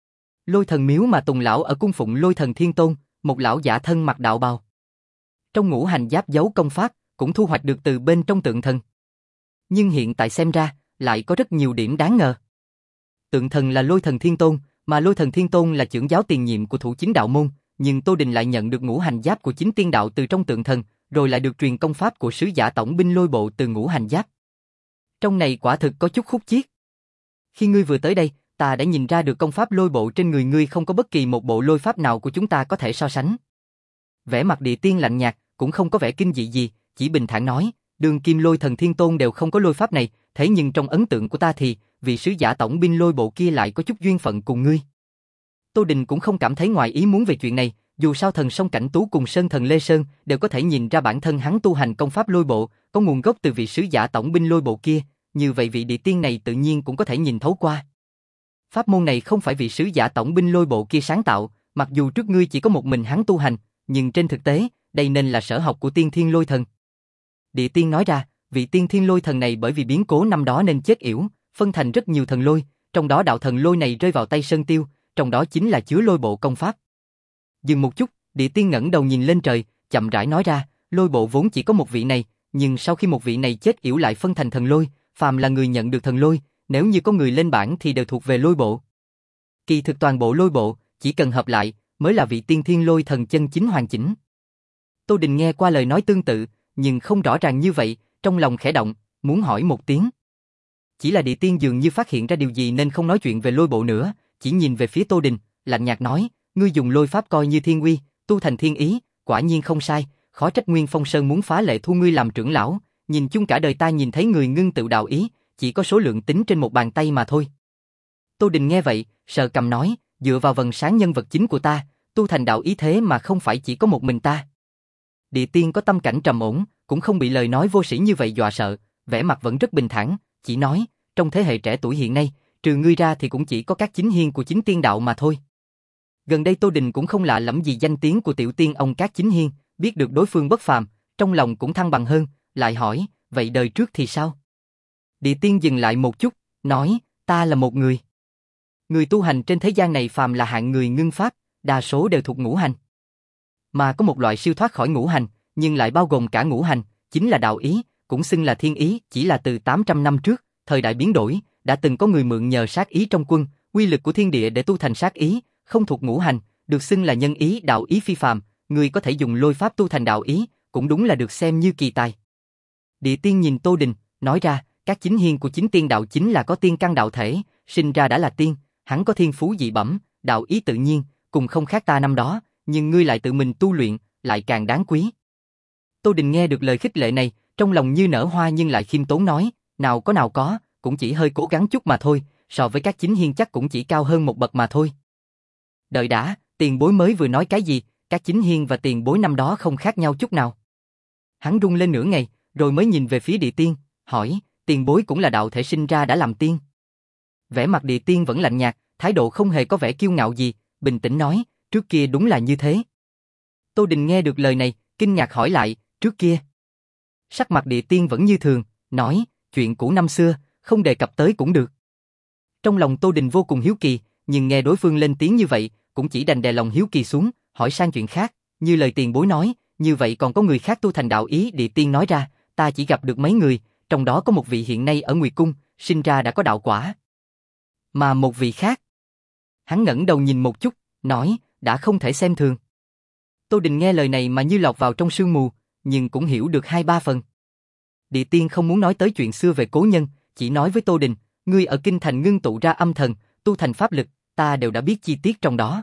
Lôi thần miếu mà Tùng lão ở cung phụng lôi thần thiên tôn, một lão giả thân mặc đạo bào. Trong ngũ hành giáp dấu công pháp, cũng thu hoạch được từ bên trong tượng thần. Nhưng hiện tại xem ra, lại có rất nhiều điểm đáng ngờ. Tượng thần là lôi thần thiên tôn, mà lôi thần thiên tôn là chưởng giáo tiền nhiệm của thủ chính đạo môn, nhưng Tô Đình lại nhận được ngũ hành giáp của chính tiên đạo từ trong tượng thần, rồi lại được truyền công pháp của sứ giả tổng binh lôi bộ từ ngũ hành giáp. Trong này quả thực có chút khúc chiết. Khi ngươi vừa tới đây, ta đã nhìn ra được công pháp lôi bộ trên người ngươi không có bất kỳ một bộ lôi pháp nào của chúng ta có thể so sánh. Vẻ mặt địa tiên lạnh nhạt, cũng không có vẻ kinh dị gì, chỉ bình thản nói, đường kim lôi thần thiên tôn đều không có lôi pháp này, thế nhưng trong ấn tượng của ta thì, vị sứ giả tổng binh lôi bộ kia lại có chút duyên phận cùng ngươi. Tô Đình cũng không cảm thấy ngoài ý muốn về chuyện này, dù sao thần sông Cảnh Tú cùng Sơn thần Lê Sơn đều có thể nhìn ra bản thân hắn tu hành công pháp lôi bộ, có nguồn gốc từ vị sứ giả tổng binh lôi bộ kia, như vậy vị địa tiên này tự nhiên cũng có thể nhìn thấu qua. Pháp môn này không phải vị sứ giả tổng binh lôi bộ kia sáng tạo, mặc dù trước ngươi chỉ có một mình hắn tu hành, nhưng trên thực tế, đây nên là sở học của tiên thiên lôi thần. Địa tiên nói ra, vị tiên thiên lôi thần này bởi vì biến cố năm đó nên chết yểu, phân thành rất nhiều thần lôi, trong đó đạo thần lôi này rơi vào tay Sơn Tiêu, trong đó chính là chứa lôi bộ công pháp. Dừng một chút, địa tiên ngẩng đầu nhìn lên trời, chậm rãi nói ra, lôi bộ vốn chỉ có một vị này, nhưng sau khi một vị này chết yểu lại phân thành thần lôi, phàm là người nhận được thần lôi, nếu như có người lên bảng thì đều thuộc về lôi bộ. Kỳ thực toàn bộ lôi bộ, chỉ cần hợp lại, mới là vị tiên thiên lôi thần chân chính hoàn chỉnh. Tô Đình nghe qua lời nói tương tự, nhưng không rõ ràng như vậy, trong lòng khẽ động, muốn hỏi một tiếng. Chỉ là địa tiên dường như phát hiện ra điều gì nên không nói chuyện về lôi bộ nữa, chỉ nhìn về phía Tô Đình, lạnh nhạt nói, ngươi dùng lôi pháp coi như thiên uy, tu thành thiên ý, quả nhiên không sai, khó trách Nguyên Phong Sơn muốn phá lệ thu ngươi làm trưởng lão, nhìn chung cả đời ta nhìn thấy người ngưng tự đạo ý, chỉ có số lượng tính trên một bàn tay mà thôi. Tô Đình nghe vậy, sờ cằm nói, dựa vào vầng sáng nhân vật chính của ta, tu thành đạo ý thế mà không phải chỉ có một mình ta. Địa tiên có tâm cảnh trầm ổn, cũng không bị lời nói vô sĩ như vậy dọa sợ, vẻ mặt vẫn rất bình thản, chỉ nói, trong thế hệ trẻ tuổi hiện nay, trừ ngươi ra thì cũng chỉ có các chính hiên của chính tiên đạo mà thôi. Gần đây Tô Đình cũng không lạ lẫm gì danh tiếng của tiểu tiên ông các chính hiên, biết được đối phương bất phàm, trong lòng cũng thăng bằng hơn, lại hỏi, vậy đời trước thì sao? Địa tiên dừng lại một chút, nói, Ta là một người. Người tu hành trên thế gian này phàm là hạng người ngưng pháp, đa số đều thuộc ngũ hành. Mà có một loại siêu thoát khỏi ngũ hành, nhưng lại bao gồm cả ngũ hành, chính là đạo ý, cũng xưng là thiên ý, chỉ là từ tám trăm năm trước, thời đại biến đổi, đã từng có người mượn nhờ sát ý trong quân, quy lực của thiên địa để tu thành sát ý, không thuộc ngũ hành, được xưng là nhân ý, đạo ý phi phàm, người có thể dùng lôi pháp tu thành đạo ý, cũng đúng là được xem như kỳ tài. Địa Tiên nhìn Tô Đình, nói ra, các chính hiên của chính tiên đạo chính là có tiên căn đạo thể, sinh ra đã là tiên, hắn có thiên phú dị bẩm, đạo ý tự nhiên, cùng không khác ta năm đó, nhưng ngươi lại tự mình tu luyện, lại càng đáng quý. Tô Đình nghe được lời khích lệ này, trong lòng như nở hoa nhưng lại khiêm tốn nói, nào có nào có, cũng chỉ hơi cố gắng chút mà thôi, so với các chính hiên chắc cũng chỉ cao hơn một bậc mà thôi. Đợi đã, tiền bối mới vừa nói cái gì, các chính hiên và tiền bối năm đó không khác nhau chút nào. Hắn rung lên nửa ngày, rồi mới nhìn về phía Địa Tiên, hỏi, tiền bối cũng là đạo thể sinh ra đã làm tiên. Vẻ mặt Địa Tiên vẫn lạnh nhạt, thái độ không hề có vẻ kiêu ngạo gì, bình tĩnh nói, trước kia đúng là như thế. Tô Đình nghe được lời này, kinh ngạc hỏi lại, trước kia. Sắc mặt Địa Tiên vẫn như thường, nói, chuyện cũ năm xưa, không đề cập tới cũng được. Trong lòng Tô Đình vô cùng hiếu kỳ, nhưng nghe đối phương lên tiếng như vậy, cũng chỉ đành đè lòng hiếu kỳ xuống, hỏi sang chuyện khác, như lời tiền bối nói, như vậy còn có người khác tu thành đạo ý. Địa Tiên nói ra, ta chỉ gặp được mấy người, trong đó có một vị hiện nay ở Nguyệt Cung, sinh ra đã có đạo quả. Mà một vị khác, hắn ngẩng đầu nhìn một chút, nói, đã không thể xem thường. Tô Đình nghe lời này mà như lọt vào trong sương mù, nhưng cũng hiểu được hai ba phần. Địa Tiên không muốn nói tới chuyện xưa về cố nhân, chỉ nói với Tô Đình, ngươi ở kinh thành ngưng tụ ra âm thần, tu thành pháp lực, ta đều đã biết chi tiết trong đó.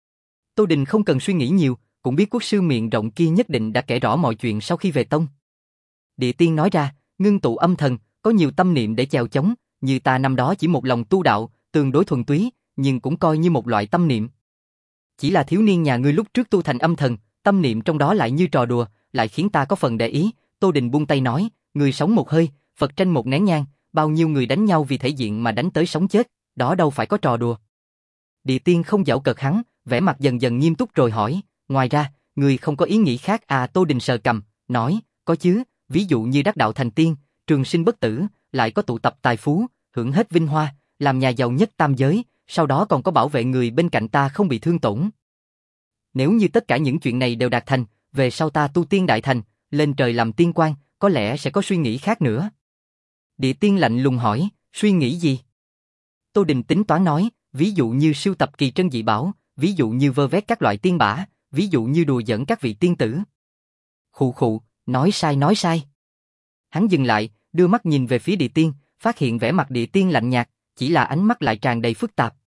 Tô Đình không cần suy nghĩ nhiều, cũng biết quốc sư miệng rộng kia nhất định đã kể rõ mọi chuyện sau khi về tông. Địa Tiên nói ra, ngưng tụ âm thần, có nhiều tâm niệm để chèo chống, như ta năm đó chỉ một lòng tu đạo, tương đối thuần túy, nhưng cũng coi như một loại tâm niệm. Chỉ là thiếu niên nhà ngươi lúc trước tu thành âm thần, tâm niệm trong đó lại như trò đùa, lại khiến ta có phần để ý. Tô Đình buông tay nói, người sống một hơi, Phật tranh một nén nhang, bao nhiêu người đánh nhau vì thể diện mà đánh tới sống chết, đó đâu phải có trò đùa. Địa Tiên không giễu cợt hắn, vẻ mặt dần dần nghiêm túc rồi hỏi, ngoài ra, người không có ý nghĩ khác à? Tô Đình sờ cằm, nói, có chứ, ví dụ như đắc đạo thành tiên, trường sinh bất tử, lại có tụ tập tài phú, hưởng hết vinh hoa, làm nhà giàu nhất tam giới, sau đó còn có bảo vệ người bên cạnh ta không bị thương tổn. Nếu như tất cả những chuyện này đều đạt thành, về sau ta tu tiên đại thành, lên trời làm tiên quan, có lẽ sẽ có suy nghĩ khác nữa. Địa Tiên lạnh lùng hỏi, suy nghĩ gì? Tô Đình tính toán nói, ví dụ như sưu tập kỳ trân dị bảo, ví dụ như vơ vét các loại tiên bả, ví dụ như đùa giỡn các vị tiên tử. Khụ khụ, nói sai nói sai. Hắn dừng lại, đưa mắt nhìn về phía Địa Tiên, phát hiện vẻ mặt Địa Tiên lạnh nhạt, chỉ là ánh mắt lại tràn đầy phức tạp.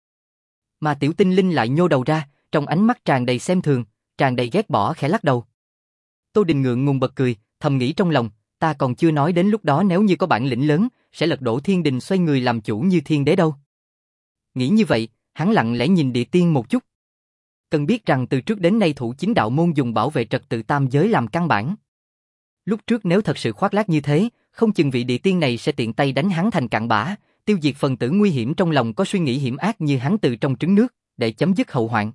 Mà Tiểu Tinh Linh lại nhô đầu ra, trong ánh mắt tràn đầy xem thường, tràn đầy ghét bỏ, khẽ lắc đầu. Tô Đình ngượng ngùng bật cười, thầm nghĩ trong lòng, ta còn chưa nói đến lúc đó nếu như có bản lĩnh lớn, sẽ lật đổ thiên đình xoay người làm chủ như thiên đế đâu. Nghĩ như vậy, hắn lặng lẽ nhìn Địa Tiên một chút. Cần biết rằng từ trước đến nay thủ chính đạo môn dùng bảo vệ trật tự tam giới làm căn bản. Lúc trước nếu thật sự khoác lác như thế, không chừng vị Địa Tiên này sẽ tiện tay đánh hắn thành cặn bã, tiêu diệt phần tử nguy hiểm trong lòng có suy nghĩ hiểm ác như hắn từ trong trứng nước, để chấm dứt hậu hoạn.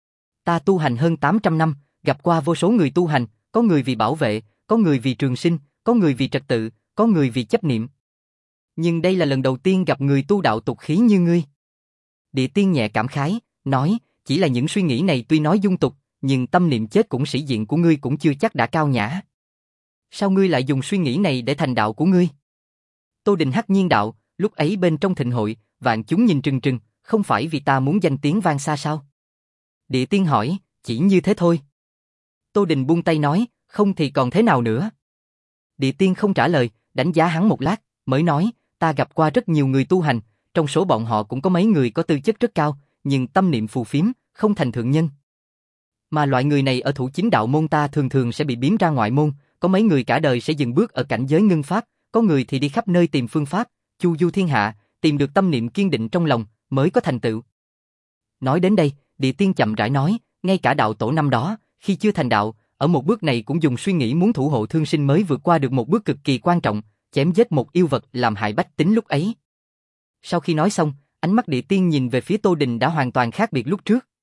Ta tu hành hơn tám trăm năm, gặp qua vô số người tu hành, có người vì bảo vệ, có người vì trường sinh, có người vì trật tự, có người vì chấp niệm. Nhưng đây là lần đầu tiên gặp người tu đạo tục khí như ngươi. Địa Tiên nhẹ cảm khái, nói, chỉ là những suy nghĩ này tuy nói dung tục, nhưng tâm niệm chết cũng sĩ diện của ngươi cũng chưa chắc đã cao nhã. Sao ngươi lại dùng suy nghĩ này để thành đạo của ngươi? Tô Đình hắc nhiên đạo, lúc ấy bên trong thịnh hội, vạn chúng nhìn trừng trừng, không phải vì ta muốn danh tiếng vang xa sao? Địa Tiên hỏi, chỉ như thế thôi. Tô Đình buông tay nói, không thì còn thế nào nữa? Địa Tiên không trả lời, đánh giá hắn một lát, mới nói, ta gặp qua rất nhiều người tu hành, trong số bọn họ cũng có mấy người có tư chất rất cao, nhưng tâm niệm phù phiếm, không thành thượng nhân. Mà loại người này ở thủ chính đạo môn ta thường thường sẽ bị biếm ra ngoại môn, có mấy người cả đời sẽ dừng bước ở cảnh giới ngưng pháp, có người thì đi khắp nơi tìm phương pháp, chu du thiên hạ, tìm được tâm niệm kiên định trong lòng, mới có thành tựu. Nói đến đây, Địa Tiên chậm rãi nói, ngay cả đạo tổ năm đó, khi chưa thành đạo, ở một bước này cũng dùng suy nghĩ muốn thủ hộ thương sinh mới vượt qua được một bước cực kỳ quan trọng, chém giết một yêu vật làm hại bách tính lúc ấy. Sau khi nói xong, ánh mắt Địa Tiên nhìn về phía Tô Đình đã hoàn toàn khác biệt lúc trước.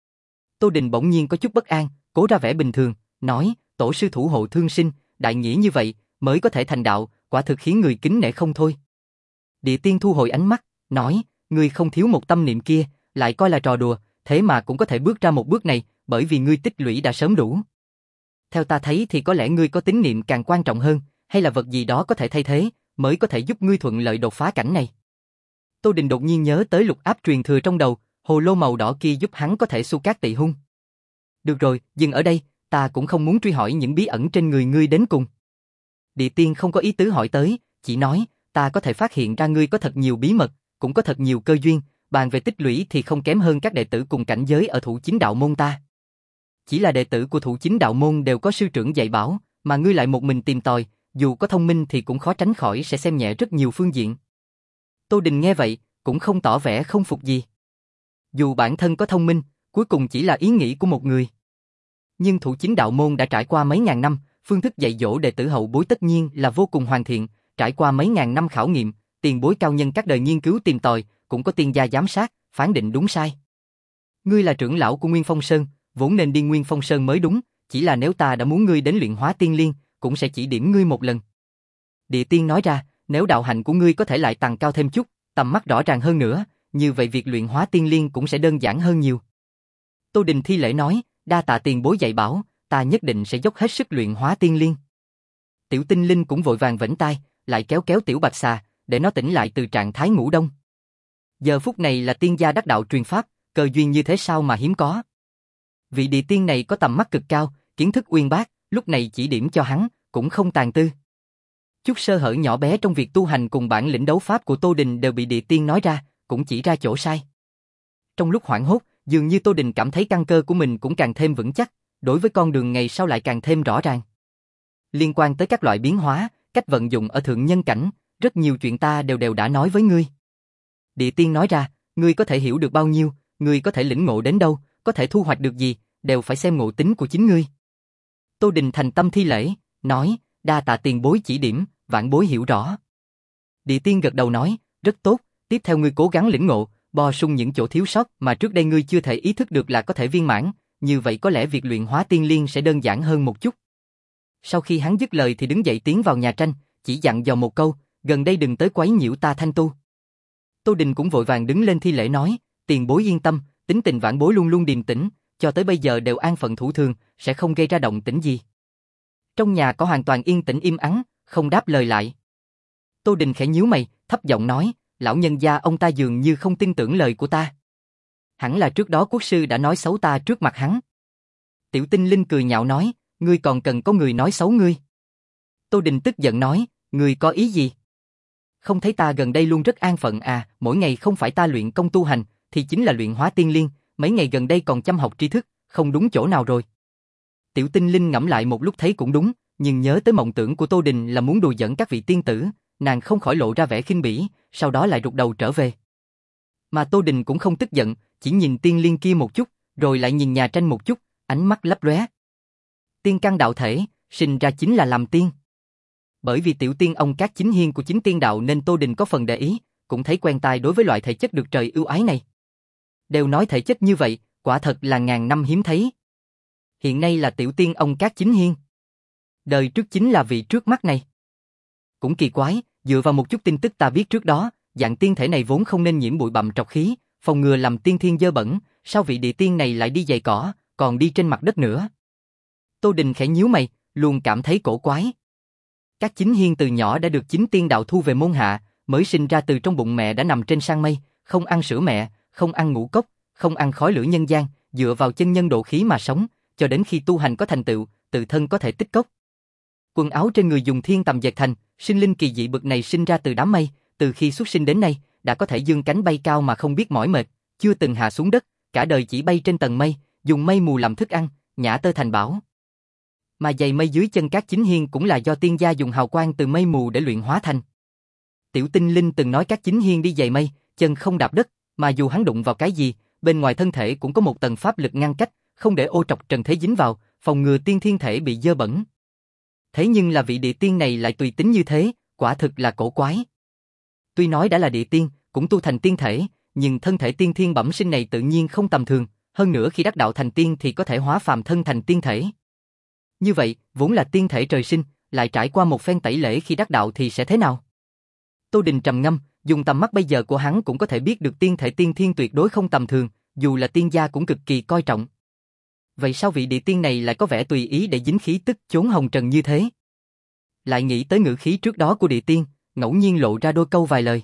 Tô Đình bỗng nhiên có chút bất an, cố ra vẻ bình thường, nói, tổ sư thủ hộ thương sinh, đại nghĩa như vậy, mới có thể thành đạo, quả thực khiến người kính nể không thôi. Địa Tiên thu hồi ánh mắt, nói, ngươi không thiếu một tâm niệm kia, lại coi là trò đùa, thế mà cũng có thể bước ra một bước này, bởi vì ngươi tích lũy đã sớm đủ. Theo ta thấy thì có lẽ ngươi có tín niệm càng quan trọng hơn, hay là vật gì đó có thể thay thế, mới có thể giúp ngươi thuận lợi đột phá cảnh này. Tô Đình đột nhiên nhớ tới lục áp truyền thừa trong đầu, hồ lô màu đỏ kia giúp hắn có thể xu cát tị hung. Được rồi, dừng ở đây, ta cũng không muốn truy hỏi những bí ẩn trên người ngươi đến cùng. Địa tiên không có ý tứ hỏi tới, chỉ nói, ta có thể phát hiện ra ngươi có thật nhiều bí mật, cũng có thật nhiều cơ duyên, bàn về tích lũy thì không kém hơn các đệ tử cùng cảnh giới ở Thủ Chính Đạo môn ta. Chỉ là đệ tử của Thủ Chính Đạo môn đều có sư trưởng dạy bảo, mà ngươi lại một mình tìm tòi, dù có thông minh thì cũng khó tránh khỏi sẽ xem nhẹ rất nhiều phương diện. Tô Đình nghe vậy, cũng không tỏ vẻ không phục gì. Dù bản thân có thông minh, cuối cùng chỉ là ý nghĩ của một người. Nhưng Thủ Chính Đạo môn đã trải qua mấy ngàn năm, phương thức dạy dỗ đệ tử hậu bối tất nhiên là vô cùng hoàn thiện, trải qua mấy ngàn năm khảo nghiệm, tiền bối cao nhân các đời nghiên cứu tìm tòi, cũng có tiên gia giám sát, phán định đúng sai. Ngươi là trưởng lão của Nguyên Phong Sơn, vốn nên đi Nguyên Phong Sơn mới đúng, chỉ là nếu ta đã muốn ngươi đến luyện hóa tiên liên, cũng sẽ chỉ điểm ngươi một lần. Địa tiên nói ra, nếu đạo hạnh của ngươi có thể lại tăng cao thêm chút, tầm mắt rõ ràng hơn nữa, như vậy việc luyện hóa tiên liên cũng sẽ đơn giản hơn nhiều. Tô Đình thi lễ nói, đa tạ tiền bối dạy bảo, ta nhất định sẽ dốc hết sức luyện hóa tiên liên. Tiểu Tinh Linh cũng vội vàng vẫy tay, lại kéo kéo Tiểu Bạch Xà, để nó tỉnh lại từ trạng thái ngủ đông. Giờ phút này là tiên gia đắc đạo truyền pháp, cơ duyên như thế sao mà hiếm có. Vị địa tiên này có tầm mắt cực cao, kiến thức uyên bác, lúc này chỉ điểm cho hắn, cũng không tàn tư. Chút sơ hở nhỏ bé trong việc tu hành cùng bản lĩnh đấu pháp của Tô Đình đều bị địa tiên nói ra, cũng chỉ ra chỗ sai. Trong lúc hoảng hốt, dường như Tô Đình cảm thấy căn cơ của mình cũng càng thêm vững chắc, đối với con đường ngày sau lại càng thêm rõ ràng. Liên quan tới các loại biến hóa, cách vận dụng ở thượng nhân cảnh, rất nhiều chuyện ta đều đều đã nói với ngươi. Địa tiên nói ra, ngươi có thể hiểu được bao nhiêu, ngươi có thể lĩnh ngộ đến đâu, có thể thu hoạch được gì, đều phải xem ngộ tính của chính ngươi. Tô Đình thành tâm thi lễ, nói, đa tạ tiền bối chỉ điểm, vãn bối hiểu rõ. Địa tiên gật đầu nói, rất tốt, tiếp theo ngươi cố gắng lĩnh ngộ, bò sung những chỗ thiếu sót mà trước đây ngươi chưa thể ý thức được là có thể viên mãn, như vậy có lẽ việc luyện hóa tiên liên sẽ đơn giản hơn một chút. Sau khi hắn dứt lời thì đứng dậy tiến vào nhà tranh, chỉ dặn dò một câu, gần đây đừng tới quấy nhiễu ta thanh tu. Tô Đình cũng vội vàng đứng lên thi lễ nói, tiền bối yên tâm, tính tình vãn bối luôn luôn điềm tĩnh, cho tới bây giờ đều an phận thủ thường, sẽ không gây ra động tĩnh gì. Trong nhà có hoàn toàn yên tĩnh im ắng, không đáp lời lại. Tô Đình khẽ nhíu mày, thấp giọng nói, lão nhân gia ông ta dường như không tin tưởng lời của ta. Hẳn là trước đó quốc sư đã nói xấu ta trước mặt hắn. Tiểu Tinh Linh cười nhạo nói, ngươi còn cần có người nói xấu ngươi. Tô Đình tức giận nói, ngươi có ý gì? Không thấy ta gần đây luôn rất an phận à, mỗi ngày không phải ta luyện công tu hành, thì chính là luyện hóa tiên liên, mấy ngày gần đây còn chăm học tri thức, không đúng chỗ nào rồi. Tiểu Tinh Linh ngẫm lại một lúc thấy cũng đúng, nhưng nhớ tới mộng tưởng của Tô Đình là muốn đùa giỡn các vị tiên tử, nàng không khỏi lộ ra vẻ khinh bỉ, sau đó lại rụt đầu trở về. Mà Tô Đình cũng không tức giận, chỉ nhìn tiên liên kia một chút, rồi lại nhìn nhà tranh một chút, ánh mắt lấp lóe. Tiên căn đạo thể, sinh ra chính là làm tiên. Bởi vì tiểu tiên ông các chính hiên của chính tiên đạo nên Tô Đình có phần để ý, cũng thấy quen tai đối với loại thể chất được trời ưu ái này. Đều nói thể chất như vậy, quả thật là ngàn năm hiếm thấy. Hiện nay là tiểu tiên ông các chính hiên. Đời trước chính là vị trước mắt này. Cũng kỳ quái, dựa vào một chút tin tức ta biết trước đó, dạng tiên thể này vốn không nên nhiễm bụi bặm trọc khí, phòng ngừa làm tiên thiên dơ bẩn, sao vị địa tiên này lại đi giày cỏ, còn đi trên mặt đất nữa. Tô Đình khẽ nhíu mày, luôn cảm thấy cổ quái. Các chính hiên từ nhỏ đã được chính tiên đạo thu về môn hạ, mới sinh ra từ trong bụng mẹ đã nằm trên sang mây, không ăn sữa mẹ, không ăn ngũ cốc, không ăn khói lửa nhân gian, dựa vào chân nhân độ khí mà sống, cho đến khi tu hành có thành tựu, tự thân có thể tích cốc. Quần áo trên người dùng thiên tầm dệt thành, sinh linh kỳ dị bực này sinh ra từ đám mây, từ khi xuất sinh đến nay, đã có thể dương cánh bay cao mà không biết mỏi mệt, chưa từng hạ xuống đất, cả đời chỉ bay trên tầng mây, dùng mây mù làm thức ăn, nhả tơ thành bảo. Mà giày mây dưới chân các chính hiên cũng là do tiên gia dùng hào quang từ mây mù để luyện hóa thành. Tiểu Tinh Linh từng nói các chính hiên đi giày mây, chân không đạp đất, mà dù hắn đụng vào cái gì, bên ngoài thân thể cũng có một tầng pháp lực ngăn cách, không để ô trọc trần thế dính vào, phòng ngừa tiên thiên thể bị dơ bẩn. Thế nhưng là vị địa tiên này lại tùy tính như thế, quả thực là cổ quái. Tuy nói đã là địa tiên, cũng tu thành tiên thể, nhưng thân thể tiên thiên bẩm sinh này tự nhiên không tầm thường, hơn nữa khi đắc đạo thành tiên thì có thể hóa phàm thân thành tiên thể. Như vậy, vốn là tiên thể trời sinh, lại trải qua một phen tẩy lễ khi đắc đạo thì sẽ thế nào? Tô Đình trầm ngâm, dùng tầm mắt bây giờ của hắn cũng có thể biết được tiên thể tiên thiên tuyệt đối không tầm thường, dù là tiên gia cũng cực kỳ coi trọng. Vậy sao vị địa tiên này lại có vẻ tùy ý để dính khí tức chốn hồng trần như thế? Lại nghĩ tới ngữ khí trước đó của địa tiên, ngẫu nhiên lộ ra đôi câu vài lời.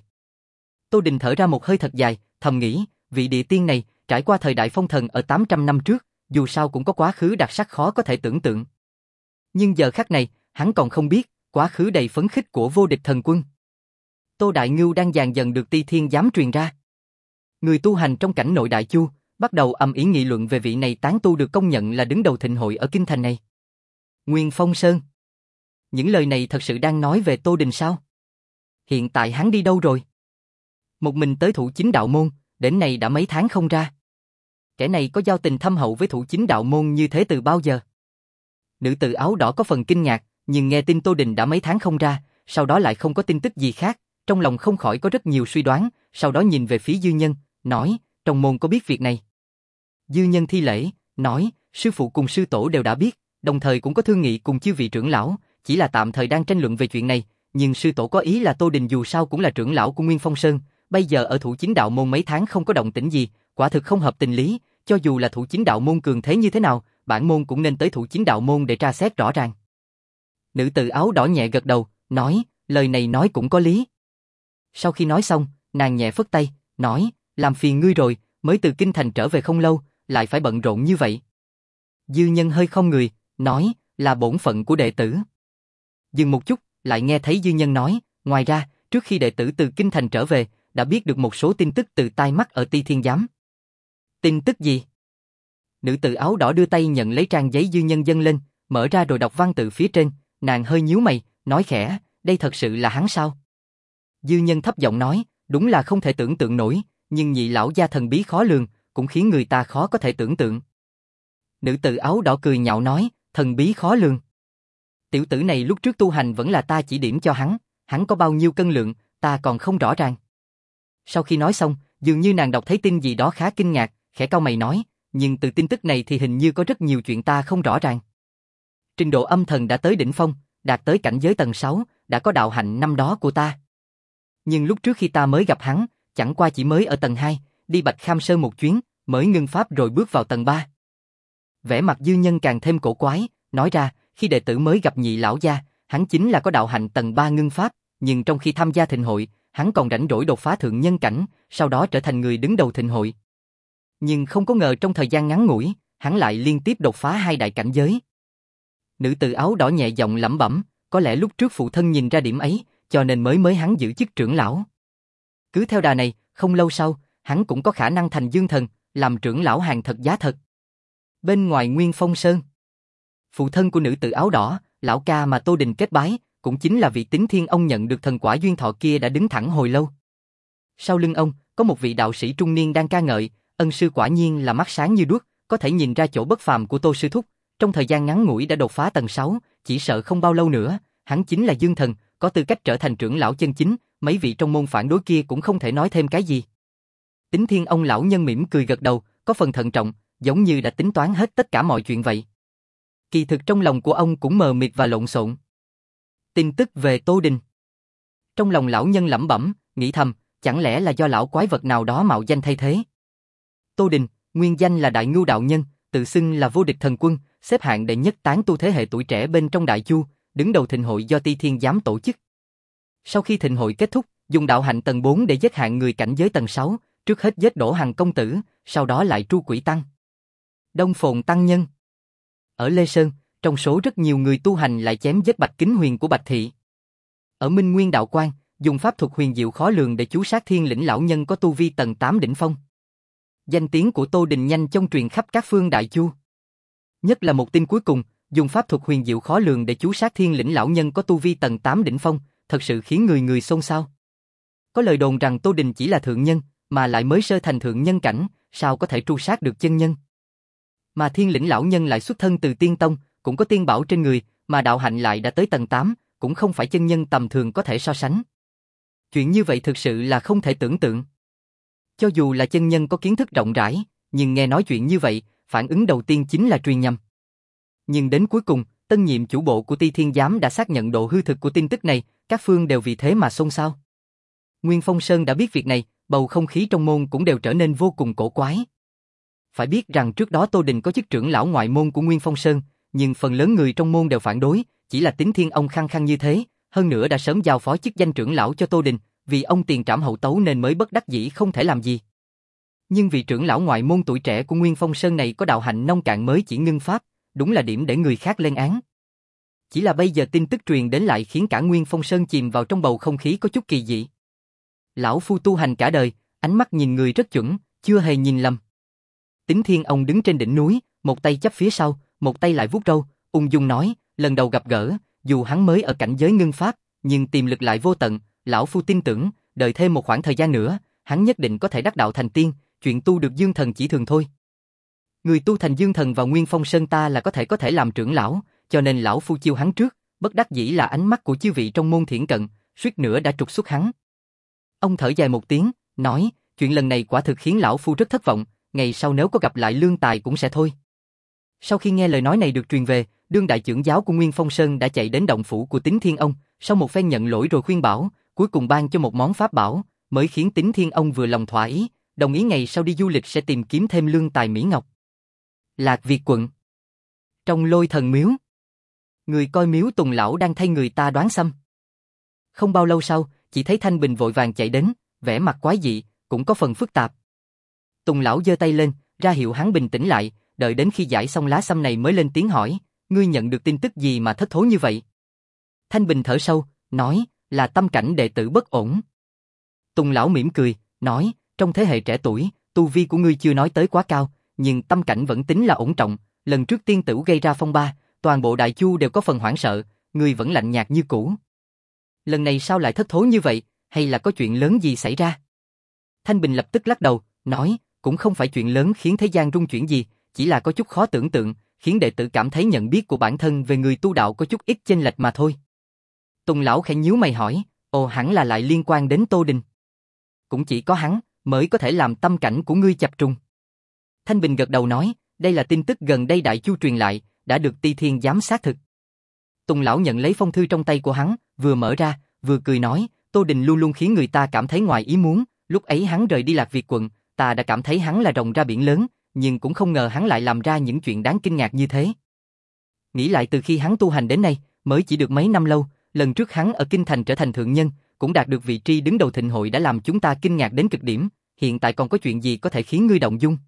Tô Đình thở ra một hơi thật dài, thầm nghĩ, vị địa tiên này, trải qua thời đại phong thần ở tám trăm năm trước, dù sao cũng có quá khứ đặc sắc khó có thể tưởng tượng. Nhưng giờ khắc này, hắn còn không biết, quá khứ đầy phấn khích của vô địch thần quân. Tô Đại Ngưu đang dần dần được Ti Thiên giám truyền ra. Người tu hành trong cảnh nội Đại Chu, bắt đầu ầm ĩ nghị luận về vị này tán tu được công nhận là đứng đầu thịnh hội ở kinh thành này. Nguyên Phong Sơn. Những lời này thật sự đang nói về Tô Đình sao? Hiện tại hắn đi đâu rồi? Một mình tới Thủ Chính Đạo Môn, đến nay đã mấy tháng không ra. Kẻ này có giao tình thâm hậu với Thủ Chính Đạo Môn như thế từ bao giờ? Nữ tử áo đỏ có phần kinh ngạc, nhưng nghe tin Tô Đình đã mấy tháng không ra, sau đó lại không có tin tức gì khác, trong lòng không khỏi có rất nhiều suy đoán, sau đó nhìn về phía Dư Nhân, nói, trong môn có biết việc này. Dư Nhân thi lễ, nói, sư phụ cùng sư tổ đều đã biết, đồng thời cũng có thương nghị cùng chư vị trưởng lão, chỉ là tạm thời đang tranh luận về chuyện này, nhưng sư tổ có ý là Tô Đình dù sao cũng là trưởng lão của Nguyên Phong Sơn, bây giờ ở Thủ Chính Đạo Môn mấy tháng không có động tĩnh gì, quả thực không hợp tình lý, cho dù là Thủ Chính Đạo Môn cường thế như thế nào, bản môn cũng nên tới Thủ Chính Đạo Môn để tra xét rõ ràng. Nữ tử áo đỏ nhẹ gật đầu, nói, lời này nói cũng có lý. Sau khi nói xong, nàng nhẹ phất tay, nói, làm phiền ngươi rồi, mới từ kinh thành trở về không lâu, lại phải bận rộn như vậy. Dư Nhân hơi không người, nói, là bổn phận của đệ tử. Dừng một chút, lại nghe thấy Dư Nhân nói, ngoài ra, trước khi đệ tử từ kinh thành trở về, đã biết được một số tin tức từ tai mắt ở Ti Thiên giám. Tin tức gì? Nữ tử áo đỏ đưa tay nhận lấy trang giấy Dư Nhân dâng lên, mở ra rồi đọc văn tự phía trên, nàng hơi nhíu mày, nói khẽ, đây thật sự là hắn sao? Dư Nhân thấp giọng nói, đúng là không thể tưởng tượng nổi, nhưng nhị lão gia thần bí khó lường, cũng khiến người ta khó có thể tưởng tượng. Nữ tử áo đỏ cười nhạo nói, thần bí khó lường. Tiểu tử này lúc trước tu hành vẫn là ta chỉ điểm cho hắn, hắn có bao nhiêu cân lượng, ta còn không rõ ràng. Sau khi nói xong, dường như nàng đọc thấy tin gì đó khá kinh ngạc, khẽ cau mày nói, nhưng từ tin tức này thì hình như có rất nhiều chuyện ta không rõ ràng. Trình độ âm thần đã tới đỉnh phong, đạt tới cảnh giới tầng sáu, đã có đạo hạnh năm đó của ta. Nhưng lúc trước khi ta mới gặp hắn, chẳng qua chỉ mới ở tầng hai, đi Bạch Kham Sơn một chuyến, mới ngưng pháp rồi bước vào tầng ba. Vẻ mặt Dư Nhân càng thêm cổ quái, nói ra, khi đệ tử mới gặp nhị lão gia, hắn chính là có đạo hạnh tầng ba ngưng pháp, nhưng trong khi tham gia thịnh hội, hắn còn rảnh rỗi đột phá thượng nhân cảnh, sau đó trở thành người đứng đầu thịnh hội. Nhưng không có ngờ trong thời gian ngắn ngủi, hắn lại liên tiếp đột phá hai đại cảnh giới. Nữ tử áo đỏ nhẹ giọng lẩm bẩm, có lẽ lúc trước phụ thân nhìn ra điểm ấy, cho nên mới mới hắn giữ chức trưởng lão. Cứ theo đà này, không lâu sau, hắn cũng có khả năng thành dương thần, làm trưởng lão hàng thật giá thật. Bên ngoài Nguyên Phong Sơn, phụ thân của nữ tử áo đỏ, lão ca mà Tô Đình kết bái, cũng chính là vị Tín Thiên ông nhận được thần quả duyên thọ kia đã đứng thẳng hồi lâu. Sau lưng ông, có một vị đạo sĩ trung niên đang ca ngợi, ân sư quả nhiên là mắt sáng như đuốc, có thể nhìn ra chỗ bất phàm của Tô sư thúc, trong thời gian ngắn ngủi đã đột phá tầng sáu, chỉ sợ không bao lâu nữa, hắn chính là dương thần, có tư cách trở thành trưởng lão chân chính, mấy vị trong môn phản đối kia cũng không thể nói thêm cái gì. Tín Thiên ông lão nhân mỉm cười gật đầu, có phần thận trọng, giống như đã tính toán hết tất cả mọi chuyện vậy. Kỳ thực trong lòng của ông cũng mờ mịt và lộn xộn. Tin tức về Tô Đình. Trong lòng lão nhân lẩm bẩm, nghĩ thầm, chẳng lẽ là do lão quái vật nào đó mạo danh thay thế. Tô Đình, nguyên danh là Đại Ngưu đạo nhân, tự xưng là vô địch thần quân, xếp hạng đệ nhất tán tu thế hệ tuổi trẻ bên trong Đại Chu, đứng đầu thịnh hội do Ti Thiên giám tổ chức. Sau khi thịnh hội kết thúc, dùng đạo hạnh tầng bốn để giết hạng người cảnh giới tầng sáu, trước hết giết Đỗ Hằng công tử, sau đó lại tru quỷ tăng. Đông Phồn tăng nhân. Ở Lê Sơn, trong số rất nhiều người tu hành lại chém giết Bạch Kính Huyền của Bạch Thị. Ở Minh Nguyên đạo quan, dùng pháp thuật huyền diệu khó lường để chú sát Thiên Lĩnh lão nhân có tu vi tầng tám đỉnh phong. Danh tiếng của Tô Đình nhanh chóng truyền khắp các phương Đại Chu. Nhất là một tin cuối cùng, dùng pháp thuật huyền diệu khó lường để chú sát Thiên Lĩnh lão nhân có tu vi tầng tám đỉnh phong, thật sự khiến người người xôn xao. Có lời đồn rằng Tô Đình chỉ là thượng nhân, mà lại mới sơ thành thượng nhân cảnh, sao có thể tru sát được chân nhân? Mà Thiên Lĩnh lão nhân lại xuất thân từ tiên tông, cũng có tiên bảo trên người, mà đạo hạnh lại đã tới tầng tám, cũng không phải chân nhân tầm thường có thể so sánh. Chuyện như vậy thực sự là không thể tưởng tượng. Cho dù là chân nhân có kiến thức rộng rãi, nhưng nghe nói chuyện như vậy, phản ứng đầu tiên chính là truyền nhầm. Nhưng đến cuối cùng, tân nhiệm chủ bộ của Ti Thiên giám đã xác nhận độ hư thực của tin tức này, các phương đều vì thế mà xôn xao. Nguyên Phong Sơn đã biết việc này, bầu không khí trong môn cũng đều trở nên vô cùng cổ quái. Phải biết rằng trước đó Tô Đình có chức trưởng lão ngoại môn của Nguyên Phong Sơn, nhưng phần lớn người trong môn đều phản đối, chỉ là Tín Thiên ông khăng khăng như thế, hơn nữa đã sớm giao phó chức danh trưởng lão cho Tô Đình, vì ông tiền trảm hậu tấu nên mới bất đắc dĩ không thể làm gì. Nhưng vị trưởng lão ngoại môn tuổi trẻ của Nguyên Phong Sơn này có đạo hạnh nông cạn mới chỉ ngưng pháp, đúng là điểm để người khác lên án. Chỉ là bây giờ tin tức truyền đến lại khiến cả Nguyên Phong Sơn chìm vào trong bầu không khí có chút kỳ dị. Lão phu tu hành cả đời, ánh mắt nhìn người rất chuẩn, chưa hề nhìn lầm. Tín Thiên ông đứng trên đỉnh núi, một tay chắp phía sau, một tay lại vuốt râu, ung dung nói, lần đầu gặp gỡ, dù hắn mới ở cảnh giới ngưng pháp, nhưng tiềm lực lại vô tận, lão phu tin tưởng, đợi thêm một khoảng thời gian nữa, hắn nhất định có thể đắc đạo thành tiên, chuyện tu được dương thần chỉ thường thôi. Người tu thành dương thần vào Nguyên Phong Sơn ta là có thể có thể làm trưởng lão, cho nên lão phu chiêu hắn trước, bất đắc dĩ là ánh mắt của chư vị trong môn thiển cận, suýt nữa đã trục xuất hắn. Ông thở dài một tiếng, nói, chuyện lần này quả thực khiến lão phu rất thất vọng, ngày sau nếu có gặp lại lương tài cũng sẽ thôi. Sau khi nghe lời nói này được truyền về, đương đại trưởng giáo của Nguyên Phong Sơn đã chạy đến động phủ của Tín Thiên ông, sau một phen nhận lỗi rồi khuyên bảo, cuối cùng ban cho một món pháp bảo, mới khiến Tín Thiên ông vừa lòng thỏa ý, đồng ý ngày sau đi du lịch sẽ tìm kiếm thêm lương tài mỹ ngọc. Lạc Việt quận. Trong Lôi Thần miếu, người coi miếu Tùng lão đang thay người ta đoán xăm. Không bao lâu sau, chỉ thấy Thanh Bình vội vàng chạy đến, vẻ mặt quái dị, cũng có phần phức tạp. Tùng lão giơ tay lên, ra hiệu hắn bình tĩnh lại, đợi đến khi giải xong lá xăm này mới lên tiếng hỏi, ngươi nhận được tin tức gì mà thất thố như vậy? Thanh Bình thở sâu, nói, là tâm cảnh đệ tử bất ổn. Tùng lão mỉm cười, nói, trong thế hệ trẻ tuổi, tu vi của ngươi chưa nói tới quá cao, nhưng tâm cảnh vẫn tính là ổn trọng, lần trước tiên tử gây ra phong ba, toàn bộ Đại Chu đều có phần hoảng sợ, ngươi vẫn lạnh nhạt như cũ. Lần này sao lại thất thố như vậy, hay là có chuyện lớn gì xảy ra? Thanh Bình lập tức lắc đầu, nói, cũng không phải chuyện lớn khiến thế gian rung chuyển gì, chỉ là có chút khó tưởng tượng, khiến đệ tử cảm thấy nhận biết của bản thân về người tu đạo có chút ít chênh lệch mà thôi. Tùng lão khẽ nhíu mày hỏi, ồ hẳn là lại liên quan đến Tô Đình. Cũng chỉ có hắn mới có thể làm tâm cảnh của ngươi chập trùng. Thanh Bình gật đầu nói, đây là tin tức gần đây Đại Chu truyền lại, đã được Ti Thiên giám xác thực. Tùng lão nhận lấy phong thư trong tay của hắn, vừa mở ra, vừa cười nói, Tô Đình luôn luôn khiến người ta cảm thấy ngoài ý muốn, lúc ấy hắn rời đi Lạc Việt quận, ta đã cảm thấy hắn là rồng ra biển lớn, nhưng cũng không ngờ hắn lại làm ra những chuyện đáng kinh ngạc như thế. Nghĩ lại từ khi hắn tu hành đến nay, mới chỉ được mấy năm lâu, lần trước hắn ở Kinh Thành trở thành thượng nhân, cũng đạt được vị trí đứng đầu thịnh hội đã làm chúng ta kinh ngạc đến cực điểm, hiện tại còn có chuyện gì có thể khiến ngươi động dung?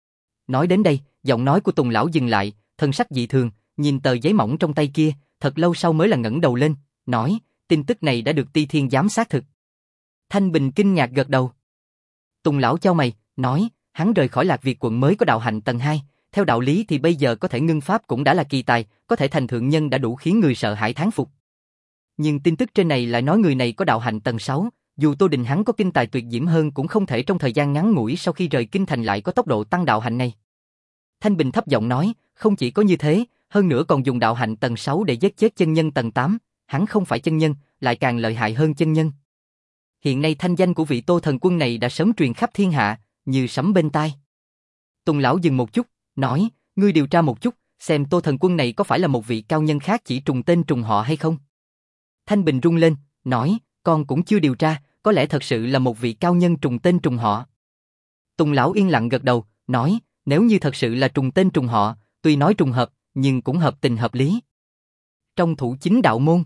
Nói đến đây, giọng nói của Tùng lão dừng lại, thân sắc dị thường, nhìn tờ giấy mỏng trong tay kia, thật lâu sau mới là ngẩng đầu lên, nói, tin tức này đã được Ti Thiên giám xác thực. Thanh Bình kinh ngạc gật đầu. Tùng lão chau mày, nói, hắn rời khỏi Lạc Việt quận mới có đạo hạnh tầng hai, theo đạo lý thì bây giờ có thể ngưng pháp cũng đã là kỳ tài, có thể thành thượng nhân đã đủ khiến người sợ hãi thán phục. Nhưng tin tức trên này lại nói người này có đạo hạnh tầng sáu, dù Tô Đình hắn có kinh tài tuyệt diễm hơn cũng không thể trong thời gian ngắn ngủi sau khi rời kinh thành lại có tốc độ tăng đạo hạnh này. Thanh Bình thấp giọng nói, không chỉ có như thế, hơn nữa còn dùng đạo hạnh tầng sáu để giết chết chân nhân tầng tám, hắn không phải chân nhân, lại càng lợi hại hơn chân nhân. Hiện nay thanh danh của vị Tô thần quân này đã sớm truyền khắp thiên hạ, như sấm bên tai. Tùng lão dừng một chút, nói, ngươi điều tra một chút, xem Tô thần quân này có phải là một vị cao nhân khác chỉ trùng tên trùng họ hay không? Thanh Bình rung lên, nói, con cũng chưa điều tra, có lẽ thật sự là một vị cao nhân trùng tên trùng họ. Tùng lão yên lặng gật đầu, nói, nếu như thật sự là trùng tên trùng họ, tuy nói trùng hợp, nhưng cũng hợp tình hợp lý. Trong thủ chính đạo môn,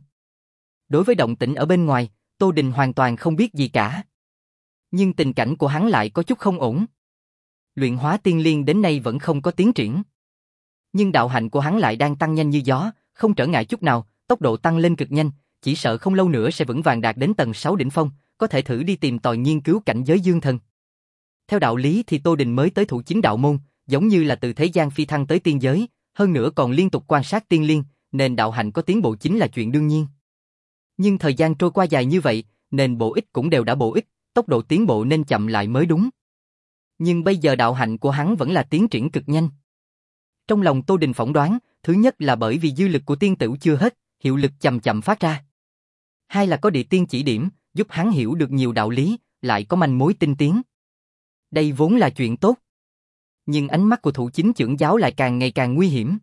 đối với động tĩnh ở bên ngoài, Tô Đình hoàn toàn không biết gì cả. Nhưng tình cảnh của hắn lại có chút không ổn. Luyện hóa tiên liên đến nay vẫn không có tiến triển. Nhưng đạo hạnh của hắn lại đang tăng nhanh như gió, không trở ngại chút nào, tốc độ tăng lên cực nhanh, chỉ sợ không lâu nữa sẽ vững vàng đạt đến tầng sáu đỉnh phong, có thể thử đi tìm tòi nghiên cứu cảnh giới dương thần. Theo đạo lý thì Tô Đình mới tới thủ chính đạo môn, giống như là từ thế gian phi thăng tới tiên giới, hơn nữa còn liên tục quan sát tiên liên, nên đạo hạnh có tiến bộ chính là chuyện đương nhiên. Nhưng thời gian trôi qua dài như vậy, nên bổ ích cũng đều đã bổ ích, tốc độ tiến bộ nên chậm lại mới đúng. Nhưng bây giờ đạo hạnh của hắn vẫn là tiến triển cực nhanh. Trong lòng Tô Đình phỏng đoán, thứ nhất là bởi vì dư lực của tiên tử chưa hết, hiệu lực chậm chậm phát ra. Hai là có địa tiên chỉ điểm, giúp hắn hiểu được nhiều đạo lý, lại có manh mối tinh tiến. Đây vốn là chuyện tốt. Nhưng ánh mắt của thủ chính trưởng giáo lại càng ngày càng nguy hiểm.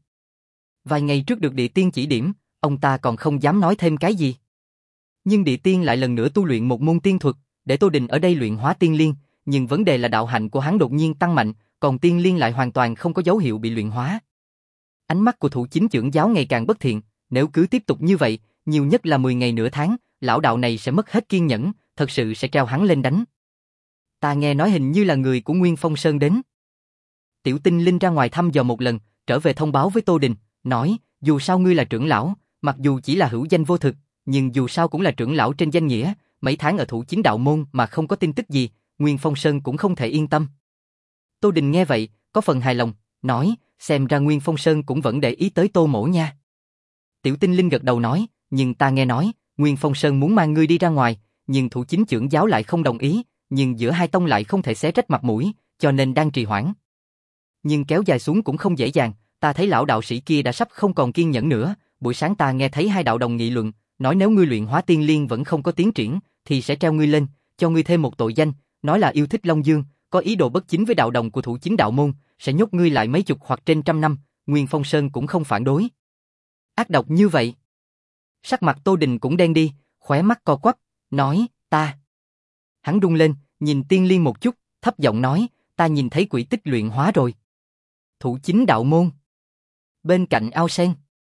Vài ngày trước được địa tiên chỉ điểm, ông ta còn không dám nói thêm cái gì. Nhưng địa tiên lại lần nữa tu luyện một môn tiên thuật, để Tô Đình ở đây luyện hóa tiên liên, nhưng vấn đề là đạo hạnh của hắn đột nhiên tăng mạnh, còn tiên liên lại hoàn toàn không có dấu hiệu bị luyện hóa. Ánh mắt của thủ chính trưởng giáo ngày càng bất thiện, nếu cứ tiếp tục như vậy, nhiều nhất là mười ngày nửa tháng, lão đạo này sẽ mất hết kiên nhẫn, thật sự sẽ treo hắn lên đánh. Ta nghe nói hình như là người của Nguyên Phong Sơn đến. Tiểu Tinh Linh ra ngoài thăm dò một lần, trở về thông báo với Tô Đình, nói, dù sao ngươi là trưởng lão, mặc dù chỉ là hữu danh vô thực, nhưng dù sao cũng là trưởng lão trên danh nghĩa, mấy tháng ở thủ chính đạo môn mà không có tin tức gì, Nguyên Phong Sơn cũng không thể yên tâm. Tô Đình nghe vậy, có phần hài lòng, nói, xem ra Nguyên Phong Sơn cũng vẫn để ý tới Tô Mỗ nha. Tiểu Tinh Linh gật đầu nói, nhưng ta nghe nói, Nguyên Phong Sơn muốn mang ngươi đi ra ngoài, nhưng thủ chính trưởng giáo lại không đồng ý, nhưng giữa hai tông lại không thể xé rách mặt mũi, cho nên đang trì hoãn. Nhưng kéo dài xuống cũng không dễ dàng, ta thấy lão đạo sĩ kia đã sắp không còn kiên nhẫn nữa, buổi sáng ta nghe thấy hai đạo đồng nghị luận, nói nếu ngươi luyện hóa tiên liên vẫn không có tiến triển, thì sẽ treo ngươi lên, cho ngươi thêm một tội danh, nói là yêu thích Long Dương, có ý đồ bất chính với đạo đồng của thủ chính đạo môn, sẽ nhốt ngươi lại mấy chục hoặc trên trăm năm, Nguyên Phong Sơn cũng không phản đối. Ác độc như vậy. Sắc mặt Tô Đình cũng đen đi, khóe mắt co quắp, nói, ta. Hắn rung lên, nhìn tiên liên một chút, thấp giọng nói, ta nhìn thấy quỷ tích luyện hóa rồi. Thủ chính đạo môn. Bên cạnh ao sen.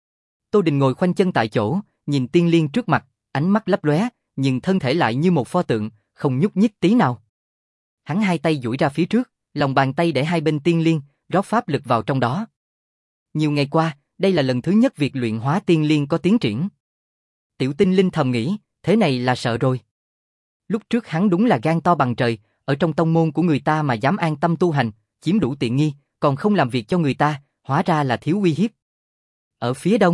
Tô Đình ngồi khoanh chân tại chỗ, nhìn tiên liên trước mặt, ánh mắt lấp lóe, nhưng thân thể lại như một pho tượng, không nhúc nhích tí nào. Hắn hai tay duỗi ra phía trước, lòng bàn tay để hai bên tiên liên, rót pháp lực vào trong đó. Nhiều ngày qua, đây là lần thứ nhất việc luyện hóa tiên liên có tiến triển. Tiểu Tinh Linh thầm nghĩ, thế này là sợ rồi. Lúc trước hắn đúng là gan to bằng trời, ở trong tông môn của người ta mà dám an tâm tu hành, chiếm đủ tiện nghi, còn không làm việc cho người ta, hóa ra là thiếu uy hiếp. Ở phía đông,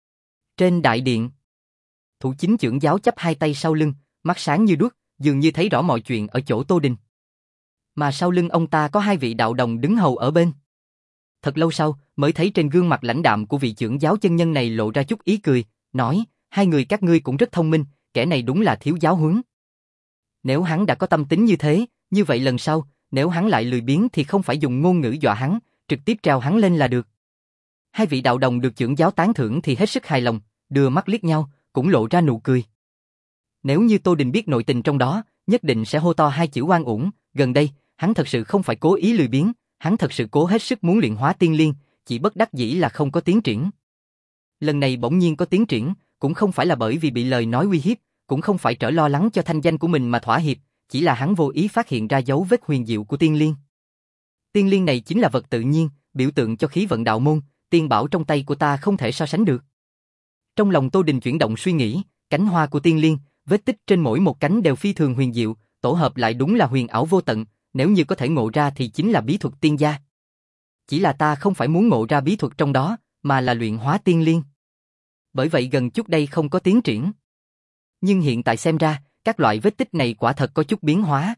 trên đại điện, thủ chính trưởng giáo chắp hai tay sau lưng, mắt sáng như đuốc, dường như thấy rõ mọi chuyện ở chỗ Tô Đình. Mà sau lưng ông ta có hai vị đạo đồng đứng hầu ở bên. Thật lâu sau, mới thấy trên gương mặt lãnh đạm của vị trưởng giáo chân nhân này lộ ra chút ý cười, nói, hai người các ngươi cũng rất thông minh, kẻ này đúng là thiếu giáo huấn. Nếu hắn đã có tâm tính như thế, như vậy lần sau, nếu hắn lại lười biếng thì không phải dùng ngôn ngữ dọa hắn, trực tiếp treo hắn lên là được. Hai vị đạo đồng được trưởng giáo tán thưởng thì hết sức hài lòng, đưa mắt liếc nhau, cũng lộ ra nụ cười. Nếu như Tô Đình biết nội tình trong đó, nhất định sẽ hô to hai chữ oan uổng, gần đây, hắn thật sự không phải cố ý lười biếng, hắn thật sự cố hết sức muốn luyện hóa tiên liên, chỉ bất đắc dĩ là không có tiến triển. Lần này bỗng nhiên có tiến triển, cũng không phải là bởi vì bị lời nói uy hiếp, cũng không phải trở lo lắng cho thanh danh của mình mà thỏa hiệp, chỉ là hắn vô ý phát hiện ra dấu vết huyền diệu của tiên liên. Tiên liên này chính là vật tự nhiên, biểu tượng cho khí vận đạo môn, tiên bảo trong tay của ta không thể so sánh được. Trong lòng Tô Đình chuyển động suy nghĩ, cánh hoa của tiên liên, vết tích trên mỗi một cánh đều phi thường huyền diệu, tổ hợp lại đúng là huyền ảo vô tận, nếu như có thể ngộ ra thì chính là bí thuật tiên gia. Chỉ là ta không phải muốn ngộ ra bí thuật trong đó, mà là luyện hóa tiên liên. Bởi vậy gần chút đây không có tiến triển. Nhưng hiện tại xem ra, các loại vết tích này quả thật có chút biến hóa.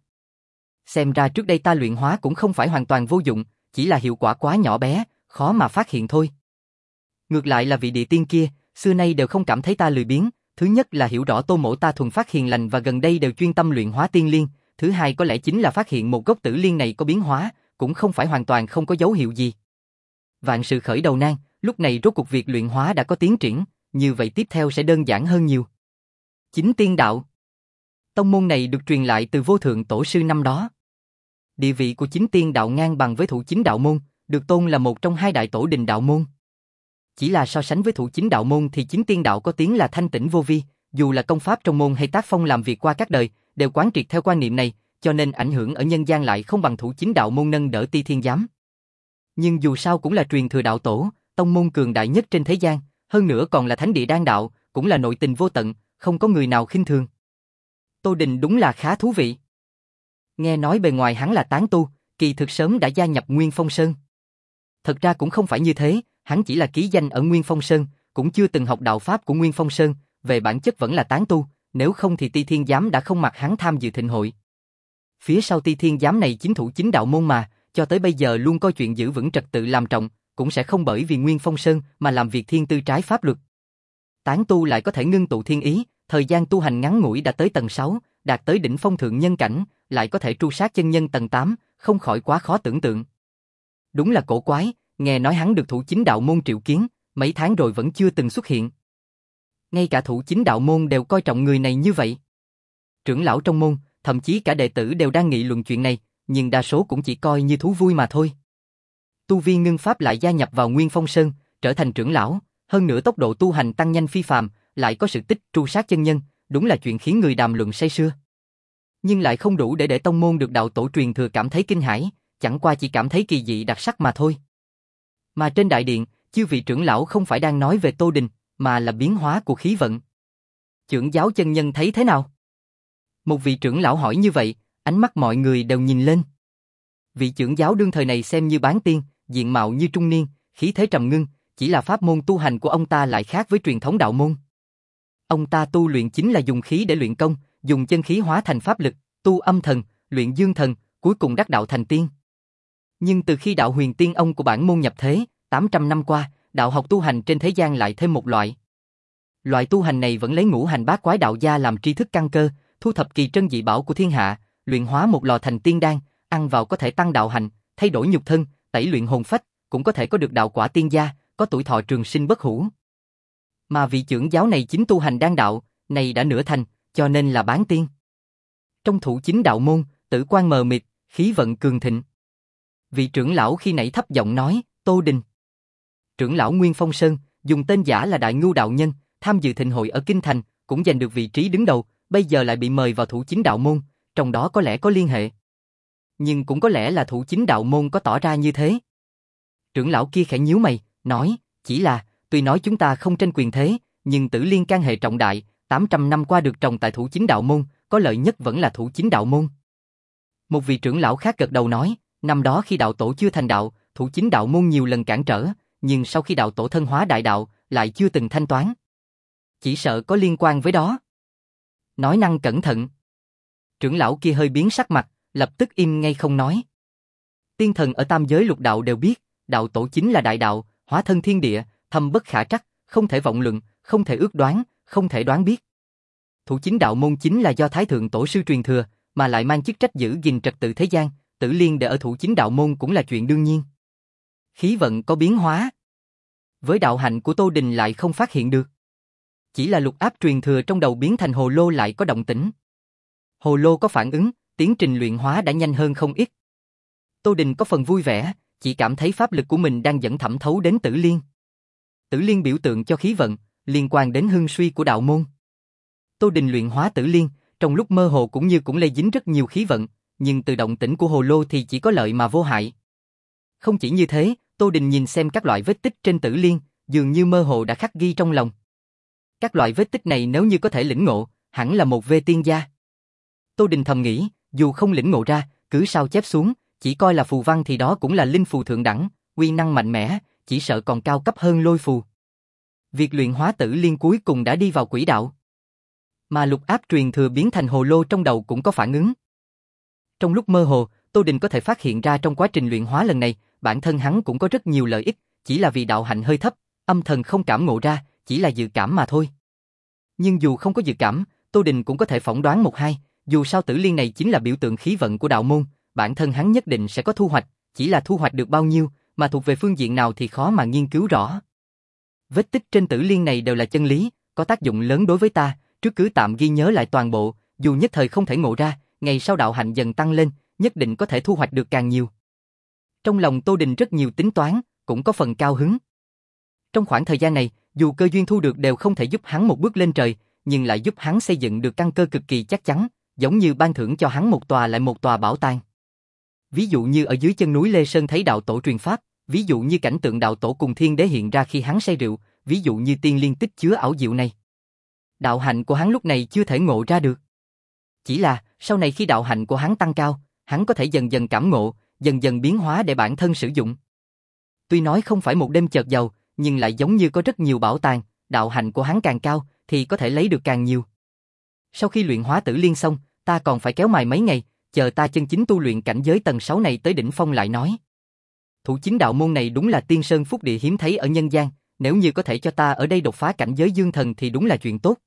Xem ra trước đây ta luyện hóa cũng không phải hoàn toàn vô dụng, chỉ là hiệu quả quá nhỏ bé, khó mà phát hiện thôi. Ngược lại là vị địa tiên kia, xưa nay đều không cảm thấy ta lười biếng, thứ nhất là hiểu rõ Tô Mỗ ta thuần phát hiền lành và gần đây đều chuyên tâm luyện hóa tiên liên, thứ hai có lẽ chính là phát hiện một gốc tử liên này có biến hóa, cũng không phải hoàn toàn không có dấu hiệu gì. Vạn sự khởi đầu nan, lúc này rốt cuộc việc luyện hóa đã có tiến triển, như vậy tiếp theo sẽ đơn giản hơn nhiều. Chính tiên đạo. Tông môn này được truyền lại từ vô thượng tổ sư năm đó. Địa vị của chính tiên đạo ngang bằng với thủ chính đạo môn, được tôn là một trong hai đại tổ đình đạo môn. Chỉ là so sánh với thủ chính đạo môn thì chính tiên đạo có tiếng là thanh tĩnh vô vi, dù là công pháp trong môn hay tác phong làm việc qua các đời, đều quán triệt theo quan niệm này, cho nên ảnh hưởng ở nhân gian lại không bằng thủ chính đạo môn nâng đỡ Ti Thiên Giám. Nhưng dù sao cũng là truyền thừa đạo tổ, tông môn cường đại nhất trên thế gian, hơn nữa còn là thánh địa đan đạo, cũng là nội tình vô tận, không có người nào khinh thường. Tô Đình đúng là khá thú vị. Nghe nói bề ngoài hắn là tán tu, kỳ thực sớm đã gia nhập Nguyên Phong Sơn. Thật ra cũng không phải như thế, hắn chỉ là ký danh ở Nguyên Phong Sơn, cũng chưa từng học đạo pháp của Nguyên Phong Sơn, về bản chất vẫn là tán tu, nếu không thì Ti Thiên Giám đã không mặc hắn tham dự thịnh hội. Phía sau Ti Thiên Giám này chính thủ chính đạo môn mà, cho tới bây giờ luôn coi chuyện giữ vững trật tự làm trọng, cũng sẽ không bởi vì Nguyên Phong Sơn mà làm việc thiên tư trái pháp luật. Tán tu lại có thể ngưng tụ thiên ý, thời gian tu hành ngắn ngủi đã tới tầng sáu, đạt tới đỉnh phong thượng nhân cảnh, lại có thể tru sát chân nhân tầng tám, không khỏi quá khó tưởng tượng. Đúng là cổ quái, nghe nói hắn được thủ chính đạo môn triệu kiến, mấy tháng rồi vẫn chưa từng xuất hiện. Ngay cả thủ chính đạo môn đều coi trọng người này như vậy. Trưởng lão trong môn, thậm chí cả đệ tử đều đang nghị luận chuyện này, nhưng đa số cũng chỉ coi như thú vui mà thôi. Tu vi ngưng pháp lại gia nhập vào Nguyên Phong Sơn, trở thành trưởng lão, hơn nữa tốc độ tu hành tăng nhanh phi phàm, lại có sự tích tru sát chân nhân, đúng là chuyện khiến người đàm luận say sưa. Nhưng lại không đủ để để tông môn được đạo tổ truyền thừa cảm thấy kinh hãi, chẳng qua chỉ cảm thấy kỳ dị đặc sắc mà thôi. Mà trên đại điện, chư vị trưởng lão không phải đang nói về Tô Đình, mà là biến hóa của khí vận. Trưởng giáo chân nhân thấy thế nào? Một vị trưởng lão hỏi như vậy, ánh mắt mọi người đều nhìn lên. Vị trưởng giáo đương thời này xem như bán tiên, diện mạo như trung niên, khí thế trầm ngưng, chỉ là pháp môn tu hành của ông ta lại khác với truyền thống đạo môn. Ông ta tu luyện chính là dùng khí để luyện công, dùng chân khí hóa thành pháp lực, tu âm thần, luyện dương thần, cuối cùng đắc đạo thành tiên. Nhưng từ khi đạo huyền tiên ông của bản môn nhập thế, tám trăm năm qua, đạo học tu hành trên thế gian lại thêm một loại. Loại tu hành này vẫn lấy ngũ hành bát quái đạo gia làm tri thức căn cơ, thu thập kỳ trân dị bảo của thiên hạ, luyện hóa một lò thành tiên đan, ăn vào có thể tăng đạo hành, thay đổi nhục thân, tẩy luyện hồn phách, cũng có thể có được đạo quả tiên gia, có tuổi thọ trường sinh bất hủ. Mà vị trưởng giáo này chính tu hành đan đạo, này đã nửa thành, cho nên là bán tiên. Trong thủ chính đạo môn, tử quan mờ mịt, khí vận cường thịnh. Vị trưởng lão khi nãy thấp giọng nói, Tô Đình. Trưởng lão Nguyên Phong Sơn, dùng tên giả là Đại Ngưu đạo nhân, tham dự thịnh hội ở Kinh Thành, cũng giành được vị trí đứng đầu, bây giờ lại bị mời vào thủ chính đạo môn, trong đó có lẽ có liên hệ. Nhưng cũng có lẽ là thủ chính đạo môn có tỏ ra như thế. Trưởng lão kia khẽ nhíu mày, nói, chỉ là, tuy nói chúng ta không tranh quyền thế, nhưng Tử Liên can hệ trọng đại, tám trăm năm qua được trồng tại thủ chính đạo môn, có lợi nhất vẫn là thủ chính đạo môn. Một vị trưởng lão khác gật đầu nói, năm đó khi đạo tổ chưa thành đạo, thủ chính đạo môn nhiều lần cản trở, nhưng sau khi đạo tổ thân hóa đại đạo, lại chưa từng thanh toán. Chỉ sợ có liên quan với đó. Nói năng cẩn thận. Trưởng lão kia hơi biến sắc mặt, lập tức im ngay không nói. Tiên thần ở tam giới lục đạo đều biết, đạo tổ chính là đại đạo, hóa thân thiên địa, thâm bất khả trắc, không thể vọng luận, không thể ước đoán, không thể đoán biết. Thủ chính đạo môn chính là do Thái Thượng Tổ sư truyền thừa, mà lại mang chức trách giữ gìn trật tự thế gian, Tử Liên để ở thủ chính đạo môn cũng là chuyện đương nhiên. Khí vận có biến hóa. Với đạo hạnh của Tô Đình lại không phát hiện được. Chỉ là lục áp truyền thừa trong đầu biến thành hồ lô lại có động tĩnh. Hồ lô có phản ứng, tiến trình luyện hóa đã nhanh hơn không ít. Tô Đình có phần vui vẻ, chỉ cảm thấy pháp lực của mình đang dẫn thẩm thấu đến Tử Liên. Tử Liên biểu tượng cho khí vận, liên quan đến hưng suy của đạo môn. Tô Đình luyện hóa Tử Liên, trong lúc mơ hồ cũng như cũng lây dính rất nhiều khí vận, nhưng từ động tĩnh của hồ lô thì chỉ có lợi mà vô hại. Không chỉ như thế, Tô Đình nhìn xem các loại vết tích trên Tử Liên, dường như mơ hồ đã khắc ghi trong lòng. Các loại vết tích này nếu như có thể lĩnh ngộ, hẳn là một vê tiên gia. Tô Đình thầm nghĩ, dù không lĩnh ngộ ra, cứ sao chép xuống, chỉ coi là phù văn thì đó cũng là linh phù thượng đẳng, uy năng mạnh mẽ, chỉ sợ còn cao cấp hơn lôi phù. Việc luyện hóa Tử Liên cuối cùng đã đi vào quỹ đạo. Mà lục áp truyền thừa biến thành hồ lô trong đầu cũng có phản ứng. Trong lúc mơ hồ, Tô Đình có thể phát hiện ra trong quá trình luyện hóa lần này, bản thân hắn cũng có rất nhiều lợi ích, chỉ là vì đạo hạnh hơi thấp, âm thần không cảm ngộ ra, chỉ là dự cảm mà thôi. Nhưng dù không có dự cảm, Tô Đình cũng có thể phỏng đoán một hai, dù sao Tử Liên này chính là biểu tượng khí vận của đạo môn, bản thân hắn nhất định sẽ có thu hoạch, chỉ là thu hoạch được bao nhiêu, mà thuộc về phương diện nào thì khó mà nghiên cứu rõ. Vết tích trên Tử Liên này đều là chân lý, có tác dụng lớn đối với ta, trước cứ tạm ghi nhớ lại toàn bộ, dù nhất thời không thể ngộ ra, ngày sau đạo hạnh dần tăng lên, nhất định có thể thu hoạch được càng nhiều. Trong lòng Tô Đình rất nhiều tính toán, cũng có phần cao hứng. Trong khoảng thời gian này, dù cơ duyên thu được đều không thể giúp hắn một bước lên trời, nhưng lại giúp hắn xây dựng được căn cơ cực kỳ chắc chắn, giống như ban thưởng cho hắn một tòa lại một tòa bảo tàng. Ví dụ như ở dưới chân núi Lê Sơn thấy đạo tổ truyền pháp, ví dụ như cảnh tượng đạo tổ cùng thiên đế hiện ra khi hắn say rượu, ví dụ như tiên liên tích chứa ảo diệu này. Đạo hạnh của hắn lúc này chưa thể ngộ ra được. Chỉ là, sau này khi đạo hạnh của hắn tăng cao, hắn có thể dần dần cảm ngộ, dần dần biến hóa để bản thân sử dụng. Tuy nói không phải một đêm chợt giàu, nhưng lại giống như có rất nhiều bảo tàng, đạo hạnh của hắn càng cao, thì có thể lấy được càng nhiều. Sau khi luyện hóa Tử Liên xong, ta còn phải kéo mài mấy ngày, chờ ta chân chính tu luyện cảnh giới tầng sáu này tới đỉnh phong lại nói. Thủ chính đạo môn này đúng là tiên sơn phúc địa hiếm thấy ở nhân gian, nếu như có thể cho ta ở đây đột phá cảnh giới dương thần thì đúng là chuyện tốt.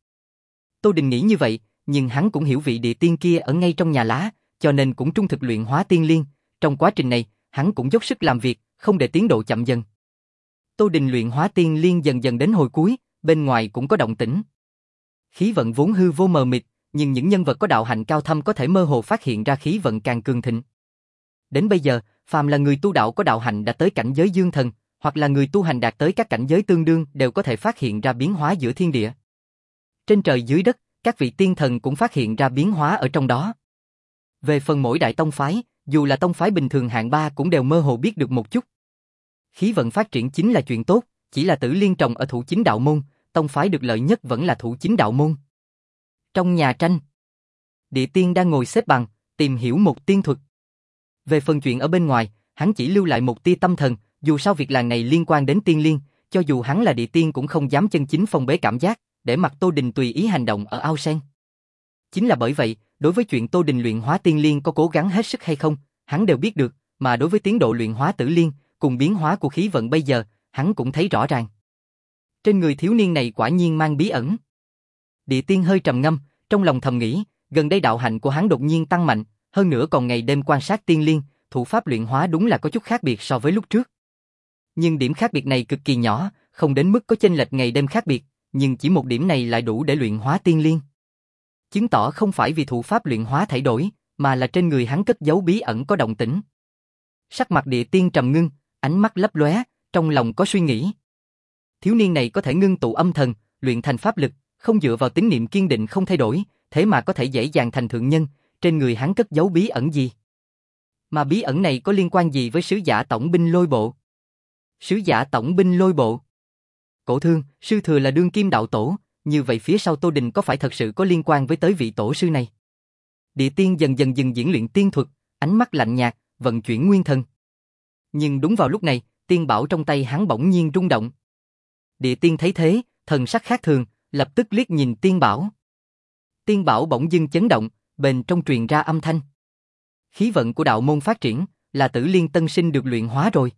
Tô Đình nghĩ như vậy, nhưng hắn cũng hiểu vị địa tiên kia ở ngay trong nhà lá, cho nên cũng trung thực luyện hóa tiên liên, trong quá trình này, hắn cũng dốc sức làm việc, không để tiến độ chậm dần. Tô Đình luyện hóa tiên liên dần dần đến hồi cuối, bên ngoài cũng có động tĩnh. Khí vận vốn hư vô mờ mịt, nhưng những nhân vật có đạo hạnh cao thâm có thể mơ hồ phát hiện ra khí vận càng cường thịnh. Đến bây giờ, phàm là người tu đạo có đạo hạnh đã tới cảnh giới dương thần, hoặc là người tu hành đạt tới các cảnh giới tương đương đều có thể phát hiện ra biến hóa giữa thiên địa. Trên trời dưới đất, các vị tiên thần cũng phát hiện ra biến hóa ở trong đó. Về phần mỗi đại tông phái, dù là tông phái bình thường hạng ba cũng đều mơ hồ biết được một chút. Khí vận phát triển chính là chuyện tốt, chỉ là Tử Liên trồng ở thủ chính đạo môn, tông phái được lợi nhất vẫn là thủ chính đạo môn. Trong nhà tranh, Địa Tiên đang ngồi xếp bằng, tìm hiểu một tiên thuật. Về phần chuyện ở bên ngoài, hắn chỉ lưu lại một tia tâm thần, dù sao việc làng này liên quan đến tiên liên, cho dù hắn là Địa Tiên cũng không dám chân chính phong bế cảm giác, để mặc Tô Đình tùy ý hành động ở ao sen. Chính là bởi vậy, đối với chuyện Tô Đình luyện hóa tiên liên có cố gắng hết sức hay không, hắn đều biết được, mà đối với tiến độ luyện hóa tử liên, cùng biến hóa của khí vận bây giờ, hắn cũng thấy rõ ràng. Trên người thiếu niên này quả nhiên mang bí ẩn. Địa Tiên hơi trầm ngâm, trong lòng thầm nghĩ, gần đây đạo hạnh của hắn đột nhiên tăng mạnh, hơn nữa còn ngày đêm quan sát tiên liên, thủ pháp luyện hóa đúng là có chút khác biệt so với lúc trước. Nhưng điểm khác biệt này cực kỳ nhỏ, không đến mức có chênh lệch ngày đêm khác biệt, nhưng chỉ một điểm này lại đủ để luyện hóa tiên liên. Chứng tỏ không phải vì thủ pháp luyện hóa thay đổi, mà là trên người hắn cất giấu bí ẩn có động tĩnh. Sắc mặt Địa Tiên trầm ngưng, ánh mắt lấp lóe, trong lòng có suy nghĩ. Thiếu niên này có thể ngưng tụ âm thần, luyện thành pháp lực, không dựa vào tín niệm kiên định không thay đổi, thế mà có thể dễ dàng thành thượng nhân, trên người hắn cất giấu bí ẩn gì? Mà bí ẩn này có liên quan gì với sứ giả tổng binh Lôi Bộ? Sứ giả tổng binh Lôi Bộ? Cổ Thương, sư thừa là đương kim đạo tổ, như vậy phía sau Tô Đình có phải thật sự có liên quan với tới vị tổ sư này? Địa Tiên dần dần dừng diễn luyện tiên thuật, ánh mắt lạnh nhạt, vận chuyển nguyên thần. Nhưng đúng vào lúc này, tiên bảo trong tay hắn bỗng nhiên rung động. Địa Tiên thấy thế, thần sắc khác thường, lập tức liếc nhìn tiên bảo. Tiên bảo bỗng dưng chấn động, bên trong truyền ra âm thanh. Khí vận của đạo môn phát triển, là Tử Liên tân sinh được luyện hóa rồi.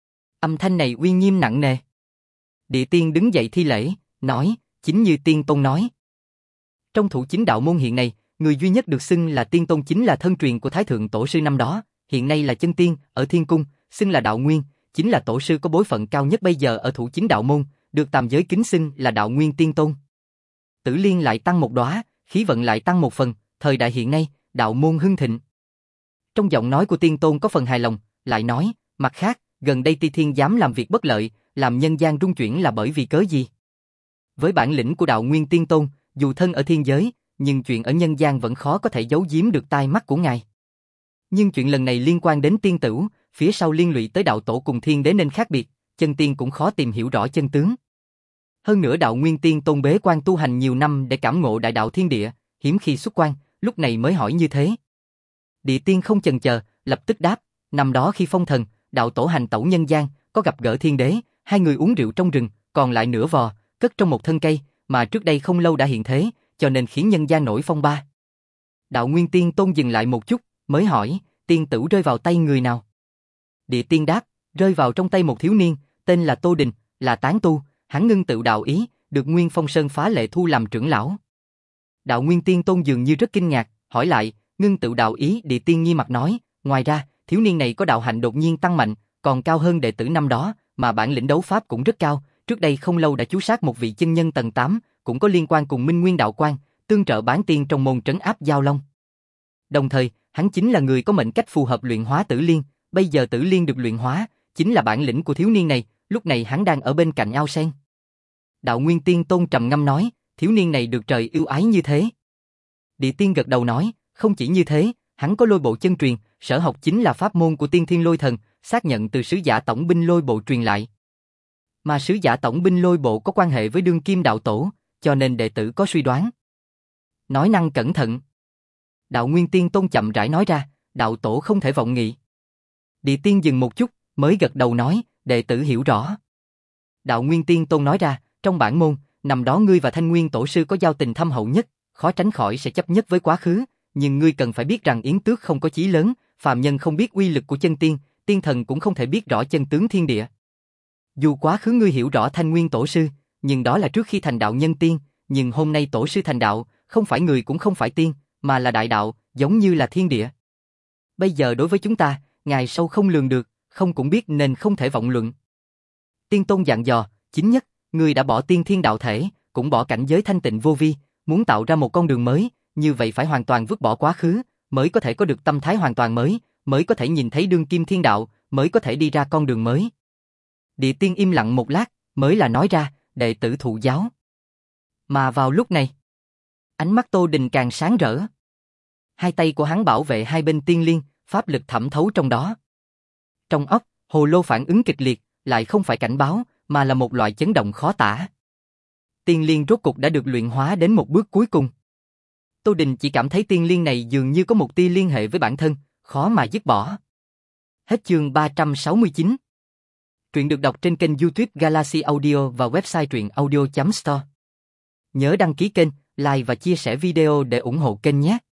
Âm thanh này uy nghiêm nặng nề. Địa Tiên đứng dậy thi lễ, nói, chính như Tiên Tôn nói. Trong thủ chính đạo môn hiện nay, người duy nhất được xưng là Tiên Tôn chính là thân truyền của Thái Thượng Tổ sư năm đó, hiện nay là chân tiên, ở Thiên Cung, xưng là Đạo Nguyên, chính là tổ sư có bối phận cao nhất bây giờ ở thủ chính đạo môn, được tam giới kính xưng là Đạo Nguyên Tiên Tôn. Tử Liên lại tăng một đóa, khí vận lại tăng một phần, thời đại hiện nay, đạo môn hưng thịnh. Trong giọng nói của Tiên Tôn có phần hài lòng, lại nói, mặt khác, gần đây Ti Thiên dám làm việc bất lợi, làm nhân gian rung chuyển là bởi vì cớ gì? Với bản lĩnh của Đạo Nguyên Tiên Tôn, dù thân ở thiên giới, nhưng chuyện ở nhân gian vẫn khó có thể giấu giếm được tai mắt của ngài. Nhưng chuyện lần này liên quan đến tiên tửu, phía sau liên lụy tới đạo tổ cùng thiên đế nên khác biệt, chân tiên cũng khó tìm hiểu rõ chân tướng. Hơn nữa Đạo Nguyên Tiên Tôn bế quan tu hành nhiều năm để cảm ngộ đại đạo thiên địa, hiếm khi xuất quan, lúc này mới hỏi như thế. Địa Tiên không chần chờ, lập tức đáp, năm đó khi phong thần, đạo tổ hành tẩu nhân gian, có gặp gỡ thiên đế, hai người uống rượu trong rừng, còn lại nửa vò, cất trong một thân cây, mà trước đây không lâu đã hiện thế, cho nên khiến nhân gian nổi phong ba. Đạo Nguyên Tiên Tôn dừng lại một chút, mới hỏi, tiên tửu rơi vào tay người nào? Địa Tiên đáp, rơi vào trong tay một thiếu niên, tên là Tô Đình, là tán tu, hắn ngưng tựu đạo ý, được Nguyên Phong Sơn phá lệ thu làm trưởng lão. Đạo Nguyên Tiên Tôn dường như rất kinh ngạc, hỏi lại, ngưng tựu đạo ý? Địa Tiên nghi mặt nói, ngoài ra, thiếu niên này có đạo hạnh đột nhiên tăng mạnh, còn cao hơn đệ tử năm đó, mà bản lĩnh đấu pháp cũng rất cao, trước đây không lâu đã chú sát một vị chân nhân tầng tám, cũng có liên quan cùng Minh Nguyên đạo quan, tương trợ bán tiên trong môn trấn áp Giao Long. Đồng thời, hắn chính là người có mệnh cách phù hợp luyện hóa Tử Liên, bây giờ Tử Liên được luyện hóa, chính là bản lĩnh của thiếu niên này, lúc này hắn đang ở bên cạnh ao sen. Đạo Nguyên Tiên Tôn trầm ngâm nói, thiếu niên này được trời yêu ái như thế. Địa Tiên gật đầu nói, không chỉ như thế, hắn có lôi bộ chân truyền, sở học chính là pháp môn của Tiên Thiên Lôi Thần, xác nhận từ sứ giả tổng binh lôi bộ truyền lại. Mà sứ giả tổng binh lôi bộ có quan hệ với đương kim đạo tổ, cho nên đệ tử có suy đoán. Nói năng cẩn thận. Đạo Nguyên Tiên Tôn chậm rãi nói ra, đạo tổ không thể vọng nghị. Địa Tiên dừng một chút, mới gật đầu nói, đệ tử hiểu rõ. Đạo Nguyên Tiên Tôn nói ra, trong bản môn, năm đó ngươi và Thanh Nguyên tổ sư có giao tình thâm hậu nhất, khó tránh khỏi sẽ chấp nhất với quá khứ, nhưng ngươi cần phải biết rằng Yến Tước không có chí lớn, phàm nhân không biết uy lực của chân tiên, tiên thần cũng không thể biết rõ chân tướng thiên địa. Dù quá khứ ngươi hiểu rõ Thanh Nguyên tổ sư, nhưng đó là trước khi thành đạo nhân tiên, nhưng hôm nay tổ sư thành đạo, không phải người cũng không phải tiên, mà là đại đạo, giống như là thiên địa. Bây giờ đối với chúng ta, ngài sâu không lường được, không cũng biết nên không thể vọng luận. Tiên Tôn dặn dò, chính nhất, ngươi đã bỏ tiên thiên đạo thể, cũng bỏ cảnh giới thanh tịnh vô vi, muốn tạo ra một con đường mới, như vậy phải hoàn toàn vứt bỏ quá khứ, mới có thể có được tâm thái hoàn toàn mới, mới có thể nhìn thấy đương kim thiên đạo, mới có thể đi ra con đường mới. Địa tiên im lặng một lát, mới là nói ra, đệ tử thụ giáo. Mà vào lúc này, ánh mắt Tô Đình càng sáng rỡ. Hai tay của hắn bảo vệ hai bên tiên liên, pháp lực thẩm thấu trong đó. Trong óc, hồ lô phản ứng kịch liệt, lại không phải cảnh báo, mà là một loại chấn động khó tả. Tiên liên rốt cục đã được luyện hóa đến một bước cuối cùng. Tô Đình chỉ cảm thấy tiên liên này dường như có một tia liên hệ với bản thân, khó mà dứt bỏ. Hết chương ba trăm sáu mươi chín. Truyện được đọc trên kênh YouTube Galaxy Audio và website truyện audio chấm store. Nhớ đăng ký kênh, like và chia sẻ video để ủng hộ kênh nhé.